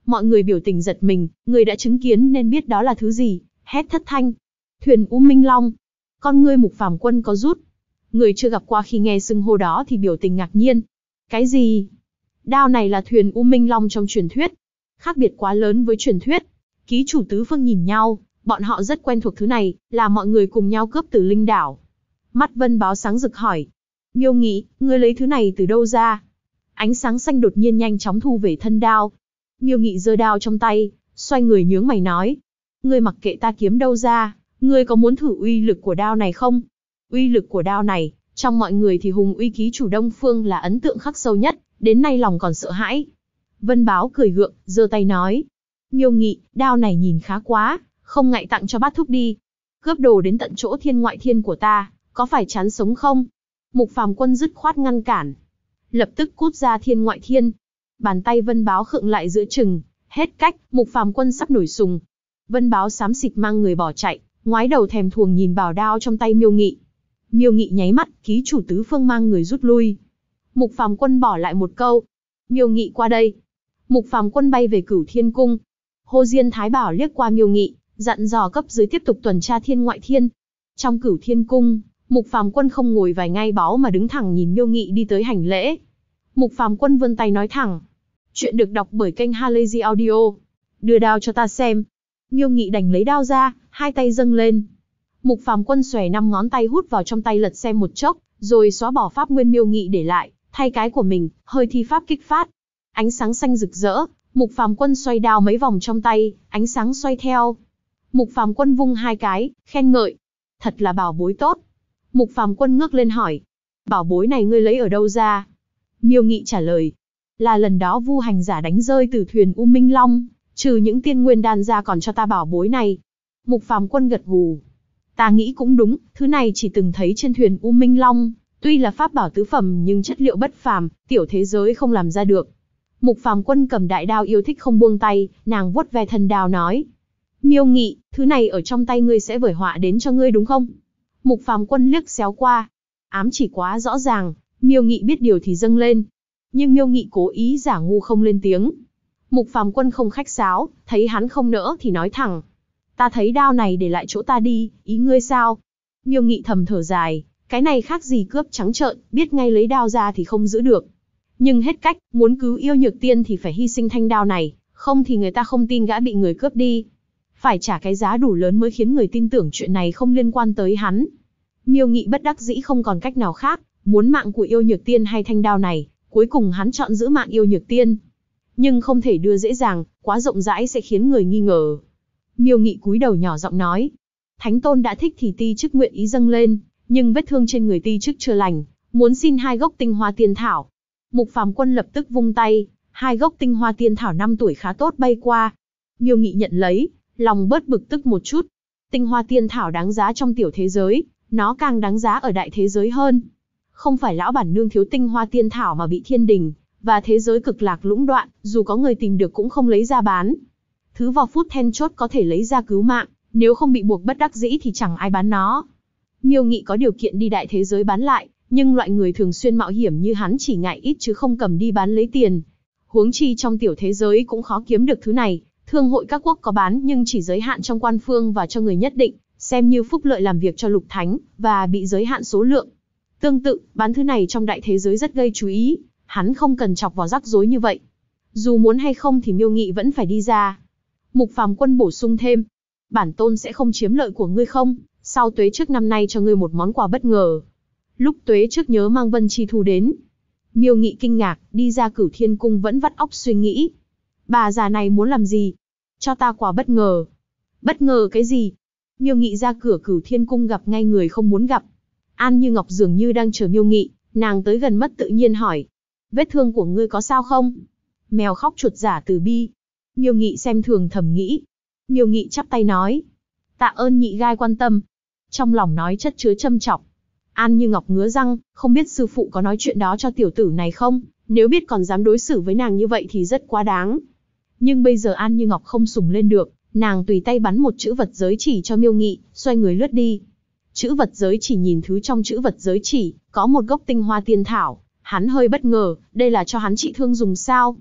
Mọi người biểu tình giật mình, người đã chứng kiến nên biết đó là thứ gì, hét thất thanh. Thuyền U Minh Long. Con ngươi Mục Phàm Quân có rút. Người chưa gặp qua khi nghe xưng hô đó thì biểu tình ngạc nhiên. Cái gì? Đao này là thuyền U Minh Long trong truyền thuyết. Khác biệt quá lớn với truyền thuyết. Ký chủ tứ phương nhìn nhau, bọn họ rất quen thuộc thứ này, là mọi người cùng nhau cướp từ linh đảo. Mắt Vân Báo sáng rực hỏi. Miêu Nghị, ngươi lấy thứ này từ đâu ra? Ánh sáng xanh đột nhiên nhanh chóng thu về thân đao. Miêu Nghị giơ đao trong tay, xoay người nhướng mày nói. Ngươi mặc kệ ta kiếm đâu ra, ngươi có muốn thử uy lực của đao này không? Uy lực của đao này, trong mọi người thì Hùng Uy ký chủ Đông Phương là ấn tượng khắc sâu nhất, đến nay lòng còn sợ hãi. Vân Báo cười gượng, giơ tay nói. Miêu Nghị, đao này nhìn khá quá, không ngại tặng cho bát thúc đi. Cướp đồ đến tận chỗ thiên ngoại thiên của ta, có phải chán sống không? Mục Phàm Quân dứt khoát ngăn cản. Lập tức cút ra thiên ngoại thiên. Bàn tay Vân Báo khựng lại giữa chừng, hết cách, Mục Phàm Quân sắp nổi sùng. Vân Báo xám xịt mang người bỏ chạy, ngoái đầu thèm thuồng nhìn bảo đao trong tay Miêu Nghị. Miêu Nghị nháy mắt, ký chủ tứ phương mang người rút lui. Mục Phàm Quân bỏ lại một câu. Miêu Nghị qua đây. Mục Phàm Quân bay về Cửu Thiên Cung. Hồ Diên Thái Bảo liếc qua Miêu Nghị, dặn dò cấp dưới tiếp tục tuần tra thiên ngoại thiên. Trong Cửu Thiên Cung, Mục Phàm Quân không ngồi vài ngay báu mà đứng thẳng nhìn Miêu Nghị đi tới hành lễ. Mục Phàm Quân vươn tay nói thẳng. Chuyện được đọc bởi kênh Halazy Audio. Đưa đao cho ta xem. Miêu Nghị đành lấy đao ra, hai tay dâng lên. Mục Phàm Quân xòe 5 ngón tay hút vào trong tay lật xem một chốc, rồi xóa bỏ pháp nguyên Miêu Nghị để lại, thay cái của mình, hơi thi pháp kích phát. Ánh sáng xanh rực rỡ, Mục Phàm Quân xoay đao mấy vòng trong tay, ánh sáng xoay theo. Mục Phàm Quân vung hai cái, khen ngợi. Thật là bảo bối tốt. Mục Phàm Quân ngước lên hỏi. Bảo bối này ngươi lấy ở đâu ra? Miêu Nghị trả lời. Là lần đó Vu hành giả đánh rơi từ thuyền U Minh Long, trừ những tiên nguyên đan ra còn cho ta bảo bối này. Mục Phàm Quân gật gù. Ta nghĩ cũng đúng, thứ này chỉ từng thấy trên thuyền U Minh Long, tuy là pháp bảo tứ phẩm nhưng chất liệu bất phàm, tiểu thế giới không làm ra được. Mục Phàm Quân cầm đại đao yêu thích không buông tay, nàng vuốt ve thân đao nói. Miêu Nghị, thứ này ở trong tay ngươi sẽ vởi họa đến cho ngươi đúng không? Mục Phàm Quân liếc xéo qua. Ám chỉ quá rõ ràng, Miêu Nghị biết điều thì dâng lên. Nhưng Miêu Nghị cố ý giả ngu không lên tiếng. Mục Phàm Quân không khách sáo, thấy hắn không nỡ thì nói thẳng. Ta thấy đao này để lại chỗ ta đi, ý ngươi sao? Miêu Nghị thầm thở dài, cái này khác gì cướp trắng trợn, biết ngay lấy đao ra thì không giữ được. Nhưng hết cách, muốn cứu yêu nhược tiên thì phải hy sinh thanh đao này, không thì người ta không tin gã bị người cướp đi. Phải trả cái giá đủ lớn mới khiến người tin tưởng chuyện này không liên quan tới hắn. Miêu Nghị bất đắc dĩ không còn cách nào khác, muốn mạng của yêu nhược tiên hay thanh đao này, cuối cùng hắn chọn giữ mạng yêu nhược tiên. Nhưng không thể đưa dễ dàng, quá rộng rãi sẽ khiến người nghi ngờ. Miêu Nghị cúi đầu nhỏ giọng nói. Thánh Tôn đã thích thì ti chức nguyện ý dâng lên, nhưng vết thương trên người ti chức chưa lành, muốn xin 2 gốc tinh hoa tiên thảo. Mục Phàm Quân lập tức vung tay, 2 gốc tinh hoa tiên thảo 5 tuổi khá tốt bay qua. Miêu Nghị nhận lấy, lòng bớt bực tức một chút. Tinh hoa tiên thảo đáng giá trong tiểu thế giới, nó càng đáng giá ở đại thế giới hơn. Không phải lão bản nương thiếu tinh hoa tiên thảo mà bị thiên đình và thế giới cực lạc lũng đoạn, dù có người tìm được cũng không lấy ra bán. Thứ vào phút then chốt có thể lấy ra cứu mạng, nếu không bị buộc bất đắc dĩ thì chẳng ai bán nó. Miêu Nghị có điều kiện đi đại thế giới bán lại, nhưng loại người thường xuyên mạo hiểm như hắn chỉ ngại ít chứ không cầm đi bán lấy tiền. Huống chi trong tiểu thế giới cũng khó kiếm được thứ này, thương hội các quốc có bán nhưng chỉ giới hạn trong quan phương và cho người nhất định, xem như phúc lợi làm việc cho lục thánh, và bị giới hạn số lượng. Tương tự, bán thứ này trong đại thế giới rất gây chú ý, hắn không cần chọc vào rắc rối như vậy. Dù muốn hay không thì Miêu Nghị vẫn phải đi ra. Mục Phàm Quân bổ sung thêm. Bản tôn sẽ không chiếm lợi của ngươi không, sau tuế trước năm nay cho ngươi một món quà bất ngờ. Lúc tuế trước nhớ mang Vân Chi Thu đến. Miêu Nghị kinh ngạc, đi ra Cửu Thiên Cung vẫn vắt óc suy nghĩ. Bà già này muốn làm gì? Cho ta quà bất ngờ. Bất ngờ cái gì? Miêu Nghị ra cửa Cửu Thiên Cung gặp ngay người không muốn gặp. An Như Ngọc dường như đang chờ Miêu Nghị, nàng tới gần mất tự nhiên hỏi. Vết thương của ngươi có sao không? Mèo khóc chuột giả từ bi. Miêu Nghị xem thường thầm nghĩ. Miêu Nghị chắp tay nói. Tạ ơn nhị gai quan tâm. Trong lòng nói chất chứa châm chọc. An Như Ngọc ngứa răng, không biết sư phụ có nói chuyện đó cho tiểu tử này không? Nếu biết còn dám đối xử với nàng như vậy thì rất quá đáng. Nhưng bây giờ An Như Ngọc không sùng lên được, nàng tùy tay bắn một chữ vật giới chỉ cho Miêu Nghị, xoay người lướt đi. Chữ vật giới chỉ nhìn thứ trong chữ vật giới chỉ, có một gốc tinh hoa tiên thảo. Hắn hơi bất ngờ, đây là cho hắn trị thương dùng sao?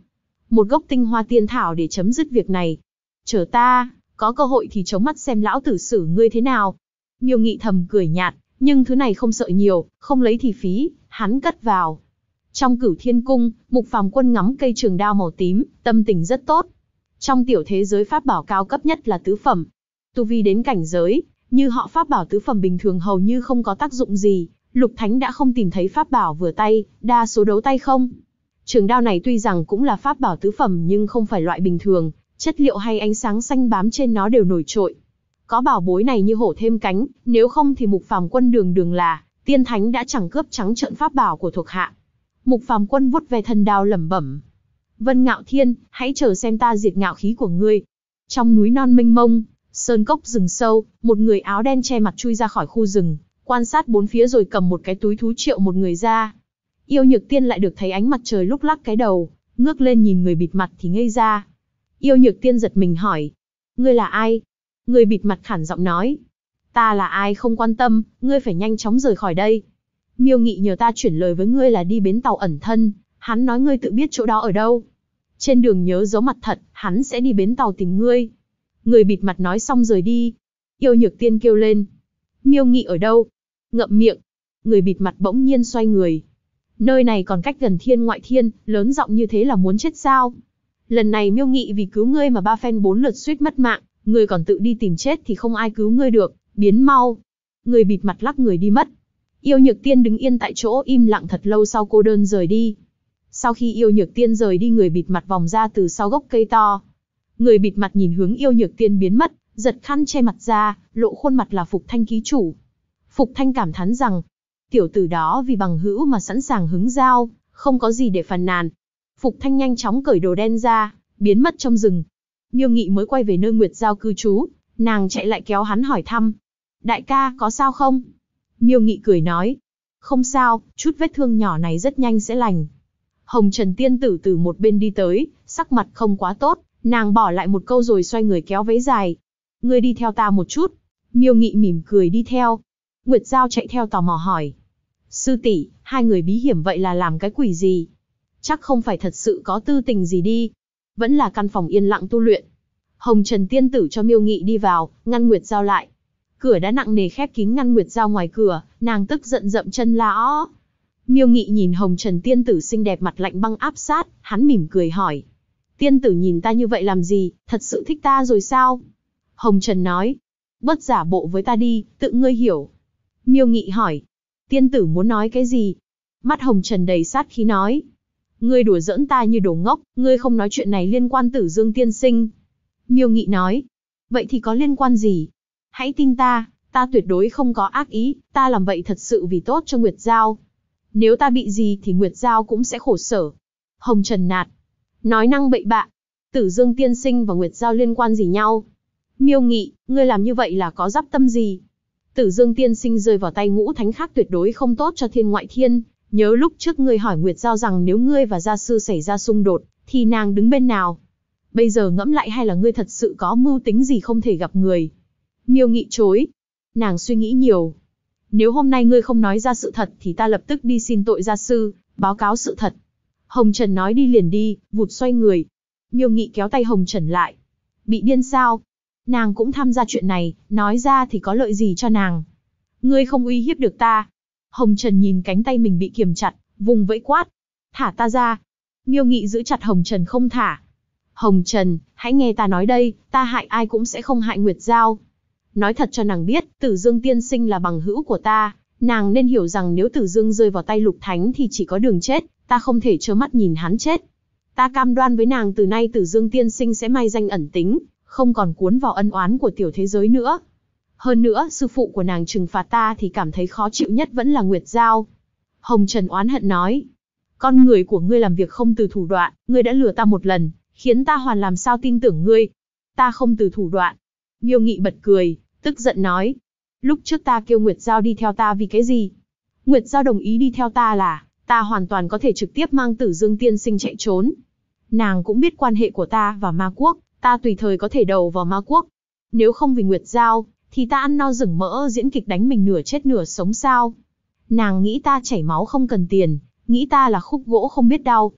một gốc tinh hoa tiên thảo để chấm dứt việc này. Chờ ta, có cơ hội thì chống mắt xem lão tử xử ngươi thế nào. Miêu Nghị thầm cười nhạt, nhưng thứ này không sợ nhiều, không lấy thì phí, hắn cất vào. Trong Cửu Thiên Cung, Mục Phàm Quân ngắm cây trường đao màu tím, tâm tình rất tốt. Trong tiểu thế giới pháp bảo cao cấp nhất là tứ phẩm. Tu vi đến cảnh giới, như họ pháp bảo tứ phẩm bình thường hầu như không có tác dụng gì. Lục Thánh đã không tìm thấy pháp bảo vừa tay, đa số đấu tay không. Trường đao này tuy rằng cũng là pháp bảo tứ phẩm nhưng không phải loại bình thường, chất liệu hay ánh sáng xanh bám trên nó đều nổi trội. Có bảo bối này như hổ thêm cánh, nếu không thì Mục Phàm Quân đường đường là tiên thánh đã chẳng cướp trắng trợn pháp bảo của thuộc hạ. Mục Phàm Quân vuốt ve thân đao lẩm bẩm: Vân Ngạo Thiên, hãy chờ xem ta diệt ngạo khí của ngươi. Trong núi non mênh mông, sơn cốc rừng sâu, một người áo đen che mặt chui ra khỏi khu rừng, quan sát bốn phía rồi cầm một cái túi thú triệu một người ra. Yêu Nhược Tiên lại được thấy ánh mặt trời lúc lắc cái đầu, ngước lên nhìn người bịt mặt thì ngây ra. Yêu Nhược Tiên giật mình hỏi: Ngươi là ai? Người bịt mặt khản giọng nói: Ta là ai không quan tâm, ngươi phải nhanh chóng rời khỏi đây. Miêu Nghị nhờ ta chuyển lời với ngươi là đi bến tàu ẩn thân, hắn nói ngươi tự biết chỗ đó ở đâu. Trên đường nhớ giấu mặt thật, hắn sẽ đi bến tàu tìm ngươi. Người bịt mặt nói xong rời đi. Yêu Nhược Tiên kêu lên: Miêu Nghị ở đâu? Ngậm miệng. Người bịt mặt bỗng nhiên xoay người. Nơi này còn cách gần thiên ngoại thiên, lớn giọng như thế là muốn chết sao? Lần này Miêu Nghị vì cứu ngươi mà 3 phen 4 lượt suýt mất mạng, ngươi còn tự đi tìm chết thì không ai cứu ngươi được, biến mau. Người bịt mặt lắc người đi mất. Yêu Nhược Tiên đứng yên tại chỗ im lặng thật lâu sau cô đơn rời đi. Sau khi Yêu Nhược Tiên rời đi, người bịt mặt vòng ra từ sau gốc cây to. Người bịt mặt nhìn hướng Yêu Nhược Tiên biến mất, giật khăn che mặt ra, lộ khuôn mặt là Phục Thanh ký chủ. Phục Thanh cảm thán rằng, tiểu tử đó vì bằng hữu mà sẵn sàng hứng dao, không có gì để phàn nàn. Phục Thanh nhanh chóng cởi đồ đen ra, biến mất trong rừng. Miêu Nghị mới quay về nơi Nguyệt Giao cư trú, nàng chạy lại kéo hắn hỏi thăm: Đại ca, có sao không? Miêu Nghị cười nói: Không sao, chút vết thương nhỏ này rất nhanh sẽ lành. Hồng Trần tiên tử từ một bên đi tới, sắc mặt không quá tốt, nàng bỏ lại một câu rồi xoay người kéo váy dài. Ngươi đi theo ta một chút. Miêu Nghị mỉm cười đi theo. Nguyệt Giao chạy theo tò mò hỏi: Sư tỷ, hai người bí hiểm vậy là làm cái quỷ gì? Chắc không phải thật sự có tư tình gì đi. Vẫn là căn phòng yên lặng tu luyện. Hồng Trần tiên tử cho Miêu Nghị đi vào, ngăn Nguyệt Giao lại. Cửa đã nặng nề khép kín ngăn Nguyệt Giao ngoài cửa, nàng tức giận dậm chân la ó. Miêu Nghị nhìn Hồng Trần tiên tử xinh đẹp mặt lạnh băng áp sát, hắn mỉm cười hỏi: Tiên tử nhìn ta như vậy làm gì, thật sự thích ta rồi sao? Hồng Trần nói: Bớt giả bộ với ta đi, tự ngươi hiểu. Miêu Nghị hỏi: Tiên tử muốn nói cái gì? Mắt Hồng Trần đầy sát khí nói: Ngươi đùa giỡn ta như đồ ngốc, ngươi không nói chuyện này liên quan Tử Dương tiên sinh. Miêu Nghị nói: Vậy thì có liên quan gì? Hãy tin ta tuyệt đối không có ác ý, ta làm vậy thật sự vì tốt cho Nguyệt Giao. Nếu ta bị gì thì Nguyệt Giao cũng sẽ khổ sở. Hồng Trần nạt: Nói năng bậy bạ, Tử Dương tiên sinh và Nguyệt Giao liên quan gì nhau? Miêu Nghị, ngươi làm như vậy là có dắp tâm gì? Tử Dương tiên sinh rơi vào tay ngũ thánh khác tuyệt đối không tốt cho thiên ngoại thiên. Nhớ lúc trước ngươi hỏi Nguyệt Giao rằng nếu ngươi và gia sư xảy ra xung đột, thì nàng đứng bên nào? Bây giờ ngẫm lại, hay là ngươi thật sự có mưu tính gì không thể gặp người? Miêu Nghị chối. Nàng suy nghĩ nhiều. Nếu hôm nay ngươi không nói ra sự thật thì ta lập tức đi xin tội gia sư, báo cáo sự thật. Hồng Trần nói đi liền đi, vụt xoay người. Miêu Nghị kéo tay Hồng Trần lại. Bị điên sao? Nàng cũng tham gia chuyện này, nói ra thì có lợi gì cho nàng? Ngươi không uy hiếp được ta. Hồng Trần nhìn cánh tay mình bị kiềm chặt, vùng vẫy quát: Thả ta ra. Miêu Nghị giữ chặt Hồng Trần không thả. Hồng Trần, hãy nghe ta nói đây, ta hại ai cũng sẽ không hại Nguyệt Giao. Nói thật cho nàng biết, Tử Dương tiên sinh là bằng hữu của ta, nàng nên hiểu rằng nếu Tử Dương rơi vào tay Lục Thánh thì chỉ có đường chết, ta không thể trơ mắt nhìn hắn chết. Ta cam đoan với nàng từ nay Tử Dương tiên sinh sẽ mai danh ẩn tính, không còn cuốn vào ân oán của tiểu thế giới nữa. Hơn nữa, sư phụ của nàng trừng phạt ta thì cảm thấy khó chịu nhất vẫn là Nguyệt Giao. Hồng Trần oán hận nói: Con người của ngươi làm việc không từ thủ đoạn, ngươi đã lừa ta một lần, khiến ta hoàn làm sao tin tưởng ngươi. Ta không từ thủ đoạn. Miêu Nghị bật cười, tức giận nói: Lúc trước ta kêu Nguyệt Giao đi theo ta vì cái gì? Nguyệt Giao đồng ý đi theo ta là, ta hoàn toàn có thể trực tiếp mang Tử Dương tiên sinh chạy trốn. Nàng cũng biết quan hệ của ta và ma quốc, ta tùy thời có thể đầu vào ma quốc. Nếu không vì Nguyệt Giao, thì ta ăn no rừng mỡ diễn kịch đánh mình nửa chết nửa sống sao? Nàng nghĩ ta chảy máu không cần tiền, nghĩ ta là khúc gỗ không biết đau.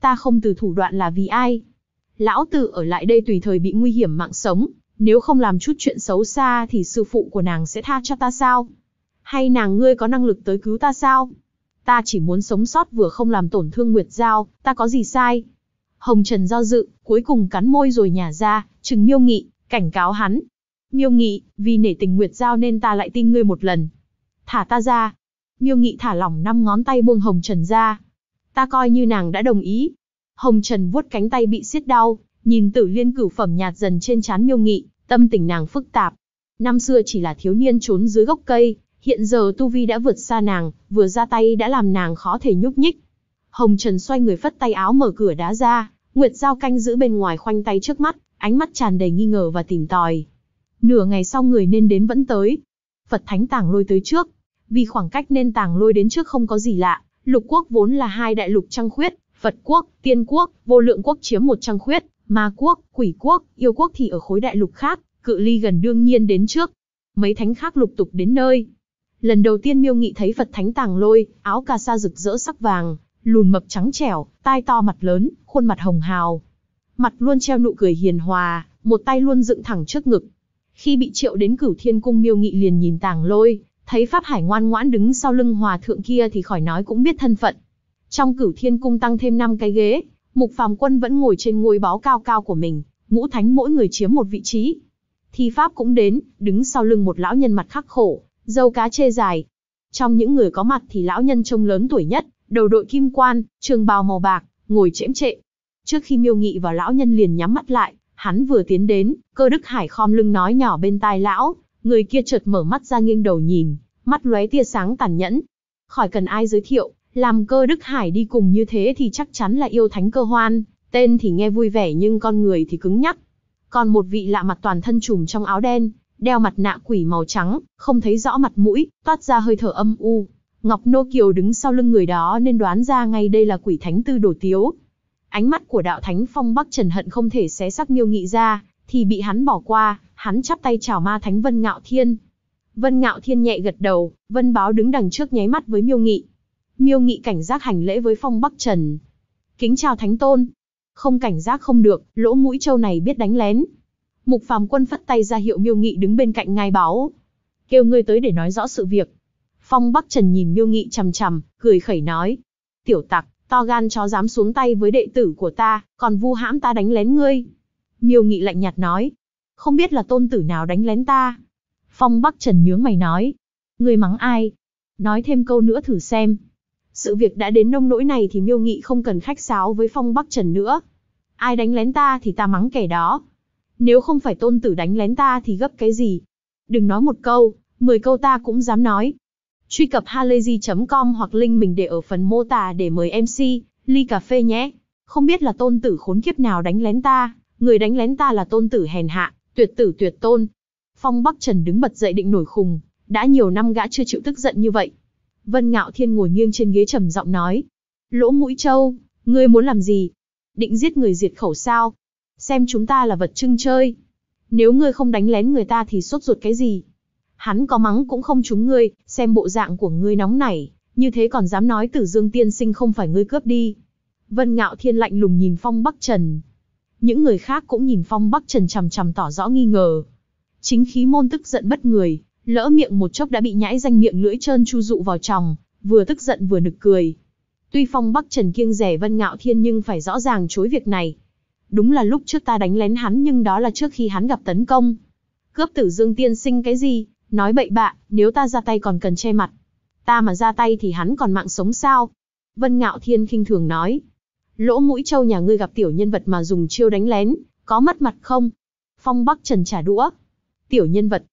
Ta không từ thủ đoạn là vì ai? Lão tử ở lại đây tùy thời bị nguy hiểm mạng sống, nếu không làm chút chuyện xấu xa thì sư phụ của nàng sẽ tha cho ta sao? Hay nàng ngươi có năng lực tới cứu ta sao? Ta chỉ muốn sống sót vừa không làm tổn thương Nguyệt Giao, ta có gì sai? Hồng Trần do dự, cuối cùng cắn môi rồi nhả ra, trừng Miêu Nghị, cảnh cáo hắn. Miêu Nghị, vì nể tình Nguyệt Giao nên ta lại tin ngươi một lần. Thả ta ra. Miêu Nghị thả lỏng 5 ngón tay buông Hồng Trần ra. Ta coi như nàng đã đồng ý. Hồng Trần vuốt cánh tay bị siết đau, nhìn Tử Liên cửu phẩm nhạt dần trên trán Miêu Nghị, tâm tình nàng phức tạp. Năm xưa chỉ là thiếu niên trốn dưới gốc cây, hiện giờ tu vi đã vượt xa nàng, vừa ra tay đã làm nàng khó thể nhúc nhích. Hồng Trần xoay người phất tay áo mở cửa đá ra, Nguyệt Giao canh giữ bên ngoài khoanh tay trước mắt, ánh mắt tràn đầy nghi ngờ và tìm tòi. Nửa ngày sau người nên đến vẫn tới. Phật Thánh Tàng Lôi tới trước. Vì khoảng cách nên Tàng Lôi đến trước không có gì lạ, lục quốc vốn là 2 đại lục trăng khuyết, Phật quốc, Tiên quốc, Vô Lượng quốc chiếm 1 trăng khuyết, Ma quốc, Quỷ quốc, Yêu quốc thì ở khối đại lục khác, cự ly gần đương nhiên đến trước. Mấy thánh khác lục tục đến nơi. Lần đầu tiên Miêu Nghị thấy Phật Thánh Tàng Lôi, áo cà sa rực rỡ sắc vàng, lùn mập trắng trẻo, tai to mặt lớn, khuôn mặt hồng hào. Mặt luôn treo nụ cười hiền hòa, một tay luôn dựng thẳng trước ngực. Khi bị triệu đến Cửu Thiên Cung, Miêu Nghị liền nhìn Tàng Lôi, thấy Pháp Hải ngoan ngoãn đứng sau lưng hòa thượng kia thì khỏi nói cũng biết thân phận. Trong Cửu Thiên Cung tăng thêm 5 cái ghế, Mục Phàm Quân vẫn ngồi trên ngôi báu cao cao của mình, ngũ thánh mỗi người chiếm một vị trí. Thi Pháp cũng đến, đứng sau lưng một lão nhân mặt khắc khổ, râu cá chê dài. Trong những người có mặt thì lão nhân trông lớn tuổi nhất, đầu đội kim quan, trường bào màu bạc, ngồi chễm chệ. Trước khi Miêu Nghị vào, lão nhân liền nhắm mắt lại, hắn vừa tiến đến, Cơ Đức Hải khom lưng nói nhỏ bên tai lão, người kia chợt mở mắt ra nghiêng đầu nhìn, mắt lóe tia sáng tàn nhẫn. Khỏi cần ai giới thiệu, làm Cơ Đức Hải đi cùng như thế thì chắc chắn là yêu thánh Cơ Hoan, tên thì nghe vui vẻ nhưng con người thì cứng nhắc. Còn một vị lạ mặt toàn thân trùm trong áo đen, đeo mặt nạ quỷ màu trắng, không thấy rõ mặt mũi, toát ra hơi thở âm u. Ngọc Nô Kiều đứng sau lưng người đó nên đoán ra ngay đây là quỷ thánh Tư Đồ Tiếu. Ánh mắt của đạo thánh Phong Bắc Trần hận không thể xé xác Miêu Nghị ra, thì bị hắn bỏ qua, hắn chắp tay chào ma thánh Vân Ngạo Thiên. Vân Ngạo Thiên nhẹ gật đầu, Vân Báo đứng đằng trước nháy mắt với Miêu Nghị. Miêu Nghị cảnh giác hành lễ với Phong Bắc Trần. Kính chào thánh tôn. Không cảnh giác không được, lỗ mũi trâu này biết đánh lén. Mục Phàm Quân phất tay ra hiệu Miêu Nghị đứng bên cạnh ngai báu. Kêu ngươi tới để nói rõ sự việc. Phong Bắc Trần nhìn Miêu Nghị chằm chằm, cười khẩy nói. Tiểu tặc, to gan chó dám xuống tay với đệ tử của ta, còn vu hãm ta đánh lén ngươi. Miêu Nghị lạnh nhạt nói. Không biết là tôn tử nào đánh lén ta. Phong Bắc Trần nhướng mày nói. Ngươi mắng ai? Nói thêm câu nữa thử xem. Sự việc đã đến nông nỗi này thì Miêu Nghị không cần khách sáo với Phong Bắc Trần nữa. Ai đánh lén ta thì ta mắng kẻ đó. Nếu không phải tôn tử đánh lén ta thì gấp cái gì? Đừng nói 1 câu, 10 câu ta cũng dám nói. Truy cập halayzi.com hoặc link mình để ở phần mô tả để mời MC, ly cà phê nhé. Không biết là tôn tử khốn kiếp nào đánh lén ta, người đánh lén ta là tôn tử hèn hạ, tuyệt tử tuyệt tôn. Phong Bắc Trần đứng bật dậy định nổi khùng, đã nhiều năm gã chưa chịu tức giận như vậy. Vân Ngạo Thiên ngồi nghiêng trên ghế trầm giọng nói. Lỗ mũi trâu, ngươi muốn làm gì? Định giết người diệt khẩu sao? Xem chúng ta là vật trưng chơi. Nếu ngươi không đánh lén người ta thì sốt ruột cái gì? Hắn có mắng cũng không trúng ngươi, xem bộ dạng của ngươi nóng nảy, như thế còn dám nói Tử Dương tiên sinh không phải ngươi cướp đi. Vân Ngạo Thiên lạnh lùng nhìn Phong Bắc Trần. Những người khác cũng nhìn Phong Bắc Trần chằm chằm tỏ rõ nghi ngờ. Chính khí môn tức giận bất người, lỡ miệng một chốc đã bị nhãi danh miệng lưỡi trơn chu dụ vào tròng, vừa tức giận vừa nực cười. Tuy Phong Bắc Trần kiêng dè Vân Ngạo Thiên nhưng phải rõ ràng chối việc này. Đúng là lúc trước ta đánh lén hắn nhưng đó là trước khi hắn gặp tấn công. Cướp Tử Dương tiên sinh cái gì? Nói bậy bạ, nếu ta ra tay còn cần che mặt. Ta mà ra tay thì hắn còn mạng sống sao? Vân Ngạo Thiên khinh thường nói. Lỗ mũi trâu nhà ngươi gặp tiểu nhân vật mà dùng chiêu đánh lén, có mất mặt không? Phong Bắc Trần trả đũa. Tiểu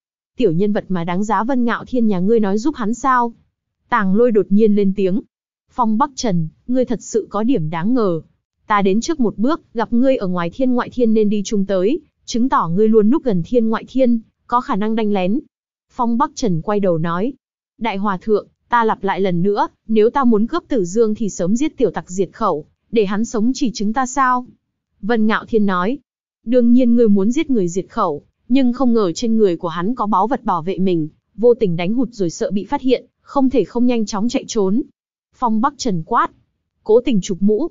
nhân vật mà đáng giá Vân Ngạo Thiên nhà ngươi nói giúp hắn sao? Tàng Lôi đột nhiên lên tiếng. Phong Bắc Trần, ngươi thật sự có điểm đáng ngờ. Ta đến trước một bước, gặp ngươi ở ngoài thiên ngoại thiên nên đi chung tới, chứng tỏ ngươi luôn núp gần thiên ngoại thiên, có khả năng đánh lén. Phong Bắc Trần quay đầu nói. Đại Hòa Thượng, ta lặp lại lần nữa, nếu ta muốn cướp Tử Dương thì sớm giết tiểu tặc diệt khẩu, để hắn sống chỉ chứng ta sao? Vân Ngạo Thiên nói. Đương nhiên ngươi muốn giết người diệt khẩu, nhưng không ngờ trên người của hắn có báu vật bảo vệ mình, vô tình đánh hụt rồi sợ bị phát hiện, không thể không nhanh chóng chạy trốn. Phong Bắc Trần quát. Cố tình chụp mũ.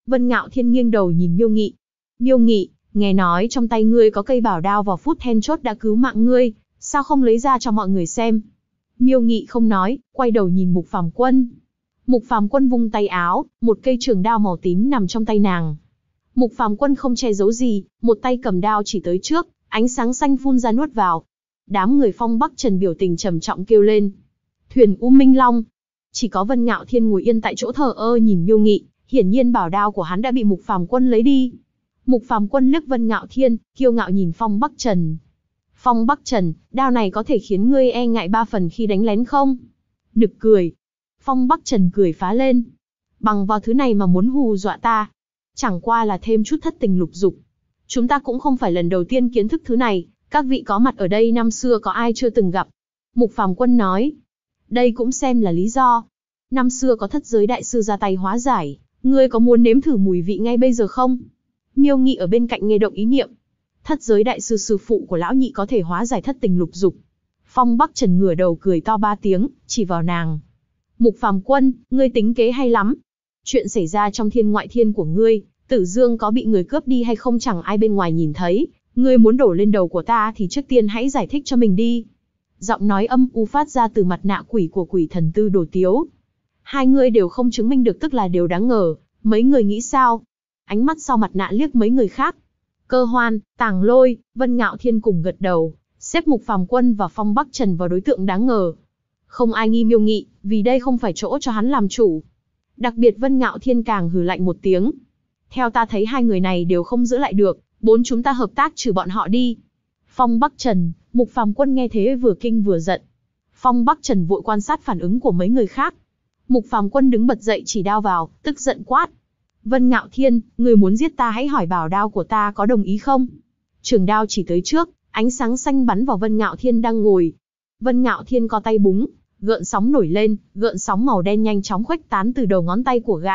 Vân Ngạo Thiên nghiêng đầu nhìn Miêu Nghị. Miêu Nghị, nghe nói trong tay ngươi có cây bảo đao vào phút then chốt đã cứu mạng ngươi, sao không lấy ra cho mọi người xem? Miêu Nghị không nói, quay đầu nhìn Mục Phàm Quân. Mục Phàm Quân vung tay áo, một cây trường đao màu tím nằm trong tay nàng. Mục Phàm Quân không che giấu gì, một tay cầm đao chỉ tới trước, ánh sáng xanh phun ra nuốt vào. Đám người Phong Bắc Trần biểu tình trầm trọng kêu lên. Thuyền U Minh Long. Chỉ có Vân Ngạo Thiên ngồi yên tại chỗ thờ ơ nhìn Miêu Nghị, hiển nhiên bảo đao của hắn đã bị Mục Phàm Quân lấy đi. Mục Phàm Quân liếc Vân Ngạo Thiên, kiêu ngạo nhìn Phong Bắc Trần. Phong Bắc Trần, đao này có thể khiến ngươi e ngại 3 phần khi đánh lén không? Nực cười. Phong Bắc Trần cười phá lên. Bằng vào thứ này mà muốn hù dọa ta. Chẳng qua là thêm chút thất tình lục dục. Chúng ta cũng không phải lần đầu tiên kiến thức thứ này, các vị có mặt ở đây năm xưa có ai chưa từng gặp. Mục Phàm Quân nói. Đây cũng xem là lý do. Năm xưa có thất giới đại sư ra tay hóa giải, ngươi có muốn nếm thử mùi vị ngay bây giờ không? Miêu Nghị ở bên cạnh nghe động ý niệm. Thất giới đại sư sư phụ của lão nhị có thể hóa giải thất tình lục dục. Phong Bắc Trần ngửa đầu cười to 3 tiếng, chỉ vào nàng. Mục Phàm Quân, ngươi tính kế hay lắm. Chuyện xảy ra trong thiên ngoại thiên của ngươi, Tử Dương có bị người cướp đi hay không chẳng ai bên ngoài nhìn thấy. Ngươi muốn đổ lên đầu của ta thì trước tiên hãy giải thích cho mình đi. Giọng nói âm u phát ra từ mặt nạ quỷ của quỷ thần Tư Đồ Tiếu. Hai người đều không chứng minh được tức là điều đáng ngờ, mấy người nghĩ sao? Ánh mắt sau mặt nạ liếc mấy người khác. Cơ Hoan, Tàng Lôi, Vân Ngạo Thiên cùng gật đầu, xếp Mục Phàm Quân và Phong Bắc Trần vào đối tượng đáng ngờ. Không ai nghi Miêu Nghị, vì đây không phải chỗ cho hắn làm chủ. Đặc biệt Vân Ngạo Thiên càng hừ lạnh một tiếng. Theo ta thấy hai người này đều không giữ lại được, bốn chúng ta hợp tác trừ bọn họ đi. Phong Bắc Trần, Mục Phàm Quân nghe thế vừa kinh vừa giận. Phong Bắc Trần vội quan sát phản ứng của mấy người khác. Mục Phàm Quân đứng bật dậy chỉ đao vào, tức giận quát. Vân Ngạo Thiên, người muốn giết ta hãy hỏi bảo đao của ta có đồng ý không? Trường đao chỉ tới trước, ánh sáng xanh bắn vào Vân Ngạo Thiên đang ngồi. Vân Ngạo Thiên co tay búng, gợn sóng nổi lên, gợn sóng màu đen nhanh chóng khuếch tán từ đầu ngón tay của gã.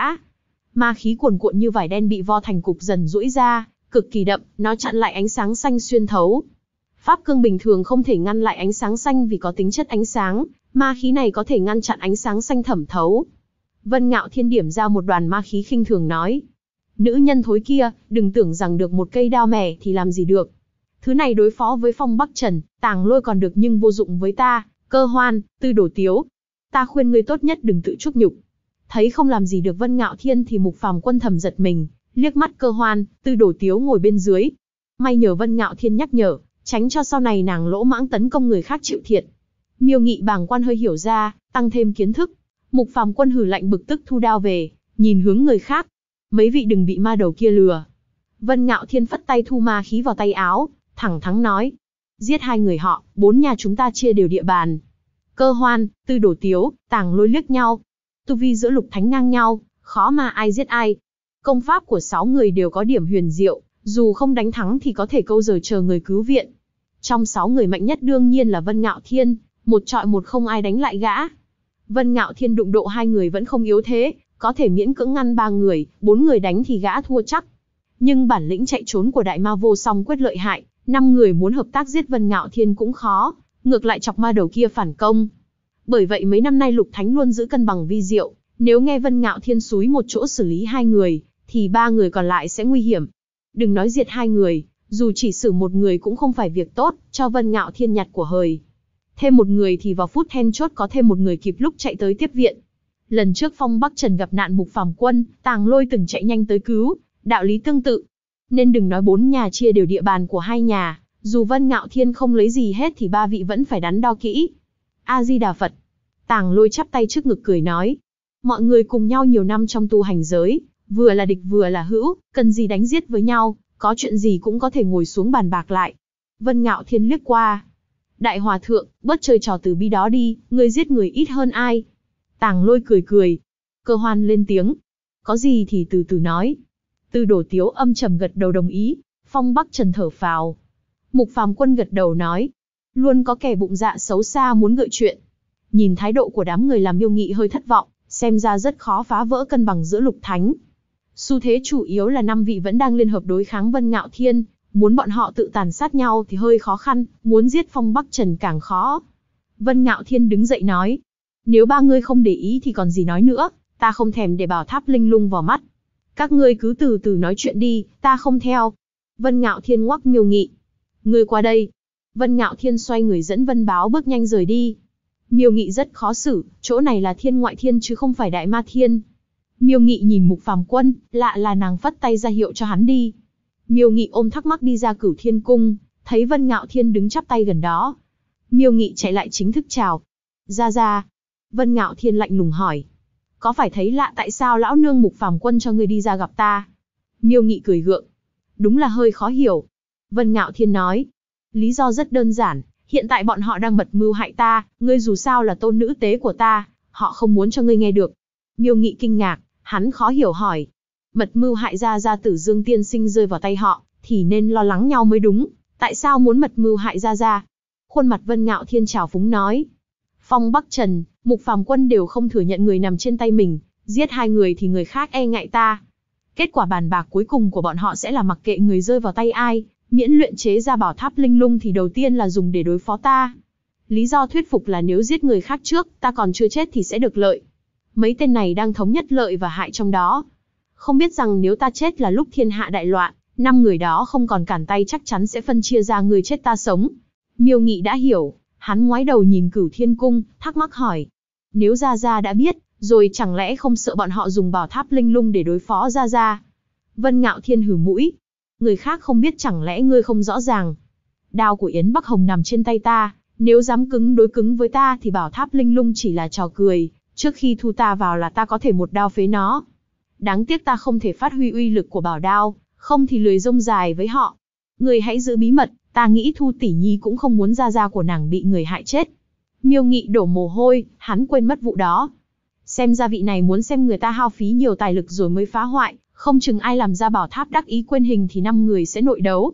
Ma khí cuồn cuộn như vải đen bị vo thành cục dần duỗi ra, cực kỳ đậm, nó chặn lại ánh sáng xanh xuyên thấu. Pháp cương bình thường không thể ngăn lại ánh sáng xanh vì có tính chất ánh sáng, ma khí này có thể ngăn chặn ánh sáng xanh thẩm thấu. Vân Ngạo Thiên điểm ra một đoàn ma khí khinh thường nói. Nữ nhân thối kia, đừng tưởng rằng được một cây đao mẻ thì làm gì được. Thứ này đối phó với Phong Bắc Trần, Tàng Lôi còn được nhưng vô dụng với ta, Cơ Hoan, Tư Đồ Tiếu. Ta khuyên ngươi tốt nhất đừng tự chuốc nhục. Thấy không làm gì được Vân Ngạo Thiên thì Mục Phàm Quân thầm giật mình, liếc mắt Cơ Hoan, Tư Đồ Tiếu ngồi bên dưới. May nhờ Vân Ngạo Thiên nhắc nhở, tránh cho sau này nàng lỗ mãng tấn công người khác chịu thiệt. Miêu Nghị bàng quan hơi hiểu ra, tăng thêm kiến thức. Mục Phàm Quân hừ lạnh bực tức thu đao về, nhìn hướng người khác. Mấy vị đừng bị ma đầu kia lừa. Vân Ngạo Thiên phất tay thu ma khí vào tay áo, thẳng thắn nói. Giết hai người họ, 4 nhà chúng ta chia đều địa bàn. Cơ Hoan, Tư Đồ Tiếu, Tàng Lôi liếc nhau. Tu vi giữa lục thánh ngang nhau, khó mà ai giết ai. Công pháp của 6 người đều có điểm huyền diệu, dù không đánh thắng thì có thể câu giờ chờ người cứu viện. Trong 6 người mạnh nhất đương nhiên là Vân Ngạo Thiên, một trọi một không ai đánh lại gã. Vân Ngạo Thiên đụng độ 2 người vẫn không yếu thế, có thể miễn cưỡng ngăn 3 người, 4 người đánh thì gã thua chắc. Nhưng bản lĩnh chạy trốn của đại ma vô song quyết lợi hại, 5 người muốn hợp tác giết Vân Ngạo Thiên cũng khó, ngược lại chọc ma đầu kia phản công. Bởi vậy mấy năm nay Lục Thánh luôn giữ cân bằng vi diệu, nếu nghe Vân Ngạo Thiên xúi một chỗ xử lý 2 người, thì 3 người còn lại sẽ nguy hiểm. Đừng nói diệt 2 người, dù chỉ xử một người cũng không phải việc tốt, cho Vân Ngạo Thiên nhặt của hời. Thêm một người thì vào phút then chốt có thêm một người kịp lúc chạy tới tiếp viện. Lần trước Phong Bắc Trần gặp nạn Mục Phàm Quân, Tàng Lôi từng chạy nhanh tới cứu, đạo lý tương tự. Nên đừng nói 4 nhà chia đều địa bàn của 2 nhà, dù Vân Ngạo Thiên không lấy gì hết thì 3 vị vẫn phải đắn đo kỹ. A-di-đà Phật. Tàng Lôi chắp tay trước ngực cười nói. Mọi người cùng nhau nhiều năm trong tu hành giới, vừa là địch vừa là hữu, cần gì đánh giết với nhau, có chuyện gì cũng có thể ngồi xuống bàn bạc lại. Vân Ngạo Thiên liếc qua. Đại hòa thượng, bớt chơi trò từ bi đó đi, người giết người ít hơn ai. Tàng Lôi cười cười. Cơ Hoan lên tiếng. Có gì thì từ từ nói. Tư Đồ Tiếu âm trầm gật đầu đồng ý. Phong Bắc Trần thở phào. Mục Phàm Quân gật đầu nói. Luôn có kẻ bụng dạ xấu xa muốn gợi chuyện. Nhìn thái độ của đám người làm Miêu Nghị hơi thất vọng, xem ra rất khó phá vỡ cân bằng giữa lục thánh. Xu thế chủ yếu là 5 vị vẫn đang liên hợp đối kháng Vân Ngạo Thiên, muốn bọn họ tự tàn sát nhau thì hơi khó khăn, muốn giết Phong Bắc Trần càng khó. Vân Ngạo Thiên đứng dậy nói, nếu 3 người không để ý thì còn gì nói nữa, ta không thèm để bảo tháp linh lung vào mắt. Các ngươi cứ từ từ nói chuyện đi, ta không theo. Vân Ngạo Thiên ngoắc Miêu Nghị. Ngươi qua đây. Vân Ngạo Thiên xoay người dẫn Vân Báo bước nhanh rời đi. Miêu Nghị rất khó xử, chỗ này là Thiên Ngoại Thiên chứ không phải Đại Ma Thiên. Miêu Nghị nhìn Mục Phàm Quân, lạ là nàng phất tay ra hiệu cho hắn đi. Miêu Nghị ôm thắc mắc đi ra Cửu Thiên Cung, thấy Vân Ngạo Thiên đứng chắp tay gần đó. Miêu Nghị chạy lại chính thức chào. Ra ra. Vân Ngạo Thiên lạnh lùng hỏi. Có phải thấy lạ tại sao lão nương Mục Phàm Quân cho ngươi đi ra gặp ta? Miêu Nghị cười gượng. Đúng là hơi khó hiểu. Vân Ngạo Thiên nói. Lý do rất đơn giản, hiện tại bọn họ đang bật mưu hại ta, ngươi dù sao là tôn nữ tế của ta, họ không muốn cho ngươi nghe được. Miêu Nghị kinh ngạc, hắn khó hiểu hỏi. Mật mưu hại ra Gia Tử Dương tiên sinh rơi vào tay họ, thì nên lo lắng nhau mới đúng, tại sao muốn mật mưu hại ra? Khuôn mặt Vân Ngạo Thiên trào phúng nói. Phong Bắc Trần, Mục Phàm Quân đều không thừa nhận người nằm trên tay mình, giết hai người thì người khác e ngại ta. Kết quả bàn bạc cuối cùng của bọn họ sẽ là mặc kệ người rơi vào tay ai, miễn luyện chế ra bảo tháp linh lung thì đầu tiên là dùng để đối phó ta. Lý do thuyết phục là nếu giết người khác trước, ta còn chưa chết thì sẽ được lợi. Mấy tên này đang thống nhất lợi và hại trong đó. Không biết rằng nếu ta chết là lúc thiên hạ đại loạn, 5 người đó không còn cản tay chắc chắn sẽ phân chia ra người chết ta sống. Miêu Nghị đã hiểu, hắn ngoái đầu nhìn Cửu Thiên Cung, thắc mắc hỏi. Nếu Gia Gia đã biết, rồi chẳng lẽ không sợ bọn họ dùng bảo tháp linh lung để đối phó Gia Gia? Vân Ngạo Thiên hừ mũi. Người khác không biết chẳng lẽ ngươi không rõ ràng. Đao của Yến Bắc Hồng nằm trên tay ta, nếu dám cứng đối cứng với ta thì bảo tháp linh lung chỉ là trò cười, trước khi thu ta vào là ta có thể một đao phế nó. Đáng tiếc ta không thể phát huy uy lực của bảo đao, không thì lười rông dài với họ. Ngươi hãy giữ bí mật, ta nghĩ Thu tỷ nhi cũng không muốn Gia Gia của nàng bị người hại chết. Miêu Nghị đổ mồ hôi, hắn quên mất vụ đó. Xem ra vị này muốn xem người ta hao phí nhiều tài lực rồi mới phá hoại, không chừng ai làm ra bảo tháp đắc ý quên hình thì 5 người sẽ nội đấu.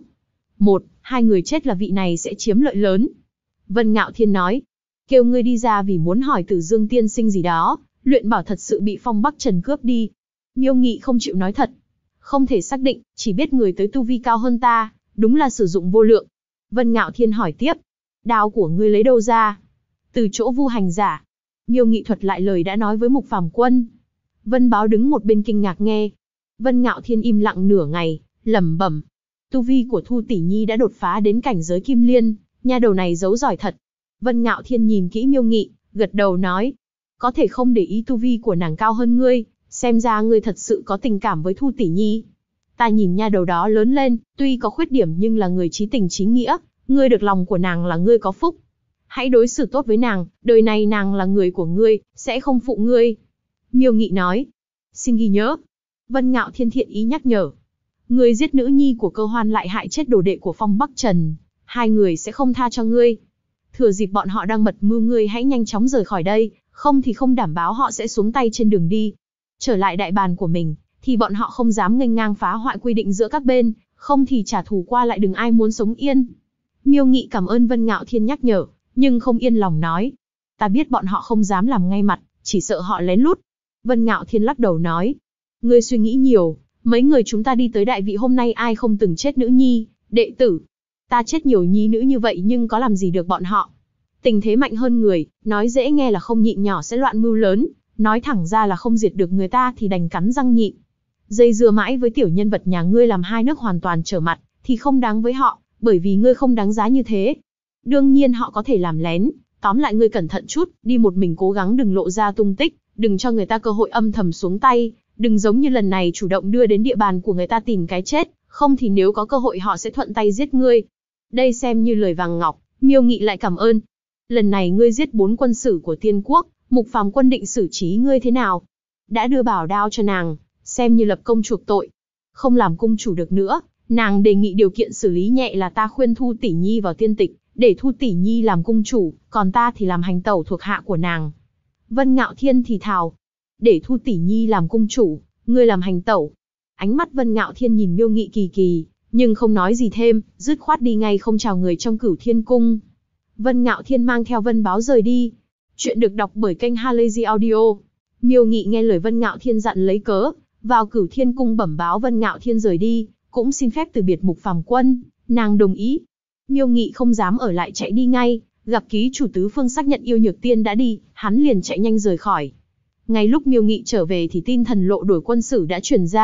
1-2 người chết là vị này sẽ chiếm lợi lớn. Vân Ngạo Thiên nói, kêu ngươi đi ra vì muốn hỏi Tử Dương tiên sinh gì đó, luyện bảo thật sự bị Phong Bắc Trần cướp đi. Miêu Nghị không chịu nói thật. Không thể xác định, chỉ biết người tới tu vi cao hơn ta, đúng là sử dụng vô lượng. Vân Ngạo Thiên hỏi tiếp, đao của ngươi lấy đâu ra? Từ chỗ Vu Hành Giả. Miêu Nghị thuật lại lời đã nói với Mục Phàm Quân. Vân Báo đứng một bên kinh ngạc nghe. Vân Ngạo Thiên im lặng nửa ngày, lẩm bẩm. Tu vi của Thu tỷ nhi đã đột phá đến cảnh giới Kim Liên, nha đầu này giấu giỏi thật. Vân Ngạo Thiên nhìn kỹ Miêu Nghị, gật đầu nói. Có thể không để ý tu vi của nàng cao hơn ngươi, xem ra ngươi thật sự có tình cảm với Thu tỷ nhi. Ta nhìn nha đầu đó lớn lên, tuy có khuyết điểm nhưng là người chí tình chí nghĩa, ngươi được lòng của nàng là ngươi có phúc. Hãy đối xử tốt với nàng, đời này nàng là người của ngươi, sẽ không phụ ngươi. Miêu Nghị nói. Xin ghi nhớ. Vân Ngạo Thiên thiện ý nhắc nhở. Ngươi giết nữ nhi của Cơ Hoan lại hại chết đồ đệ của Phong Bắc Trần, 2 người sẽ không tha cho ngươi. Thừa dịp bọn họ đang bật mưu ngươi hãy nhanh chóng rời khỏi đây, không thì không đảm bảo họ sẽ xuống tay trên đường đi. Trở lại đại bàn của mình, thì bọn họ không dám nghênh ngang phá hoại quy định giữa các bên, không thì trả thù qua lại đừng ai muốn sống yên. Miêu Nghị cảm ơn Vân Ngạo Thiên nhắc nhở, nhưng không yên lòng nói. Ta biết bọn họ không dám làm ngay mặt, chỉ sợ họ lén lút. Vân Ngạo Thiên lắc đầu nói. Ngươi suy nghĩ nhiều, mấy người chúng ta đi tới đại vị hôm nay ai không từng chết nữ nhi, đệ tử. Ta chết nhiều nhi nữ như vậy nhưng có làm gì được bọn họ. Tình thế mạnh hơn người, nói dễ nghe là không nhịn nhỏ sẽ loạn mưu lớn, nói thẳng ra là không diệt được người ta thì đành cắn răng nhịn. Dây dưa mãi với tiểu nhân vật nhà ngươi làm hai nước hoàn toàn trở mặt, thì không đáng với họ, bởi vì ngươi không đáng giá như thế. Đương nhiên họ có thể làm lén, tóm lại ngươi cẩn thận chút, đi một mình cố gắng đừng lộ ra tung tích, đừng cho người ta cơ hội âm thầm xuống tay, đừng giống như lần này chủ động đưa đến địa bàn của người ta tìm cái chết, không thì nếu có cơ hội họ sẽ thuận tay giết ngươi. Đây xem như lời vàng ngọc, Miêu Nghị lại cảm ơn. Lần này ngươi giết 4 quân sử của Tiên Quốc, Mục Phàm Quân định xử trí ngươi thế nào? Đã đưa bảo đao cho nàng, xem như lập công chuộc tội. Không làm cung chủ được nữa, nàng đề nghị điều kiện xử lý nhẹ là ta khuyên Thu tỷ nhi vào tiên tịch, để Thu tỷ nhi làm cung chủ, còn ta thì làm hành tẩu thuộc hạ của nàng. Vân Ngạo Thiên thì thào, để Thu tỷ nhi làm cung chủ, ngươi làm hành tẩu. Ánh mắt Vân Ngạo Thiên nhìn Miêu Nghị kỳ kỳ, nhưng không nói gì thêm, dứt khoát đi ngay không chào người trong Cửu Thiên Cung. Vân Ngạo Thiên mang theo Vân Báo rời đi. Chuyện được đọc bởi kênh Halazy Audio. Miêu Nghị nghe lời Vân Ngạo Thiên dặn lấy cớ, vào Cửu Thiên Cung bẩm báo Vân Ngạo Thiên rời đi, cũng xin phép từ biệt Mục Phàm Quân, nàng đồng ý. Miêu Nghị không dám ở lại chạy đi ngay, gặp ký chủ tứ phương xác nhận Yêu Nhược Tiên đã đi, hắn liền chạy nhanh rời khỏi. Ngay lúc Miêu Nghị trở về thì tin thần lộ đổi quân sử đã truyền ra,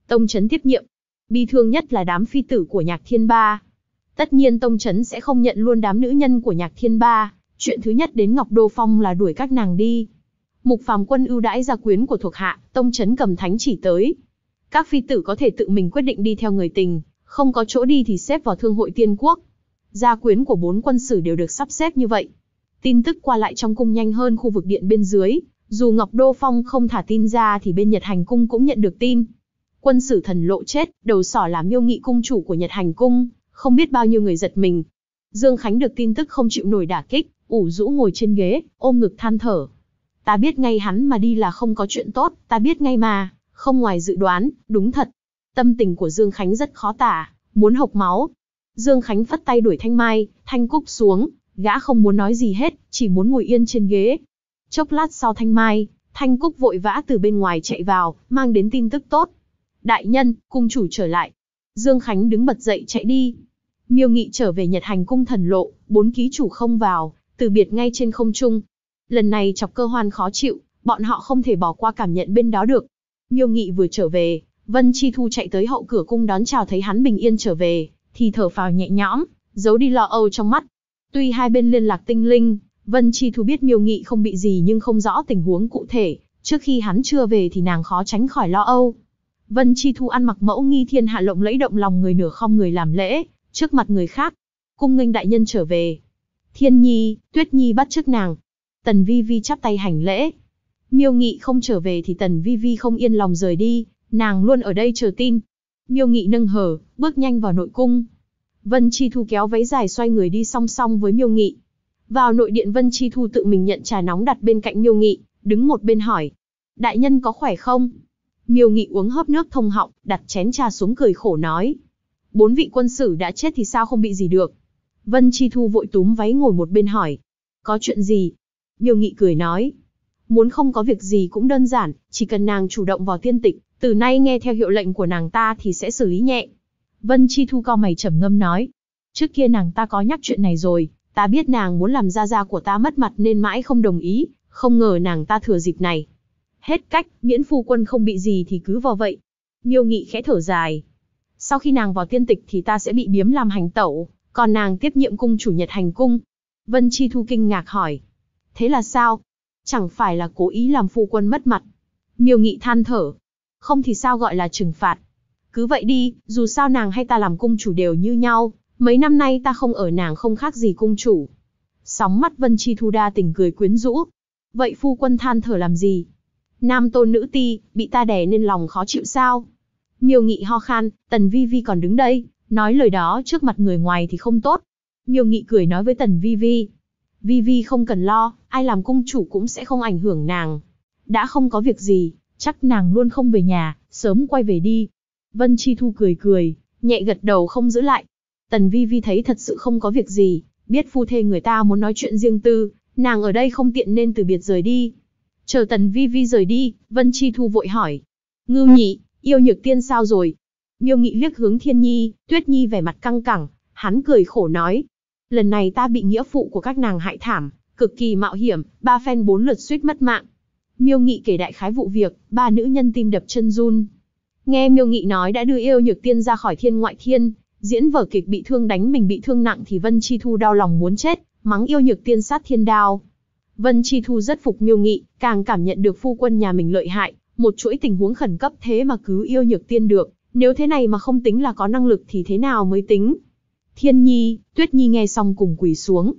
Tông Chấn tiếp nhiệm. Bi thương nhất là đám phi tử của Nhạc Thiên Ba. Tất nhiên Tông Chấn sẽ không nhận luôn đám nữ nhân của Nhạc Thiên Ba, chuyện thứ nhất đến Ngọc Đô Phong là đuổi các nàng đi. Mục Phàm Quân ưu đãi gia quyến của thuộc hạ, Tông Chấn cầm thánh chỉ tới. Các phi tử có thể tự mình quyết định đi theo người tình, không có chỗ đi thì xếp vào thương hội tiên quốc. Gia quyến của 4 quân sử đều được sắp xếp như vậy. Tin tức qua lại trong cung nhanh hơn khu vực điện bên dưới, dù Ngọc Đô Phong không thả tin ra thì bên Nhật Hành Cung cũng nhận được tin. Quân sử Thần Lộ chết, đầu sỏ là Miêu Nghị cung chủ của Nhật Hành Cung, không biết bao nhiêu người giật mình. Dương Khánh được tin tức không chịu nổi đả kích, ủ rũ ngồi trên ghế, ôm ngực than thở. Ta biết ngay hắn mà đi là không có chuyện tốt, ta biết ngay mà, không ngoài dự đoán, đúng thật. Tâm tình của Dương Khánh rất khó tả, muốn hộc máu. Dương Khánh phất tay đuổi Thanh Mai, Thanh Cúc xuống, gã không muốn nói gì hết, chỉ muốn ngồi yên trên ghế. Chốc lát sau Thanh Mai, Thanh Cúc vội vã từ bên ngoài chạy vào, mang đến tin tức tốt. Đại nhân, cung chủ trở lại. Dương Khánh đứng bật dậy chạy đi. Miêu Nghị trở về Nhật Hành Cung Thần Lộ, 4 ký chủ không vào, từ biệt ngay trên không trung. Lần này chọc Cơ Hoan khó chịu, bọn họ không thể bỏ qua cảm nhận bên đó được. Miêu Nghị vừa trở về, Vân Chi Thu chạy tới hậu cửa cung đón chào, thấy hắn bình yên trở về, thì thở phào nhẹ nhõm, giấu đi lo âu trong mắt. Tuy hai bên liên lạc tinh linh, Vân Chi Thu biết Miêu Nghị không bị gì nhưng không rõ tình huống cụ thể, trước khi hắn chưa về thì nàng khó tránh khỏi lo âu. Vân Chi Thu ăn mặc mẫu nghi thiên hạ lộng lẫy động lòng người, nửa khom người làm lễ, trước mặt người khác. Cung nghênh đại nhân trở về. Thiên Nhi, Tuyết Nhi bắt chước nàng. Tần Vi Vi chắp tay hành lễ. Miêu Nghị không trở về thì Tần Vi Vi không yên lòng rời đi, nàng luôn ở đây chờ tin. Miêu Nghị nâng hờ, bước nhanh vào nội cung. Vân Chi Thu kéo váy dài xoay người đi song song với Miêu Nghị. Vào nội điện, Vân Chi Thu tự mình nhận trà nóng đặt bên cạnh Miêu Nghị, đứng một bên hỏi. Đại nhân có khỏe không? Miêu Nghị uống hớp nước thông họng, đặt chén trà xuống cười khổ nói. 4 vị quân sử đã chết thì sao không bị gì được? Vân Chi Thu vội túm váy ngồi một bên hỏi. Có chuyện gì? Miêu Nghị cười nói. Muốn không có việc gì cũng đơn giản, chỉ cần nàng chủ động vào tiên tịch, từ nay nghe theo hiệu lệnh của nàng ta thì sẽ xử lý nhẹ. Vân Chi Thu cau mày trầm ngâm nói. Trước kia nàng ta có nhắc chuyện này rồi, ta biết nàng muốn làm gia gia của ta mất mặt nên mãi không đồng ý, không ngờ nàng ta thừa dịp này. Hết cách, miễn phu quân không bị gì thì cứ vào vậy. Miêu Nghị khẽ thở dài. Sau khi nàng vào tiên tịch thì ta sẽ bị biếm làm hành tẩu, còn nàng tiếp nhiệm cung chủ Nhật Hành Cung. Vân Chi Thu kinh ngạc hỏi. Thế là sao? Chẳng phải là cố ý làm phu quân mất mặt? Miêu Nghị than thở. Không thì sao gọi là trừng phạt? Cứ vậy đi, dù sao nàng hay ta làm cung chủ đều như nhau, mấy năm nay ta không ở nàng không khác gì cung chủ. Sóng mắt Vân Chi Thu đa tình cười quyến rũ. Vậy phu quân than thở làm gì? Nam tôn nữ ti, bị ta đè nên lòng khó chịu sao? Miêu Nghị ho khan, Tần Vi Vi còn đứng đây, nói lời đó trước mặt người ngoài thì không tốt. Miêu Nghị cười nói với Tần Vi Vi. Vi Vi không cần lo, ai làm cung chủ cũng sẽ không ảnh hưởng nàng. Đã không có việc gì, chắc nàng luôn không về nhà, sớm quay về đi. Vân Chi Thu cười cười, nhẹ gật đầu không giữ lại. Tần Vi Vi thấy thật sự không có việc gì, biết phu thê người ta muốn nói chuyện riêng tư, nàng ở đây không tiện nên từ biệt rời đi. Chờ Tần Vi Vi rời đi, Vân Chi Thu vội hỏi. Ngưu Nhị, yêu Nhược Tiên sao rồi? Miêu Nghị liếc hướng Thiên Nhi, Tuyết Nhi vẻ mặt căng cẳng, hắn cười khổ nói. Lần này ta bị nghĩa phụ của các nàng hại thảm, cực kỳ mạo hiểm, 3 phen 4 lượt suýt mất mạng. Miêu Nghị kể đại khái vụ việc, 3 nữ nhân tim đập chân run. Nghe Miêu Nghị nói đã đưa yêu Nhược Tiên ra khỏi thiên ngoại thiên, diễn vở kịch bị thương đánh mình bị thương nặng thì Vân Chi Thu đau lòng muốn chết, mắng yêu Nhược Tiên sát thiên đao. Vân Chi Thu rất phục Miêu Nghị, càng cảm nhận được phu quân nhà mình lợi hại, một chuỗi tình huống khẩn cấp thế mà cứu yêu Nhược Tiên được, nếu thế này mà không tính là có năng lực thì thế nào mới tính. Thiên Nhi, Tuyết Nhi nghe xong cùng quỳ xuống.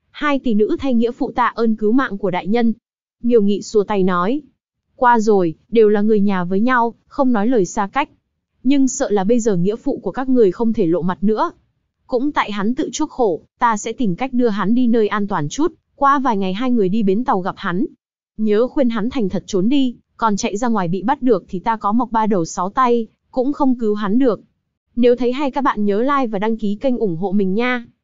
2 tỷ nữ thay nghĩa phụ tạ ơn cứu mạng của đại nhân. Miêu Nghị xua tay nói. Qua rồi, đều là người nhà với nhau, không nói lời xa cách. Nhưng sợ là bây giờ nghĩa phụ của các người không thể lộ mặt nữa. Cũng tại hắn tự chuốc khổ, ta sẽ tìm cách đưa hắn đi nơi an toàn chút, qua vài ngày 2 người đi bến tàu gặp hắn. Nhớ khuyên hắn thành thật trốn đi, còn chạy ra ngoài bị bắt được thì ta có mọc 3 đầu 6 tay, cũng không cứu hắn được. Nếu thấy hay các bạn nhớ like và đăng ký kênh ủng hộ mình nha.